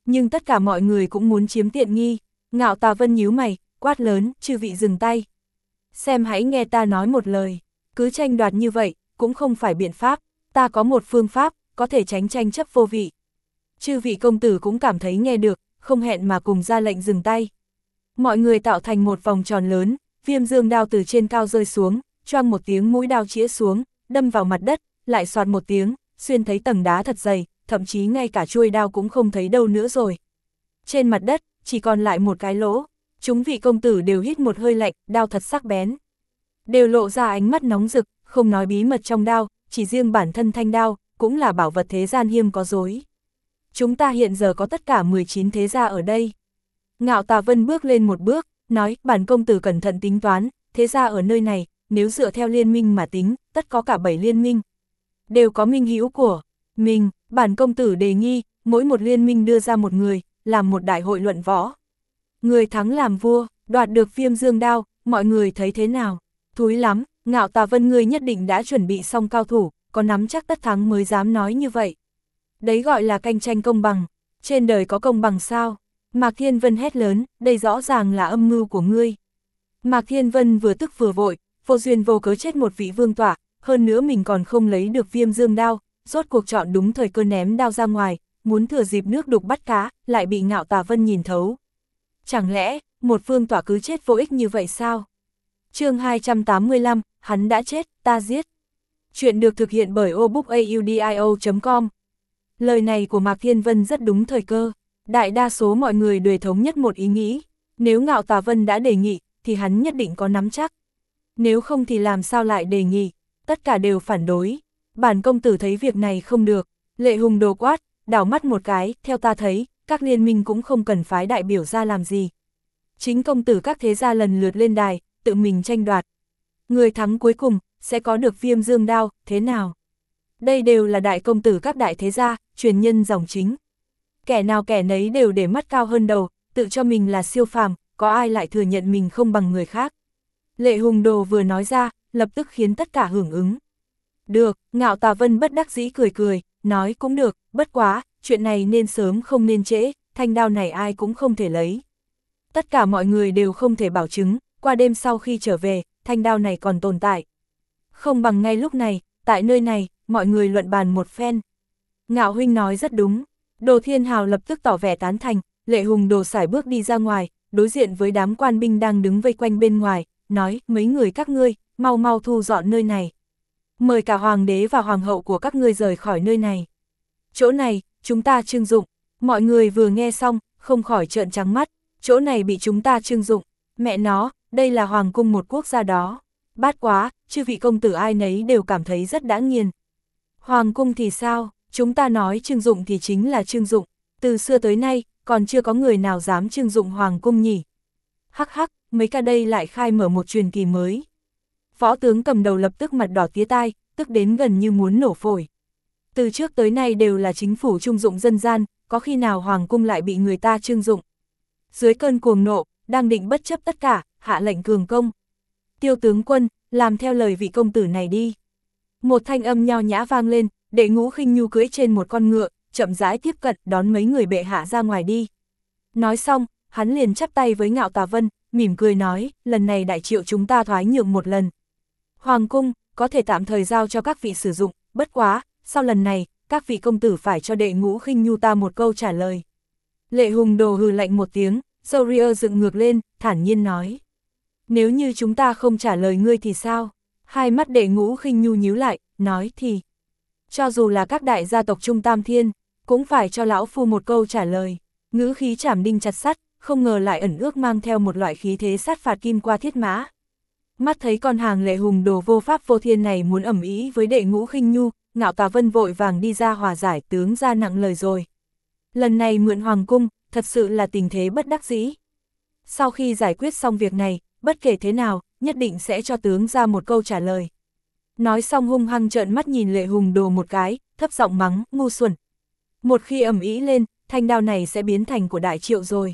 nhưng tất cả mọi người cũng muốn chiếm tiện nghi. Ngạo Tà Vân nhíu mày, quát lớn, chư vị dừng tay. Xem hãy nghe ta nói một lời, cứ tranh đoạt như vậy, cũng không phải biện pháp, ta có một phương pháp, có thể tránh tranh chấp vô vị. Chư vị công tử cũng cảm thấy nghe được, không hẹn mà cùng ra lệnh dừng tay. Mọi người tạo thành một vòng tròn lớn, Viêm Dương đao từ trên cao rơi xuống, choang một tiếng mũi đao chĩa xuống, đâm vào mặt đất, lại xoạt một tiếng, xuyên thấy tầng đá thật dày, thậm chí ngay cả chuôi đao cũng không thấy đâu nữa rồi. Trên mặt đất, chỉ còn lại một cái lỗ, chúng vị công tử đều hít một hơi lạnh, đao thật sắc bén. Đều lộ ra ánh mắt nóng rực, không nói bí mật trong đao, chỉ riêng bản thân thanh đao, cũng là bảo vật thế gian hiếm có dối. Chúng ta hiện giờ có tất cả mười chín thế gia ở đây. Ngạo Tà Vân bước lên một bước, nói, bản công tử cẩn thận tính toán, thế gia ở nơi này, nếu dựa theo liên minh mà tính, tất có cả bảy liên minh. Đều có minh hữu của mình, bản công tử đề nghị, mỗi một liên minh đưa ra một người, làm một đại hội luận võ. Người thắng làm vua, đoạt được Viêm Dương đao, mọi người thấy thế nào? Thúi lắm, Ngạo Tà Vân ngươi nhất định đã chuẩn bị xong cao thủ, có nắm chắc tất thắng mới dám nói như vậy. Đấy gọi là cạnh tranh công bằng, trên đời có công bằng sao? Mạc Thiên Vân hét lớn, đây rõ ràng là âm mưu của ngươi. Mạc Thiên Vân vừa tức vừa vội, vô duyên vô cớ chết một vị vương tọa, hơn nữa mình còn không lấy được Viêm Dương đao, rốt cuộc chọn đúng thời cơ ném đao ra ngoài, muốn thừa dịp nước đục bắt cá, lại bị Ngạo Tà Vân nhìn thấu. Chẳng lẽ, một vương tọa cứ chết vô ích như vậy sao? Chương hai trăm tám mươi lăm, hắn đã chết, ta giết. Chuyện được thực hiện bởi obookaudio chấm com. Lời này của Mạc Thiên Vân rất đúng thời cơ. Đại đa số mọi người đều thống nhất một ý nghĩ. Nếu Ngạo Tà Vân đã đề nghị, thì hắn nhất định có nắm chắc. Nếu không thì làm sao lại đề nghị? Tất cả đều phản đối. Bản công tử thấy việc này không được. Lệ Hùng đồ quát, đảo mắt một cái, theo ta thấy, các liên minh cũng không cần phái đại biểu ra làm gì. Chính công tử các thế gia lần lượt lên đài, tự mình tranh đoạt. Người thắng cuối cùng, sẽ có được Viêm Dương đao, thế nào? Đây đều là đại công tử các đại thế gia, truyền nhân dòng chính. Kẻ nào kẻ nấy đều để mắt cao hơn đầu, tự cho mình là siêu phàm, có ai lại thừa nhận mình không bằng người khác. Lệ Hùng đồ vừa nói ra, lập tức khiến tất cả hưởng ứng. Được, Ngạo Tà Vân bất đắc dĩ cười cười, nói cũng được, bất quá, chuyện này nên sớm không nên trễ, thanh đao này ai cũng không thể lấy. Tất cả mọi người đều không thể bảo chứng, qua đêm sau khi trở về, thanh đao này còn tồn tại. Không bằng ngay lúc này, tại nơi này, mọi người luận bàn một phen. Ngạo huynh nói rất đúng. Đồ Thiên Hào lập tức tỏ vẻ tán thành, Lệ Hùng đồ sải bước đi ra ngoài, đối diện với đám quan binh đang đứng vây quanh bên ngoài, nói, mấy người các ngươi, mau mau thu dọn nơi này. Mời cả hoàng đế và hoàng hậu của các ngươi rời khỏi nơi này. Chỗ này, chúng ta trưng dụng. Mọi người vừa nghe xong, không khỏi trợn trắng mắt, chỗ này bị chúng ta trưng dụng. Mẹ nó, đây là hoàng cung một quốc gia đó. Bát quá, chư vị công tử ai nấy đều cảm thấy rất đã nghiền. Hoàng cung thì sao, chúng ta nói trưng dụng thì chính là trưng dụng. Từ xưa tới nay, còn chưa có người nào dám trưng dụng hoàng cung nhỉ. Hắc hắc, mấy ca đây lại khai mở một truyền kỳ mới. Võ tướng cầm đầu lập tức mặt đỏ tía tai, tức đến gần như muốn nổ phổi. Từ trước tới nay đều là chính phủ trung dụng dân gian, có khi nào hoàng cung lại bị người ta trưng dụng. Dưới cơn cuồng nộ, đang định bất chấp tất cả, hạ lệnh cường công. Tiêu tướng quân, làm theo lời vị công tử này đi. Một thanh âm nho nhã vang lên, Đệ Ngũ Khinh Nhu cưỡi trên một con ngựa, chậm rãi tiếp cận đón mấy người bệ hạ ra ngoài đi. Nói xong, hắn liền chắp tay với Ngạo Tà Vân, mỉm cười nói, lần này đại triệu chúng ta thoái nhượng một lần. Hoàng cung, có thể tạm thời giao cho các vị sử dụng, bất quá, sau lần này, các vị công tử phải cho Đệ Ngũ Khinh Nhu ta một câu trả lời. Lệ Hùng đồ hừ lạnh một tiếng, Soria dựng ngược lên, thản nhiên nói. Nếu như chúng ta không trả lời ngươi thì sao? Hai mắt Đệ Ngũ Khinh Nhu nhíu lại, nói thì. Cho dù là các đại gia tộc Trung Tam Thiên, cũng phải cho lão phu một câu trả lời. Ngữ khí chảm đinh chặt sắt, không ngờ lại ẩn ước mang theo một loại khí thế sát phạt kim qua thiết mã. Mắt thấy con hàng Lệ Hùng đồ vô pháp vô thiên này muốn ẩm ý với Đệ Ngũ Khinh Nhu, Ngạo Tà Vân vội vàng đi ra hòa giải, tướng ra nặng lời rồi. Lần này mượn hoàng cung, thật sự là tình thế bất đắc dĩ. Sau khi giải quyết xong việc này, bất kể thế nào, nhất định sẽ cho tướng ra một câu trả lời. Nói xong hung hăng trợn mắt nhìn Lệ Hùng đồ một cái, thấp giọng mắng, ngu xuẩn. Một khi ầm ĩ lên, thanh đao này sẽ biến thành của đại triệu rồi.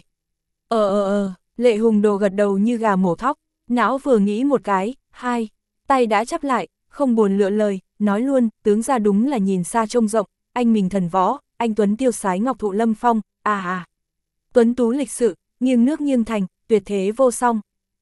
Ờ ờ ờ, Lệ Hùng đồ gật đầu như gà mổ thóc, não vừa nghĩ một cái, hai, tay đã chắp lại, không buồn lựa lời, nói luôn, tướng ra đúng là nhìn xa trông rộng, anh mình thần võ, anh tuấn tiêu sái ngọc thụ lâm phong, À à, tuấn tú lịch sự, nghiêng nước nghiêng thành, tuyệt thế vô song.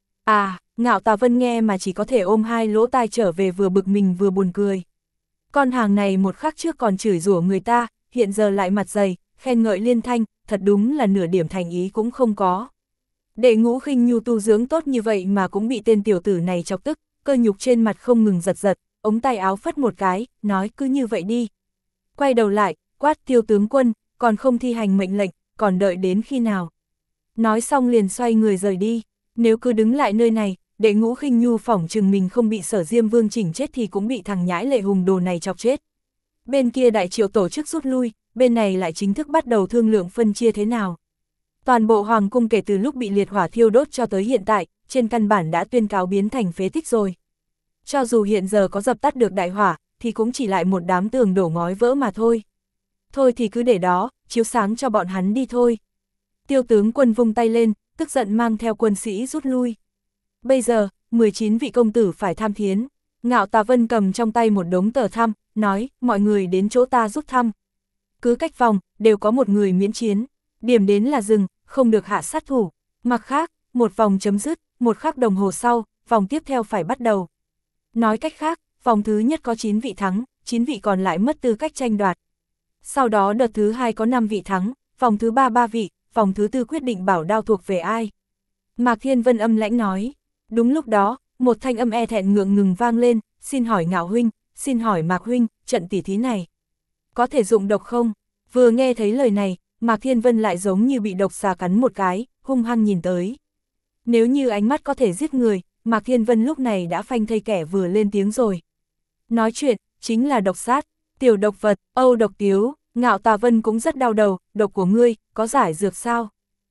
À, Ngạo Tà Vân nghe mà chỉ có thể ôm hai lỗ tai trở về, vừa bực mình vừa buồn cười. Con hàng này một khắc trước còn chửi rủa người ta, hiện giờ lại mặt dày, khen ngợi liên thanh, thật đúng là nửa điểm thành ý cũng không có. Đệ Ngũ Khinh Nhu tu dưỡng tốt như vậy mà cũng bị tên tiểu tử này chọc tức, cơ nhục trên mặt không ngừng giật giật, ống tay áo phất một cái, nói cứ như vậy đi. Quay đầu lại, quát Tiêu tướng quân, còn không thi hành mệnh lệnh, còn đợi đến khi nào. Nói xong liền xoay người rời đi, nếu cứ đứng lại nơi này, Đệ Ngũ Khinh Nhu phỏng chừng mình không bị Sở Diêm Vương chỉnh chết thì cũng bị thằng nhãi Lệ Hùng Đồ này chọc chết. Bên kia đại triệu tổ chức rút lui, bên này lại chính thức bắt đầu thương lượng phân chia thế nào. Toàn bộ hoàng cung kể từ lúc bị liệt hỏa thiêu đốt cho tới hiện tại, trên căn bản đã tuyên cáo biến thành phế tích rồi. Cho dù hiện giờ có dập tắt được đại hỏa, thì cũng chỉ lại một đám tường đổ ngói vỡ mà thôi. Thôi thì cứ để đó, chiếu sáng cho bọn hắn đi thôi. Tiêu tướng quân vung tay lên, tức giận mang theo quân sĩ rút lui. Bây giờ, mười chín vị công tử phải tham thiến. Ngạo Tà Vân cầm trong tay một đống tờ thăm, nói, mọi người đến chỗ ta rút thăm. Cứ cách vòng, đều có một người miễn chiến. Điểm đến là dừng, không được hạ sát thủ. Mặt khác, một vòng chấm dứt, một khắc đồng hồ sau, vòng tiếp theo phải bắt đầu. Nói cách khác, vòng thứ nhất có chín vị thắng, chín vị còn lại mất tư cách tranh đoạt. Sau đó đợt thứ hai có năm vị thắng, vòng thứ ba ba vị, vòng thứ tư quyết định bảo đao thuộc về ai. Mạc Thiên Vân âm lãnh nói. Đúng lúc đó, một thanh âm e thẹn ngượng ngừng vang lên, xin hỏi Ngạo huynh, xin hỏi Mạc huynh, trận tỉ thí này có thể dụng độc không? Vừa nghe thấy lời này, Mạc Thiên Vân lại giống như bị độc xà cắn một cái, hung hăng nhìn tới. Nếu như ánh mắt có thể giết người, Mạc Thiên Vân lúc này đã phanh thây kẻ vừa lên tiếng rồi. Nói chuyện, chính là độc sát, tiểu độc vật, Âu độc tiếu. Ngạo Tà Vân cũng rất đau đầu, độc của ngươi, có giải dược sao?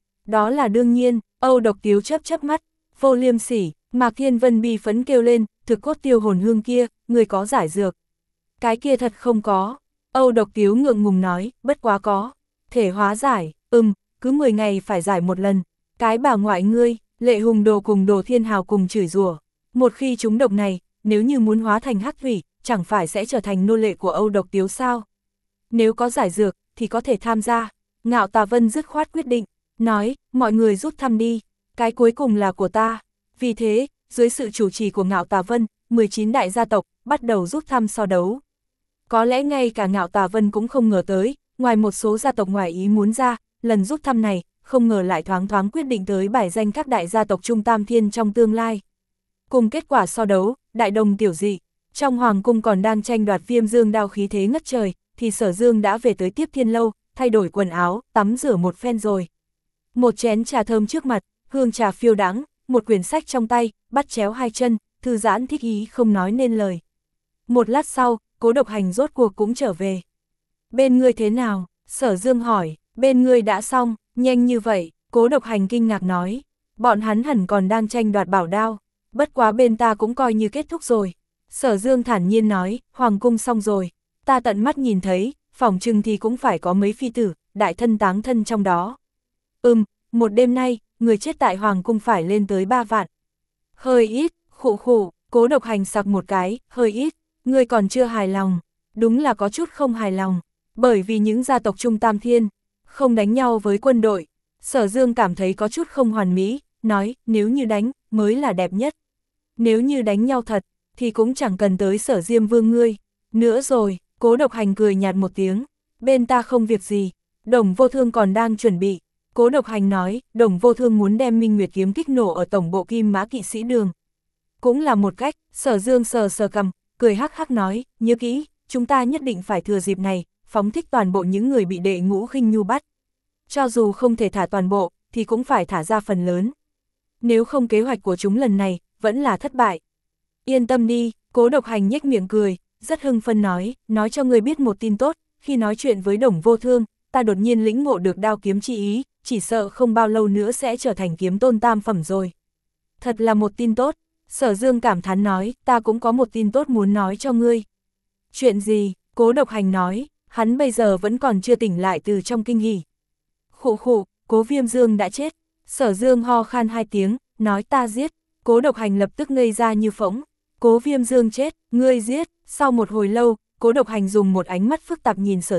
Đó là đương nhiên, Âu độc tiếu chớp chớp mắt, vô liêm sỉ. Mạc Thiên Vân bi phấn kêu lên, thực cốt tiêu hồn hương kia, ngươi có giải dược? Cái kia thật không có. Âu độc tiếu ngượng ngùng nói, bất quá có. Thể hóa giải, ừm, cứ mười ngày phải giải một lần. Cái bà ngoại ngươi, Lệ Hùng Đồ cùng Đồ Thiên Hào cùng chửi rủa. Một khi chúng độc này, nếu như muốn hóa thành hắc thủy, chẳng phải sẽ trở thành nô lệ của Âu độc tiếu sao? Nếu có giải dược, thì có thể tham gia. Ngạo Tà Vân dứt khoát quyết định, nói, mọi người rút thăm đi, cái cuối cùng là của ta. Vì thế, dưới sự chủ trì của Ngạo Tà Vân, mười chín đại gia tộc bắt đầu rút thăm so đấu. Có lẽ ngay cả Ngạo Tà Vân cũng không ngờ tới, ngoài một số gia tộc ngoài ý muốn ra, lần rút thăm này, không ngờ lại thoáng thoáng quyết định tới bài danh các đại gia tộc Trung Tam Thiên trong tương lai. Cùng kết quả so đấu, đại đồng tiểu dị, trong hoàng cung còn đang tranh đoạt Viêm Dương đao khí thế ngất trời, thì Sở Dương đã về tới Tiếp Thiên lâu, thay đổi quần áo, tắm rửa một phen rồi. Một chén trà thơm trước mặt, hương trà phiêu đãng, một quyển sách trong tay, bắt chéo hai chân, thư giãn thích ý không nói nên lời. Một lát sau, Cố Độc Hành rốt cuộc cũng trở về. Bên ngươi thế nào? Sở Dương hỏi. Bên ngươi đã xong, nhanh như vậy, Cố Độc Hành kinh ngạc nói. Bọn hắn hẳn còn đang tranh đoạt bảo đao, bất quá bên ta cũng coi như kết thúc rồi. Sở Dương thản nhiên nói, hoàng cung xong rồi, ta tận mắt nhìn thấy, phỏng chừng thì cũng phải có mấy phi tử, đại thân táng thân trong đó. Ừm, một đêm nay, người chết tại hoàng cung phải lên tới ba vạn. Hơi ít, khụ khụ, Cố Độc Hành sặc một cái, hơi ít, ngươi còn chưa hài lòng. Đúng là có chút không hài lòng, bởi vì những gia tộc Trung Tam Thiên không đánh nhau với quân đội. Sở Dương cảm thấy có chút không hoàn mỹ, nói, nếu như đánh, mới là đẹp nhất. Nếu như đánh nhau thật, thì cũng chẳng cần tới Sở Diêm Vương ngươi. Nữa rồi, Cố Độc Hành cười nhạt một tiếng, bên ta không việc gì, Đồng Vô Thương còn đang chuẩn bị. Cố Độc Hành nói, Đồng Vô Thương muốn đem Minh Nguyệt kiếm kích nổ ở tổng bộ Kim Mã Kỵ Sĩ Đường. Cũng là một cách. Sở Dương sờ sờ cằm, cười hắc hắc nói, nhớ kỹ, chúng ta nhất định phải thừa dịp này, phóng thích toàn bộ những người bị Đệ Ngũ Khinh Nhu bắt. Cho dù không thể thả toàn bộ, thì cũng phải thả ra phần lớn. Nếu không kế hoạch của chúng lần này, vẫn là thất bại. Yên tâm đi, Cố Độc Hành nhếch miệng cười, rất hưng phấn nói, nói cho ngươi biết một tin tốt, khi nói chuyện với Đồng Vô Thương, ta đột nhiên lĩnh ngộ được đao kiếm chi ý, chỉ sợ không bao lâu nữa sẽ trở thành kiếm tôn tam phẩm rồi. Thật là một tin tốt. Sở Dương cảm thán nói, ta cũng có một tin tốt muốn nói cho ngươi. Chuyện gì? Cố Độc Hành nói, hắn bây giờ vẫn còn chưa tỉnh lại từ trong kinh hỉ. Khụ khụ, Cố Viêm Dương đã chết. Sở Dương ho khan hai tiếng, nói ta giết. Cố Độc Hành lập tức ngây ra như phỗng. Cố Viêm Dương chết, ngươi giết. Sau một hồi lâu, Cố Độc Hành dùng một ánh mắt phức tạp nhìn Sở Dương,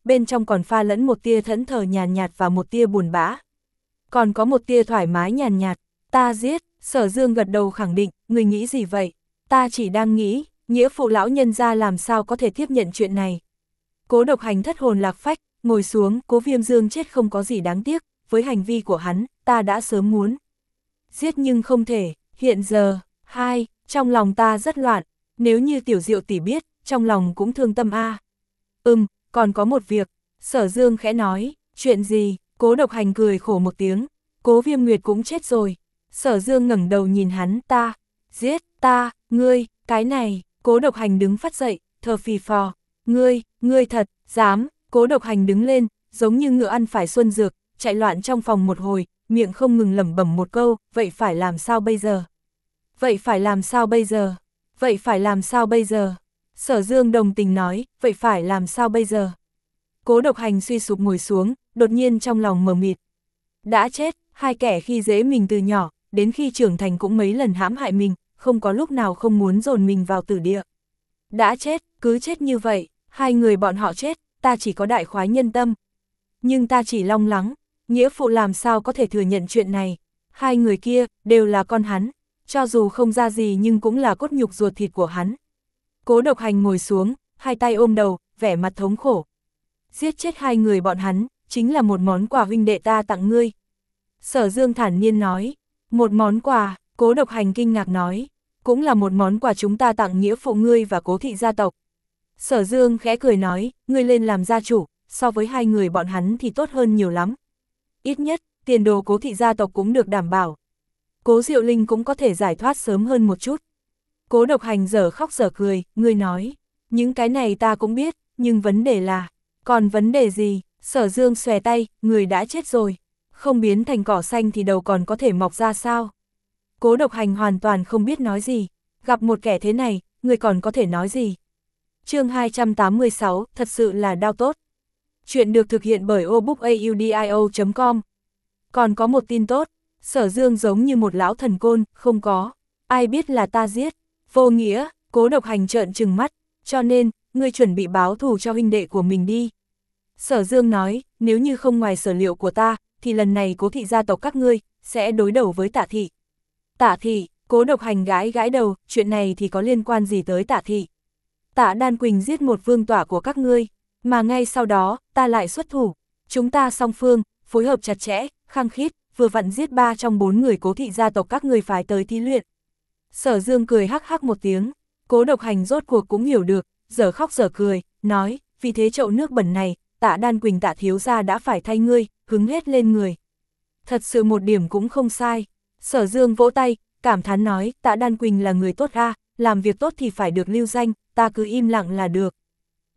bên trong còn pha lẫn một tia thẫn thờ nhàn nhạt và một tia buồn bã. Còn có một tia thoải mái nhàn nhạt, ta giết, Sở Dương gật đầu khẳng định, người nghĩ gì vậy? Ta chỉ đang nghĩ, nghĩa phụ lão nhân gia làm sao có thể tiếp nhận chuyện này. Cố Độc Hành thất hồn lạc phách, ngồi xuống, Cố Viêm Dương chết không có gì đáng tiếc, với hành vi của hắn, ta đã sớm muốn giết nhưng không thể, hiện giờ, hai, trong lòng ta rất loạn, nếu như Tiểu Diệu tỷ biết, trong lòng cũng thương tâm a. À. Ừm, còn có một việc, Sở Dương khẽ nói, chuyện gì? Cố Độc Hành cười khổ một tiếng, Cố Viêm Nguyệt cũng chết rồi. Sở Dương ngẩng đầu nhìn hắn, ta, giết, ta, ngươi, cái này, Cố Độc Hành đứng phát dậy, thở phì phò, ngươi, ngươi thật, dám, Cố Độc Hành đứng lên, giống như ngựa ăn phải xuân dược, chạy loạn trong phòng một hồi, miệng không ngừng lẩm bẩm một câu, vậy phải làm sao bây giờ? Vậy phải làm sao bây giờ? Vậy phải làm sao bây giờ? Sở Dương đồng tình nói, vậy phải làm sao bây giờ? Cố Độc Hành suy sụp ngồi xuống, đột nhiên trong lòng mờ mịt. Đã chết, hai kẻ khi dễ mình từ nhỏ, đến khi trưởng thành cũng mấy lần hãm hại mình, không có lúc nào không muốn dồn mình vào tử địa. Đã chết, cứ chết như vậy, hai người bọn họ chết, ta chỉ có đại khoái nhân tâm. Nhưng ta chỉ long lắng, nghĩa phụ làm sao có thể thừa nhận chuyện này. Hai người kia, đều là con hắn, cho dù không ra gì nhưng cũng là cốt nhục ruột thịt của hắn. Cố Độc Hành ngồi xuống, hai tay ôm đầu, vẻ mặt thống khổ. Giết chết hai người bọn hắn, chính là một món quà huynh đệ ta tặng ngươi. Sở Dương thản nhiên nói, một món quà, Cố Độc Hành kinh ngạc nói, cũng là một món quà chúng ta tặng nghĩa phụ ngươi và Cố thị gia tộc. Sở Dương khẽ cười nói, ngươi lên làm gia chủ, so với hai người bọn hắn thì tốt hơn nhiều lắm. Ít nhất, tiền đồ Cố thị gia tộc cũng được đảm bảo. Cố Diệu Linh cũng có thể giải thoát sớm hơn một chút. Cố Độc Hành dở khóc dở cười, ngươi nói, những cái này ta cũng biết, nhưng vấn đề là, còn vấn đề gì? Sở Dương xòe tay, người đã chết rồi, không biến thành cỏ xanh thì đầu còn có thể mọc ra sao? Cố Độc Hành hoàn toàn không biết nói gì, gặp một kẻ thế này, người còn có thể nói gì? Chương hai trăm tám mươi sáu, thật sự là đao tốt. Chuyện được thực hiện bởi obookaudio chấm com. Còn có một tin tốt, Sở Dương giống như một lão thần côn, không có, ai biết là ta giết, vô nghĩa. Cố Độc Hành trợn trừng mắt, cho nên, ngươi chuẩn bị báo thù cho huynh đệ của mình đi. Sở Dương nói, nếu như không ngoài sở liệu của ta, thì lần này Cố thị gia tộc các ngươi, sẽ đối đầu với Tạ thị. Tạ thị, Cố Độc Hành gãi gãi đầu, chuyện này thì có liên quan gì tới Tạ thị? Tạ Đan Quỳnh giết một vương tỏa của các ngươi, mà ngay sau đó, ta lại xuất thủ. Chúng ta song phương, phối hợp chặt chẽ, khăng khít, vừa vặn giết ba trong bốn người Cố thị gia tộc các ngươi phái tới thí luyện. Sở Dương cười hắc hắc một tiếng, Cố Độc Hành rốt cuộc cũng hiểu được, giờ khóc giờ cười, nói, vì thế chậu nước bẩn này, Tạ Đan Quỳnh Tạ thiếu gia đã phải thay ngươi, hứng hết lên người. Thật sự một điểm cũng không sai. Sở Dương vỗ tay, cảm thán nói, Tạ Đan Quỳnh là người tốt a, làm việc tốt thì phải được lưu danh, ta cứ im lặng là được.